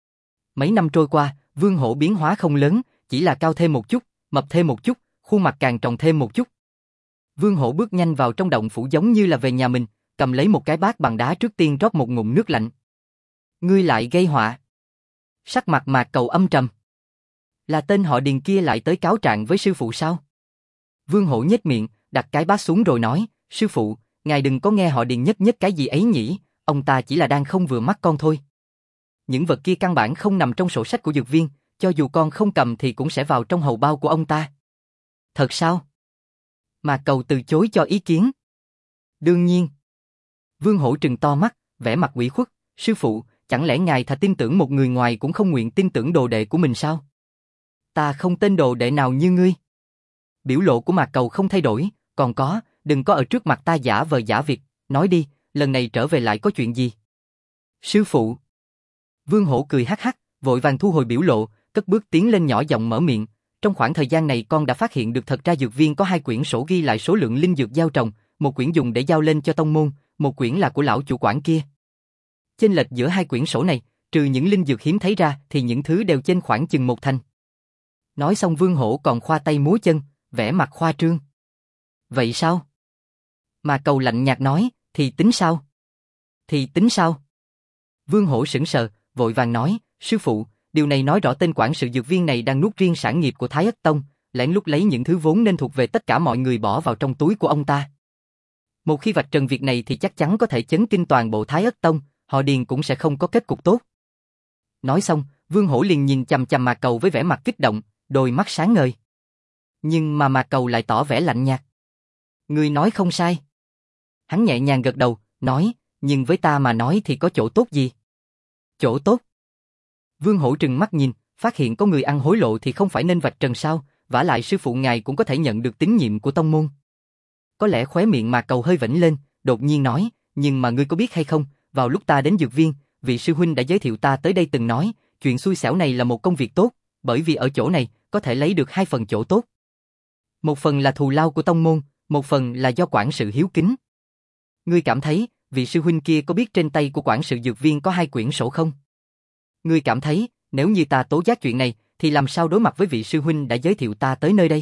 Mấy năm trôi qua, Vương Hổ biến hóa không lớn, chỉ là cao thêm một chút, mập thêm một chút, khuôn mặt càng tròn thêm một chút. Vương Hổ bước nhanh vào trong động phủ giống như là về nhà mình, cầm lấy một cái bát bằng đá trước tiên rót một ngụm nước lạnh. Ngươi lại gây họa. Sắc mặt Mạc Cầu âm trầm. Là tên họ Điền kia lại tới cáo trạng với sư phụ sao? Vương Hổ nhếch miệng, đặt cái bát xuống rồi nói, sư phụ, ngài đừng có nghe họ Điền nhất nhất cái gì ấy nhỉ, ông ta chỉ là đang không vừa mắt con thôi. Những vật kia căn bản không nằm trong sổ sách của dược viên, cho dù con không cầm thì cũng sẽ vào trong hầu bao của ông ta. Thật sao? Mạc Cầu từ chối cho ý kiến. Đương nhiên. Vương Hổ trừng to mắt, vẻ mặt ủy khuất, sư phụ, chẳng lẽ ngài thà tin tưởng một người ngoài cũng không nguyện tin tưởng đồ đệ của mình sao? Ta không tên đồ đệ nào như ngươi. Biểu lộ của Mạc Cầu không thay đổi, còn có, đừng có ở trước mặt ta giả vờ giả việc, nói đi, lần này trở về lại có chuyện gì? Sư phụ. Vương Hổ cười hắc hắc, vội vàng thu hồi biểu lộ, cất bước tiến lên nhỏ giọng mở miệng, trong khoảng thời gian này con đã phát hiện được thật ra dược viên có 2 quyển sổ ghi lại số lượng linh dược gieo trồng, một quyển dùng để giao lên cho tông môn, một quyển là của lão chủ quản kia. Chênh lệch giữa 2 quyển sổ này, trừ những linh dược hiếm thấy ra thì những thứ đều trên khoảng chừng 1 thành. Nói xong Vương Hổ còn khoa tay múa chân, vẻ mặt khoa trương. Vậy sao? Mà Cầu lạnh nhạt nói, thì tính sao? Thì tính sao? Vương Hổ sững sờ, vội vàng nói, sư phụ, Điều này nói rõ tên quản sự dược viên này đang nuốt riêng sản nghiệp của Thái Ất Tông, lén lút lấy những thứ vốn nên thuộc về tất cả mọi người bỏ vào trong túi của ông ta. Một khi vạch trần việc này thì chắc chắn có thể chấn kinh toàn bộ Thái Ất Tông, họ Điền cũng sẽ không có kết cục tốt. Nói xong, Vương Hổ liền nhìn chằm chằm Mạc Cầu với vẻ mặt kích động, đôi mắt sáng ngời. Nhưng mà Mạc Cầu lại tỏ vẻ lạnh nhạt. Ngươi nói không sai. Hắn nhẹ nhàng gật đầu, nói, nhưng với ta mà nói thì có chỗ tốt gì? Chỗ tốt? Vương Hổ trừng mắt nhìn, phát hiện có người ăn hối lộ thì không phải nên vạch trần sao, vả lại sư phụ ngài cũng có thể nhận được tín nhiệm của tông môn. Có lẽ khóe miệng Mạc Cầu hơi vểnh lên, đột nhiên nói, nhưng mà ngươi có biết hay không, vào lúc ta đến dược viên, vị sư huynh đã giới thiệu ta tới đây từng nói, chuyện xui xẻo này là một công việc tốt, bởi vì ở chỗ này có thể lấy được 2 phần chỗ tốt. Một phần là thù lao của tông môn, một phần là do quản sự hiếu kính. Ngươi cảm thấy, vị sư huynh kia có biết trên tay của quản sự dược viên có 2 quyển sổ không? Ngươi cảm thấy, nếu như ta tố giác chuyện này, thì làm sao đối mặt với vị sư huynh đã giới thiệu ta tới nơi đây?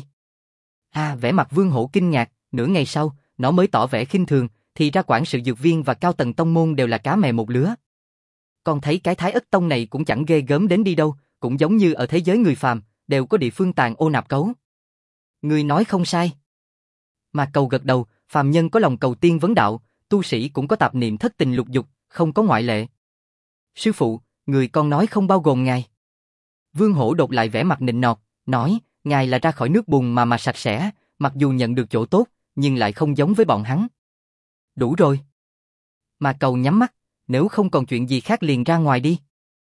Vẻ mặt Vương Hổ kinh ngạc, nửa ngày sau, nó mới tỏ vẻ khinh thường, thì ra quản sự dược viên và cao tầng tông môn đều là cá mè một lứa. Con thấy cái Thái Ất Tông này cũng chẳng ghê gớm đến đi đâu, cũng giống như ở thế giới người phàm, đều có địa phương tàn ô nạp cấu. Ngươi nói không sai. Mạc Cầu gật đầu, phàm nhân có lòng cầu tiên vấn đạo, tu sĩ cũng có tạp niệm thất tình lục dục, không có ngoại lệ. Sư phụ, người con nói không bao gồm ngài. Vương Hổ đột lại vẻ mặt nịnh nọt, nói, ngài là ra khỏi nước bùn mà sạch sẽ, mặc dù nhận được chỗ tốt, nhưng lại không giống với bọn hắn. Đủ rồi. Mạc Cầu nhắm mắt, nếu không còn chuyện gì khác liền ra ngoài đi.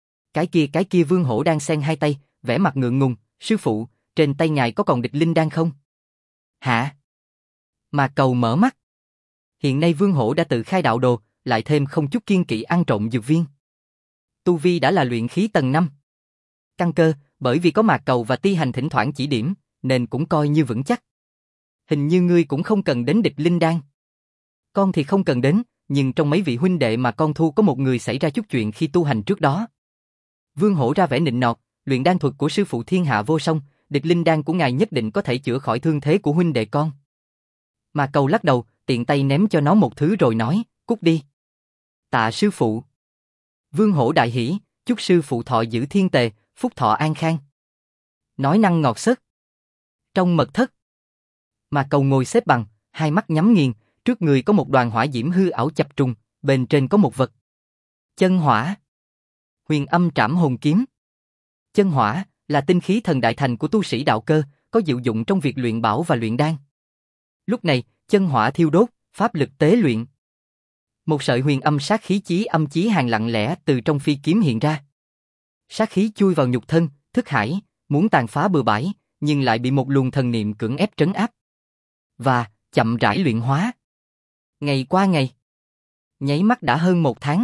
Cái kia Vương Hổ đang xen hai tay, vẻ mặt ngượng ngùng, sư phụ, trên tay ngài có còn địch linh đan không? Hả? Mạc Cầu mở mắt. Hiện nay Vương Hổ đã tự khai đạo đồ, lại thêm không chút kiêng kỵ ăn trộm dược viên. Tu vi đã là luyện khí tầng 5. Căn cơ, bởi vì có Mạc Cầu và Ti Hành thỉnh thoảng chỉ điểm, nên cũng coi như vững chắc. Hình như ngươi cũng không cần đến địch linh đan. Con thì không cần đến, nhưng trong mấy vị huynh đệ mà con thu có một người xảy ra chút chuyện khi tu hành trước đó. Vương Hổ ra vẻ nịnh nọt, luyện đan thuật của sư phụ thiên hạ vô song, địch linh đan của ngài nhất định có thể chữa khỏi thương thế của huynh đệ con. Mạc Cầu lắc đầu, tiện tay ném cho nó một thứ rồi nói, cút đi. Tạ sư phụ. Vương Hổ đại hỉ, chúc sư phụ thọ giữ thiên tề, phúc thọ an khang. Nói năng ngọt xớt. Trong mật thất, Mạc Cầu ngồi xếp bằng, hai mắt nhắm nghiền, trước người có một đoàn hỏa diễm hư ảo chập trùng, bên trên có một vật. Chân hỏa. Huyền âm trảm hồn kiếm. Chân hỏa là tinh khí thần đại thành của tu sĩ đạo cơ, có diệu dụng trong việc luyện bảo và luyện đan. Lúc này, chân hỏa thiêu đốt, pháp lực tế luyện. Một sợi huyền âm sát khí chí âm chí hàng lặng lẽ từ trong phi kiếm hiện ra. Sát khí chui vào nhục thân, thức hải, muốn tàn phá bừa bãi, nhưng lại bị một luồng thần niệm cưỡng ép trấn áp. Và chậm rãi luyện hóa. Ngày qua ngày, nháy mắt đã hơn 1 tháng.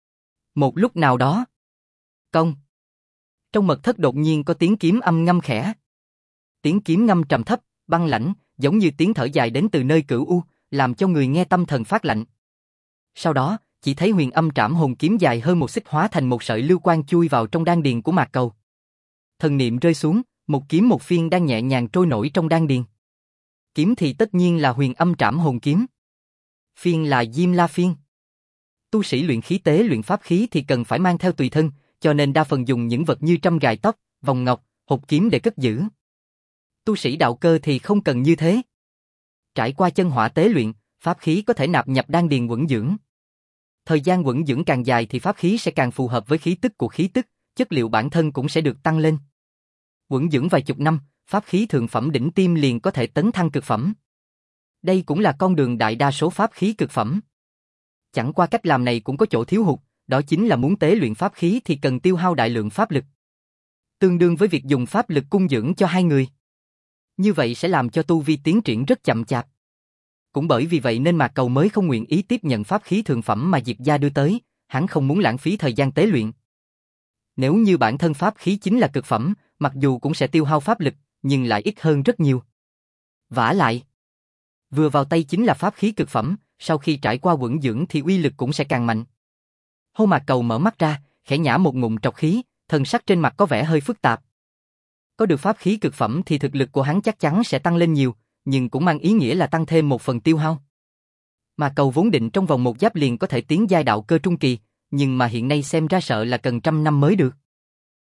Một lúc nào đó, công. Trong mật thất đột nhiên có tiếng kiếm âm ngâm khẽ. Tiếng kiếm ngâm trầm thấp, băng lãnh, giống như tiếng thở dài đến từ nơi cửu u, làm cho người nghe tâm thần phát lạnh. Sau đó, chỉ thấy huyền âm trảm hồn kiếm dài hơn 1 xích hóa thành một sợi lưu quang chui vào trong đan điền của Mạc Cầu. Thần niệm rơi xuống, một kiếm một phiên đang nhẹ nhàng trôi nổi trong đan điền. Kiếm thì tất nhiên là huyền âm trảm hồn kiếm. Phiên là Diêm La phiên. Tu sĩ luyện khí tế luyện pháp khí thì cần phải mang theo tùy thân, cho nên đa phần dùng những vật như trâm gài tóc, vòng ngọc, hộp kiếm để cất giữ. Tu sĩ đạo cơ thì không cần như thế. Trải qua chân hỏa tế luyện, pháp khí có thể nạp nhập đan điền quẩn dưỡng. Thời gian quẩn dưỡng càng dài thì pháp khí sẽ càng phù hợp với khí tức của khí tức, chất liệu bản thân cũng sẽ được tăng lên. Quẩn dưỡng vài chục năm, pháp khí thượng phẩm đỉnh tiêm liền có thể tấn thăng cực phẩm. Đây cũng là con đường đại đa số pháp khí cực phẩm. Chẳng qua cách làm này cũng có chỗ thiếu hụt, đó chính là muốn tế luyện pháp khí thì cần tiêu hao đại lượng pháp lực. Tương đương với việc dùng pháp lực cung dưỡng cho 2 người. Như vậy sẽ làm cho tu vi tiến triển rất chậm chạp. Cũng bởi vì vậy nên Mạc Cầu mới không nguyện ý tiếp nhận pháp khí thượng phẩm mà Diệp gia đưa tới, hắn không muốn lãng phí thời gian tế luyện. Nếu như bản thân pháp khí chính là cực phẩm, mặc dù cũng sẽ tiêu hao pháp lực, nhưng lại ít hơn rất nhiều. Vả lại, vừa vào tay chính là pháp khí cực phẩm, sau khi trải qua quẩn dưỡng thì uy lực cũng sẽ càng mạnh. Hô Mạc Cầu mở mắt ra, khẽ nhả một ngụm trọc khí, thần sắc trên mặt có vẻ hơi phức tạp. Có được pháp khí cực phẩm thì thực lực của hắn chắc chắn sẽ tăng lên nhiều, nhưng cũng mang ý nghĩa là tăng thêm một phần tiêu hao. Mạc Cầu vốn định trong vòng 1 giáp liền có thể tiến giai đạo cơ trung kỳ, nhưng mà hiện nay xem ra sợ là cần 100 năm mới được.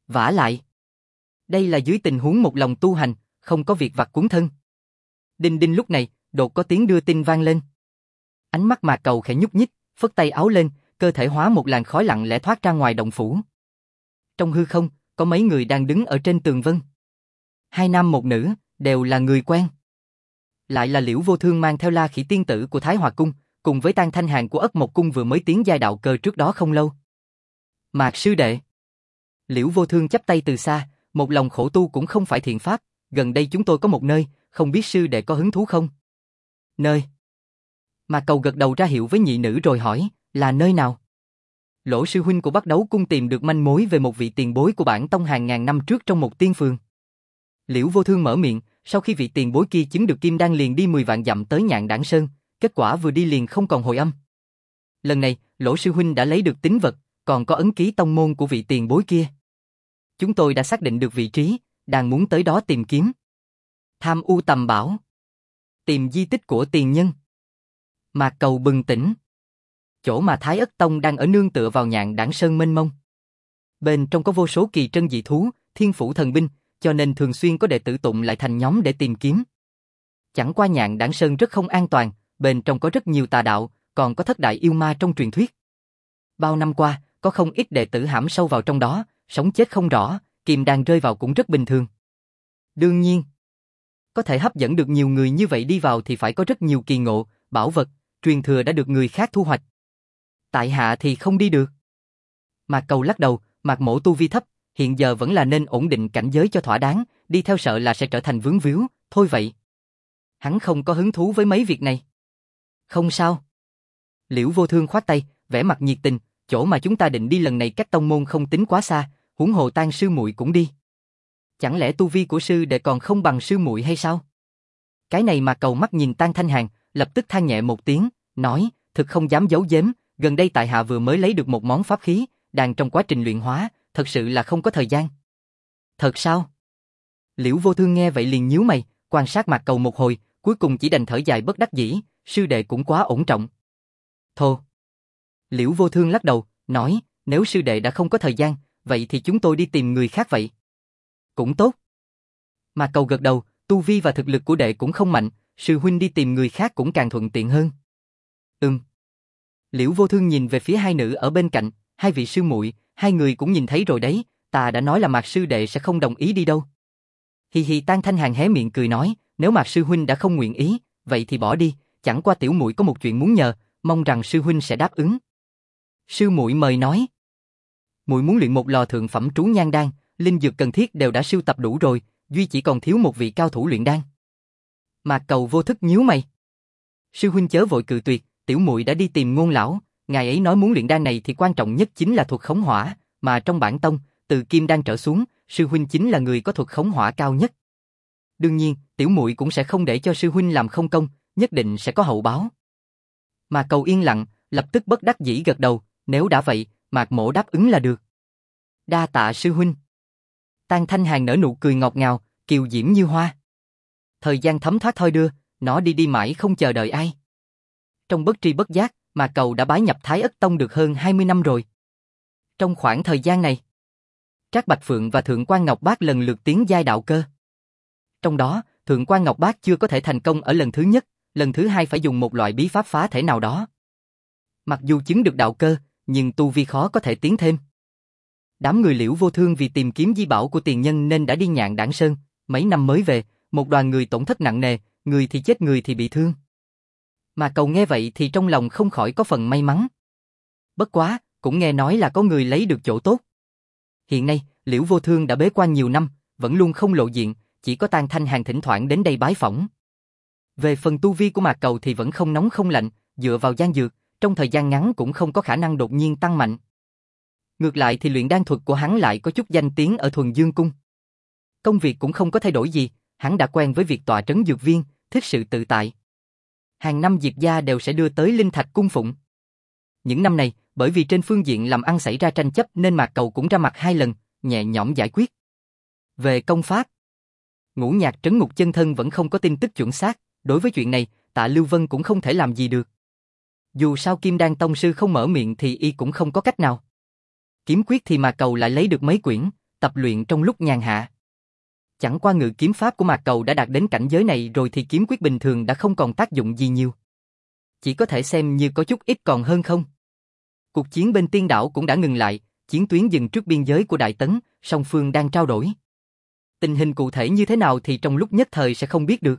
Vả lại, đây là dưới tình huống một lòng tu hành, không có việc vặt cuốn thân. Đinh đinh lúc này, đột có tiếng đưa tin vang lên. Ánh mắt Mạc Cầu khẽ nhúc nhích, phất tay áo lên, cơ thể hóa một làn khói lặng lẽ thoát ra ngoài động phủ. Trong hư không, có mấy người đang đứng ở trên tường vân. Hai nam một nữ, đều là người quen. Lại là Liễu Vô Thương mang theo La Khỉ tiên tử của Thái Hòa Cung, cùng với Tang Thanh Hàn của Ất Mộc Cung vừa mới tiến giai đạo cơ trước đó không lâu. Mạc sư đệ. Liễu Vô Thương chắp tay từ xa, một lòng khổ tu cũng không phải thiện pháp, gần đây chúng tôi có một nơi, không biết sư đệ có hứng thú không? Nơi? Mạc Cầu gật đầu ra hiệu với nhị nữ rồi hỏi, là nơi nào? Lỗ sư huynh của Bắc Đấu Cung tìm được manh mối về một vị tiền bối của bản tông hàng ngàn năm trước trong một tiên phường. Liễu Vô Thương mở miệng, sau khi vị tiền bối kia chứng được kim đan liền đi 10 vạn dặm tới Nhạn Đản Sơn, kết quả vừa đi liền không còn hồi âm. Lần này, Lỗ sư huynh đã lấy được tín vật, còn có ấn ký tông môn của vị tiền bối kia. Chúng tôi đã xác định được vị trí, đang muốn tới đó tìm kiếm. Tham u tầm bảo. Tìm di tích của tiền nhân. Mạc Cầu bừng tỉnh. Chỗ mà Thái Ất Tông đang ở nương tựa vào Nhạn Đản Sơn mênh mông. Bên trong có vô số kỳ trân dị thú, thiên phủ thần binh, cho nên thường xuyên có đệ tử tụng lại thành nhóm để tìm kiếm. Chẳng qua Nhạn Đản Sơn rất không an toàn, bên trong có rất nhiều tà đạo, còn có thất đại yêu ma trong truyền thuyết. Bao năm qua, có không ít đệ tử hãm sâu vào trong đó, sống chết không rõ, kim đan rơi vào cũng rất bình thường. Đương nhiên, có thể hấp dẫn được nhiều người như vậy đi vào thì phải có rất nhiều kỳ ngộ, bảo vật, truyền thừa đã được người khác thu hoạch. Tại hạ thì không đi được. Mạc Cầu lắc đầu, Mạc mỗ tu vi thấp, hiện giờ vẫn là nên ổn định cảnh giới cho thỏa đáng, đi theo sợ là sẽ trở thành vướng víu, thôi vậy. Hắn không có hứng thú với mấy việc này. Không sao. Liễu Vô Thương khoát tay, vẻ mặt nhiệt tình, chỗ mà chúng ta định đi lần này cách tông môn không tính quá xa, huống hồ Tang sư muội cũng đi. Chẳng lẽ tu vi của sư đệ còn không bằng sư muội hay sao? Cái này mà Cầu mắt nhìn Tang Thanh Hàn, lập tức than nhẹ một tiếng, nói, thực không dám giấu giếm, gần đây tại hạ vừa mới lấy được một món pháp khí, đang trong quá trình luyện hóa, thật sự là không có thời gian. Thật sao? Liễu Vô Thương nghe vậy liền nhíu mày, quan sát Mạc Cầu một hồi, cuối cùng chỉ đành thở dài bất đắc dĩ, sư đệ cũng quá ổn trọng. Thô. Liễu Vô Thương lắc đầu, nói, nếu sư đệ đã không có thời gian, vậy thì chúng tôi đi tìm người khác vậy. Cũng tốt. Mạc Cầu gật đầu, tu vi và thực lực của đệ cũng không mạnh, sư huynh đi tìm người khác cũng càng thuận tiện hơn. Liễu Vô Thương nhìn về phía hai nữ ở bên cạnh, hai vị sư muội, hai người cũng nhìn thấy rồi đấy, ta đã nói là Mạc sư đệ sẽ không đồng ý đi đâu. Hi hi. Tang Thanh Hàn hé miệng cười nói, nếu Mạc sư huynh đã không nguyện ý, vậy thì bỏ đi, chẳng qua tiểu muội có một chuyện muốn nhờ, mong rằng sư huynh sẽ đáp ứng. Sư muội mời nói. Muội muốn luyện một lò thượng phẩm trú nhan đan, linh dược cần thiết đều đã sưu tập đủ rồi, duy chỉ còn thiếu một vị cao thủ luyện đan. Mạc Cầu vô thức nhíu mày. Sư huynh chớ vội cự tuyệt, tiểu muội đã đi tìm Ngôn lão, ngài ấy nói muốn luyện đan này thì quan trọng nhất chính là thuật khống hỏa, mà trong bản tông, từ kim đan trở xuống, sư huynh chính là người có thuật khống hỏa cao nhất. Đương nhiên, tiểu muội cũng sẽ không để cho sư huynh làm không công, nhất định sẽ có hậu báo. Mạc Cầu yên lặng, lập tức bất đắc dĩ gật đầu, nếu đã vậy, Mạc mỗ đáp ứng là được. Đa tạ sư huynh. Tang Thanh Hàn nở nụ cười ngọt ngào, kiều diễm như hoa. Thời gian thấm thoát thôi đưa, nó đi đi mãi không chờ đợi ai. Trong bất tri bất giác, Mạc Cầu đã bái nhập Thái Ất Tông được hơn 20 năm rồi. Trong khoảng thời gian này, Trác Bạch Phượng và Thượng Quan Ngọc Bác lần lượt tiến giai đạo cơ. Trong đó, Thượng Quan Ngọc Bác chưa có thể thành công ở lần thứ nhất, lần thứ hai phải dùng một loại bí pháp phá thể nào đó. Mặc dù chứng được đạo cơ, nhưng tu vi khó có thể tiến thêm. Đám người Liễu Vô Thương vì tìm kiếm di bảo của tiền nhân nên đã đi Nhạn Đản Sơn, mấy năm mới về, một đoàn người tổn thất nặng nề, người thì chết người thì bị thương. Mà Cầu nghe vậy thì trong lòng không khỏi có phần may mắn. Bất quá, cũng nghe nói là có người lấy được chỗ tốt. Hiện nay, Liễu Vô Thương đã bế quan nhiều năm, vẫn luôn không lộ diện, chỉ có Tang Thanh Hàn thỉnh thoảng đến đây bái phỏng. Về phần tu vi của Mạc Cầu thì vẫn không nóng không lạnh, dựa vào đan dược, trong thời gian ngắn cũng không có khả năng đột nhiên tăng mạnh. Ngược lại thì luyện đan thuật của hắn lại có chút danh tiếng ở Thuần Dương Cung. Công việc cũng không có thay đổi gì, hắn đã quen với việc tọa trấn dược viên, thích sự tự tại. Hàng năm Diệp gia đều sẽ đưa tới linh thạch cung phụng. Những năm này, bởi vì trên phương diện làm ăn xảy ra tranh chấp nên Mạc Cầu cũng ra mặt 2 lần, nhẹ nhõm giải quyết. Về công pháp, Ngũ Nhạc trấn ngục chân thân vẫn không có tin tức chuẩn xác, đối với chuyện này, Tạ Lưu Vân cũng không thể làm gì được. Dù sao Kim Đan tông sư không mở miệng thì y cũng không có cách nào. Kiếm quyết thì Mạc Cầu lại lấy được mấy quyển, tập luyện trong lúc nhàn hạ. Chẳng qua ngự kiếm pháp của Mạc Cầu đã đạt đến cảnh giới này rồi thì kiếm quyết bình thường đã không còn tác dụng gì nhiều. Chỉ có thể xem như có chút ít còn hơn không. Cuộc chiến bên Tiên đảo cũng đã ngừng lại, chiến tuyến dừng trước biên giới của Đại Tấn, song phương đang trao đổi. Tình hình cụ thể như thế nào thì trong lúc nhất thời sẽ không biết được.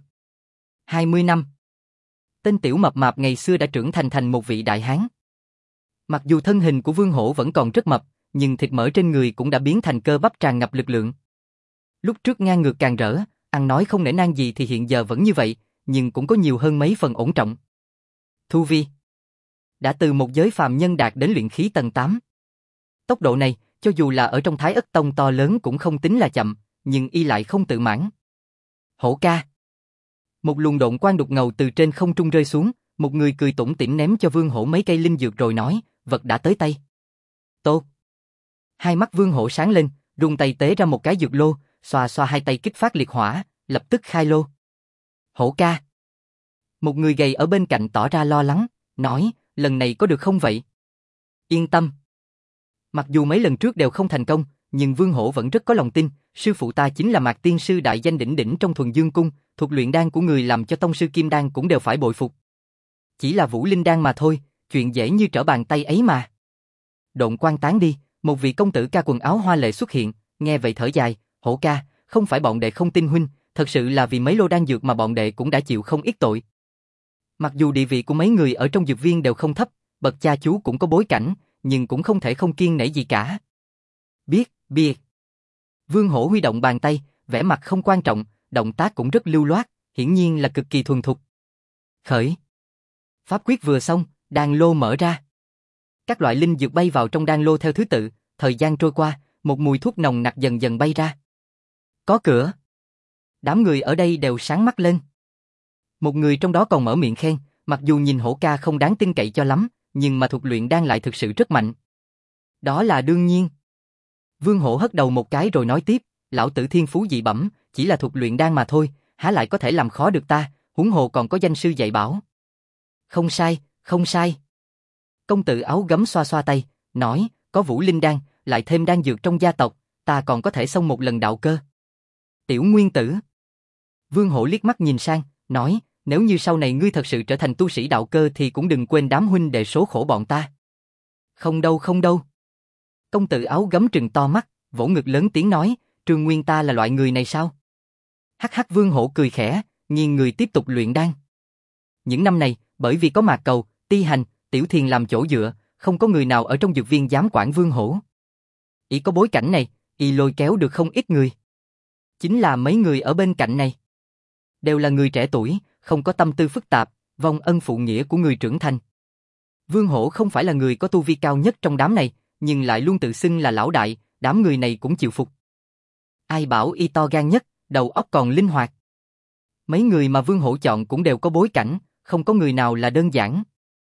20 năm. Tên tiểu mập mạp ngày xưa đã trưởng thành một vị đại hán. Mặc dù thân hình của Vương Hổ vẫn còn rất mập, nhưng thịt mỡ trên người cũng đã biến thành cơ bắp tràn ngập lực lượng. Lúc trước ngang ngược càng rỡ, ăn nói không nể nang gì thì hiện giờ vẫn như vậy, nhưng cũng có nhiều hơn mấy phần ổn trọng. Thu vi đã từ một giới phàm nhân đạt đến luyện khí tầng 8. Tốc độ này, cho dù là ở trong Thái Ất Tông to lớn cũng không tính là chậm, nhưng y lại không tự mãn. Hổ ca. Một luồng độn quang đục ngầu từ trên không trung rơi xuống, một người cười tủm tỉm ném cho Vương Hổ mấy cây linh dược rồi nói, vật đã tới tay. Tốt. Hai mắt Vương Hổ sáng lên, rung tay tế ra một cái dược lô, xoa xoa hai tay kích phát liệt hỏa, lập tức khai lô. Hổ ca. Một người gầy ở bên cạnh tỏ ra lo lắng, nói, lần này có được không vậy? Yên tâm. Mặc dù mấy lần trước đều không thành công, nhưng Vương Hổ vẫn rất có lòng tin, sư phụ ta chính là Mạc Tiên sư đại danh đỉnh đỉnh trong Thuần Dương Cung, thuật luyện đan của người làm cho tông sư Kim Đan cũng đều phải bội phục. Chỉ là Vũ Linh đan mà thôi, chuyện dễ như trở bàn tay ấy mà. Độn quang tán đi, một vị công tử ca quần áo hoa lệ xuất hiện, nghe vậy thở dài, Hổ ca, không phải bọn đệ không tin huynh, thật sự là vì mấy lô đan dược mà bọn đệ cũng đã chịu không ít tội. Mặc dù địa vị của mấy người ở trong dược viên đều không thấp, bậc cha chú cũng có bối cảnh, nhưng cũng không thể không kiêng nể gì cả. Biết. Vương Hổ huy động bàn tay, vẻ mặt không quan trọng, động tác cũng rất lưu loát, hiển nhiên là cực kỳ thuần thục. Khởi. Pháp quyết vừa xong, đan lô mở ra. Các loại linh dược bay vào trong đan lô theo thứ tự, thời gian trôi qua, một mùi thuốc nồng nặc dần dần bay ra. Có cửa. Đám người ở đây đều sáng mắt lên. Một người trong đó còn mở miệng khen, mặc dù nhìn Hổ ca không đáng tin cậy cho lắm, nhưng mà thuật luyện đan lại thực sự rất mạnh. Đó là đương nhiên. Vương Hổ hất đầu một cái rồi nói tiếp, lão tử thiên phú dị bẩm, chỉ là thuật luyện đan mà thôi, há lại có thể làm khó được ta, huống hồ còn có danh sư dạy bảo. Không sai. Công tử áo gấm xoa xoa tay, nói, có Vũ Linh đan, lại thêm đan dược trong gia tộc, ta còn có thể xông một lần đạo cơ. Tiểu nguyên tử. Vương Hổ liếc mắt nhìn sang, nói, nếu như sau này ngươi thật sự trở thành tu sĩ đạo cơ thì cũng đừng quên đám huynh đệ số khổ bọn ta. Không đâu. Công tử áo gấm trừng to mắt, vỗ ngực lớn tiếng nói, Trương Nguyên ta là loại người này sao? Hắc Vương Hổ cười khẽ, nghiêng người tiếp tục luyện đan. Những năm này, bởi vì có Mạc Cầu, Ti Hành, Tiểu Thiền làm chỗ dựa, không có người nào ở trong dược viên dám quản Vương Hổ. Ý có bối cảnh này, y lôi kéo được không ít người. Chính là mấy người ở bên cạnh này. Đều là người trẻ tuổi, không có tâm tư phức tạp, vong ân phụ nghĩa của người trưởng thành. Vương Hổ không phải là người có tu vi cao nhất trong đám này, nhưng lại luôn tự xưng là lão đại, đám người này cũng chịu phục. Ai bảo y to gan nhất, đầu óc còn linh hoạt. Mấy người mà Vương Hổ chọn cũng đều có bối cảnh, không có người nào là đơn giản.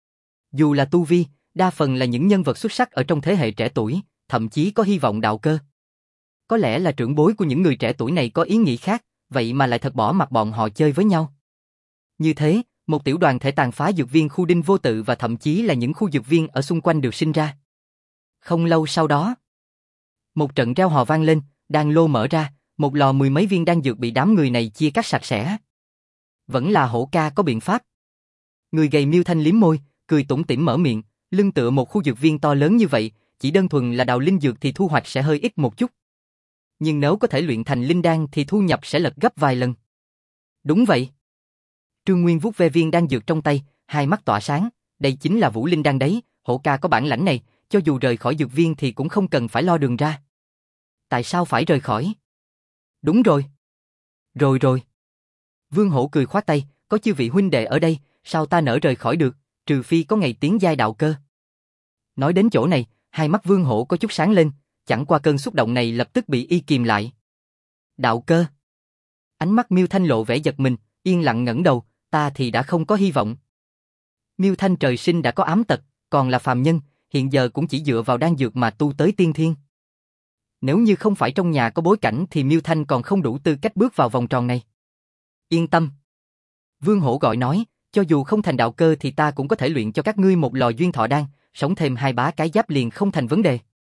Dù là tu vi, đa phần là những nhân vật xuất sắc ở trong thế hệ trẻ tuổi, thậm chí có hy vọng đạo cơ. Có lẽ là trưởng bối của những người trẻ tuổi này có ý nghĩ khác, vậy mà lại thật bỏ mặc bọn họ chơi với nhau. Như thế, một tiểu đoàn thể tàn phá dược viên khu Đinh Vô Tự và thậm chí là những khu dược viên ở xung quanh được sinh ra. Không lâu sau đó, một trận reo hò vang lên, đan lô mở ra, một lò mười mấy viên đan dược bị đám người này chia cắt sạch sẽ. Vẫn là Hổ ca có biện pháp. Người gầy Miêu Thanh liếm môi, cười tủm tỉm mở miệng, lưng tựa một khu dược viên to lớn như vậy, chỉ đơn thuần là đào linh dược thì thu hoạch sẽ hơi ít một chút. Nhưng nếu có thể luyện thành linh đan thì thu nhập sẽ lật gấp vài lần. Đúng vậy. Trương Nguyên vuốt ve viên đan dược trong tay, hai mắt tỏa sáng, đây chính là Vũ Linh đan đấy, Hổ ca có bản lãnh này, cho dù rời khỏi dược viên thì cũng không cần phải lo đường ra. Tại sao phải rời khỏi? Đúng rồi. Rồi. Vương Hổ cười khoát tay, có chư vị huynh đệ ở đây, sao ta nỡ rời khỏi được, trừ phi có ngày tiến giai đạo cơ. Nói đến chỗ này, hai mắt Vương Hổ có chút sáng lên, chẳng qua cơn xúc động này lập tức bị y kìm lại. Đạo cơ. Ánh mắt Miêu Thanh lộ vẻ giật mình, yên lặng ngẩng đầu, ta thì đã không có hy vọng. Miêu Thanh trời sinh đã có ám tật, còn là phàm nhân, hiện giờ cũng chỉ dựa vào đan dược mà tu tới tiên thiên. Nếu như không phải trong nhà có bối cảnh thì Miêu Thanh còn không đủ tư cách bước vào vòng tròn này. Yên tâm. Vương Hổ gọi nói, cho dù không thành đạo cơ thì ta cũng có thể luyện cho các ngươi một lò duyên thọ đan, sống thêm 2-3 cái giáp liền không thành vấn đề.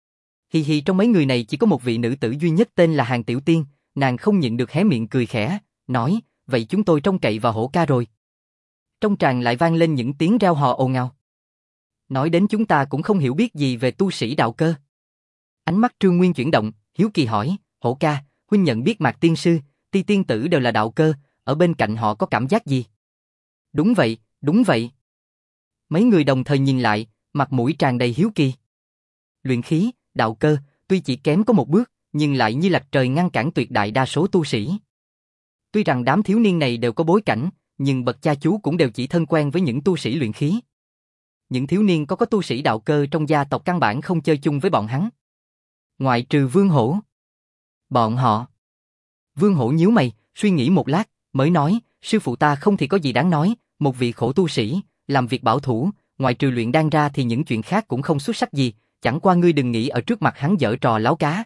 Hi hi, trong mấy người này chỉ có một vị nữ tử duy nhất tên là Hàn Tiểu Tiên, nàng không nhịn được hé miệng cười khẽ, nói, vậy chúng tôi trông cậy vào Hổ ca rồi. Trong tràng lại vang lên những tiếng reo hò ồn ào. Nói đến chúng ta cũng không hiểu biết gì về tu sĩ đạo cơ. Ánh mắt Trương Nguyên chuyển động, hiếu kỳ hỏi, Hổ ca, huynh nhận biết Mạc tiên sư, Ti tiên tử đều là đạo cơ, ở bên cạnh họ có cảm giác gì? Đúng vậy, đúng vậy. Mấy người đồng thời nhìn lại, mặt mũi tràn đầy hiếu kỳ. Luyện khí, đạo cơ, tuy chỉ kém có một bước, nhưng lại như lạch trời ngăn cản tuyệt đại đa số tu sĩ. Tuy rằng đám thiếu niên này đều có bối cảnh, nhưng bậc cha chú cũng đều chỉ thân quen với những tu sĩ luyện khí. Những thiếu niên có tu sĩ đạo cơ trong gia tộc căn bản không chơi chung với bọn hắn. Ngoại trừ Vương Hổ. Bọn họ. Vương Hổ nhíu mày, suy nghĩ một lát, mới nói, sư phụ ta không thì có gì đáng nói, một vị khổ tu sĩ, làm việc bảo thủ, ngoại trừ luyện đan ra thì những chuyện khác cũng không xuất sắc gì, chẳng qua ngươi đừng nghĩ ở trước mặt hắn giở trò láo cá.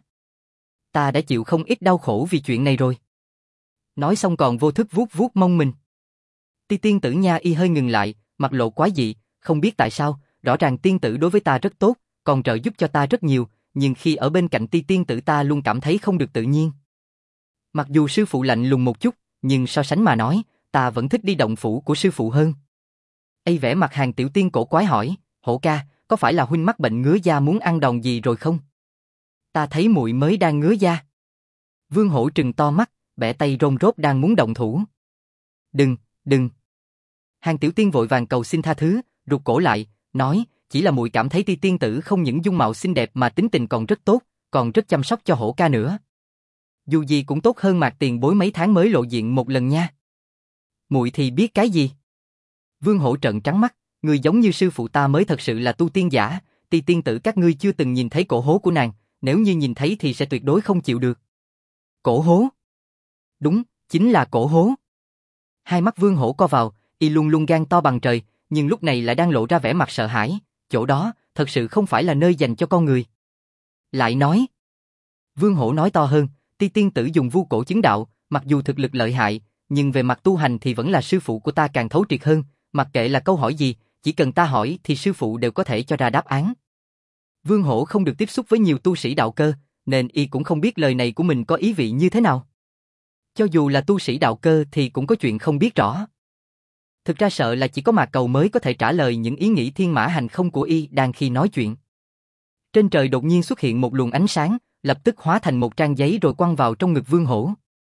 Ta đã chịu không ít đau khổ vì chuyện này rồi. Nói xong còn vô thức vuốt vuốt mông mình. Ti tiên tử nha y hơi ngừng lại, mặt lộ quái dị, không biết tại sao, rõ ràng tiên tử đối với ta rất tốt, còn trợ giúp cho ta rất nhiều, nhưng khi ở bên cạnh Ti tiên tử ta luôn cảm thấy không được tự nhiên. Mặc dù sư phụ lạnh lùng một chút, nhưng so sánh mà nói, ta vẫn thích đi động phủ của sư phụ hơn. Vẻ mặt Hàn Tiểu Tiên cổ quái hỏi, Hổ ca, có phải là huynh mắc bệnh ngứa da muốn ăn đòn gì rồi không? Ta thấy muội mới đang ngứa da. Vương Hổ trừng to mắt, bẻ tay rôn rốt đang muốn động thủ. Đừng, đừng. Hàn Tiểu Tiên vội vàng cầu xin tha thứ, rụt cổ lại, nói, chỉ là muội cảm thấy Ti tiên tử không những dung mạo xinh đẹp mà tính tình còn rất tốt, còn rất chăm sóc cho Hổ ca nữa. Dù gì cũng tốt hơn Mạc tiền bối mấy tháng mới lộ diện một lần nha. Muội thì biết cái gì? Vương Hổ trợn trắng mắt, người giống như sư phụ ta mới thật sự là tu tiên giả, Ti tiên tử các ngươi chưa từng nhìn thấy cổ hố của nàng, nếu như nhìn thấy thì sẽ tuyệt đối không chịu được. Cổ hố? Đúng, chính là cổ hố. Hai mắt Vương Hổ co vào, y luôn luôn gan to bằng trời, nhưng lúc này lại đang lộ ra vẻ mặt sợ hãi, chỗ đó thật sự không phải là nơi dành cho con người. Lại nói. Vương Hổ nói to hơn, Ti tiên tử dùng vu cổ chứng đạo, mặc dù thực lực lợi hại, nhưng về mặt tu hành thì vẫn là sư phụ của ta càng thấu triệt hơn, mặc kệ là câu hỏi gì, chỉ cần ta hỏi thì sư phụ đều có thể cho ra đáp án. Vương Hổ không được tiếp xúc với nhiều tu sĩ đạo cơ, nên y cũng không biết lời này của mình có ý vị như thế nào. Cho dù là tu sĩ đạo cơ thì cũng có chuyện không biết rõ. Thực ra sợ là chỉ có Mạc Cầu mới có thể trả lời những ý nghĩ thiên mã hành không của y đang khi nói chuyện. Trên trời đột nhiên xuất hiện một luồng ánh sáng, lập tức hóa thành một trang giấy rồi quăng vào trong ngực Vương Hổ.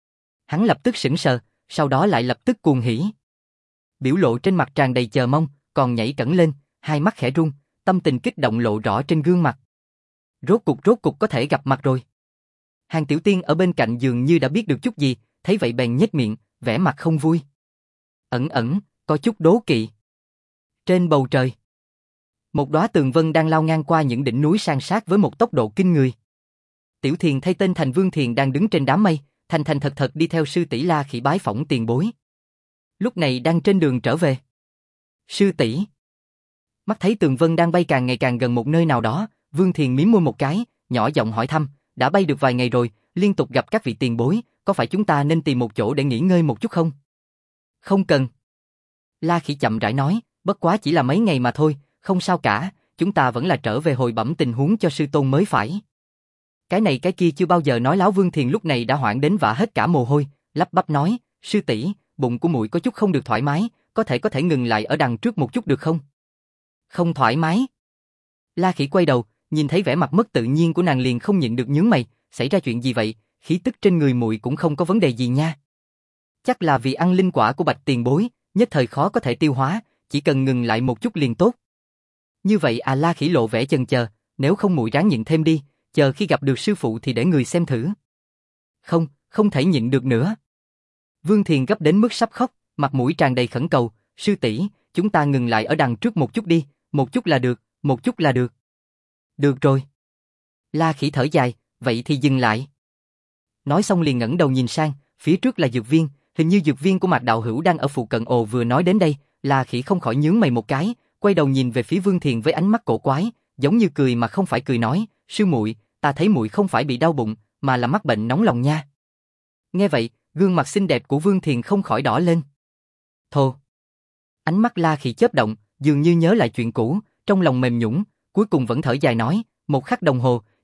Hắn lập tức sững sờ, sau đó lại lập tức cuồng hỉ. Biểu lộ trên mặt tràn đầy chờ mong, còn nhảy cẫng lên, hai mắt khẽ run, tâm tình kích động lộ rõ trên gương mặt. Rốt cục có thể gặp mặt rồi. Hàn Tiểu Tiên ở bên cạnh dường như đã biết được chút gì, thấy vậy bèn nhếch miệng, vẻ mặt không vui. Ẩn, có chút đố kỵ. Trên bầu trời, một đóa tường vân đang lao ngang qua những đỉnh núi san sát với một tốc độ kinh người. Tiểu Thiền thay tên thành Vương Thiền đang đứng trên đám mây, thành thật đi theo sư tỷ La Khỉ bái phỏng tiền bối. Lúc này đang trên đường trở về. Sư tỷ. Mắt thấy tường vân đang bay càng ngày càng gần một nơi nào đó, Vương Thiền mím môi một cái, nhỏ giọng hỏi thăm, đã bay được vài ngày rồi, liên tục gặp các vị tiền bối, có phải chúng ta nên tìm một chỗ để nghỉ ngơi một chút không? Không cần. La Khỉ chậm rãi nói, bất quá chỉ là mấy ngày mà thôi, không sao cả, chúng ta vẫn là trở về hồi bẩm tình huống cho sư tôn mới phải. Cái này cái kia chưa bao giờ nói láo. Vương Thiền lúc này đã hoảng đến vã hết cả mồ hôi, lắp bắp nói, sư tỷ, bụng của muội có chút không được thoải mái, có thể ngừng lại ở đằng trước một chút được không? Không thoải mái. La Khỉ quay đầu, nhìn thấy vẻ mặt mất tự nhiên của nàng liền không nhịn được nhướng mày, xảy ra chuyện gì vậy? Khí tức trên người muội cũng không có vấn đề gì nha. Chắc là vì ăn linh quả của Bạch tiền bối, nhất thời khó có thể tiêu hóa, chỉ cần ngừng lại một chút liền tốt. Như vậy à? La Khỉ lộ vẻ chần chờ, nếu không muội ráng nhịn thêm đi, chờ khi gặp được sư phụ thì để người xem thử. Không thể nhịn được nữa. Vương Thiền gấp đến mức sắp khóc, mặt mũi tràn đầy khẩn cầu, sư tỷ, chúng ta ngừng lại ở đằng trước một chút đi, một chút là được, một chút là được. Được rồi. La Khỉ thở dài, vậy thì dừng lại. Nói xong liền ngẩng đầu nhìn sang, phía trước là dược viên, hình như dược viên của Mạc đạo hữu đang ở phụ cận. Ồ, vừa nói đến đây, La Khỉ không khỏi nhướng mày một cái, quay đầu nhìn về phía Vương Thiền với ánh mắt cổ quái, giống như cười mà không phải cười nói, sư muội, ta thấy muội không phải bị đau bụng, mà là mắc bệnh nóng lòng nha. Nghe vậy, gương mặt xinh đẹp của Vương Thiền không khỏi đỏ lên. Thô. Ánh mắt La Khỉ chớp động, dường như nhớ lại chuyện cũ, trong lòng mềm nhũn, cuối cùng vẫn thở dài nói, một khắc đồng hồ,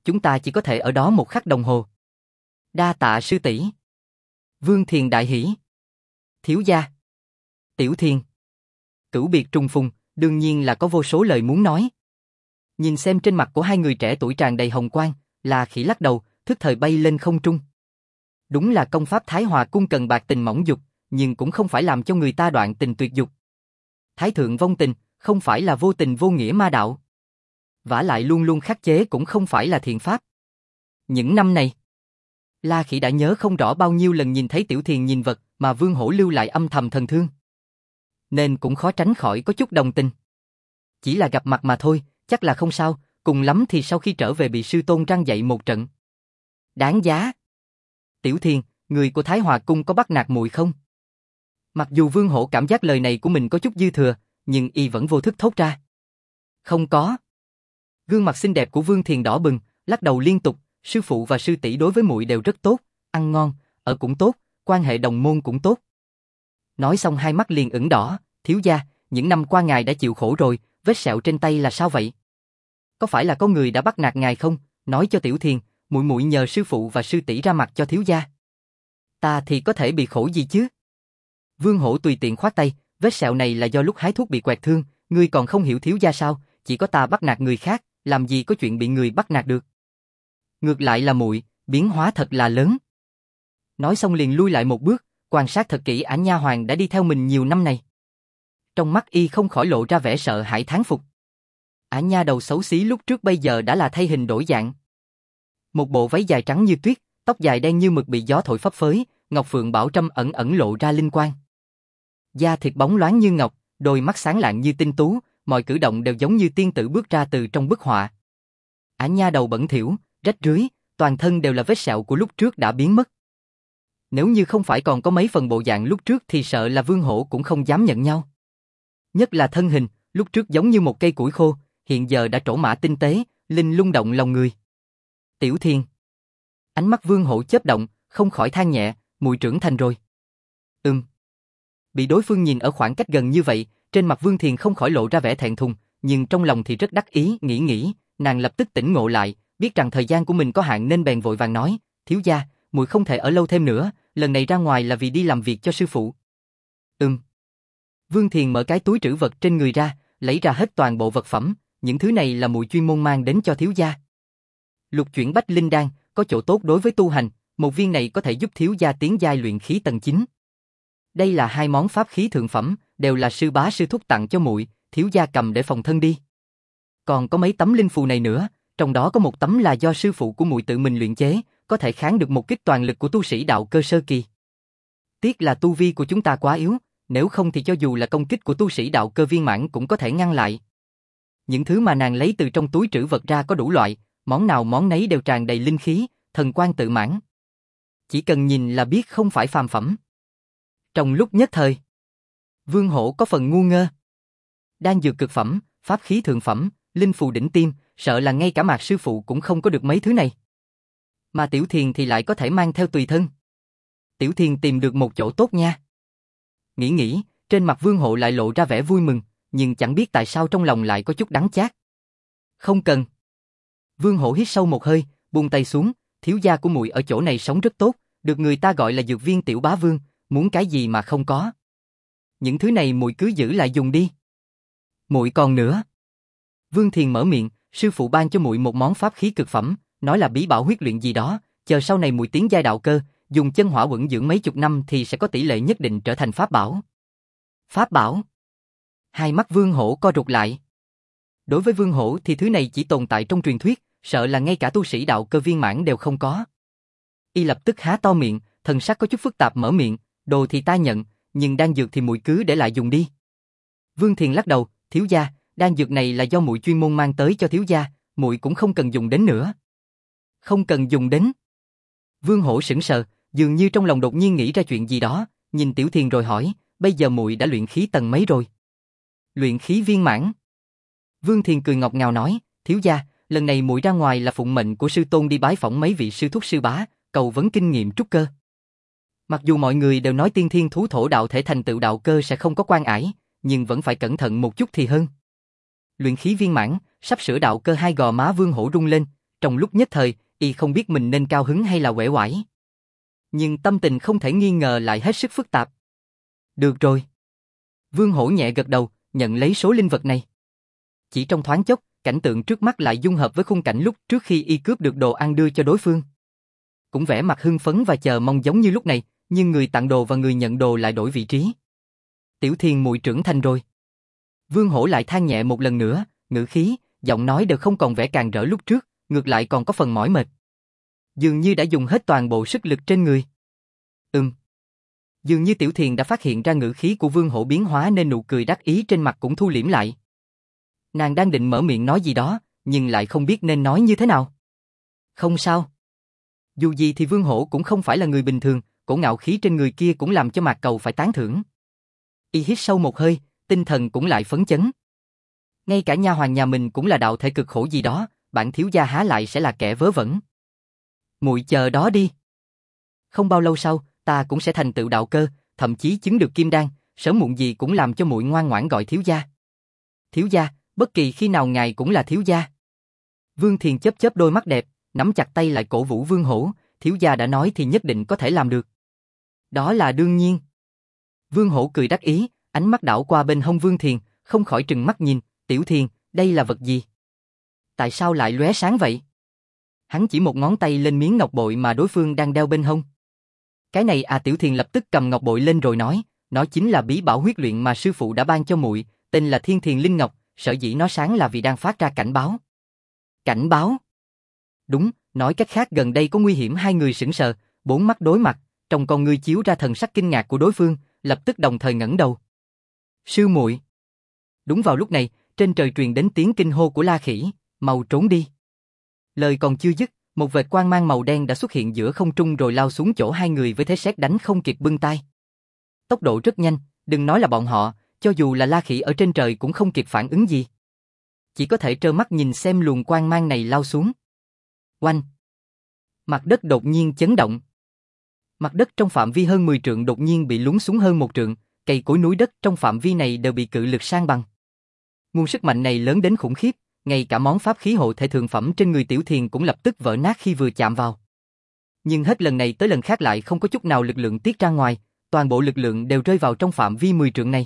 chúng ta chỉ có thể ở đó một khắc đồng hồ. Đa tạ sư tỷ. Vương Thiền đại hỉ. Thiếu gia. Tiểu Thiền. Cửu biệt trùng phùng, đương nhiên là có vô số lời muốn nói. Nhìn xem trên mặt của hai người trẻ tuổi tràn đầy hồng quang, La Khỉ lắc đầu, thức thời bay lên không trung. Đúng là công pháp Thái Hòa cung cần bạc tình mỏng dục, nhưng cũng không phải làm cho người ta đoạn tình tuyệt dục. Thái thượng vong tình, không phải là vô tình vô nghĩa ma đạo. Vả lại luôn luôn khắc chế cũng không phải là thiện pháp. Những năm này, La Khỉ đã nhớ không rõ bao nhiêu lần nhìn thấy Tiểu Thiền nhìn vật mà Vương Hổ lưu lại âm thầm thần thương. Nên cũng khó tránh khỏi có chút đồng tình. Chỉ là gặp mặt mà thôi, chắc là không sao, cùng lắm thì sau khi trở về bị sư tôn răn dạy một trận. Đáng giá. Tiểu Thiền, người của Thái Hòa cung có bắt nạt muội không? Mặc dù Vương Hổ cảm giác lời này của mình có chút dư thừa, nhưng y vẫn vô thức thốt ra. Không có. Gương mặt xinh đẹp của Vương Thiền đỏ bừng, lắc đầu liên tục, sư phụ và sư tỷ đối với muội đều rất tốt, ăn ngon, ở cũng tốt, quan hệ đồng môn cũng tốt. Nói xong hai mắt liền ửng đỏ, thiếu gia, những năm qua ngài đã chịu khổ rồi, vết sẹo trên tay là sao vậy? Có phải là có người đã bắt nạt ngài không? Nói cho Tiểu Thiền, muội muội nhờ sư phụ và sư tỷ ra mặt cho thiếu gia. Ta thì có thể bị khổ gì chứ? Vương Hổ tùy tiện khoát tay, vết sẹo này là do lúc hái thuốc bị quẹt thương, ngươi còn không hiểu thiếu gia sao? Chỉ có ta bắt nạt người khác, làm gì có chuyện bị người bắt nạt được? Ngược lại là muội, biến hóa thật là lớn. Nói xong liền lui lại một bước, quan sát thật kỹ Ả nha hoàn đã đi theo mình nhiều năm này. Trong mắt y không khỏi lộ ra vẻ sợ hãi thán phục. Ả nha đầu xấu xí lúc trước bây giờ đã là thay hình đổi dạng. Một bộ váy dài trắng như tuyết, tóc dài đen như mực bị gió thổi phấp phới, ngọc phượng bảo trâm ẩn ẩn lộ ra linh quang. Da thịt bóng loáng như ngọc, đôi mắt sáng lạng như tinh tú, mọi cử động đều giống như tiên tử bước ra từ trong bức họa. Ả nha đầu bẩn thỉu, rách rưới, toàn thân đều là vết sẹo của lúc trước đã biến mất. Nếu như không phải còn có mấy phần bộ dạng lúc trước thì sợ là Vương Hổ cũng không dám nhận nhau. Nhất là thân hình, lúc trước giống như một cây củi khô, hiện giờ đã trổ mã tinh tế, linh lung động lòng người. Tiểu Thiền. Ánh mắt Vương Hổ chớp động, không khỏi than nhẹ, muội trưởng thành rồi. Bị đối phương nhìn ở khoảng cách gần như vậy, trên mặt Vương Thiền không khỏi lộ ra vẻ thẹn thùng, nhưng trong lòng thì rất đắc ý, nghĩ, nàng lập tức tỉnh ngộ lại, biết rằng thời gian của mình có hạn nên bèn vội vàng nói, thiếu gia, muội không thể ở lâu thêm nữa, lần này ra ngoài là vì đi làm việc cho sư phụ. Vương Thiền mở cái túi trữ vật trên người ra, lấy ra hết toàn bộ vật phẩm, những thứ này là muội chuyên môn mang đến cho thiếu gia. Lục chuyển bách linh đan, có chỗ tốt đối với tu hành, một viên này có thể giúp thiếu gia tiến giai luyện khí tầng 9. Đây là hai món pháp khí thượng phẩm, đều là sư bá sư thúc tặng cho muội, thiếu gia cầm để phòng thân đi. Còn có mấy tấm linh phù này nữa, trong đó có một tấm là do sư phụ của muội tự mình luyện chế, có thể kháng được một kích toàn lực của tu sĩ đạo cơ sơ kỳ. Tiếc là tu vi của chúng ta quá yếu, nếu không thì cho dù là công kích của tu sĩ đạo cơ viên mãn cũng có thể ngăn lại. Những thứ mà nàng lấy từ trong túi trữ vật ra có đủ loại, món nào món nấy đều tràn đầy linh khí, thần quang tự mãn. Chỉ cần nhìn là biết không phải phàm phẩm. Trong lúc nhất thời, Vương Hổ có phần ngu ngơ. Đan dược cực phẩm, pháp khí thượng phẩm, linh phù đỉnh tiêm, sợ là ngay cả Mạc sư phụ cũng không có được mấy thứ này. Mà Tiểu Thiền thì lại có thể mang theo tùy thân. Tiểu Thiền tìm được một chỗ tốt nha. Nghĩ, trên mặt Vương Hộ lại lộ ra vẻ vui mừng, nhưng chẳng biết tại sao trong lòng lại có chút đắng chát. Không cần. Vương Hộ hít sâu một hơi, buông tay xuống, thiếu gia của muội ở chỗ này sống rất tốt, được người ta gọi là dược viên tiểu bá vương, muốn cái gì mà không có. Những thứ này muội cứ giữ lại dùng đi. Muội còn nữa. Vương Thiền mở miệng, sư phụ ban cho muội một món pháp khí cực phẩm, nói là bí bảo huyết luyện gì đó, chờ sau này muội tiến giai đạo cơ, dùng chân hỏa uẩn dưỡng mấy chục năm thì sẽ có tỷ lệ nhất định trở thành pháp bảo. Pháp bảo? Hai mắt Vương Hổ co rụt lại. Đối với Vương Hổ thì thứ này chỉ tồn tại trong truyền thuyết, sợ là ngay cả tu sĩ đạo cơ viên mãn đều không có. Y lập tức há to miệng, thần sắc có chút phức tạp mở miệng, đồ thì ta nhận, nhưng đan dược thì muội cứ để lại dùng đi. Vương Thiền lắc đầu, thiếu gia, đan dược này là do muội chuyên môn mang tới cho thiếu gia, muội cũng không cần dùng đến nữa. Không cần dùng đến. Vương Hổ sững sờ, dường như trong lòng đột nhiên nghĩ ra chuyện gì đó, nhìn Tiểu Thiền rồi hỏi, bây giờ muội đã luyện khí tầng mấy rồi? Luyện khí viên mãn. Vương Thiền cười ngọt ngào nói, thiếu gia, lần này muội ra ngoài là phụng mệnh của sư tôn đi bái phỏng mấy vị sư thúc sư bá, cầu vấn kinh nghiệm trúc cơ. Mặc dù mọi người đều nói tiên thiên thú thổ đạo thể thành tựu đạo cơ sẽ không có quan ải, nhưng vẫn phải cẩn thận một chút thì hơn. Luyện khí viên mãn, sắp sửa đạo cơ, hai gò má Vương Hổ rung lên, Trong lúc nhất thời, y không biết mình nên cao hứng hay là uể oải. Nhưng tâm tình không thể nghi ngờ lại hết sức phức tạp. Được rồi. Vương Hổ nhẹ gật đầu, nhận lấy số linh vật này. Chỉ trong thoáng chốc, cảnh tượng trước mắt lại dung hợp với khung cảnh lúc trước khi y cướp được đồ ăn đưa cho đối phương. Cũng vẻ mặt hưng phấn và chờ mong giống như lúc này, nhưng người tặng đồ và người nhận đồ lại đổi vị trí. Tiểu Thiền muội trưởng thành rồi. Vương Hổ lại than nhẹ một lần nữa, ngữ khí, giọng nói đều không còn vẻ càng rỡ lúc trước, ngược lại còn có phần mỏi mệt. Dường như đã dùng hết toàn bộ sức lực trên người. Dường như Tiểu Thiền đã phát hiện ra ngữ khí của Vương Hổ biến hóa nên nụ cười đắc ý trên mặt cũng thu liễm lại. Nàng đang định mở miệng nói gì đó, nhưng lại không biết nên nói như thế nào. Không sao. Dù gì thì Vương Hổ cũng không phải là người bình thường, cổ ngạo khí trên người kia cũng làm cho Mạc Cầu phải tán thưởng. Y hít sâu một hơi, tinh thần cũng lại phấn chấn. Ngay cả nha hoàn nhà mình cũng là đạo thể cực khổ gì đó, bản thiếu gia há lại sẽ là kẻ vớ vẩn. Muội chờ đó đi. Không bao lâu sau, ta cũng sẽ thành tựu đạo cơ, thậm chí chứng được kim đan, sớm muộn gì cũng làm cho muội ngoan ngoãn gọi thiếu gia. Thiếu gia, bất kỳ khi nào ngài cũng là thiếu gia. Vương Thiền chớp chớp đôi mắt đẹp, nắm chặt tay lại cổ vũ Vương Hổ, thiếu gia đã nói thì nhất định có thể làm được. Đó là đương nhiên. Vương Hổ cười đắc ý, ánh mắt đảo qua bên hông Vương Thiền, không khỏi trừng mắt nhìn, Tiểu Thiền, đây là vật gì? Tại sao lại lóe sáng vậy? Hắn chỉ một ngón tay lên miếng ngọc bội mà đối phương đang đeo bên hông. Cái này à, Tiểu Thiền lập tức cầm ngọc bội lên rồi nói, nó chính là bí bảo huyết luyện mà sư phụ đã ban cho muội, tên là Thiên Thiền Linh Ngọc, sở dĩ nó sáng là vì đang phát ra cảnh báo. Cảnh báo? Đúng, nói cách khác gần đây có nguy hiểm. Hai người sững sờ, bốn mắt đối mặt, trong con ngươi chiếu ra thần sắc kinh ngạc của đối phương, lập tức đồng thời ngẩng đầu. Sư muội. Đúng vào lúc này, trên trời truyền đến tiếng kinh hô của La Khỉ, mau trốn đi. Lời còn chưa dứt, một vệt quang mang màu đen đã xuất hiện giữa không trung rồi lao xuống chỗ hai người với thế sét đánh không kịp bưng tay. Tốc độ rất nhanh, đừng nói là bọn họ, cho dù là La Khỉ ở trên trời cũng không kịp phản ứng gì. Chỉ có thể trơ mắt nhìn xem luồng quang mang này lao xuống. Oanh! Mặt đất đột nhiên chấn động. Mặt đất trong phạm vi hơn 10 trượng đột nhiên bị lún xuống hơn 1 trượng, cây cối núi đất trong phạm vi này đều bị cự lực san bằng. Nguồn sức mạnh này lớn đến khủng khiếp, ngay cả món pháp khí hộ thể thượng phẩm trên người Tiểu Thiền cũng lập tức vỡ nát khi vừa chạm vào. Nhưng hết lần này tới lần khác lại không có chút nào lực lượng tiết ra ngoài, toàn bộ lực lượng đều rơi vào trong phạm vi 10 trượng này.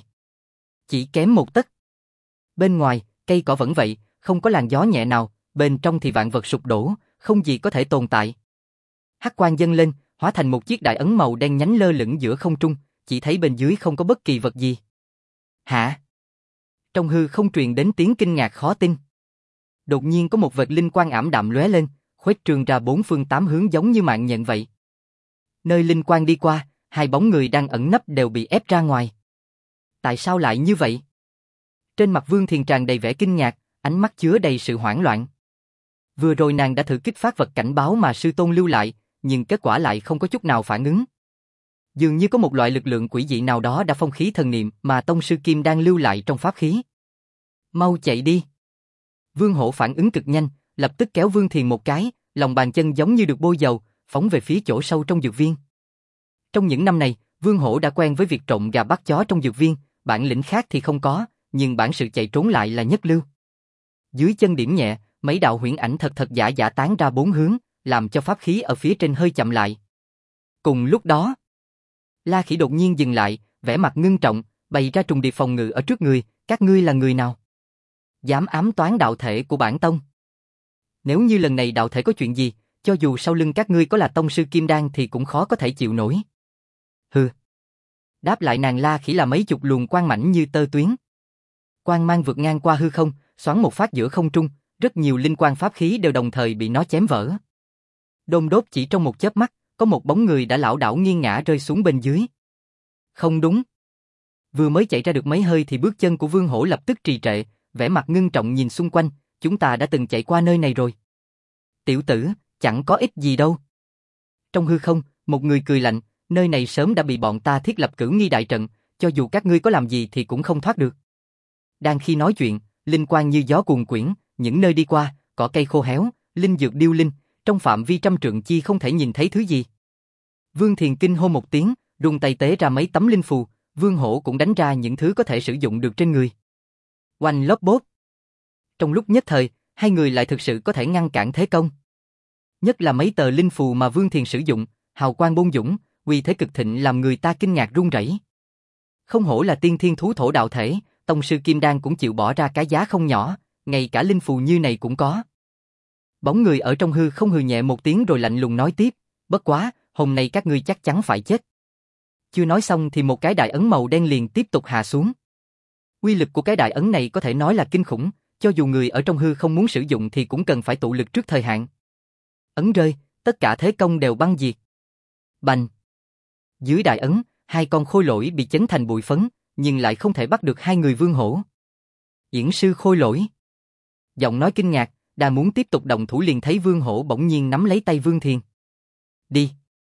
Chỉ kém một tấc. Bên ngoài, cây cỏ vẫn vậy, không có làn gió nhẹ nào, bên trong thì vạn vật sụp đổ, không gì có thể tồn tại. Hắc quang dâng lên, hóa thành một chiếc đại ấn màu đen nhánh lơ lửng giữa không trung, chỉ thấy bên dưới không có bất kỳ vật gì. Hả? Trong hư không truyền đến tiếng kinh ngạc khó tin. Đột nhiên có một vệt linh quang ảm đạm lóe lên, khuếch trương ra bốn phương tám hướng giống như mạng nhện vậy. Nơi linh quang đi qua, hai bóng người đang ẩn nấp đều bị ép ra ngoài. Tại sao lại như vậy? Trên mặt Vương Thiền tràn đầy vẻ kinh ngạc, ánh mắt chứa đầy sự hoảng loạn. Vừa rồi nàng đã thử kích phát vật cảnh báo mà sư tôn lưu lại, nhưng kết quả lại không có chút nào phản ứng. Dường như có một loại lực lượng quỷ dị nào đó đã phong khí thần niệm mà tông sư Kim đang lưu lại trong pháp khí. Mau chạy đi. Vương Hổ phản ứng cực nhanh, lập tức kéo Vương Thiền một cái, lòng bàn chân giống như được bôi dầu, phóng về phía chỗ sâu trong dược viên. Trong những năm này, Vương Hổ đã quen với việc trộm gà bắt chó trong dược viên, bản lĩnh khác thì không có, nhưng bản sự chạy trốn lại là nhất lưu. Dưới chân điểm nhẹ, mấy đạo huyễn ảnh thật giả giả tán ra bốn hướng, làm cho pháp khí ở phía trên hơi chậm lại. Cùng lúc đó, La Khỉ đột nhiên dừng lại, vẻ mặt ngưng trọng, bày ra trùng điệp phòng ngự ở trước người, các ngươi là người nào? Dám ám toán đạo thể của bản tông? Nếu như lần này đạo thể có chuyện gì, cho dù sau lưng các ngươi có là tông sư Kim Đan thì cũng khó có thể chịu nổi. Hừ. Đáp lại nàng La Khỉ là mấy chục luồng quang mảnh như tơ tuyến. Quang mang vượt ngang qua hư không, xoắn một phát giữa không trung, rất nhiều linh quang pháp khí đều đồng thời bị nó chém vỡ. Đôn đốt chỉ trong một chớp mắt, có một bóng người đã lảo đảo nghiêng ngã rơi xuống bên dưới. Không đúng. Vừa mới chạy ra được mấy hơi thì bước chân của Vương Hổ lập tức trì trệ, vẻ mặt ngưng trọng nhìn xung quanh, chúng ta đã từng chạy qua nơi này rồi. Tiểu tử, chẳng có ích gì đâu. Trong hư không, một người cười lạnh, nơi này sớm đã bị bọn ta thiết lập cửu nghi đại trận, cho dù các ngươi có làm gì thì cũng không thoát được. Đang khi nói chuyện, linh quang như gió cuồn quyển, những nơi đi qua, cỏ cây khô héo, linh dược điêu linh, trong phạm vi trăm trượng chi không thể nhìn thấy thứ gì. Vương Thiền kinh hô một tiếng, rung tay tế ra mấy tấm linh phù, Vương Hổ cũng đánh ra những thứ có thể sử dụng được trên người. Oanh lốp bốp. Trong lúc nhất thời, hai người lại thực sự có thể ngăn cản thế công. Nhất là mấy tờ linh phù mà Vương Thiền sử dụng, hào quang bôn dũng, uy thế cực thịnh làm người ta kinh ngạc run rẩy. Không hổ là tiên thiên thú thổ đạo thể, tông sư Kim Đan cũng chịu bỏ ra cái giá không nhỏ, ngay cả linh phù như này cũng có. Bóng người ở trong hư không hừ nhẹ một tiếng rồi lạnh lùng nói tiếp, bất quá, hôm nay các ngươi chắc chắn phải chết. Chưa nói xong thì một cái đại ấn màu đen liền tiếp tục hạ xuống. Uy lực của cái đại ấn này có thể nói là kinh khủng, cho dù người ở trong hư không muốn sử dụng thì cũng cần phải tụ lực trước thời hạn. Ấn rơi, tất cả thế công đều băng diệt. Bành! Dưới đại ấn, hai con khôi lỗi bị chấn thành bụi phấn, nhưng lại không thể bắt được hai người Vương Hổ. Yển sư khôi lỗi. Giọng nói kinh ngạc, đang muốn tiếp tục động thủ liền thấy Vương Hổ bỗng nhiên nắm lấy tay Vương Thiền. Đi!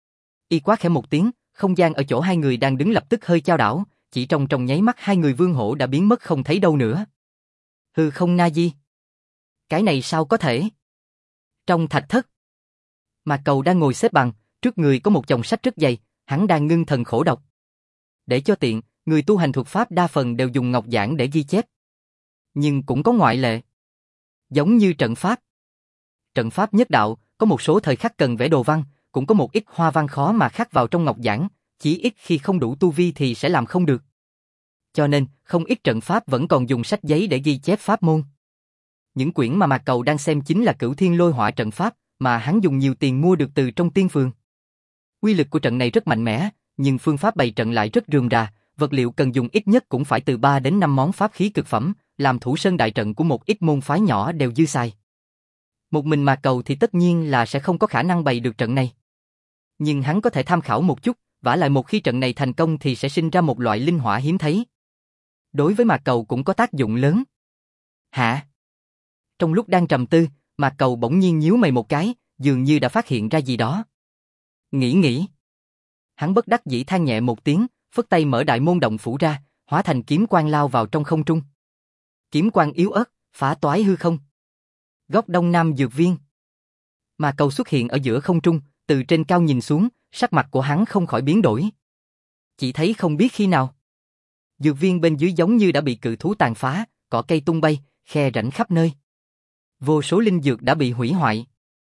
Y quá khẽ một tiếng, không gian ở chỗ hai người đang đứng lập tức hơi chao đảo, chỉ trong nháy mắt hai người Vương Hổ đã biến mất không thấy đâu nữa. Hư không na di. Cái này sao có thể? Trong thạch thất, Mạc Cầu đang ngồi xếp bằng, trước người có một chồng sách rất dày, hắn đang ngưng thần khổ đọc. Để cho tiện, người tu hành thuật pháp đa phần đều dùng ngọc giản để ghi chép. Nhưng cũng có ngoại lệ. Giống như trận pháp. Trận pháp nhất đạo, có một số thời khắc cần vẽ đồ văn, cũng có một ít hoa văn khó mà khắc vào trong ngọc giản, chỉ ít khi không đủ tu vi thì sẽ làm không được. Cho nên, không ít trận pháp vẫn còn dùng sách giấy để ghi chép pháp môn. Những quyển mà Mạc Cầu đang xem chính là Cửu Thiên Lôi Hỏa trận pháp, mà hắn dùng nhiều tiền mua được từ trong tiên phường. Uy lực của trận này rất mạnh mẽ, nhưng phương pháp bày trận lại rất rườm rà, vật liệu cần dùng ít nhất cũng phải từ 3 đến 5 món pháp khí cực phẩm, làm thủ sơn đại trận của một ít môn phái nhỏ đều dư xài. Một mình Mạc Cầu thì tất nhiên là sẽ không có khả năng bày được trận này. Nhưng hắn có thể tham khảo một chút, vả lại một khi trận này thành công thì sẽ sinh ra một loại linh hỏa hiếm thấy. Đối với Mạc Cầu cũng có tác dụng lớn. Hả? Trong lúc đang trầm tư, Mạc Cầu bỗng nhiên nhíu mày một cái, dường như đã phát hiện ra gì đó. Nghĩ. Hắn bất đắc dĩ than nhẹ một tiếng, phất tay mở đại môn động phủ ra, hóa thành kiếm quang lao vào trong không trung. Kiếm quang yếu ớt, phá toái hư không. Góc đông nam dược viên. Mạc Cầu xuất hiện ở giữa không trung, từ trên cao nhìn xuống, sắc mặt của hắn không khỏi biến đổi. Chỉ thấy không biết khi nào. Dược viên bên dưới giống như đã bị cự thú tàn phá, cỏ cây tung bay, khe rãnh khắp nơi. Vô số linh dược đã bị hủy hoại.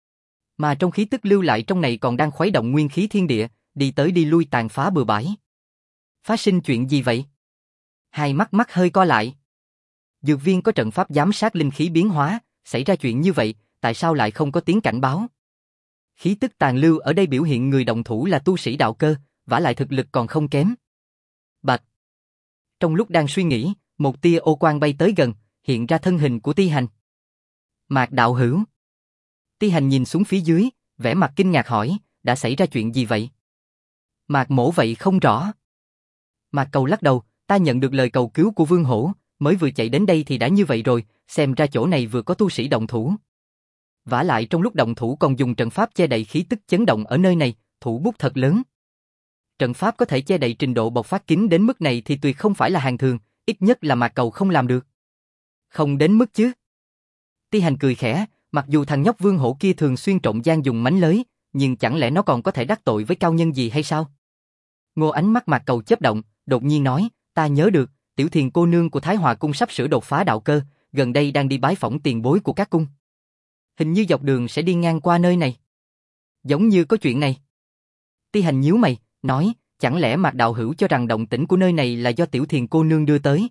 Mà trong khí tức lưu lại trong này còn đang khuấy động nguyên khí thiên địa, đi tới đi lui tàn phá bừa bãi. Phát sinh chuyện gì vậy? Hai mắt hơi co lại. Dược viên có trận pháp giám sát linh khí biến hóa, xảy ra chuyện như vậy, tại sao lại không có tiếng cảnh báo? Khí tức tàn lưu ở đây biểu hiện người động thủ là tu sĩ đạo cơ, vả lại thực lực còn không kém. Bạch. Trong lúc đang suy nghĩ, một tia ô quang bay tới gần, hiện ra thân hình của Ti Hành. Mạc đạo hữu. Ti Hành nhìn xuống phía dưới, vẻ mặt kinh ngạc hỏi, đã xảy ra chuyện gì vậy? Mạc mỗ vậy không rõ. Mạc Cầu lắc đầu, ta nhận được lời cầu cứu của Vương Hổ, mới vừa chạy đến đây thì đã như vậy rồi, xem ra chỗ này vừa có tu sĩ động thủ. Vả lại trong lúc động thủ còn dùng trận pháp che đậy khí tức chấn động ở nơi này, thủ bút thật lớn. Trận pháp có thể che đậy trình độ bộc phát kín đến mức này thì tuyệt không phải là hàng thường, ít nhất là Mạc Cầu không làm được. Không đến mức chứ. Ti Hành cười khẽ, mặc dù thằng nhóc Vương Hổ kia thường xuyên trộn gian dùng mánh lới, nhưng chẳng lẽ nó còn có thể đắc tội với cao nhân gì hay sao? Ngô ánh mắt Mạc Cầu chớp động, đột nhiên nói, ta nhớ được, Tiểu Thiền cô nương của Thái Hòa cung sắp sửa đột phá đạo cơ, gần đây đang đi bái phỏng tiền bối của các cung. Hình như dọc đường sẽ đi ngang qua nơi này. Giống như có chuyện này. Ti Hành nhíu mày, nói, chẳng lẽ Mạc đạo hữu cho rằng động tĩnh của nơi này là do Tiểu Thiền cô nương đưa tới?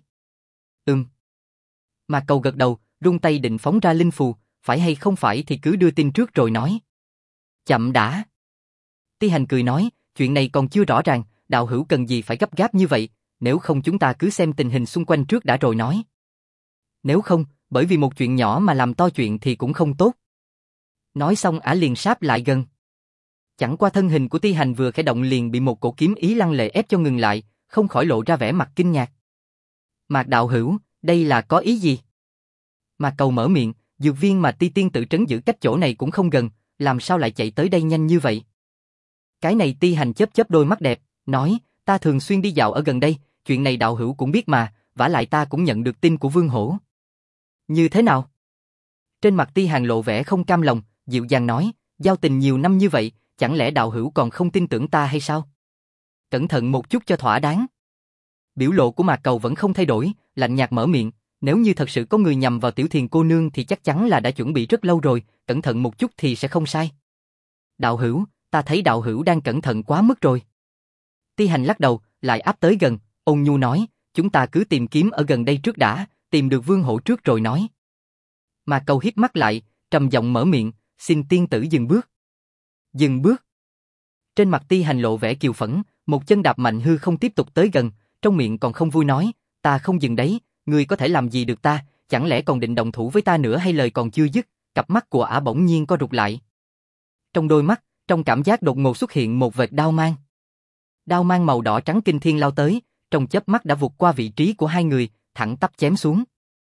Mạc Cầu gật đầu, rung tay định phóng ra linh phù, phải hay không phải thì cứ đưa tin trước rồi nói. Chậm đã. Ti Hành cười nói, chuyện này còn chưa rõ ràng, đạo hữu cần gì phải gấp gáp như vậy, nếu không chúng ta cứ xem tình hình xung quanh trước đã rồi nói. Nếu không, bởi vì một chuyện nhỏ mà làm to chuyện thì cũng không tốt. Nói xong ả liền sáp lại gần. Chẳng qua thân hình của Ti Hành vừa khẽ động liền bị một cổ kiếm ý lăng lệ ép cho ngừng lại, không khỏi lộ ra vẻ mặt kinh ngạc. Mạc đạo hữu, đây là có ý gì? Mạc Cầu mở miệng, dược viên mà Ti tiên tự trấn giữ cách chỗ này cũng không gần, làm sao lại chạy tới đây nhanh như vậy? Cái này Ti Hành chớp đôi mắt đẹp, nói, ta thường xuyên đi dạo ở gần đây, chuyện này đạo hữu cũng biết mà, vả lại ta cũng nhận được tin của Vương Hổ. Như thế nào? Trên mặt Ti Hành lộ vẻ không cam lòng, dịu dàng nói, giao tình nhiều năm như vậy, chẳng lẽ đạo hữu còn không tin tưởng ta hay sao? Cẩn thận một chút cho thỏa đáng. Biểu lộ của Mạc Cầu vẫn không thay đổi, lạnh nhạt mở miệng, nếu như thật sự có người nhằm vào Tiểu Thiền cô nương thì chắc chắn là đã chuẩn bị rất lâu rồi, cẩn thận một chút thì sẽ không sai. Đạo hữu, ta thấy đạo hữu đang cẩn thận quá mức rồi. Ti Hành lắc đầu, lại áp tới gần, ôn nhu nói, chúng ta cứ tìm kiếm ở gần đây trước đã, tìm được vương hổ trước rồi nói. Mà Cầu híp mắt lại, trầm giọng mở miệng, xin tiên tử dừng bước. Dừng bước. Trên mặt Ti Hành lộ vẻ kiều phẫn, một chân đạp mạnh hư không tiếp tục tới gần, trong miệng còn không vui nói, ta không dừng đấy, ngươi có thể làm gì được ta, chẳng lẽ còn định động thủ với ta nữa hay lời còn chưa dứt, cặp mắt của ả bỗng nhiên co rụt lại. Trong đôi mắt, trong cảm giác đột ngột xuất hiện một vệt đao mang. Đao mang màu đỏ trắng kinh thiên lao tới, trong chớp mắt đã vụt qua vị trí của hai người, thẳng tắp chém xuống.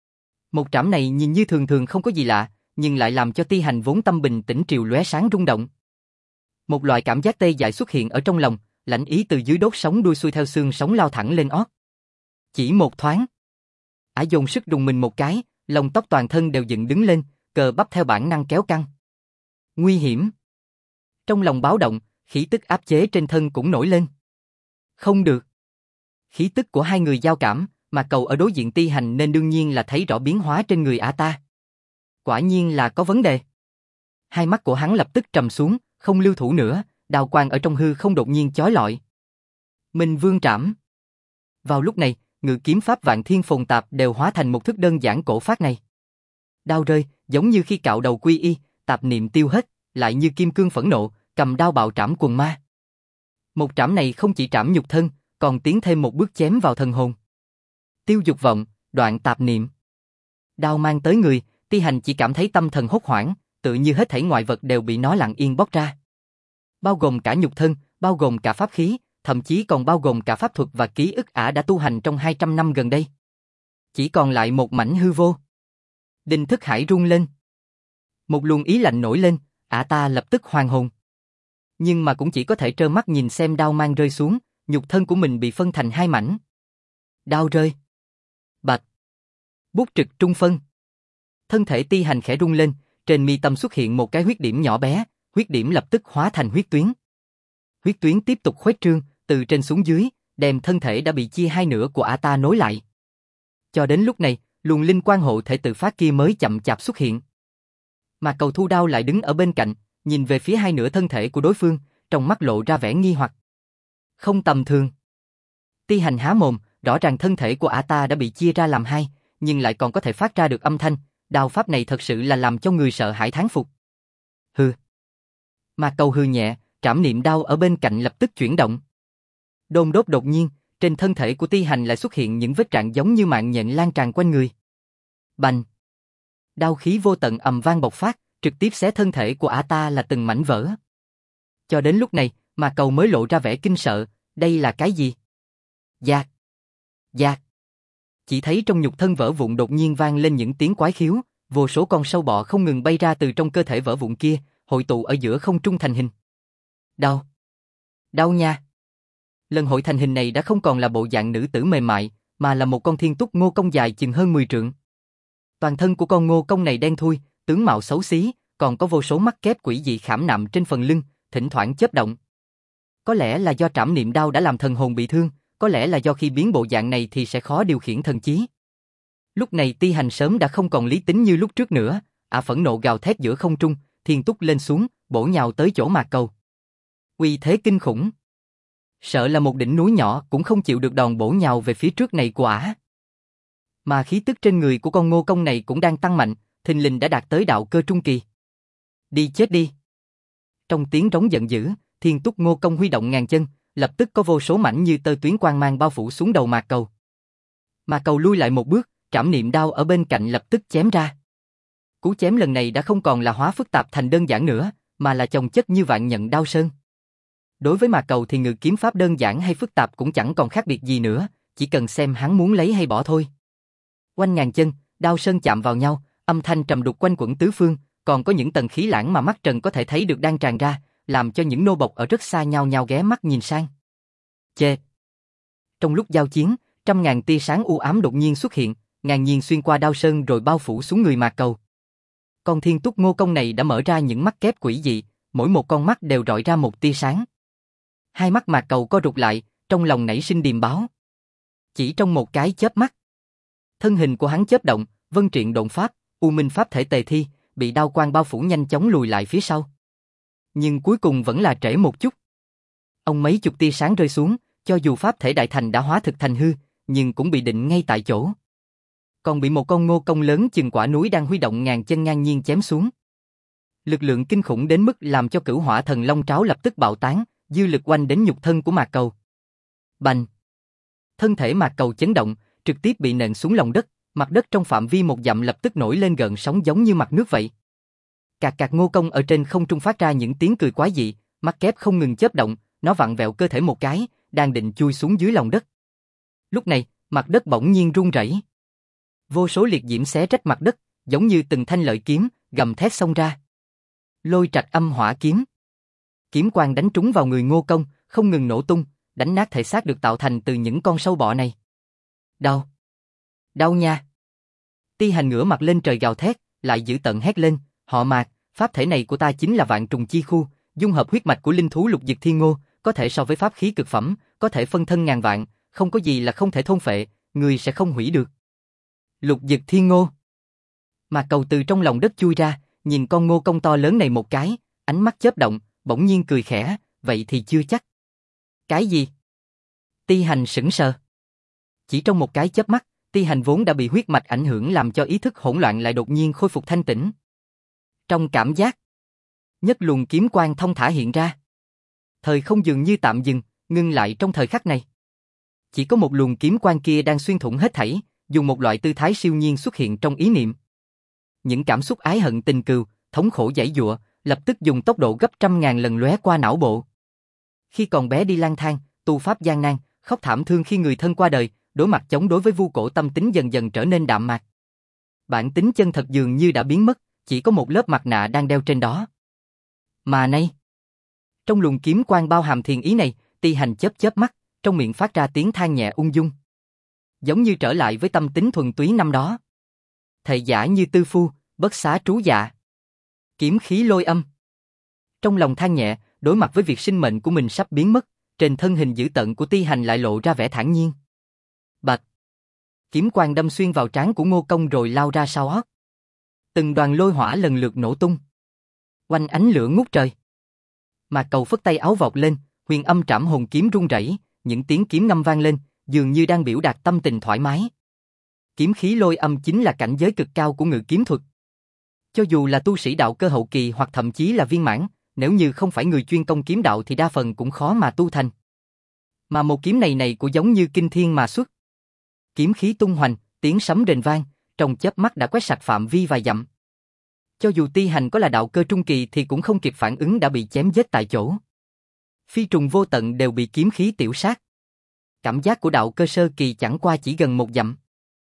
Một trảm này nhìn như thường thường không có gì lạ, nhưng lại làm cho Ti Hành vốn tâm bình tĩnh triều lóe sáng rung động. Một loại cảm giác tê dại xuất hiện ở trong lòng, lãnh ý từ dưới đốt sống đuôi xuôi theo xương sống lao thẳng lên ót. Chỉ một thoáng, ả dồn sức đùng mình một cái, lông tóc toàn thân đều dựng đứng lên, cơ bắp theo bản năng kéo căng. Nguy hiểm. Trong lòng báo động, khí tức áp chế trên thân cũng nổi lên. Không được. Khí tức của hai người giao cảm, mà Cầu ở đối diện Ti Hành nên đương nhiên là thấy rõ biến hóa trên người ả ta. Quả nhiên là có vấn đề. Hai mắt của hắn lập tức trầm xuống, không lưu thủ nữa, đao quang ở trong hư không đột nhiên chói lọi. Minh Vương trảm. Vào lúc này, ngự kiếm pháp Vạn Thiên Phồn Tạp đều hóa thành một thức đơn giản cổ phát này. Đao rơi, giống như khi cạo đầu quy y, tạp niệm tiêu hết, lại như kim cương phẫn nộ, cầm đao bạo trảm quần ma. Một trảm này không chỉ trảm nhục thân, còn tiến thêm một bước chém vào thần hồn. Tiêu dục vọng, đoạn tạp niệm. Đao mang tới người, Ti Hành chỉ cảm thấy tâm thần hốt hoảng, tự như hết thảy ngoại vật đều bị nó lặng yên bóc ra. Bao gồm cả nhục thân, bao gồm cả pháp khí, thậm chí còn bao gồm cả pháp thuật và ký ức ả đã tu hành trong 200 năm gần đây. Chỉ còn lại một mảnh hư vô. Đinh thức hải rung lên. Một luồng ý lạnh nổi lên, ả ta lập tức hoàn hồn. Nhưng mà cũng chỉ có thể trơ mắt nhìn xem đao mang rơi xuống, nhục thân của mình bị phân thành hai mảnh. Đao rơi. Bạch. Bút trực trung phân. Thân thể Ti Hành khẽ rung lên, trên mi tâm xuất hiện một cái huyết điểm nhỏ bé, huyết điểm lập tức hóa thành huyết tuyến. Huyết tuyến tiếp tục khuếch trương, từ trên xuống dưới, đem thân thể đã bị chia hai nửa của ả ta nối lại. Cho đến lúc này, luồng linh quang hộ thể tự phát kia mới chậm chạp xuất hiện. Mà Cầu thu đao lại đứng ở bên cạnh, nhìn về phía hai nửa thân thể của đối phương, trong mắt lộ ra vẻ nghi hoặc. Không tầm thường. Ti Hành há mồm, rõ ràng thân thể của ả ta đã bị chia ra làm hai, nhưng lại còn có thể phát ra được âm thanh, đao pháp này thật sự là làm cho người sợ hãi thán phục. Hừ. Mà Cầu hừ nhẹ, trảm niệm đao ở bên cạnh lập tức chuyển động. Đôn đốt đột nhiên, trên thân thể của Ti Hành lại xuất hiện những vết rạn giống như mạng nhện lan tràn quanh người. Bành. Đao khí vô tận ầm vang bộc phát, trực tiếp xé thân thể của ả ta là từng mảnh vỡ. Cho đến lúc này, mà Cầu mới lộ ra vẻ kinh sợ, đây là cái gì? Dạt. Dạt. Chỉ thấy trong nhục thân vỡ vụn đột nhiên vang lên những tiếng quái khiếu, vô số con sâu bọ không ngừng bay ra từ trong cơ thể vỡ vụn kia, hội tụ ở giữa không trung thành hình. Đau. Đau nha. Lần hội thành hình này đã không còn là bộ dạng nữ tử mềm mại, mà là một con thiên túc ngô công dài chừng hơn 10 trượng. Toàn thân của con ngô công này đen thui, tướng mạo xấu xí, còn có vô số mắt kép quỷ dị khảm nạm trên phần lưng, thỉnh thoảng chớp động. Có lẽ là do trảm niệm đao đã làm thần hồn bị thương, có lẽ là do khi biến bộ dạng này thì sẽ khó điều khiển thần trí. Lúc này Ti Hành sớm đã không còn lý tính như lúc trước nữa, ả phẫn nộ gào thét giữa không trung, thiên túc lên xuống, bổ nhào tới chỗ Mạc Cầu. Uy thế kinh khủng. Sợ là một đỉnh núi nhỏ cũng không chịu được đòn bổ nhào về phía trước này của ả. Mà khí tức trên người của con ngô công này cũng đang tăng mạnh, thình lình đã đạt tới đạo cơ trung kỳ. Đi chết đi. Trong tiếng rống giận dữ, thiên túc ngô công huy động ngàn chân, lập tức có vô số mảnh như tơ tuyến quang mang bao phủ xuống đầu Mạc Cầu. Mạc Cầu lui lại một bước, trảm niệm đao ở bên cạnh lập tức chém ra. Cú chém lần này đã không còn là hóa phức tạp thành đơn giản nữa, mà là chồng chất như vạn nhận đao sơn. Đối với Mạc Cầu thì ngự kiếm pháp đơn giản hay phức tạp cũng chẳng còn khác biệt gì nữa, chỉ cần xem hắn muốn lấy hay bỏ thôi. Quanh ngàn chân, đao sơn chạm vào nhau, âm thanh trầm đục quanh quẩn tứ phương, còn có những tầng khí lãng mà mắt trần có thể thấy được đang tràn ra, làm cho những nô bộc ở rất xa nhao nhao ghé mắt nhìn sang. Chê! Trong lúc giao chiến, trăm ngàn tia sáng u ám đột nhiên xuất hiện, ngàn nhiên xuyên qua đao sơn rồi bao phủ xuống người Mạc Cầu. Con thiên túc ngô công này đã mở ra những mắt kép quỷ dị, mỗi một con mắt đều rọi ra một tia sáng. Hai mắt Mạc Cầu co rụt lại, trong lòng nảy sinh điềm báo. Chỉ trong một cái chớp mắt, thân hình của hắn chớp động, vân triện độn pháp, u minh pháp thể tề thi, bị đao quang bao phủ nhanh chóng lùi lại phía sau. Nhưng cuối cùng vẫn là trễ một chút. Ông mấy chục tia sáng rơi xuống, cho dù pháp thể đại thành đã hóa thực thành hư, nhưng cũng bị định ngay tại chỗ. Còn bị một con ngô công lớn chừng quả núi đang huy động ngàn chân ngang nhiên chém xuống. Lực lượng kinh khủng đến mức làm cho Cửu Hỏa Thần Long Tráo lập tức bạo tán, dư lực oanh đến nhục thân của Mạc Cầu. Bành! Thân thể Mạc Cầu chấn động, trực tiếp bị nện xuống lòng đất, mặt đất trong phạm vi 1 dặm lập tức nổi lên gợn sóng giống như mặt nước vậy. Cạc cạc Ngô Công ở trên không trung phát ra những tiếng cười quái dị, mắt kép không ngừng chớp động, nó vặn vẹo cơ thể một cái, đang định chui xuống dưới lòng đất. Lúc này, mặt đất bỗng nhiên rung rẩy. Vô số liệt diễm xé rách mặt đất, giống như từng thanh lợi kiếm, gầm thét xông ra. Lôi Trạch Âm Hỏa Kiếm. Kiếm quang đánh trúng vào người Ngô Công, không ngừng nổ tung, đánh nát thể xác được tạo thành từ những con sâu bọ này. Đau! Đau nha! Ti Hành ngửa mặt lên trời gào thét, lại dữ tợn hét lên, họ Mạc, pháp thể này của ta chính là Vạn Trùng Chi Khu, dung hợp huyết mạch của linh thú Lục Dực Thiên Ngô, có thể so với pháp khí cực phẩm, có thể phân thân ngàn vạn, không có gì là không thể thôn phệ, người sẽ không hủy được. Lục Dực Thiên Ngô. Mạc Cầu từ trong lòng đất chui ra, nhìn con Ngô Công to lớn này một cái, ánh mắt chớp động, bỗng nhiên cười khẽ, vậy thì chưa chắc. Cái gì? Ti Hành sững sờ. Chỉ trong một cái chớp mắt, Ti Hành vốn đã bị huyết mạch ảnh hưởng làm cho ý thức hỗn loạn lại đột nhiên khôi phục thanh tĩnh. Trong cảm giác, nhất luồng kiếm quang thông thả hiện ra. Thời không dường như tạm dừng, ngưng lại trong thời khắc này. Chỉ có một luồng kiếm quang kia đang xuyên thủng hết thảy, dùng một loại tư thái siêu nhiên xuất hiện trong ý niệm. Những cảm xúc ái hận tình cừu, thống khổ giãy giụa, lập tức dùng tốc độ gấp 100.000 lần lóe qua não bộ. Khi còn bé đi lang thang, tu pháp gian nan, khóc thảm thương khi người thân qua đời, đối mặt chống đối với Vu Cổ tâm tính dần dần trở nên đạm mạc. Bản tính chân thật dường như đã biến mất, chỉ có một lớp mặt nạ đang đeo trên đó. Mà nay, trong luồng kiếm quang bao hàm thiền ý này, Ti Hành chớp chớp mắt, trong miệng phát ra tiếng than nhẹ ung dung. Giống như trở lại với tâm tính thuần túy năm đó. Thệ giả như tư phu, bất xá trú dạ. Kiếm khí lôi âm. Trong lòng than nhẹ, đối mặt với việc sinh mệnh của mình sắp biến mất, trên thân hình dữ tợn của Ti Hành lại lộ ra vẻ thản nhiên. Bạch. Kiếm quang đâm xuyên vào trán của Ngô Công rồi lao ra sau ót. Từng đoàn lôi hỏa lần lượt nổ tung. Oanh ánh lửa ngút trời. Mạc Cầu phất tay áo vọt lên, huyền âm trảm hồn kiếm rung rẩy, những tiếng kiếm ngâm vang lên, dường như đang biểu đạt tâm tình thoải mái. Kiếm khí lôi âm chính là cảnh giới cực cao của ngự kiếm thuật. Cho dù là tu sĩ đạo cơ hậu kỳ hoặc thậm chí là viên mãn, nếu như không phải người chuyên công kiếm đạo thì đa phần cũng khó mà tu thành. Mà một kiếm này của giống như kinh thiên mà xuất. Kiếm khí tung hoành, tiếng sấm rền vang, trong chớp mắt đã quét sạch phạm vi vài dặm. Cho dù Ti Hành có là đạo cơ trung kỳ thì cũng không kịp phản ứng đã bị chém giết tại chỗ. Phi trùng vô tận đều bị kiếm khí tiểu sát. Cảm giác của đạo cơ sơ kỳ chẳng qua chỉ gần 1 dặm.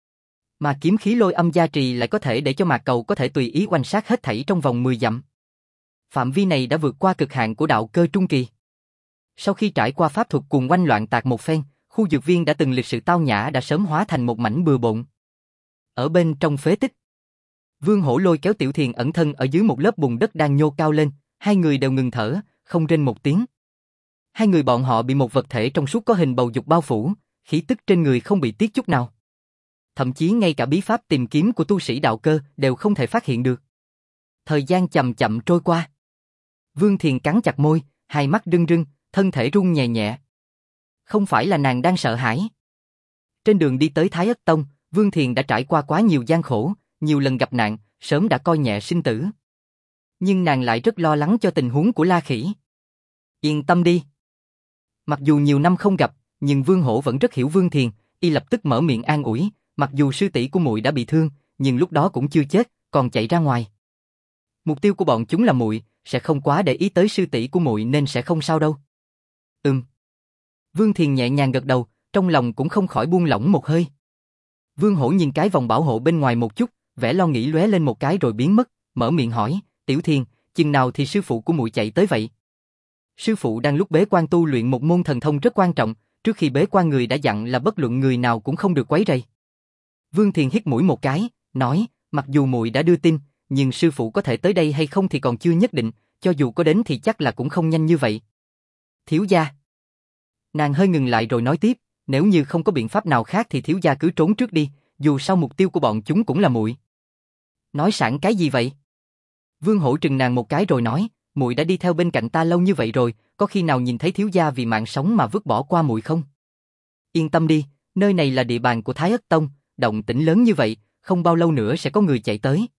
Mà kiếm khí lôi âm gia trì lại có thể để cho Mạc Cầu có thể tùy ý oanh sát hết thảy trong vòng 10 dặm. Phạm vi này đã vượt qua cực hạn của đạo cơ trung kỳ. Sau khi trải qua pháp thuật cùng oanh loạn tạc một phen, khu dược viên đã từng lịch sự tao nhã đã sớm hóa thành một mảnh bừa bộn. Ở bên trong phế tích, Vương Hổ lôi kéo Tiểu Thiền ẩn thân ở dưới một lớp bùn đất đang nhô cao lên, hai người đều ngừng thở, không rên một tiếng. Hai người bọn họ bị một vật thể trong suốt có hình bầu dục bao phủ, khí tức trên người không bị tiết chút nào. Thậm chí ngay cả bí pháp tìm kiếm của tu sĩ đạo cơ đều không thể phát hiện được. Thời gian chậm chậm trôi qua. Vương Thiền cắn chặt môi, hai mắt rưng rưng, thân thể run nhẹ nhẹ. Không phải là nàng đang sợ hãi. Trên đường đi tới Thái Ất Tông, Vương Thiền đã trải qua quá nhiều gian khổ, nhiều lần gặp nạn, sớm đã coi nhẹ sinh tử. Nhưng nàng lại rất lo lắng cho tình huống của La Khỉ. Yên tâm đi. Mặc dù nhiều năm không gặp, nhưng Vương Hổ vẫn rất hiểu Vương Thiền, y lập tức mở miệng an ủi, mặc dù sư tỷ của muội đã bị thương, nhưng lúc đó cũng chưa chết, còn chạy ra ngoài. Mục tiêu của bọn chúng là muội, sẽ không quá để ý tới sư tỷ của muội nên sẽ không sao đâu. Vương Thiền nhẹ nhàng gật đầu, trong lòng cũng không khỏi buông lỏng một hơi. Vương Hổ nhìn cái vòng bảo hộ bên ngoài một chút, vẻ lo nghĩ lóe lên một cái rồi biến mất, mở miệng hỏi, Tiểu Thiền, chừng nào thì sư phụ của muội chạy tới vậy? Sư phụ đang lúc bế quan tu luyện một môn thần thông rất quan trọng, trước khi bế quan người đã dặn là bất luận người nào cũng không được quấy rầy. Vương Thiền hít mũi một cái, nói, mặc dù muội đã đưa tin, nhưng sư phụ có thể tới đây hay không thì còn chưa nhất định, cho dù có đến thì chắc là cũng không nhanh như vậy. Thiếu gia. Nàng hơi ngừng lại rồi nói tiếp, nếu như không có biện pháp nào khác thì thiếu gia cứ trốn trước đi, dù sao mục tiêu của bọn chúng cũng là muội. Nói sẵn cái gì vậy? Vương Hổ trừng nàng một cái rồi nói, muội đã đi theo bên cạnh ta lâu như vậy rồi, có khi nào nhìn thấy thiếu gia vì mạng sống mà vứt bỏ qua muội không? Yên tâm đi, nơi này là địa bàn của Thái Ất Tông, động tĩnh lớn như vậy, không bao lâu nữa sẽ có người chạy tới.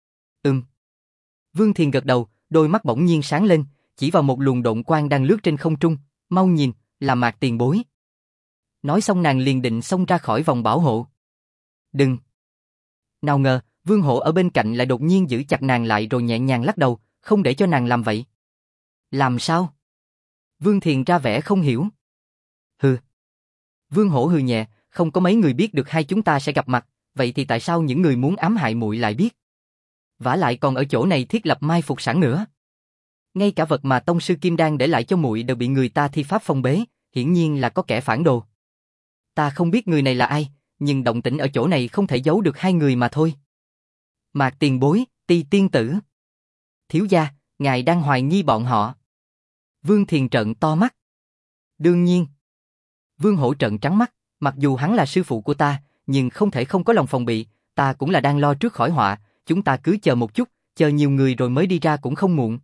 Vương Thiền gật đầu, đôi mắt bỗng nhiên sáng lên, chỉ vào một luồng độn quang đang lướt trên không trung, mau nhìn, là Mạc Tiền Bối. Nói xong nàng liền định xông ra khỏi vòng bảo hộ. Đừng! Nào ngờ, Vương Hổ ở bên cạnh lại đột nhiên giữ chặt nàng lại rồi nhẹ nhàng lắc đầu, không để cho nàng làm vậy. Làm sao? Vương Thiền ra vẻ không hiểu. Hừ. Vương Hổ hừ nhẹ, không có mấy người biết được hai chúng ta sẽ gặp mặt, vậy thì tại sao những người muốn ám hại muội lại biết? Vả lại còn ở chỗ này thiết lập mai phục sẵn nữa. Ngay cả vật mà tông sư Kim Đan để lại cho muội đều bị người ta thi pháp phong bế, hiển nhiên là có kẻ phản đồ. Ta không biết người này là ai, nhưng động tĩnh ở chỗ này không thể giấu được hai người mà thôi. Mạc Tiền Bối, Ti tiên tử. Thiếu gia, ngài đang hoài nghi bọn họ. Vương Thiền trợn to mắt. Đương nhiên. Vương Hổ trợn trắng mắt, mặc dù hắn là sư phụ của ta, nhưng không thể không có lòng phòng bị, ta cũng là đang lo trước khỏi họa, chúng ta cứ chờ một chút, chờ nhiều người rồi mới đi ra cũng không muộn.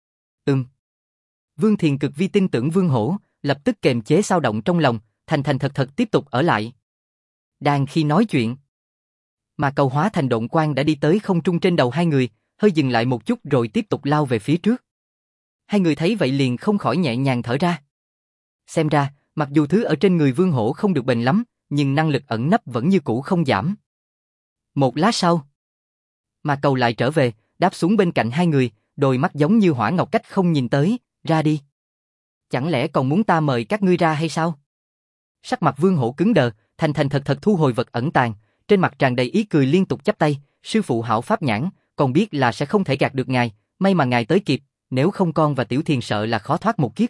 Vương Thiền cực vi tin tưởng Vương Hổ, lập tức kềm chế xao động trong lòng, thành thật tiếp tục ở lại. Đang khi nói chuyện, mà cầu hóa thành độn quang đã đi tới không trung trên đầu hai người, hơi dừng lại một chút rồi tiếp tục lao về phía trước. Hai người thấy vậy liền không khỏi nhẹ nhàng thở ra. Xem ra, mặc dù thứ ở trên người Vương Hổ không được bền lắm, nhưng năng lực ẩn nấp vẫn như cũ không giảm. Một lát sau, mà cầu lại trở về, đáp xuống bên cạnh hai người, đôi mắt giống như hỏa ngọc cách không nhìn tới, ra đi. Chẳng lẽ còn muốn ta mời các ngươi ra hay sao? Sắc mặt Vương Hổ cứng đờ, thành thật thu hồi vật ẩn tàng, trên mặt tràn đầy ý cười liên tục chắp tay, sư phụ hảo pháp nhãn, còn biết là sẽ không thể gạt được ngài, may mà ngài tới kịp, nếu không con và Tiểu Thiền sợ là khó thoát một kiếp.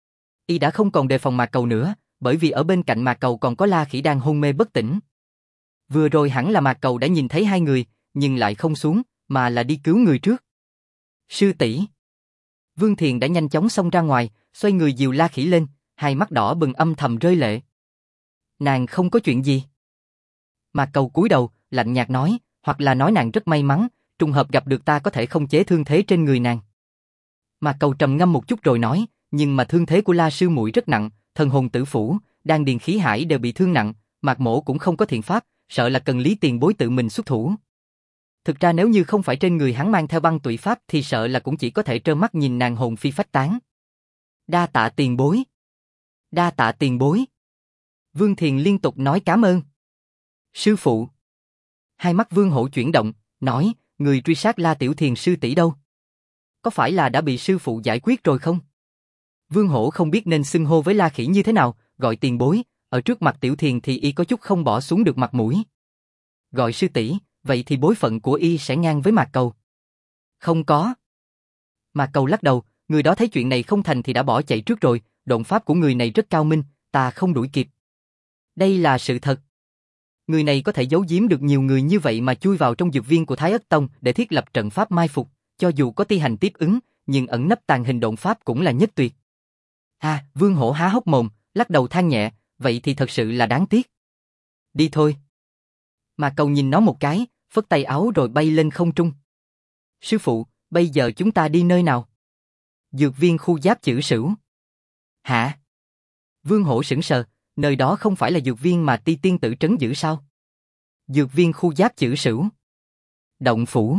Y đã không còn đề phòng Mạc Cầu nữa, bởi vì ở bên cạnh Mạc Cầu còn có La Khỉ đang hôn mê bất tỉnh. Vừa rồi hẳn là Mạc Cầu đã nhìn thấy hai người, nhưng lại không xuống, mà là đi cứu người trước. Sư tỷ. Vương Thiền đã nhanh chóng xông ra ngoài, xoay người dìu La Khỉ lên, hai mắt đỏ bừng âm thầm rơi lệ. Nàng không có chuyện gì. Mạc Cầu cúi đầu, lạnh nhạt nói, hoặc là nói nàng rất may mắn, trùng hợp gặp được ta có thể không chế thương thế trên người nàng. Mạc Cầu trầm ngâm một chút rồi nói, nhưng mà thương thế của La sư muội rất nặng, thần hồn tử phủ, đan điền khí hải đều bị thương nặng, Mạc mỗ cũng không có thiện pháp, sợ là cần Lý tiền bối tự mình xuất thủ. Thực ra nếu như không phải trên người hắn mang theo băng tụy pháp thì sợ là cũng chỉ có thể trơ mắt nhìn nàng hồn phi phách tán. Đa tạ tiền bối. Đa tạ tiền bối. Vương Thiền liên tục nói cảm ơn. Sư phụ. Hai mắt Vương Hổ chuyển động, nói, người truy sát La Tiểu Thiền sư tỷ đâu? Có phải là đã bị sư phụ giải quyết rồi không? Vương Hổ không biết nên xưng hô với La Khỉ như thế nào, gọi tiền bối, ở trước mặt Tiểu Thiền thì y có chút không bỏ xuống được mặt mũi. Gọi sư tỷ, vậy thì bối phận của y sẽ ngang với Mạc Cầu. Không có. Mạc Cầu lắc đầu, người đó thấy chuyện này không thành thì đã bỏ chạy trước rồi, độn pháp của người này rất cao minh, ta không đuổi kịp. Đây là sự thật. Người này có thể giấu giếm được nhiều người như vậy mà chui vào trong dược viên của Thái Ất Tông để thiết lập trận pháp mai phục, cho dù có ti hành tiếp ứng, nhưng ẩn nấp tàng hình độn pháp cũng là nhất tuyệt. Vương Hổ há hốc mồm, lắc đầu than nhẹ, vậy thì thật sự là đáng tiếc. Đi thôi. Mà Cầu nhìn nó một cái, phất tay áo rồi bay lên không trung. Sư phụ, bây giờ chúng ta đi nơi nào? Dược viên khu Giáp Chữ Sửu. Hả? Vương Hổ sững sờ, nơi đó không phải là dược viên mà Ti tiên tử trấn giữ sao? Dược viên khu Giáp Chữ Sửu. Động phủ.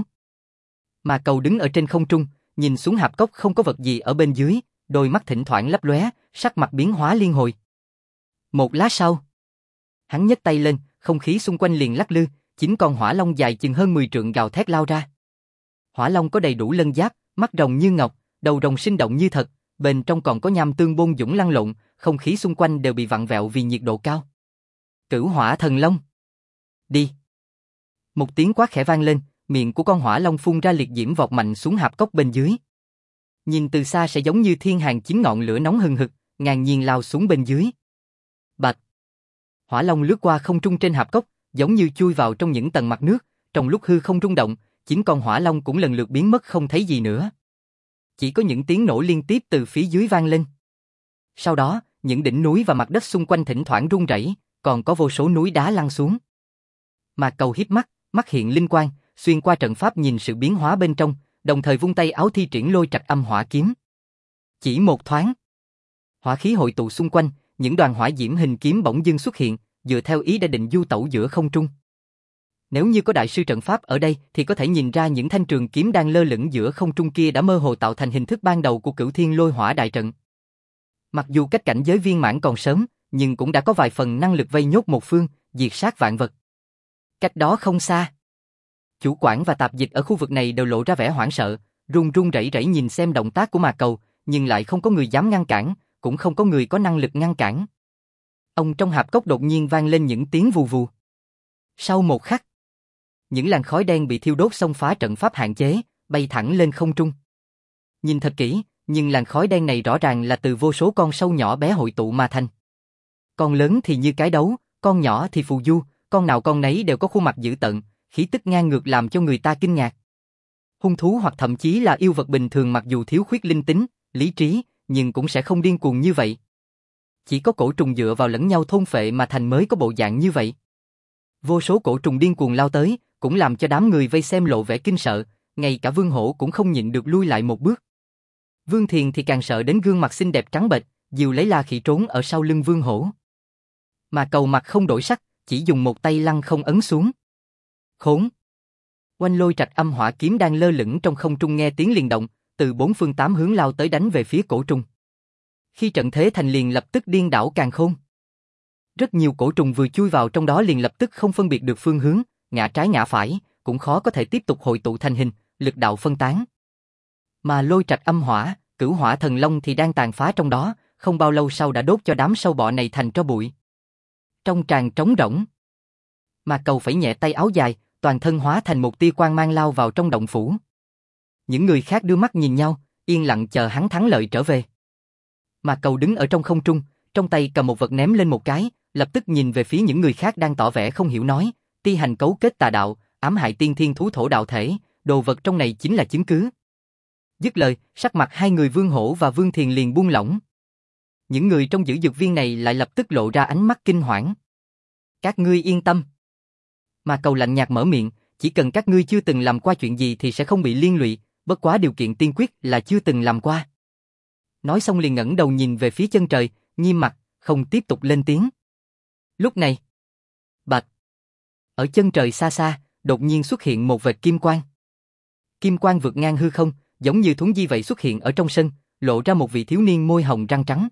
Mà Cầu đứng ở trên không trung, nhìn xuống hạp cốc không có vật gì ở bên dưới, đôi mắt thỉnh thoảng lấp lóe, sắc mặt biến hóa liên hồi. Một lát sau, hắn nhấc tay lên, không khí xung quanh liền lắc lư, 9 con hỏa long dài chừng hơn 10 trượng gào thét lao ra. Hỏa long có đầy đủ lân giáp, mắt rồng như ngọc, đầu rồng sinh động như thật, bên trong còn có nham tương bôn dũng lăn lộn, không khí xung quanh đều bị vặn vẹo vì nhiệt độ cao. Cửu hỏa thần long. Đi. Một tiếng quát khẽ vang lên, miệng của con hỏa long phun ra liệt diễm vọt mạnh xuống hạp cốc bên dưới. Nhìn từ xa sẽ giống như thiên hàng 9 ngọn lửa nóng hừng hực, ngang nhiên lao xuống bên dưới. Bạch. Hỏa long lướt qua không trung trên hạp cốc, giống như chui vào trong những tầng mặt nước, trong lúc hư không rung động, 9 con hỏa long cũng lần lượt biến mất không thấy gì nữa. Chỉ có những tiếng nổ liên tiếp từ phía dưới vang lên. Sau đó, những đỉnh núi và mặt đất xung quanh thỉnh thoảng rung rẩy, còn có vô số núi đá lăn xuống. Mà Cầu híp mắt, mắt hiện linh quang, xuyên qua trận pháp nhìn sự biến hóa bên trong, đồng thời vung tay áo thi triển lôi trạch âm hỏa kiếm. Chỉ một thoáng, hỏa khí hội tụ xung quanh, những đoàn hỏa diễm hình kiếm bỗng dưng xuất hiện, dựa theo ý đã định du tẩu giữa không trung. Nếu như có đại sư trận pháp ở đây thì có thể nhìn ra những thanh trường kiếm đang lơ lửng giữa không trung kia đã mơ hồ tạo thành hình thức ban đầu của Cửu Thiên Lôi Hỏa đại trận. Mặc dù cách cảnh giới viên mãn còn sớm, nhưng cũng đã có vài phần năng lực vây nhốt một phương, diệt sát vạn vật. Cách đó không xa, chủ quản và tạp dịch ở khu vực này đều lộ ra vẻ hoảng sợ, run run rẩy rẩy nhìn xem động tác của Mạc Cầu, nhưng lại không có người dám ngăn cản, cũng không có người có năng lực ngăn cản. Ông trong hạp cốc đột nhiên vang lên những tiếng vù vù. Sau một khắc, những làn khói đen bị thiêu đốt xông phá trận pháp hạn chế, bay thẳng lên không trung. Nhìn thật kỹ, nhưng làn khói đen này rõ ràng là từ vô số con sâu nhỏ bé hội tụ mà thành. Con lớn thì như cái đấu, con nhỏ thì phù du, con nào con nấy đều có khuôn mặt dữ tợn, khí tức ngang ngược làm cho người ta kinh ngạc. Hung thú hoặc thậm chí là yêu vật bình thường mặc dù thiếu khuyết linh tính, lý trí, nhưng cũng sẽ không điên cuồng như vậy. Chỉ có cổ trùng dựa vào lẫn nhau thôn phệ mà thành mới có bộ dạng như vậy. Vô số cổ trùng điên cuồng lao tới, cũng làm cho đám người vây xem lộ vẻ kinh sợ, ngay cả Vương Hổ cũng không nhịn được lui lại một bước. Vương Thiền thì càng sợ đến gương mặt xinh đẹp trắng bệch, dìu lấy La Khỉ trốn ở sau lưng Vương Hổ. Mà Cầu mặt không đổi sắc, chỉ dùng một tay lăng không ấn xuống. Khốn! Oanh lôi trạch âm hỏa kiếm đang lơ lửng trong không trung nghe tiếng liền động, từ bốn phương tám hướng lao tới đánh về phía cổ trùng. Khi trận thế thành liền lập tức điên đảo càn khôn. Rất nhiều cổ trùng vừa chui vào trong đó liền lập tức không phân biệt được phương hướng, ngã trái ngã phải, cũng khó có thể tiếp tục hội tụ thành hình, lực đạo phân tán. Mà lôi trạch âm hỏa, cửu hỏa thần long thì đang tàn phá trong đó, không bao lâu sau đã đốt cho đám sâu bọ này thành tro bụi. Trong tràn trống rỗng, mà Cầu phẩy nhẹ tay áo dài, toàn thân hóa thành một tia quang mang lao vào trong động phủ. Những người khác đưa mắt nhìn nhau, yên lặng chờ hắn thắng lợi trở về. Mà Cầu đứng ở trong không trung, trong tay cầm một vật ném lên một cái, lập tức nhìn về phía những người khác đang tỏ vẻ không hiểu nói, ti hành cấu kết tà đạo, ám hại tiên thiên thú thổ đạo thể, đồ vật trong này chính là chứng cứ. Dứt lời, sắc mặt hai người Vương Hổ và Vương Thiền liền buông lỏng. Những người trong giữ dược viên này lại lập tức lộ ra ánh mắt kinh hoảng. Các ngươi yên tâm. Mà Cầu lạnh nhạt mở miệng, chỉ cần các ngươi chưa từng làm qua chuyện gì thì sẽ không bị liên lụy, bất quá điều kiện tiên quyết là chưa từng làm qua. Nói xong liền ngẩng đầu nhìn về phía chân trời, nghiêm mặt, không tiếp tục lên tiếng. Lúc này, bạch, ở chân trời xa xa, đột nhiên xuất hiện một vệt kim quang. Kim quang vượt ngang hư không, giống như thuấn di vậy xuất hiện ở trong sân, lộ ra một vị thiếu niên môi hồng răng trắng.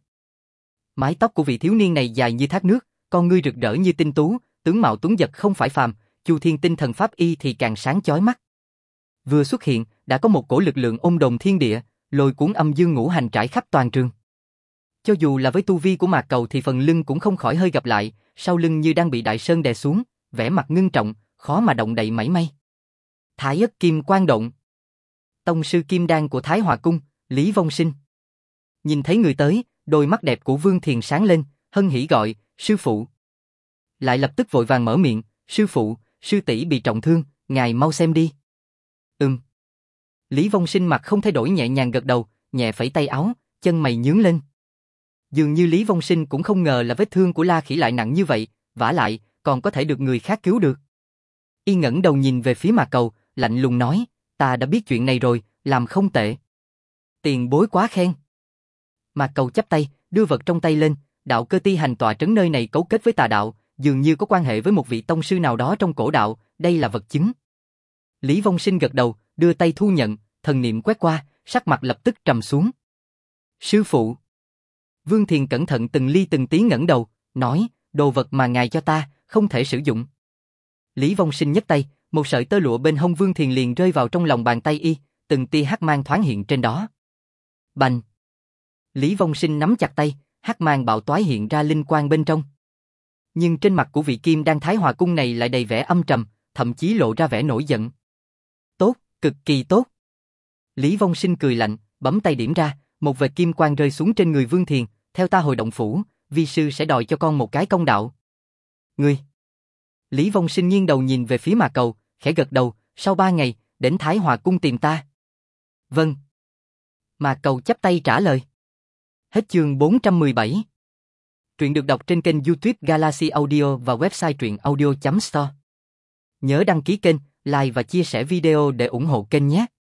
Mái tóc của vị thiếu niên này dài như thác nước, con ngươi rực rỡ như tinh tú, tướng mạo tuấn giật không phải phàm, Chu Thiên tinh thần pháp y thì càng sáng chói mắt. Vừa xuất hiện, đã có một cổ lực lượng ôm đồm thiên địa, lôi cuốn âm dương ngũ hành trải khắp toàn trường. Cho dù là với tu vi của Mạc Cầu thì phần lưng cũng không khỏi hơi gập lại, sau lưng như đang bị đại sơn đè xuống, vẻ mặt ngưng trọng, khó mà động đậy mảy may. Thái Ất Kim Quang Động, tông sư kim đan của Thái Hòa Cung, Lý Vong Sinh. Nhìn thấy người tới, đôi mắt đẹp của Vương Thiền sáng lên, hân hỉ gọi, sư phụ. Lại lập tức vội vàng mở miệng, sư phụ, sư tỷ bị trọng thương, ngài mau xem đi. Lý Vong Sinh mặt không thay đổi nhẹ nhàng gật đầu, nhẹ phẩy tay áo, chân mày nhướng lên. Dường như Lý Vong Sinh cũng không ngờ là vết thương của La Khỉ lại nặng như vậy, vả lại, còn có thể được người khác cứu được. Y ngẩng đầu nhìn về phía Mạc Cầu, lạnh lùng nói, ta đã biết chuyện này rồi, làm không tệ. Tiền bối quá khen. Mạc Cầu chắp tay, đưa vật trong tay lên, đạo cơ ti hành tọa trấn nơi này cấu kết với tà đạo, dường như có quan hệ với một vị tông sư nào đó trong cổ đạo, đây là vật chứng. Lý Vong Sinh gật đầu, đưa tay thu nhận, thần niệm quét qua, sắc mặt lập tức trầm xuống. Sư phụ. Vương Thiền cẩn thận từng ly từng tí ngẩng đầu, nói, đồ vật mà ngài cho ta, không thể sử dụng. Lý Vong Sinh nhấc tay, một sợi tơ lụa bên hông Vương Thiền liền rơi vào trong lòng bàn tay y, từng tia hắc mang thoáng hiện trên đó. Bành! Lý Vong Sinh nắm chặt tay, hắc mang bạo toái hiện ra linh quang bên trong. Nhưng trên mặt của vị Kim Đan Thái Hòa Cung này lại đầy vẻ âm trầm, thậm chí lộ ra vẻ nổi giận. Tốt, cực kỳ tốt. Lý Vong Sinh cười lạnh, bấm tay điểm ra, một vệt kim quang rơi xuống trên người Vương Thiền, theo ta hồi động phủ, vi sư sẽ đòi cho con một cái công đạo. Ngươi! Lý Vong Sinh nghiêng đầu nhìn về phía Mạc Cầu, khẽ gật đầu, sau 3 ngày, đến Thái Hòa Cung tìm ta. Vâng. Mạc Cầu chắp tay trả lời. Hết chương 417. Truyện được đọc trên kênh YouTube Galaxy Audio và website truyệnaudio.store. Nhớ đăng ký kênh, like và chia sẻ video để ủng hộ kênh nhé.